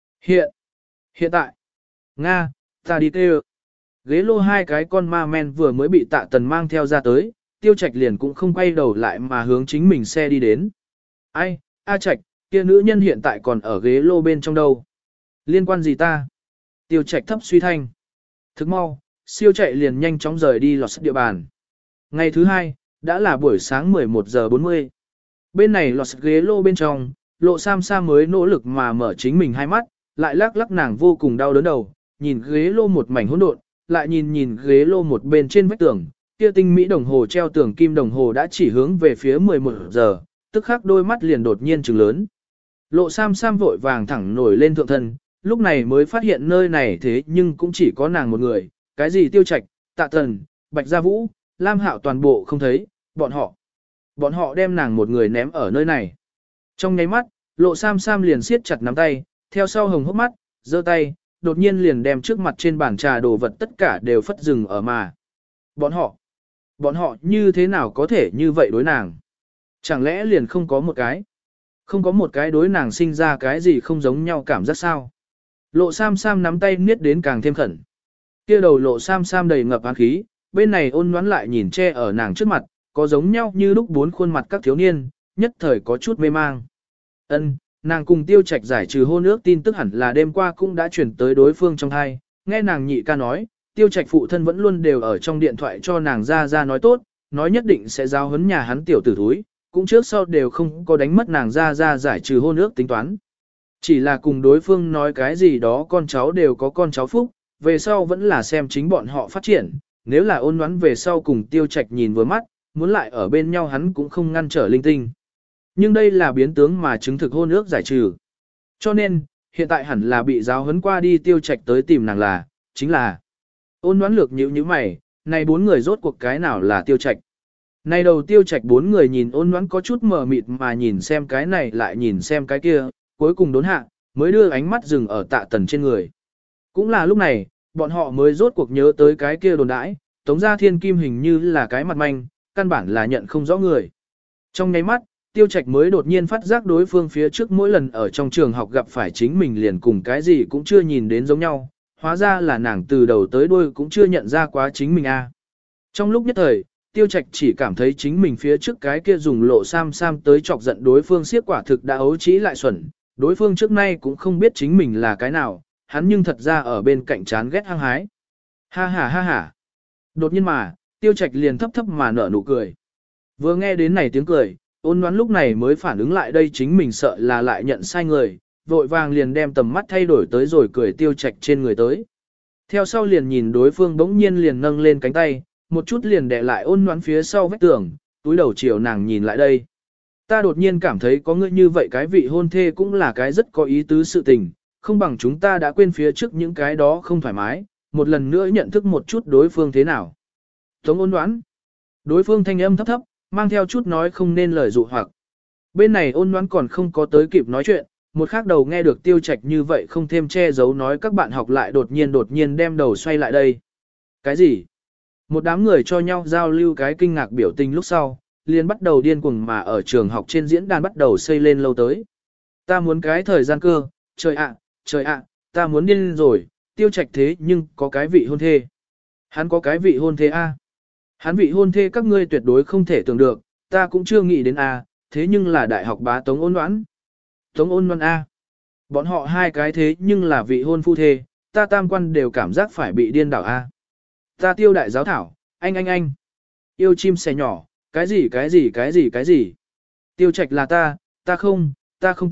Hiện tại, Nga, ta đi kêu. Ghế lô hai cái con ma men vừa mới bị Tạ Tần mang theo ra tới, Tiêu Trạch liền cũng không quay đầu lại mà hướng chính mình xe đi đến. Ai, A Trạch, kia nữ nhân hiện tại còn ở ghế lô bên trong đâu. Liên quan gì ta? Tiêu Trạch thấp suy thanh. Thức mau, siêu chạy liền nhanh chóng rời đi lọt địa bàn. Ngày thứ hai, đã là buổi sáng 11 giờ 40. Bên này lọt ghế lô bên trong, Lộ Sam Sam mới nỗ lực mà mở chính mình hai mắt, lại lắc lắc nàng vô cùng đau đớn đầu, nhìn ghế lô một mảnh hỗn độn, lại nhìn ghế lô một bên trên vách tường, kia tinh mỹ đồng hồ treo tường kim đồng hồ đã chỉ hướng về phía 11 giờ, tức khắc đôi mắt liền đột nhiên trừng lớn. Lộ Sam Sam vội vàng thẳng nổi lên thượng thân, lúc này mới phát hiện nơi này thế nhưng cũng chỉ có nàng một người, cái gì Tiêu Trạch, Tạ Tần, Bạch Gia Vũ, Lam Hạo toàn bộ không thấy, bọn họ đem nàng một người ném ở nơi này. Trong nháy mắt, Lộ Sam Sam liền siết chặt nắm tay, theo sau hồng hốc mắt, giơ tay, đột nhiên liền đem trước mặt trên bàn trà đồ vật tất cả đều phất rừng ở mà. Bọn họ như thế nào có thể như vậy đối nàng? Chẳng lẽ liền không có một cái đối nàng sinh ra cái gì không giống nhau cảm giác sao? Lộ Sam Sam nắm tay niết đến càng thêm khẩn. Kia đầu Lộ Sam Sam đầy ngập án khí, bên này Ôn Ngoãn lại nhìn che ở nàng trước mặt, có giống nhau như lúc bốn khuôn mặt các thiếu niên, nhất thời có chút mê mang. Nàng cùng Tiêu Trạch giải trừ hôn ước tin tức hẳn là đêm qua cũng đã chuyển tới đối phương trong thai, nghe nàng nhị ca nói, Tiêu Trạch phụ thân vẫn luôn đều ở trong điện thoại cho nàng ra nói tốt, nói nhất định sẽ giao huấn nhà hắn tiểu tử thúi, cũng trước sau đều không có đánh mất nàng ra giải trừ hôn ước tính toán. Chỉ là cùng đối phương nói cái gì đó con cháu đều có con cháu phúc, về sau vẫn là xem chính bọn họ phát triển, nếu là ôn đoán về sau cùng tiêu trạch nhìn vừa mắt, muốn lại ở bên nhau hắn cũng không ngăn trở linh tinh. Nhưng đây là biến tướng mà chứng thực hôn ước giải trừ. Cho nên, hiện tại hẳn là bị giáo huấn qua đi tiêu trạch tới tìm nàng là, chính là ôn đoán lược nhíu như mày, này bốn người rốt cuộc cái nào là tiêu trạch. Này đầu tiêu trạch bốn người nhìn ôn đoán có chút mờ mịt mà nhìn xem cái này lại nhìn xem cái kia, cuối cùng đốn hạ, mới đưa ánh mắt dừng ở Tạ Tần trên người. Cũng là lúc này, bọn họ mới rốt cuộc nhớ tới cái kia đồn đãi, Tống Gia Thiên Kim hình như là cái mặt manh, căn bản là nhận không rõ người. Trong nháy mắt, Tiêu Trạch mới đột nhiên phát giác đối phương phía trước mỗi lần ở trong trường học gặp phải chính mình liền cùng cái gì cũng chưa nhìn đến giống nhau, hóa ra là nàng từ đầu tới đuôi cũng chưa nhận ra quá chính mình a. Trong lúc nhất thời, Tiêu Trạch chỉ cảm thấy chính mình phía trước cái kia dùng lộ sam tới chọc giận đối phương siết quả thực đã ấu trĩ lại xuẩn, đối phương trước nay cũng không biết chính mình là cái nào, hắn nhưng thật ra ở bên cạnh chán ghét hăng hái. Ha ha ha ha. Đột nhiên mà, Tiêu Trạch liền thấp thấp mà nở nụ cười. Vừa nghe đến này tiếng cười, ôn đoán lúc này mới phản ứng lại đây chính mình sợ là lại nhận sai người, vội vàng liền đem tầm mắt thay đổi tới rồi cười Tiêu Trạch trên người tới. Theo sau liền nhìn đối phương bỗng nhiên liền nâng lên cánh tay, một chút liền đè lại ôn đoán phía sau vách tường, túi đầu chiều nàng nhìn lại đây. Ta đột nhiên cảm thấy có ngươi như vậy cái vị hôn thê cũng là cái rất có ý tứ sự tình, không bằng chúng ta đã quên phía trước những cái đó không thoải mái, một lần nữa nhận thức một chút đối phương thế nào. Tống ôn đoán. Đối phương thanh âm thấp thấp, mang theo chút nói không nên lời dụ hoặc. Bên này ôn đoán còn không có tới kịp nói chuyện, một khác đầu nghe được Tiêu Trạch như vậy không thêm che giấu nói các bạn học lại đột nhiên đem đầu xoay lại đây. Cái gì? Một đám người cho nhau giao lưu cái kinh ngạc biểu tình lúc sau, liền bắt đầu điên cuồng mà ở trường học trên diễn đàn bắt đầu xây lên lâu tới. Ta muốn cái thời gian cơ, trời ạ, ta muốn điên rồi, Tiêu Trạch thế nhưng có cái vị hôn thê. Hắn có cái vị hôn thê a. Hắn vị hôn thê các ngươi tuyệt đối không thể tưởng được, ta cũng chưa nghĩ đến a, thế nhưng là đại học bá Tống Ôn Đoán. Tống Ôn Đoán a. Bọn họ hai cái thế nhưng là vị hôn phu thê, ta tam quan đều cảm giác phải bị điên đảo a. Ta Tiêu đại giáo thảo, anh. Yêu chim sẻ nhỏ, cái gì. Tiêu Trạch là ta không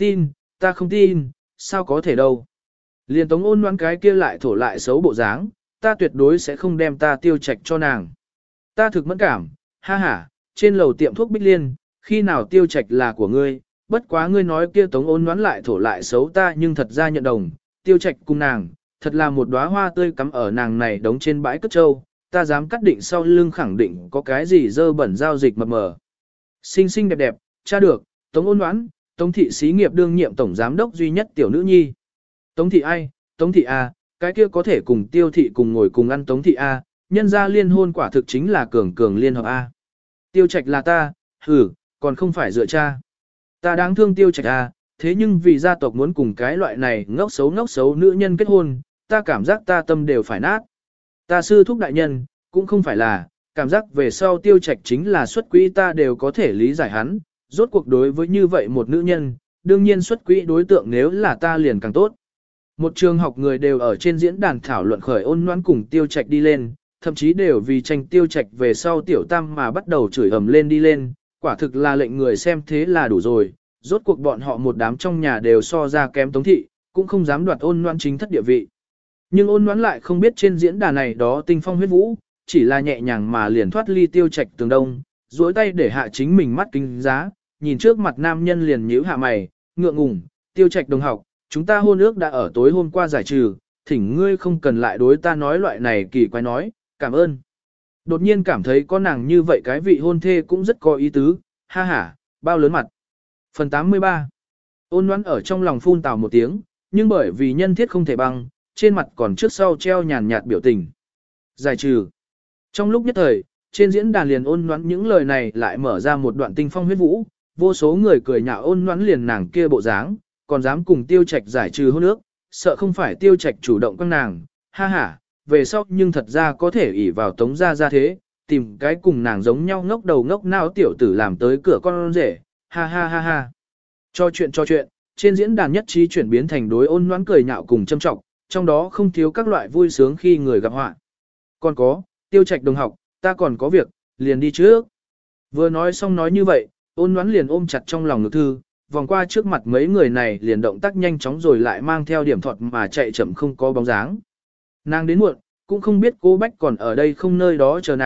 tin, sao có thể đâu. Liền Tống Ôn Đoán cái kia lại thổ lại xấu bộ dáng, ta tuyệt đối sẽ không đem ta Tiêu Trạch cho nàng. Ta thực mẫn cảm, ha ha, trên lầu tiệm thuốc Bích Liên, khi nào Tiêu Trạch là của ngươi, bất quá ngươi nói kia Tống Ôn Đoán lại thổ lại xấu ta nhưng thật ra nhận đồng, Tiêu Trạch cùng nàng, thật là một đóa hoa tươi cắm ở nàng này đống trên bãi cất trâu, ta dám cắt định sau lưng khẳng định có cái gì dơ bẩn giao dịch mập mờ. Xinh xinh đẹp đẹp, tra được, Tống Ôn Đoán, Tống thị xí nghiệp đương nhiệm tổng giám đốc duy nhất tiểu nữ nhi. Tống thị ai, Tống thị A, cái kia có thể cùng Tiêu thị cùng ngồi cùng ăn Tống thị A, nhân ra liên hôn quả thực chính là cường liên hợp A. Tiêu Trạch là ta, còn không phải dựa cha. Ta đáng thương Tiêu Trạch A, thế nhưng vì gia tộc muốn cùng cái loại này ngốc xấu nữ nhân kết hôn, ta cảm giác ta tâm đều phải nát. Ta sư thúc đại nhân, cũng không phải là, cảm giác về sau Tiêu Trạch chính là xuất quỹ ta đều có thể lý giải hắn, rốt cuộc đối với như vậy một nữ nhân, đương nhiên xuất quỹ đối tượng nếu là ta liền càng tốt. Một trường học người đều ở trên diễn đàn thảo luận khởi Ôn Loan cùng Tiêu Trạch đi lên, thậm chí đều vì tranh Tiêu Trạch về sau tiểu tam mà bắt đầu chửi ầm lên đi lên, quả thực là lệnh người xem thế là đủ rồi, rốt cuộc bọn họ một đám trong nhà đều so ra kém Tống thị, cũng không dám đoạt Ôn Loan chính thất địa vị. Nhưng Ôn Loan lại không biết trên diễn đàn này đó tinh phong huyết vũ, chỉ là nhẹ nhàng mà liền thoát ly Tiêu Trạch tường đông, duỗi tay để hạ chính mình mắt kính giá, nhìn trước mặt nam nhân liền nhíu hạ mày, ngượng ngùng, Tiêu Trạch đồng học, chúng ta hôn ước đã ở tối hôm qua giải trừ, thỉnh ngươi không cần lại đối ta nói loại này kỳ quái nói, cảm ơn. Đột nhiên cảm thấy có nàng như vậy cái vị hôn thê cũng rất có ý tứ, ha ha, bao lớn mặt. Phần 83. Ôn Loan ở trong lòng phun tào một tiếng, nhưng bởi vì nhân thiết không thể bằng, trên mặt còn trước sau treo nhàn nhạt biểu tình. Giải trừ. Trong lúc nhất thời, trên diễn đàn liền Ôn Loan những lời này lại mở ra một đoạn tinh phong huyết vũ, vô số người cười nhạo Ôn Loan liền nàng kia bộ dáng, còn dám cùng Tiêu Trạch giải trừ hôn ước, sợ không phải Tiêu Trạch chủ động quăng nàng, ha ha, về sau nhưng thật ra có thể ỷ vào Tống gia thế, tìm cái cùng nàng giống nhau ngốc đầu ngốc não tiểu tử làm tới cửa con rể, ha ha ha ha. Cho chuyện, trên diễn đàn nhất trí chuyển biến thành đối Ôn Loan cười nhạo cùng châm trọng, trong đó không thiếu các loại vui sướng khi người gặp họa. Còn có, Tiêu Trạch đồng học, ta còn có việc, liền đi trước. Vừa nói xong nói như vậy, Ôn Loan liền ôm chặt trong lòng ngực thư, vòng qua trước mặt mấy người này liền động tác nhanh chóng rồi lại mang theo điểm thuật mà chạy chậm không có bóng dáng. Nàng đến muộn, cũng không biết cô Bách còn ở đây không nơi đó chờ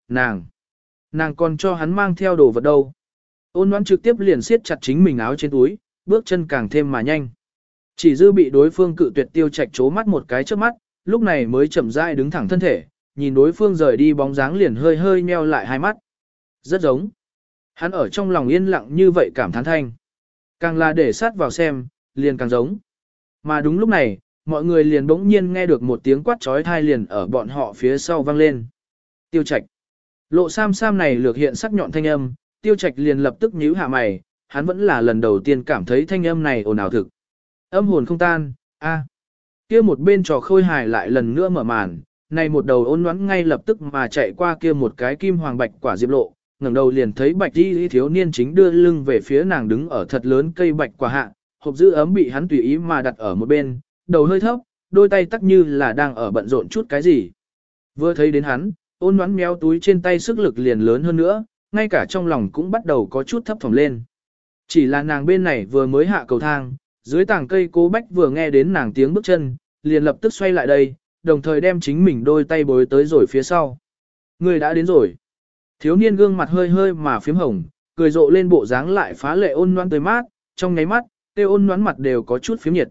nàng còn cho hắn mang theo đồ vật đâu. Ôn Ngoãn trực tiếp liền siết chặt chính mình áo trên túi, bước chân càng thêm mà nhanh. Chỉ dư bị đối phương cự tuyệt Tiêu Trạch chố mắt một cái trước mắt, lúc này mới chậm rãi đứng thẳng thân thể, nhìn đối phương rời đi bóng dáng liền hơi hơi nheo lại hai mắt. Rất giống. Hắn ở trong lòng yên lặng như vậy cảm thán thanh. Càng là để sát vào xem, liền càng giống. Mà đúng lúc này, mọi người liền bỗng nhiên nghe được một tiếng quát trói thai liền ở bọn họ phía sau vang lên. Tiêu Trạch. Lộ Sam Sam này lược hiện sắc nhọn thanh âm, Tiêu Trạch liền lập tức nhíu hạ mày, hắn vẫn là lần đầu tiên cảm thấy thanh âm này ồn ào thực. Âm hồn không tan, a. Kia một bên trò khôi hài lại lần nữa mở màn, này một đầu Ôn Ngoãn ngay lập tức mà chạy qua kia một cái kim hoàng bạch quả diệp lộ, ngẩng đầu liền thấy bạch y thiếu niên chính đưa lưng về phía nàng đứng ở thật lớn cây bạch quả hạ, hộp giữ ấm bị hắn tùy ý mà đặt ở một bên, đầu hơi thấp, đôi tay tắc như là đang ở bận rộn chút cái gì. Vừa thấy đến hắn, Ôn Ngoãn méo túi trên tay sức lực liền lớn hơn nữa, ngay cả trong lòng cũng bắt đầu có chút thấp thỏm lên. Chỉ là nàng bên này vừa mới hạ cầu thang, dưới tảng cây Cố Bách vừa nghe đến nàng tiếng bước chân, liền lập tức xoay lại đây, đồng thời đem chính mình đôi tay bối tới rồi phía sau. Người đã đến rồi. Thiếu niên gương mặt hơi hơi mà phím hồng, cười rộ lên bộ dáng lại phá lệ ôn nhoan tươi mát, trong nháy mắt, tiêu ôn nhoán mặt đều có chút phím nhiệt.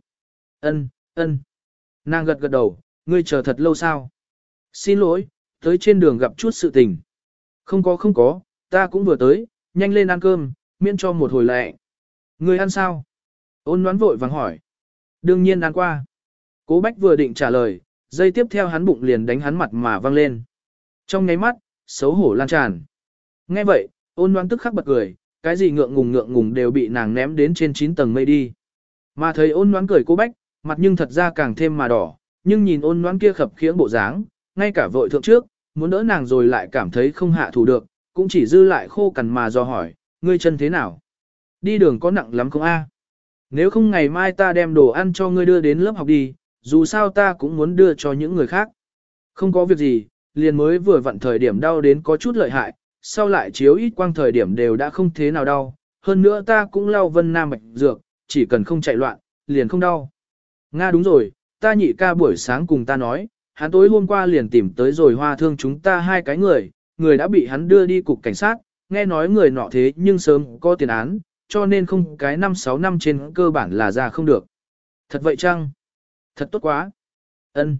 Ân. Nàng gật gật đầu, ngươi chờ thật lâu sao? Xin lỗi, tới trên đường gặp chút sự tình. Không có, ta cũng vừa tới, nhanh lên ăn cơm, miễn cho một hồi lẹ. Ngươi ăn sao? Ôn nhoán vội vàng hỏi. Đương nhiên ăn qua. Cố Bách vừa định trả lời, giây tiếp theo hắn bụng liền đánh hắn mặt mà văng lên. Trong nháy mắt, xấu hổ lan tràn. Nghe vậy, Ôn Nhoãn tức khắc bật cười, cái gì ngượng ngùng đều bị nàng ném đến trên 9 tầng mây đi. Mà thấy Ôn Nhoãn cười Cố Bách, mặt nhưng thật ra càng thêm mà đỏ, nhưng nhìn Ôn Nhoãn kia khập khiễng bộ dáng, ngay cả vội thượng trước, muốn đỡ nàng rồi lại cảm thấy không hạ thủ được, cũng chỉ dư lại khô cằn mà do hỏi, ngươi chân thế nào? Đi đường có nặng lắm không a? Nếu không ngày mai ta đem đồ ăn cho ngươi đưa đến lớp học đi, dù sao ta cũng muốn đưa cho những người khác. Không có việc gì, liền mới vừa vặn thời điểm đau đến có chút lợi hại, sau lại chiếu ít quang thời điểm đều đã không thế nào đau, hơn nữa ta cũng lau Vân Nam Bạch dược, chỉ cần không chạy loạn, liền không đau. Nga đúng rồi, ta nhị ca buổi sáng cùng ta nói, hắn tối hôm qua liền tìm tới rồi Hoa Thương chúng ta hai cái người đã bị hắn đưa đi cục cảnh sát, nghe nói người nọ thế nhưng sớm có tiền án, cho nên không cái 5-6 năm trên cơ bản là ra không được. Thật vậy chăng? Thật tốt quá. Ân.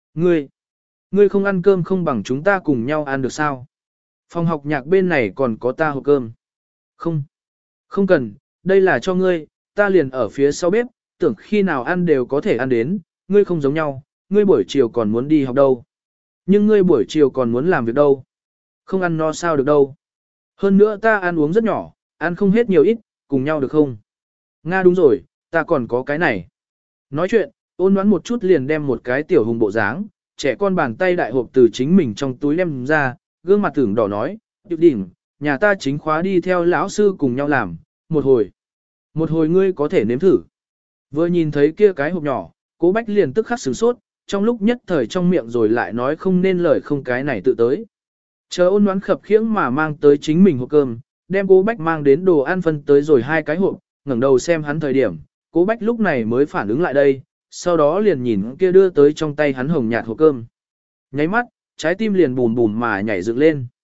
Ngươi không ăn cơm không bằng chúng ta cùng nhau ăn được sao? Phòng học nhạc bên này còn có ta hộp cơm. Không cần, đây là cho ngươi, ta liền ở phía sau bếp, tưởng khi nào ăn đều có thể ăn đến, ngươi không giống nhau, ngươi buổi chiều còn muốn đi học đâu. Nhưng ngươi buổi chiều còn muốn làm việc đâu. Không ăn no sao được đâu. Hơn nữa ta ăn uống rất nhỏ, ăn không hết nhiều ít, cùng nhau được không? Nga đúng rồi, ta còn có cái này. Nói chuyện, Ôn Nhoãn một chút liền đem một cái tiểu hùng bộ dáng, trẻ con bàn tay đại hộp từ chính mình trong túi đem ra, gương mặt tưởng đỏ nói, Điệp đỉnh, nhà ta chính khóa đi theo lão sư cùng nhau làm, một hồi ngươi có thể nếm thử. Vừa nhìn thấy kia cái hộp nhỏ, Cố Bách liền tức khắc sửng sốt, trong lúc nhất thời trong miệng rồi lại nói không nên lời không cái này tự tới. Chờ Ôn Nhoãn khập khiễng mà mang tới chính mình hộp cơm, đem Cố Bách mang đến đồ ăn phân tới rồi hai cái hộp, ngẩng đầu xem hắn thời điểm, Cố Bách lúc này mới phản ứng lại đây, sau đó liền nhìn kia đưa tới trong tay hắn hồng nhạt hộp cơm. Nháy mắt, trái tim liền bùm bùm mà nhảy dựng lên.